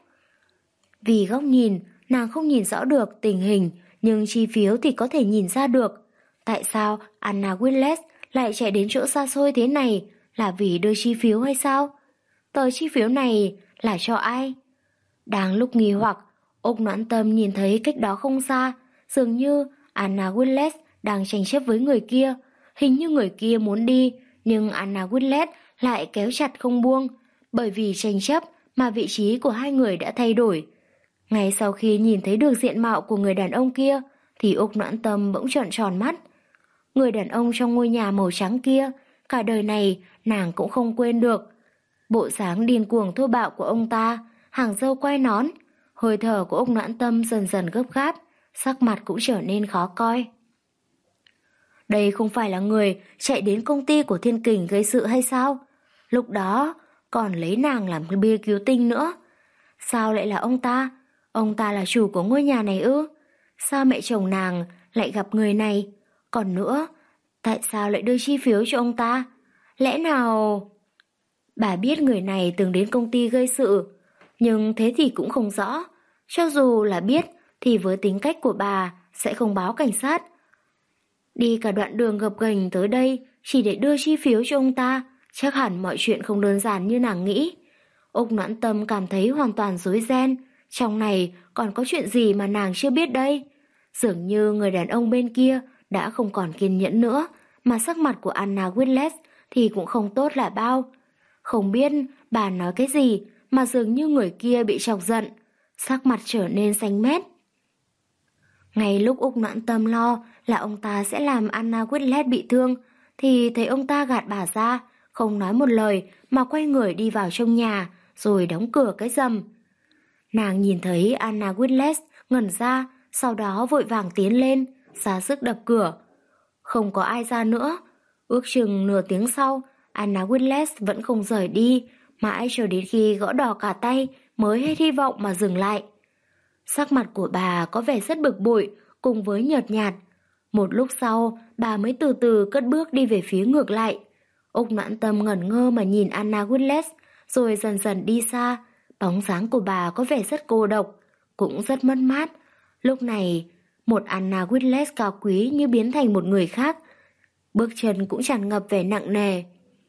Vì góc nhìn, nàng không nhìn rõ được tình hình, nhưng chi phiếu thì có thể nhìn ra được. Tại sao Anna Whitles lại chạy đến chỗ xa xôi thế này? Là vì đưa chi phiếu hay sao? Tờ chi phiếu này là cho ai? Đang lúc nghi hoặc, ông Noãn Tâm nhìn thấy cách đó không xa, dường như Anna Whitles đang tranh chấp với người kia. Hình như người kia muốn đi, nhưng Anna Whitles lại kéo chặt không buông, bởi vì tranh chấp mà vị trí của hai người đã thay đổi. Ngay sau khi nhìn thấy được diện mạo của người đàn ông kia, thì Úc Noãn Tâm bỗng trợn tròn mắt. Người đàn ông trong ngôi nhà màu trắng kia, cả đời này nàng cũng không quên được. Bộ dáng điên cuồng thô bạo của ông ta, hàng râu quai nón, hơi thở của Úc Noãn Tâm dần dần gấp gáp, sắc mặt cũng trở nên khó coi. Đây không phải là người chạy đến công ty của Thiên Kình gây sự hay sao? Lúc đó còn lấy nàng làm cái bia cứu tinh nữa. Sao lại là ông ta? Ông ta là chủ của ngôi nhà này ư? Sao mẹ chồng nàng lại gặp người này? Còn nữa, tại sao lại đưa chi phiếu cho ông ta? Lẽ nào... Bà biết người này từng đến công ty gây sự, nhưng thế thì cũng không rõ. Cho dù là biết thì với tính cách của bà sẽ không báo cảnh sát. Đi cả đoạn đường gập ghềnh tới đây chỉ để đưa chi phiếu cho ông ta, chắc hẳn mọi chuyện không đơn giản như nàng nghĩ. Úc Noãn Tâm cảm thấy hoàn toàn rối ren. Trong này còn có chuyện gì mà nàng chưa biết đây? Dường như người đàn ông bên kia đã không còn kiên nhẫn nữa, mà sắc mặt của Anna Whitles thì cũng không tốt là bao. Không biết bà nói cái gì mà dường như người kia bị chọc giận, sắc mặt trở nên xanh mét. Ngay lúc Úc Noãn Tâm lo là ông ta sẽ làm Anna Whitles bị thương, thì thấy ông ta gạt bà ra, không nói một lời mà quay người đi vào trong nhà, rồi đóng cửa cái rầm. Nàng nhìn thấy Anna Whitles ngẩn ra, sau đó vội vàng tiến lên, ra sức đập cửa. Không có ai ra nữa. Ước chừng nửa tiếng sau, Anna Whitles vẫn không rời đi, mãi cho đến khi gõ đỏ cả tay mới hết hy vọng mà dừng lại. Sắc mặt của bà có vẻ rất bực bội cùng với nhợt nhạt. Một lúc sau, bà mới từ từ cất bước đi về phía ngược lại. Úc Noãn Tâm ngẩn ngơ mà nhìn Anna Whitles, rồi dần dần đi xa. Bóng dáng của bà có vẻ rất cô độc, cũng rất mất mát. Lúc này, một Anna Whitles cao quý như biến thành một người khác. Bước chân cũng tràn ngập vẻ nặng nề.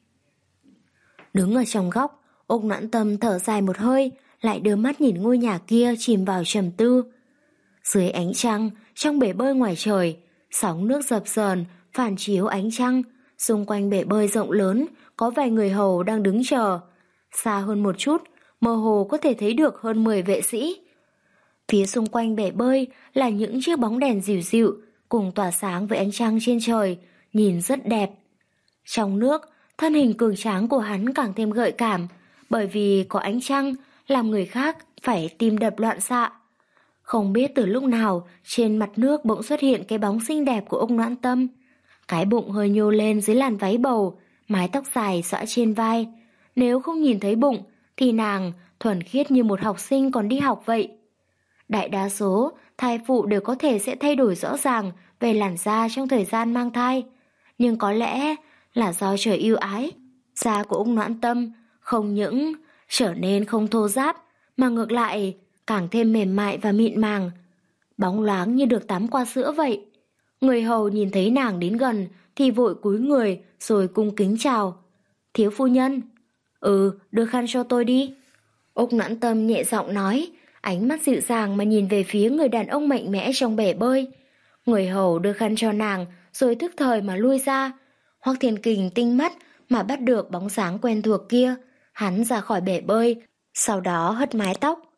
Đứng ở trong góc, Úc Noãn Tâm thở dài một hơi, lại đưa mắt nhìn ngôi nhà kia chìm vào trầm tư. Dưới ánh trăng, trong bể bơi ngoài trời, sóng nước dập dờn, phản chiếu ánh trăng. Xung quanh bể bơi rộng lớn, có vài người hầu đang đứng chờ. Xa hơn một chút, mơ hồ có thể thấy được hơn mười vệ sĩ. Phía xung quanh bể bơi là những chiếc bóng đèn dịu dịu, cùng tỏa sáng với ánh trăng trên trời, nhìn rất đẹp. Trong nước, thân hình cường tráng của hắn càng thêm gợi cảm, bởi vì có ánh trăng, làm người khác phải tim đập loạn xạ. Không biết từ lúc nào, trên mặt nước bỗng xuất hiện cái bóng xinh đẹp của Úc Noãn Tâm. Cái bụng hơi nhô lên dưới làn váy bầu, mái tóc dài xõa trên vai. Nếu không nhìn thấy bụng, thì nàng thuần khiết như một học sinh còn đi học vậy. Đại đa số, thai phụ đều có thể sẽ thay đổi rõ ràng về làn da trong thời gian mang thai. Nhưng có lẽ là do trời ưu ái, da của Úc Noãn Tâm không những trở nên không thô ráp, mà ngược lại càng thêm mềm mại và mịn màng, bóng loáng như được tắm qua sữa vậy. Người hầu nhìn thấy nàng đến gần thì vội cúi người rồi cung kính chào. Thiếu phu nhân. Ừ, đưa khăn cho tôi đi. Úc Noãn Tâm nhẹ giọng nói, ánh mắt dịu dàng mà nhìn về phía người đàn ông mạnh mẽ trong bể bơi. Người hầu đưa khăn cho nàng rồi thức thời mà lui ra. Hoắc Thiên Kình tinh mắt mà bắt được bóng dáng quen thuộc kia. Hắn ra khỏi bể bơi, sau đó hất mái tóc.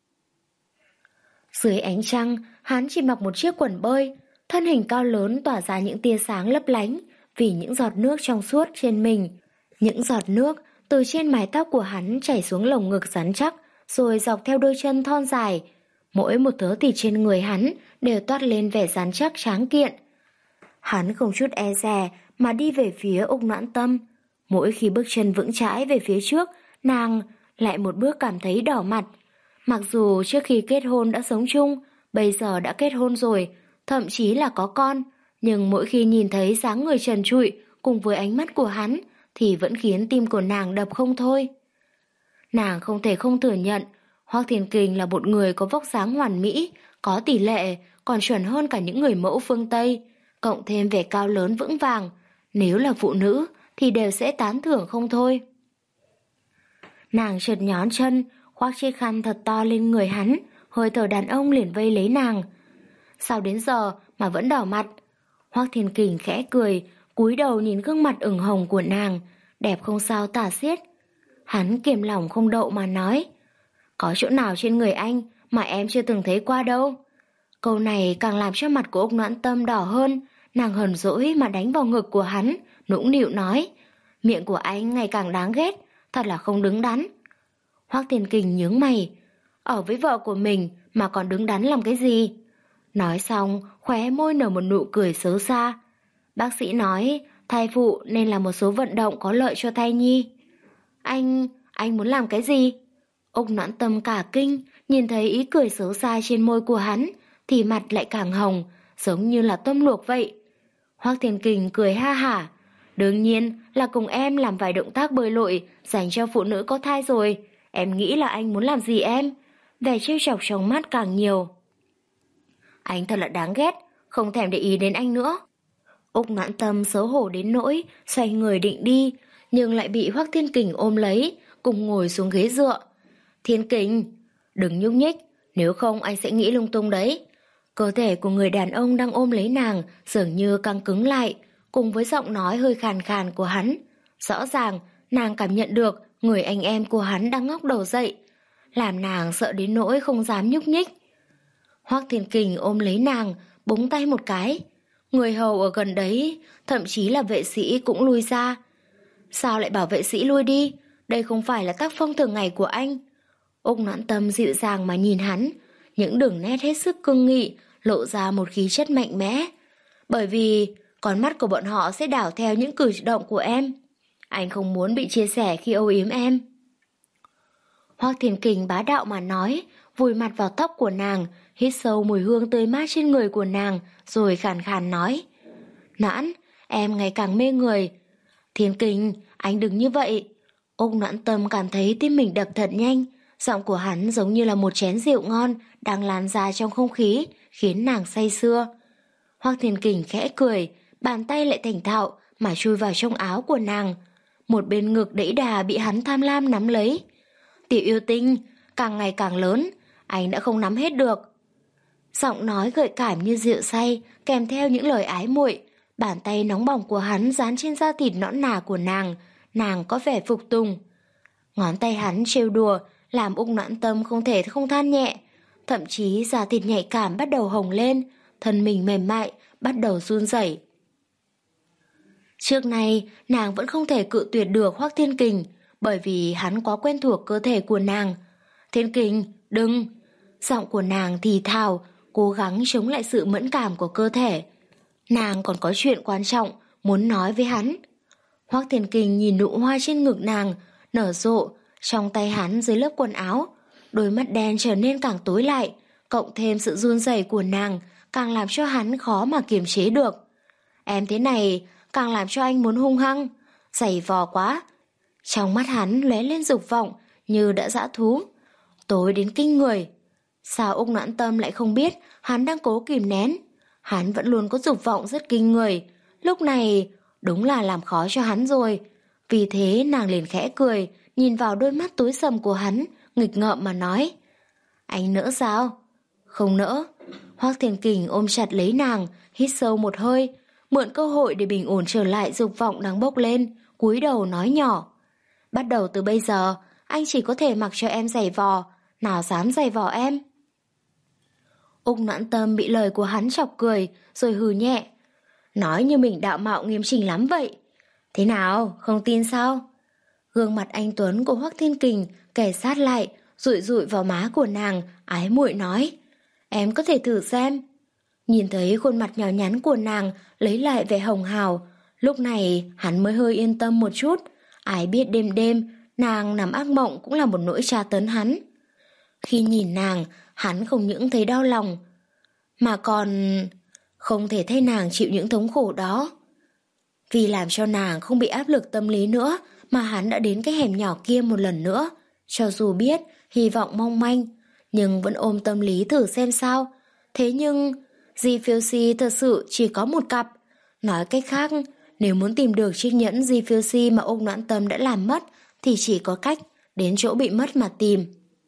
Dưới ánh trăng, hắn chỉ mặc một chiếc quần bơi, thân hình cao lớn tỏa ra những tia sáng lấp lánh vì những giọt nước trong suốt trên mình. Những giọt nước từ trên mái tóc của hắn chảy xuống lồng ngực rắn chắc, rồi dọc theo đôi chân thon dài. Mỗi một thớ thịt trên người hắn đều toát lên vẻ rắn chắc tráng kiện. Hắn không chút e dè mà đi về phía Úc Noãn Tâm. Mỗi khi bước chân vững chãi về phía trước, nàng lại một bước cảm thấy đỏ mặt. Mặc dù trước khi kết hôn đã sống chung, bây giờ đã kết hôn rồi, thậm chí là có con, nhưng mỗi khi nhìn thấy dáng người trần trụi cùng với ánh mắt của hắn thì vẫn khiến tim của nàng đập không thôi. Nàng không thể không thừa nhận, Hoắc Thiên Kình là một người có vóc dáng hoàn mỹ, có tỷ lệ, còn chuẩn hơn cả những người mẫu phương Tây, cộng thêm vẻ cao lớn vững vàng. Nếu là phụ nữ thì đều sẽ tán thưởng không thôi. Nàng chợt nhón chân, khoác chiếc khăn thật to lên người hắn, hơi thở đàn ông liền vây lấy nàng. Sao đến giờ mà vẫn đỏ mặt? Hoắc Thiên Kình khẽ cười, cúi đầu nhìn gương mặt ửng hồng của nàng, đẹp không sao tả xiết. Hắn kiềm lòng không đậu mà nói, có chỗ nào trên người anh mà em chưa từng thấy qua đâu? Câu này càng làm cho mặt của Úc Noãn Tâm đỏ hơn, nàng hờn dỗi mà đánh vào ngực của hắn, nũng nịu nói, miệng của anh ngày càng đáng ghét, thật là không đứng đắn. Hoắc Thiên Kình nhướng mày, ở với vợ của mình mà còn đứng đắn làm cái gì? Nói xong, khóe môi nở một nụ cười xấu xa. Bác sĩ nói, thai phụ nên là một số vận động có lợi cho thai nhi. Anh, anh muốn làm cái gì? Úc Noãn Tâm cả kinh, nhìn thấy ý cười xấu xa trên môi của hắn, thì mặt lại càng hồng, giống như là tôm luộc vậy. Hoắc Thiên Kình cười ha hả, đương nhiên là cùng em làm vài động tác bơi lội dành cho phụ nữ có thai rồi. Em nghĩ là anh muốn làm gì em? Vẻ trêu chọc trong mắt càng nhiều. Anh thật là đáng ghét, không thèm để ý đến anh nữa. Úc Noãn Tâm xấu hổ đến nỗi xoay người định đi, nhưng lại bị Hoắc Thiên Kình ôm lấy, cùng ngồi xuống ghế dựa. Thiên Kình, đừng nhúc nhích, nếu không anh sẽ nghĩ lung tung đấy. Cơ thể của người đàn ông đang ôm lấy nàng dường như căng cứng lại, cùng với giọng nói hơi khàn khàn của hắn. Rõ ràng, nàng cảm nhận được người anh em của hắn đang ngóc đầu dậy, làm nàng sợ đến nỗi không dám nhúc nhích. Hoắc Thiên Kình ôm lấy nàng, búng tay một cái. Người hầu ở gần đấy, thậm chí là vệ sĩ cũng lui ra. Sao lại bảo vệ sĩ lui đi? Đây không phải là tác phong thường ngày của anh. Úc Noãn Tâm dịu dàng mà nhìn hắn, những đường nét hết sức cương nghị, lộ ra một khí chất mạnh mẽ. Bởi vì con mắt của bọn họ sẽ đảo theo những cử động của em. Anh không muốn bị chia sẻ khi âu yếm em. Hoắc Thiên Kình bá đạo mà nói, vùi mặt vào tóc của nàng, hít sâu mùi hương tươi mát trên người của nàng, rồi khàn khàn nói, Noãn, em ngày càng mê người. Thiên Kình, anh đừng như vậy. Úc Noãn Tâm cảm thấy tim mình đập thật nhanh, giọng của hắn giống như là một chén rượu ngon đang lan ra trong không khí, khiến nàng say sưa. Hoắc Thiên Kình khẽ cười, bàn tay lại thành thạo mà chui vào trong áo của nàng. Một bên ngực đẫy đà bị hắn tham lam nắm lấy. Tiểu yêu tinh, càng ngày càng lớn, anh đã không nắm hết được. Giọng nói gợi cảm như rượu say, kèm theo những lời ái muội. Bàn tay nóng bỏng của hắn dán trên da thịt nõn nà của nàng, nàng có vẻ phục tùng. Ngón tay hắn trêu đùa, làm Úc Noãn Tâm không thể không than nhẹ. Thậm chí da thịt nhạy cảm bắt đầu hồng lên, thân mình mềm mại, bắt đầu run rẩy. Trước nay, nàng vẫn không thể cự tuyệt được Hoắc Thiên Kình, bởi vì hắn quá quen thuộc cơ thể của nàng. Thiên Kình, đừng! giọng của nàng thì thào, cố gắng chống lại sự mẫn cảm của cơ thể. Nàng còn có chuyện quan trọng muốn nói với hắn. Hoắc Thiên Kình nhìn nụ hoa trên ngực nàng nở rộ trong tay hắn dưới lớp quần áo, đôi mắt đen trở nên càng tối lại, cộng thêm sự run rẩy của nàng càng làm cho hắn khó mà kiềm chế được. Em thế này càng làm cho anh muốn hung hăng, giày vò quá. Trong mắt hắn lóe lên dục vọng như đã dã thú, tối đến kinh người. Sao Úc Noãn Tâm lại không biết hắn đang cố kìm nén? Hắn vẫn luôn có dục vọng rất kinh người, lúc này đúng là làm khó cho hắn rồi. Vì thế nàng liền khẽ cười, nhìn vào đôi mắt tối sầm của hắn, nghịch ngợm mà nói: Anh nỡ sao? Không nỡ. Hoắc Thiên Kình ôm chặt lấy nàng, hít sâu một hơi, mượn cơ hội để bình ổn trở lại dục vọng đang bốc lên, cúi đầu nói nhỏ: Bắt đầu từ bây giờ, anh chỉ có thể mặc cho em giày vò, nào dám giày vò em. Úc Noãn Tâm bị lời của hắn chọc cười, rồi hừ nhẹ: Nói như mình đạo mạo nghiêm chỉnh lắm vậy. Thế nào, không tin sao? Gương mặt anh tuấn của Hoắc Thiên Kình kề sát lại, dụi dụi vào má của nàng, ái muội nói: Em có thể thử xem. Nhìn thấy khuôn mặt nhỏ nhắn của nàng lấy lại vẻ hồng hào, lúc này hắn mới hơi yên tâm một chút. Ai biết đêm đêm nàng nằm ác mộng cũng là một nỗi tra tấn hắn. Khi nhìn nàng, hắn không những thấy đau lòng, mà còn không thể thấy nàng chịu những thống khổ đó. Vì làm cho nàng không bị áp lực tâm lý nữa, mà hắn đã đến cái hẻm nhỏ kia một lần nữa. Cho dù biết hy vọng mong manh, nhưng vẫn ôm tâm lý thử xem sao. Thế nhưng Di Phiêu Si thật sự chỉ có một cặp. Nói cách khác, nếu muốn tìm được chiếc nhẫn Di Phiêu Si mà Úc Noãn Tâm đã làm mất, thì chỉ có cách đến chỗ bị mất mà tìm.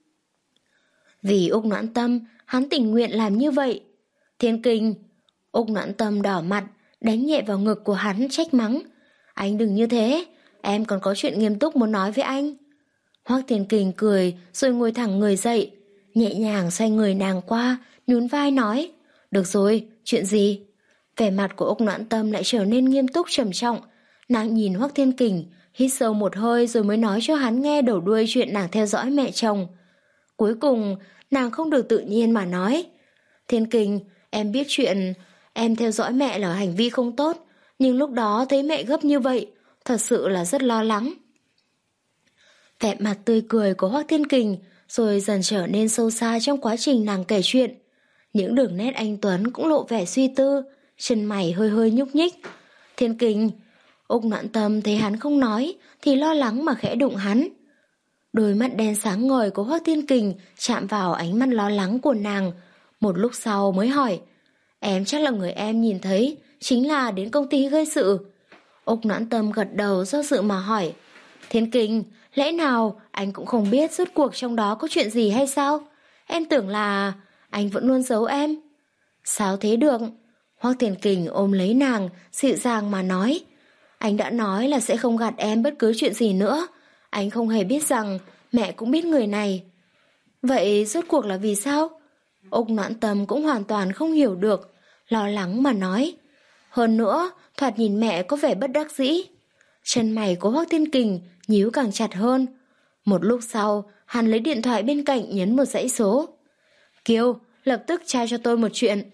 Vì Úc Noãn Tâm, hắn tình nguyện làm như vậy. Thiên Kình. Úc Noãn Tâm đỏ mặt, đánh nhẹ vào ngực của hắn, trách mắng: Anh đừng như thế, em còn có chuyện nghiêm túc muốn nói với anh. Hoắc Thiên Kình cười rồi ngồi thẳng người dậy, nhẹ nhàng xoay người nàng qua, nhún vai nói: Được rồi, chuyện gì? Vẻ mặt của Úc Noãn Tâm lại trở nên nghiêm túc trầm trọng. Nàng nhìn Hoắc Thiên Kình, hít sâu một hơi rồi mới nói cho hắn nghe đầu đuôi chuyện nàng theo dõi mẹ chồng. Cuối cùng nàng không được tự nhiên mà nói: Thiên Kình, em biết chuyện em theo dõi mẹ là hành vi không tốt, nhưng lúc đó thấy mẹ gấp như vậy, thật sự là rất lo lắng. Vẻ mặt tươi cười của Hoắc Thiên Kình rồi dần trở nên sâu xa trong quá trình nàng kể chuyện. Những đường nét anh tuấn cũng lộ vẻ suy tư, chân mày hơi hơi nhúc nhích. Thiên Kình. Úc Noãn Tâm thấy hắn không nói thì lo lắng mà khẽ đụng hắn. Đôi mắt đen sáng ngời của Hoắc Thiên Kình chạm vào ánh mắt lo lắng của nàng. Một lúc sau mới hỏi: Em chắc là người em nhìn thấy chính là đến công ty gây sự. Úc Noãn Tâm gật đầu do dự mà hỏi: Thiên Kình, lẽ nào anh cũng không biết rốt cuộc trong đó có chuyện gì hay sao? Em tưởng là anh vẫn luôn giấu em. Sao thế được? Hoắc Thiên Kình ôm lấy nàng, dịu dàng mà nói: Anh đã nói là sẽ không gạt em bất cứ chuyện gì nữa. Anh không hề biết rằng mẹ cũng biết người này. Vậy rốt cuộc là vì sao? Úc Noãn Tâm cũng hoàn toàn không hiểu được, lo lắng mà nói. Hơn nữa, thoạt nhìn mẹ có vẻ bất đắc dĩ. Chân mày của Hoắc Thiên Kình nhíu càng chặt hơn. Một lúc sau, hắn lấy điện thoại bên cạnh nhấn một dãy số. Kiều, lập tức tra cho tôi một chuyện.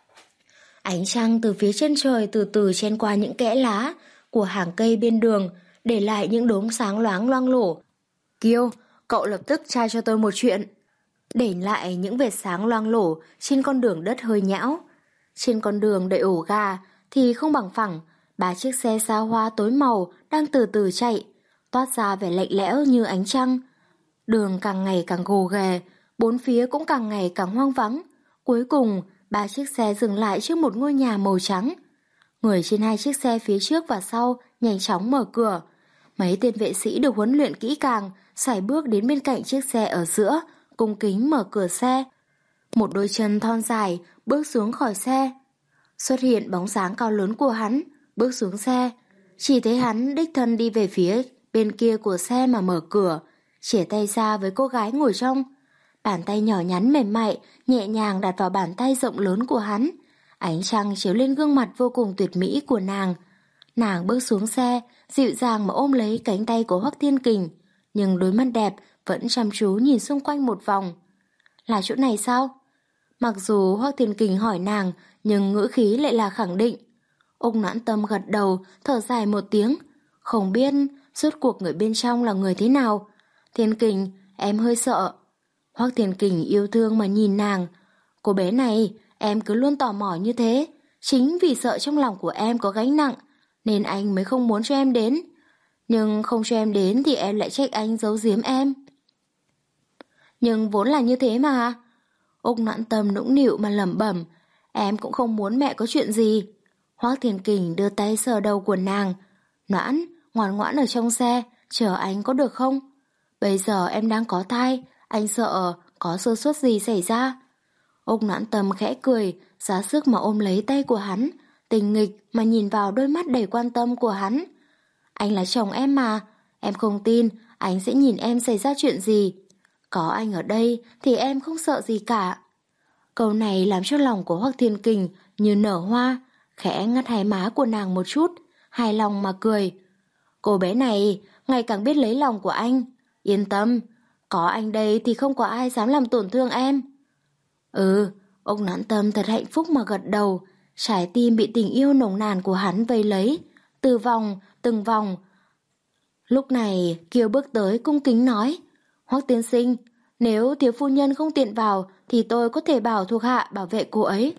Ánh trăng từ phía chân trời từ từ chen qua những kẽ lá của hàng cây bên đường, để lại những đốm sáng loáng loang lổ. Kiều, cậu lập tức tra cho tôi một chuyện. Để lại những vệt sáng loang lổ trên con đường đất hơi nhão. Trên con đường đầy ổ gà thì không bằng phẳng, ba chiếc xe xa hoa tối màu đang từ từ chạy, toát ra vẻ lạnh lẽo như ánh trăng. Đường càng ngày càng gồ ghề, bốn phía cũng càng ngày càng hoang vắng. Cuối cùng, ba chiếc xe dừng lại trước một ngôi nhà màu trắng. Người trên hai chiếc xe phía trước và sau nhanh chóng mở cửa. Mấy tên vệ sĩ được huấn luyện kỹ càng sải bước đến bên cạnh chiếc xe ở giữa, cung kính mở cửa xe. Một đôi chân thon dài bước xuống khỏi xe. Xuất hiện bóng dáng cao lớn của hắn, bước xuống xe. Chỉ thấy hắn đích thân đi về phía bên kia của xe mà mở cửa, chìa tay ra với cô gái ngồi trong. Bàn tay nhỏ nhắn mềm mại nhẹ nhàng đặt vào bàn tay rộng lớn của hắn. Ánh trăng chiếu lên gương mặt vô cùng tuyệt mỹ của nàng. Nàng bước xuống xe, dịu dàng mà ôm lấy cánh tay của Hoắc Thiên Kình, nhưng đôi mắt đẹp vẫn chăm chú nhìn xung quanh một vòng. là chỗ này sao? Mặc dù Hoắc Thiên Kình hỏi nàng, nhưng ngữ khí lại là khẳng định. Úc Noãn Tâm gật đầu, thở dài một tiếng. Không biết rốt cuộc người bên trong là người thế nào. Thiên Kình, em hơi sợ. Hoắc Thiên Kình yêu thương mà nhìn nàng. Cô bé này, em cứ luôn tò mò như thế. Chính vì sợ trong lòng của em có gánh nặng, nên anh mới không muốn cho em đến. Nhưng không cho em đến thì em lại trách anh giấu giếm em. Nhưng vốn là như thế mà. Úc Noãn Tâm nũng nịu mà lẩm bẩm. Em cũng không muốn mẹ có chuyện gì. Hoắc Thiên Kình đưa tay sờ đầu của nàng. Noãn, ngoan ngoãn ở trong xe, chờ anh có được không? Bây giờ em đang có thai, anh sợ có sơ suất gì xảy ra. Úc Noãn Tâm khẽ cười, giá sức mà ôm lấy tay của hắn, tình nghịch mà nhìn vào đôi mắt đầy quan tâm của hắn. Anh là chồng em mà, em không tin anh sẽ nhìn em xảy ra chuyện gì. Có anh ở đây thì em không sợ gì cả. Câu này làm cho lòng của Hoắc Thiên Kình như nở hoa, khẽ ngắt hai má của nàng một chút, hài lòng mà cười. Cô bé này ngày càng biết lấy lòng của anh. Yên tâm, có anh đây thì không có ai dám làm tổn thương em. Ừ, Úc Noãn Tâm thật hạnh phúc mà gật đầu, trái tim bị tình yêu nồng nàn của hắn vây lấy, từ vòng, từng vòng. Lúc này Kiều bước tới cung kính nói, Hoắc tiên sinh, nếu thiếu phu nhân không tiện vào thì tôi có thể bảo thuộc hạ bảo vệ cô ấy.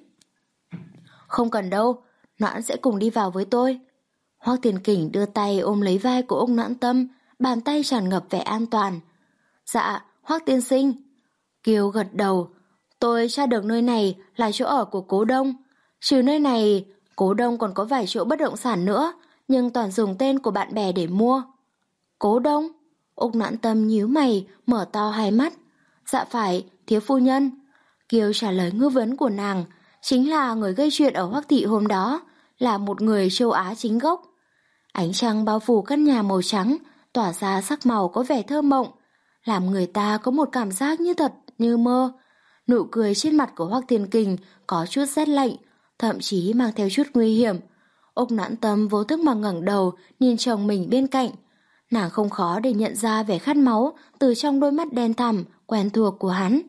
Không cần đâu, Noãn sẽ cùng đi vào với tôi. Hoắc Thiên Kình đưa tay ôm lấy vai của Úc Noãn Tâm, bàn tay tràn ngập vẻ an toàn. Dạ, Hoắc tiên sinh. Kiều gật đầu. Tôi tra được nơi này là chỗ ở của Cố Đông. Trừ nơi này, Cố Đông còn có vài chỗ bất động sản nữa, nhưng toàn dùng tên của bạn bè để mua. Cố Đông? Úc Noãn Tâm nhíu mày, mở to hai mắt. Dạ phải, thiếu phu nhân. Kiều trả lời nghi vấn của nàng, chính là người gây chuyện ở Hoắc thị hôm đó, là một người châu Á chính gốc. Ánh trăng bao phủ căn nhà màu trắng, tỏa ra sắc màu có vẻ thơ mộng, làm người ta có một cảm giác như thật, như mơ. Nụ cười trên mặt của Hoắc Thiên Kình có chút rét lạnh, thậm chí mang theo chút nguy hiểm. Úc Noãn Tâm vô thức mà ngẩng đầu, nhìn chồng mình bên cạnh. Nàng không khó để nhận ra vẻ khát máu từ trong đôi mắt đen thẳm, quen thuộc của hắn.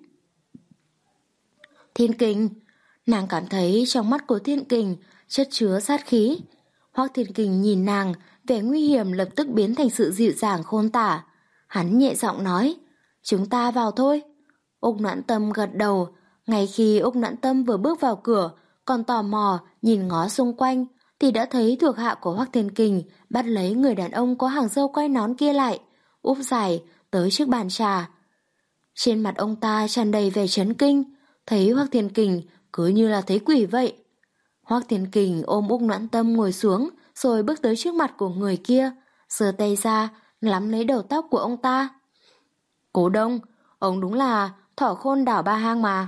Thiên Kình, nàng cảm thấy trong mắt của Thiên Kình chất chứa sát khí. Hoắc Thiên Kình nhìn nàng, vẻ nguy hiểm lập tức biến thành sự dịu dàng khôn tả. Hắn nhẹ giọng nói, chúng ta vào thôi. Úc Noãn Tâm gật đầu. Ngay khi Úc Noãn Tâm vừa bước vào cửa, còn tò mò nhìn ngó xung quanh, thì đã thấy thuộc hạ của Hoắc Thiên Kình bắt lấy người đàn ông có hàng râu quai nón kia lại, úp giải tới trước bàn trà. Trên mặt ông ta tràn đầy vẻ chấn kinh, thấy Hoắc Thiên Kình cứ như là thấy quỷ vậy. Hoắc Thiên Kình ôm Úc Noãn Tâm ngồi xuống, rồi bước tới trước mặt của người kia, giơ tay ra, nắm lấy đầu tóc của ông ta. Cố Đông, ông đúng là thỏ khôn đảo ba hang mà.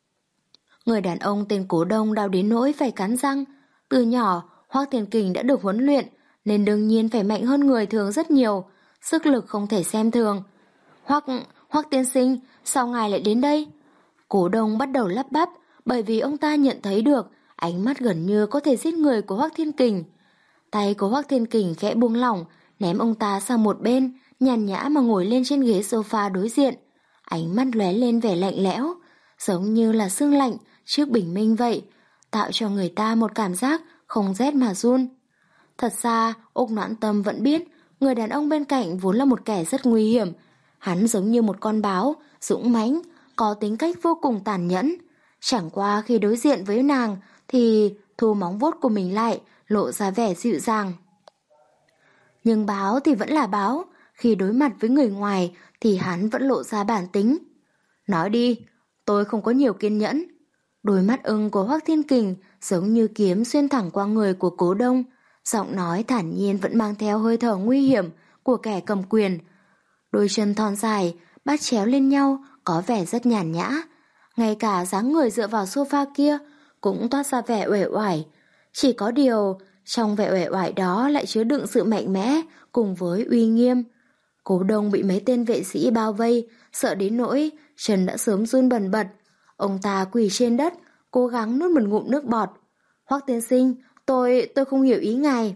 Người đàn ông tên Cố Đông đau đến nỗi phải cắn răng. Từ nhỏ, Hoắc Thiên Kình đã được huấn luyện, nên đương nhiên phải mạnh hơn người thường rất nhiều, sức lực không thể xem thường. Hoắc, Hoắc tiên sinh, sao ngài lại đến đây? Cố Đông bắt đầu lắp bắp, bởi vì ông ta nhận thấy được ánh mắt gần như có thể giết người của Hoắc Thiên Kình. Tay của Hoắc Thiên Kình khẽ buông lỏng, ném ông ta sang một bên, nhàn nhã mà ngồi lên trên ghế sofa đối diện. Ánh mắt lóe lên vẻ lạnh lẽo, giống như là sương lạnh trước bình minh vậy, tạo cho người ta một cảm giác không rét mà run. Thật ra, Úc Noãn Tâm vẫn biết, người đàn ông bên cạnh vốn là một kẻ rất nguy hiểm. Hắn giống như một con báo, dũng mãnh, có tính cách vô cùng tàn nhẫn. Chẳng qua khi đối diện với nàng thì thu móng vuốt của mình lại, lộ ra vẻ dịu dàng. Nhưng báo thì vẫn là báo, khi đối mặt với người ngoài thì hắn vẫn lộ ra bản tính. Nói đi, tôi không có nhiều kiên nhẫn. Đôi mắt ưng của Hoắc Thiên Kình giống như kiếm xuyên thẳng qua người của Cố Đông, giọng nói thản nhiên vẫn mang theo hơi thở nguy hiểm của kẻ cầm quyền. Đôi chân thon dài, bắt chéo lên nhau, có vẻ rất nhàn nhã. Ngay cả dáng người dựa vào sofa kia cũng toát ra vẻ uể oải. Chỉ có điều, trong vẻ uể oải đó lại chứa đựng sự mạnh mẽ cùng với uy nghiêm. Cố Đông bị mấy tên vệ sĩ bao vây, sợ đến nỗi chân đã sớm run bần bật. Ông ta quỳ trên đất, cố gắng nuốt một ngụm nước bọt. Hoắc tiên sinh, tôi, tôi không hiểu ý ngài.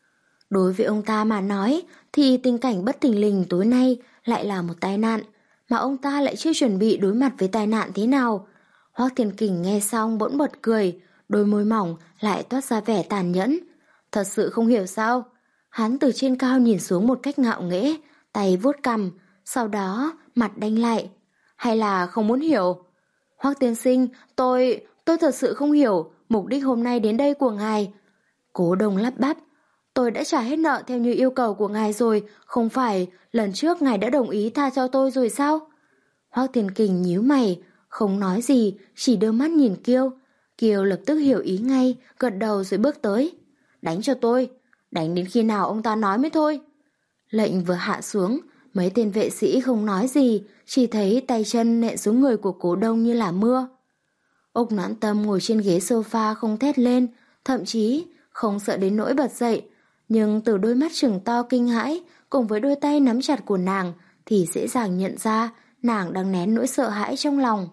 Đối với ông ta mà nói, thì tình cảnh bất thình lình tối nay lại là một tai nạn. mà ông ta lại chưa chuẩn bị đối mặt với tai nạn thế nào. Hoắc Thiên Kình nghe xong bỗng bật cười, đôi môi mỏng lại toát ra vẻ tàn nhẫn. Thật sự không hiểu sao. Hắn từ trên cao nhìn xuống một cách ngạo nghễ, tay vuốt cằm, sau đó mặt đanh lại. Hay là không muốn hiểu? Hoắc tiên sinh, tôi, tôi thật sự không hiểu mục đích hôm nay đến đây của ngài. Cố Đông lắp bắp. Tôi đã trả hết nợ theo như yêu cầu của ngài rồi, không phải lần trước ngài đã đồng ý tha cho tôi rồi sao? Hoắc Thiên Kình nhíu mày, không nói gì, chỉ đưa mắt nhìn Kiêu. Kiều lập tức hiểu ý ngay, gật đầu rồi bước tới. Đánh cho tôi, đánh đến khi nào ông ta nói mới thôi. Lệnh vừa hạ xuống, mấy tên vệ sĩ không nói gì, chỉ thấy tay chân nện xuống người của Cố Đông như là mưa. Úc Noãn Tâm ngồi trên ghế sofa không thét lên, thậm chí không sợ đến nỗi bật dậy, nhưng từ đôi mắt trừng to kinh hãi cùng với đôi tay nắm chặt của nàng thì dễ dàng nhận ra nàng đang nén nỗi sợ hãi trong lòng.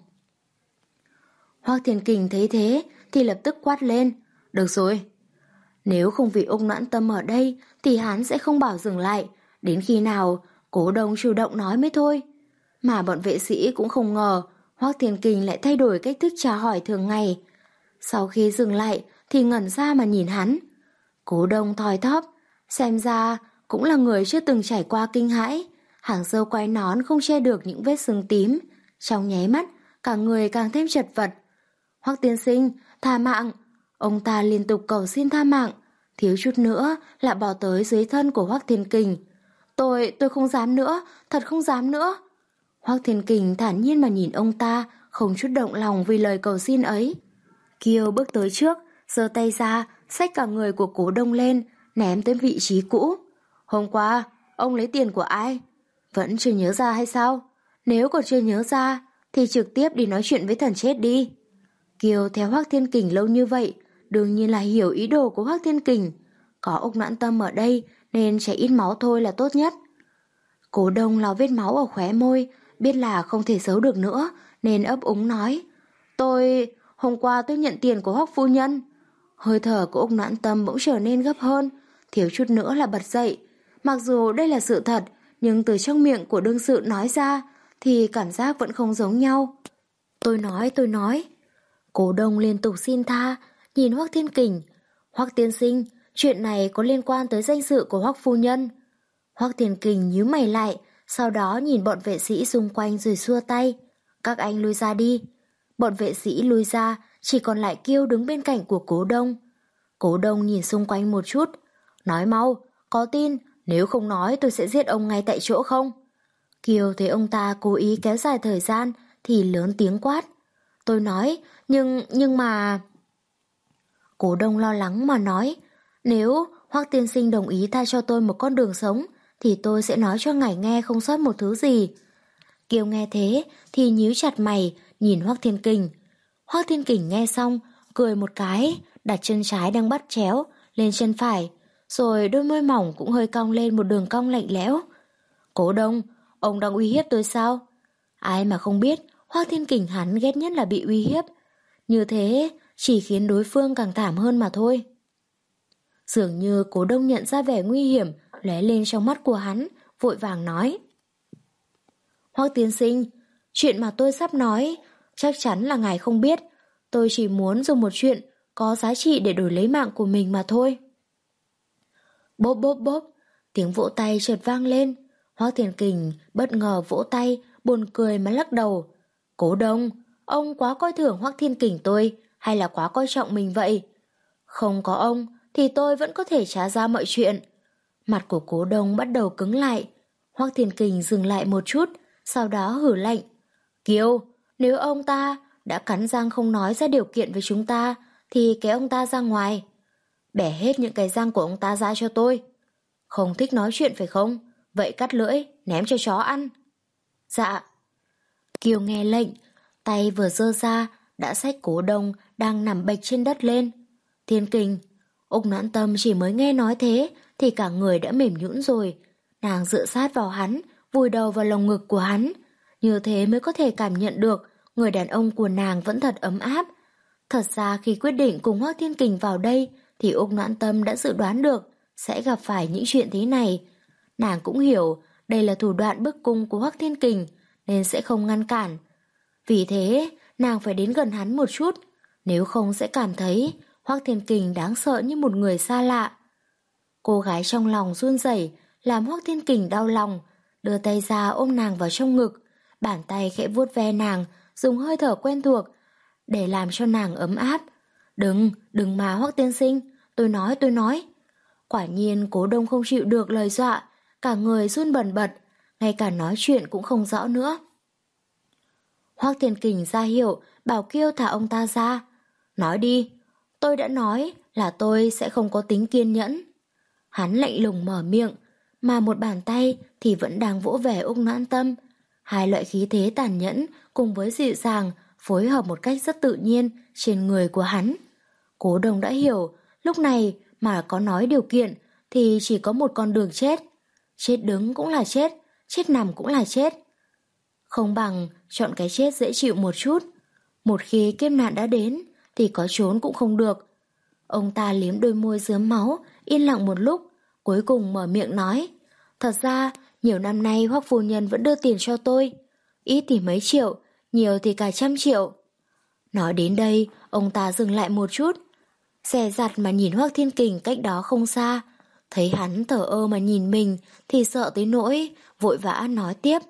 Hoắc Thiên Kình thấy thế thì lập tức quát lên. Được rồi. Nếu không vì Úc Noãn Tâm ở đây thì hắn sẽ không bảo dừng lại, đến khi nào Cố Đông chủ động nói mới thôi. Mà bọn vệ sĩ cũng không ngờ Hoắc Thiên Kình lại thay đổi cách thức chào hỏi thường ngày. Sau khi dừng lại thì ngẩn ra mà nhìn hắn. Cố Đông thoi thóp, xem ra cũng là người chưa từng trải qua kinh hãi. Hàng râu quai nón không che được những vết sưng tím, trong nháy mắt cả người càng thêm chật vật. Hoắc tiên sinh, tha mạng. Ông ta liên tục cầu xin tha mạng, thiếu chút nữa lại bỏ tới dưới thân của Hoắc Thiên Kình. Tôi, tôi không dám nữa, thật không dám nữa. Hoắc Thiên Kình thản nhiên mà nhìn ông ta, không chút động lòng vì lời cầu xin ấy. Kiều bước tới trước, giơ tay ra, xách cả người của Cố Đông lên, ném tới vị trí cũ. Hôm qua, ông lấy tiền của ai? Vẫn chưa nhớ ra hay sao? Nếu còn chưa nhớ ra, thì trực tiếp đi nói chuyện với thần chết đi. Kiều theo Hoắc Thiên Kình lâu như vậy, đương nhiên là hiểu ý đồ của Hoắc Thiên Kình. Có Úc Noãn Tâm ở đây nên chảy ít máu thôi là tốt nhất. Cố Đông lau vết máu ở khóe môi, biết là không thể giấu được nữa, nên ấp úng nói. Tôi, hôm qua tôi nhận tiền của Hoắc phu nhân. Hơi thở của Úc Noãn Tâm bỗng trở nên gấp hơn, thiếu chút nữa là bật dậy. Mặc dù đây là sự thật, nhưng từ trong miệng của đương sự nói ra thì cảm giác vẫn không giống nhau. Tôi nói, tôi nói. Cố Đông liên tục xin tha, nhìn Hoắc Thiên Kình. Hoắc tiên sinh, chuyện này có liên quan tới danh dự của Hoắc phu nhân. Hoắc Thiên Kình nhíu mày lại, sau đó nhìn bọn vệ sĩ xung quanh rồi xua tay. Các anh lui ra đi. Bọn vệ sĩ lui ra, chỉ còn lại Kiêu đứng bên cạnh của Cố Đông. Cố Đông nhìn xung quanh một chút. Nói mau, có tin, nếu không nói tôi sẽ giết ông ngay tại chỗ không? Kiều thấy ông ta cố ý kéo dài thời gian thì lớn tiếng quát. Tôi nói, nhưng, nhưng mà... Cố Đông lo lắng mà nói, nếu Hoắc tiên sinh đồng ý tha cho tôi một con đường sống, thì tôi sẽ nói cho ngài nghe không sót một thứ gì. Kiều nghe thế thì nhíu chặt mày, nhìn Hoắc Thiên Kình. Hoắc Thiên Kình nghe xong, cười một cái, đặt chân trái đang bắt chéo lên chân phải, rồi đôi môi mỏng cũng hơi cong lên một đường cong lạnh lẽo. Cố Đông, ông đang uy hiếp tôi sao? Ai mà không biết, Hoắc Thiên Kình hắn ghét nhất là bị uy hiếp. Như thế chỉ khiến đối phương càng thảm hơn mà thôi. Dường như Cố Đông nhận ra vẻ nguy hiểm lóe lên trong mắt của hắn, vội vàng nói. Hoắc tiên sinh, chuyện mà tôi sắp nói chắc chắn là ngài không biết. Tôi chỉ muốn dùng một chuyện có giá trị để đổi lấy mạng của mình mà thôi. Bốp bốp bốp, tiếng vỗ tay chợt vang lên. Hoắc Thiên Kình bất ngờ vỗ tay, buồn cười mà lắc đầu. Cố Đông, ông quá coi thường Hoắc Thiên Kình tôi, hay là quá coi trọng mình vậy? Không có ông thì tôi vẫn có thể trả ra mọi chuyện. Mặt của Cố Đông bắt đầu cứng lại. Hoắc Thiên Kình dừng lại một chút, sau đó hử lạnh. Kiều, nếu ông ta đã cắn răng không nói ra điều kiện với chúng ta, thì kéo ông ta ra ngoài. Bẻ hết những cái răng của ông ta ra cho tôi. Không thích nói chuyện phải không? Vậy cắt lưỡi, ném cho chó ăn. Dạ. Kiều nghe lệnh, tay vừa giơ ra, đã xách Cố Đông đang nằm bệch trên đất lên. Thiên Kình, Úc Noãn Tâm chỉ mới nghe nói thế thì cả người đã mềm nhũn rồi. Nàng dựa sát vào hắn, vùi đầu vào lồng ngực của hắn. Như thế mới có thể cảm nhận được người đàn ông của nàng vẫn thật ấm áp. Thật ra khi quyết định cùng Hoắc Thiên Kình vào đây thì Úc Noãn Tâm đã dự đoán được sẽ gặp phải những chuyện thế này. Nàng cũng hiểu đây là thủ đoạn bức cung của Hoắc Thiên Kình, nên sẽ không ngăn cản. Vì thế, nàng phải đến gần hắn một chút, nếu không sẽ cảm thấy Hoắc Thiên Kình đáng sợ như một người xa lạ. Cô gái trong lòng run rẩy, làm Hoắc Thiên Kình đau lòng, đưa tay ra ôm nàng vào trong ngực, bàn tay khẽ vuốt ve nàng, dùng hơi thở quen thuộc để làm cho nàng ấm áp. Đừng, đừng mà Hoắc tiên sinh, tôi nói, tôi nói. Quả nhiên Cố Đông không chịu được lời dọa, cả người run bần bật, ngay cả nói chuyện cũng không rõ nữa. Hoắc Thiên Kình ra hiệu, bảo Kiêu thả ông ta ra. Nói đi, tôi đã nói là tôi sẽ không có tính kiên nhẫn. Hắn lạnh lùng mở miệng, mà một bàn tay thì vẫn đang vỗ về Úc Noãn Tâm. Hai loại khí thế tàn nhẫn cùng với dịu dàng phối hợp một cách rất tự nhiên trên người của hắn. Cố Đông đã hiểu, lúc này mà có nói điều kiện thì chỉ có một con đường chết. Chết đứng cũng là chết, chết nằm cũng là chết. Không bằng chọn cái chết dễ chịu một chút. Một khi kiếp nạn đã đến thì có trốn cũng không được. Ông ta liếm đôi môi rướm máu, yên lặng một lúc, cuối cùng mở miệng nói. Thật ra, nhiều năm nay Hoắc phu nhân vẫn đưa tiền cho tôi. Ít thì mấy triệu, nhiều thì cả trăm triệu. Nói đến đây, ông ta dừng lại một chút, dè dặt mà nhìn Hoắc Thiên Kình cách đó không xa. Thấy hắn thở ơ mà nhìn mình thì sợ tới nỗi, vội vã nói tiếp.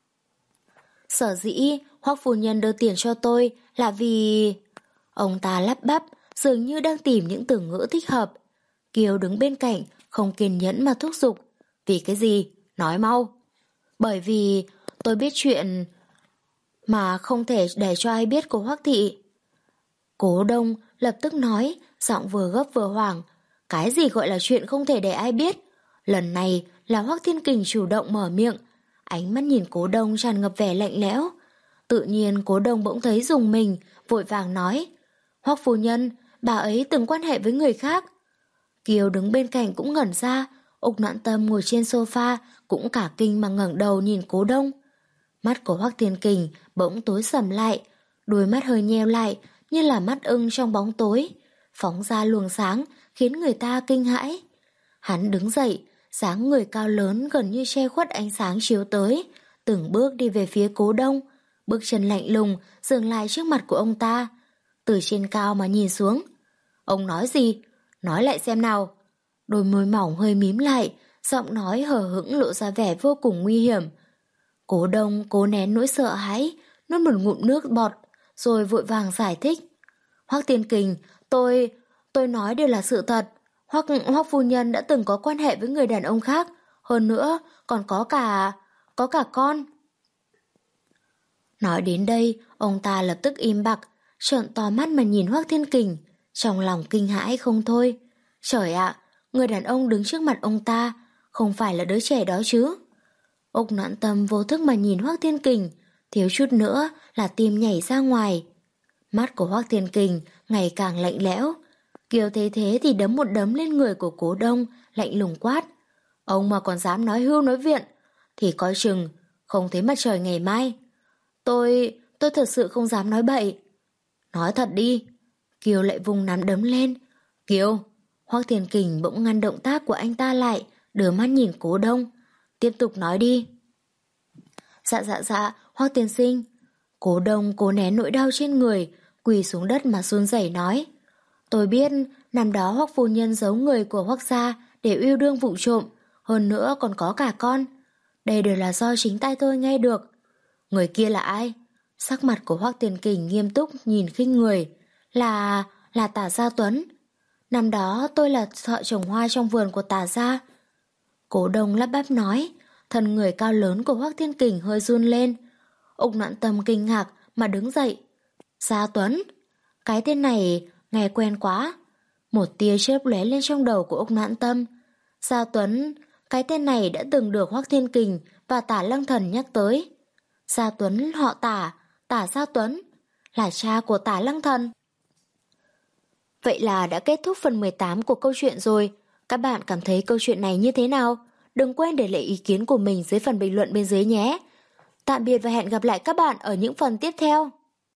Sở dĩ Hoắc phu nhân đưa tiền cho tôi là vì... Ông ta lắp bắp, dường như đang tìm những từ ngữ thích hợp. Kiều đứng bên cạnh, không kiên nhẫn mà thúc giục. Vì cái gì? Nói mau. Bởi vì tôi biết chuyện mà không thể để cho ai biết của Hoắc thị. Cố Đông lập tức nói, giọng vừa gấp vừa hoảng. Cái gì gọi là chuyện không thể để ai biết? Lần này là Hoắc Thiên Kình chủ động mở miệng. Ánh mắt nhìn Cố Đông tràn ngập vẻ lạnh lẽo. Tự nhiên Cố Đông bỗng thấy rùng mình, vội vàng nói. Hoắc phu nhân, bà ấy từng quan hệ với người khác. Kiều đứng bên cạnh cũng ngẩn ra. Úc Noãn Tâm ngồi trên sofa cũng cả kinh mà ngẩng đầu nhìn Cố Đông. Mắt của Hoắc Thiên Kình bỗng tối sầm lại, đôi mắt hơi nheo lại như là mắt ưng trong bóng tối, phóng ra luồng sáng khiến người ta kinh hãi. Hắn đứng dậy, dáng người cao lớn gần như che khuất ánh sáng chiếu tới, từng bước đi về phía Cố Đông, bước chân lạnh lùng dừng lại trước mặt của ông ta, từ trên cao mà nhìn xuống. Ông nói gì? Nói lại xem nào. Đôi môi mỏng hơi mím lại, giọng nói hờ hững lộ ra vẻ vô cùng nguy hiểm. Cố Đông cố nén nỗi sợ hãi, nuốt một ngụm nước bọt, rồi vội vàng giải thích. Hoắc Thiên Kình, tôi, tôi nói đều là sự thật. Hoắc Hoắc phu nhân đã từng có quan hệ với người đàn ông khác, hơn nữa còn có cả, có cả con. Nói đến đây, ông ta lập tức im bặt, trợn to mắt mà nhìn Hoắc Thiên Kình, trong lòng kinh hãi không thôi. Trời ạ, người đàn ông đứng trước mặt ông ta, không phải là đứa trẻ đó chứ. Úc Noãn Tâm vô thức mà nhìn Hoắc Thiên Kình, thiếu chút nữa là tim nhảy ra ngoài. Mắt của Hoắc Thiên Kình ngày càng lạnh lẽo. Kiều thấy thế thì đấm một đấm lên người của Cố Đông, lạnh lùng quát. Ông mà còn dám nói hưu nói viện, thì coi chừng, không thấy mặt trời ngày mai. Tôi, tôi thật sự không dám nói bậy. Nói thật đi. Kiều lại vùng nắm đấm lên. Kiều, Hoắc Thiên Kình bỗng ngăn động tác của anh ta lại, đưa mắt nhìn Cố Đông. Tiếp tục nói đi. Dạ dạ dạ, Hoắc tiên sinh. Cố Đông cố nén nỗi đau trên người, quỳ xuống đất mà run rẩy nói. Tôi biết năm đó Hoắc phu nhân giấu người của Hoắc gia để yêu đương vụng trộm, hơn nữa còn có cả con. Đây đều là do chính tay tôi nghe được. Người kia là ai? Sắc mặt của Hoắc Thiên Kình nghiêm túc nhìn khinh người. Là... là Tả Gia Tuấn. Năm đó tôi là thợ trồng hoa trong vườn của Tả Gia. Cố Đông lắp bắp nói. Thân người cao lớn của Hoắc Thiên Kình hơi run lên. Úc Noãn Tâm kinh ngạc mà đứng dậy. Gia Tuấn? Cái tên này nghe quen quá. Một tia chớp lóe lên trong đầu của Úc Noãn Tâm. Gia Tuấn, cái tên này đã từng được Hoắc Thiên Kình và Tả Lăng Thần nhắc tới. Gia Tuấn họ Tả, Tả Gia Tuấn, là cha của Tả Lăng Thần. Vậy là đã kết thúc phần mười tám của câu chuyện rồi. Các bạn cảm thấy câu chuyện này như thế nào? Đừng quên để lại ý kiến của mình dưới phần bình luận bên dưới nhé. Tạm biệt và hẹn gặp lại các bạn ở những phần tiếp theo.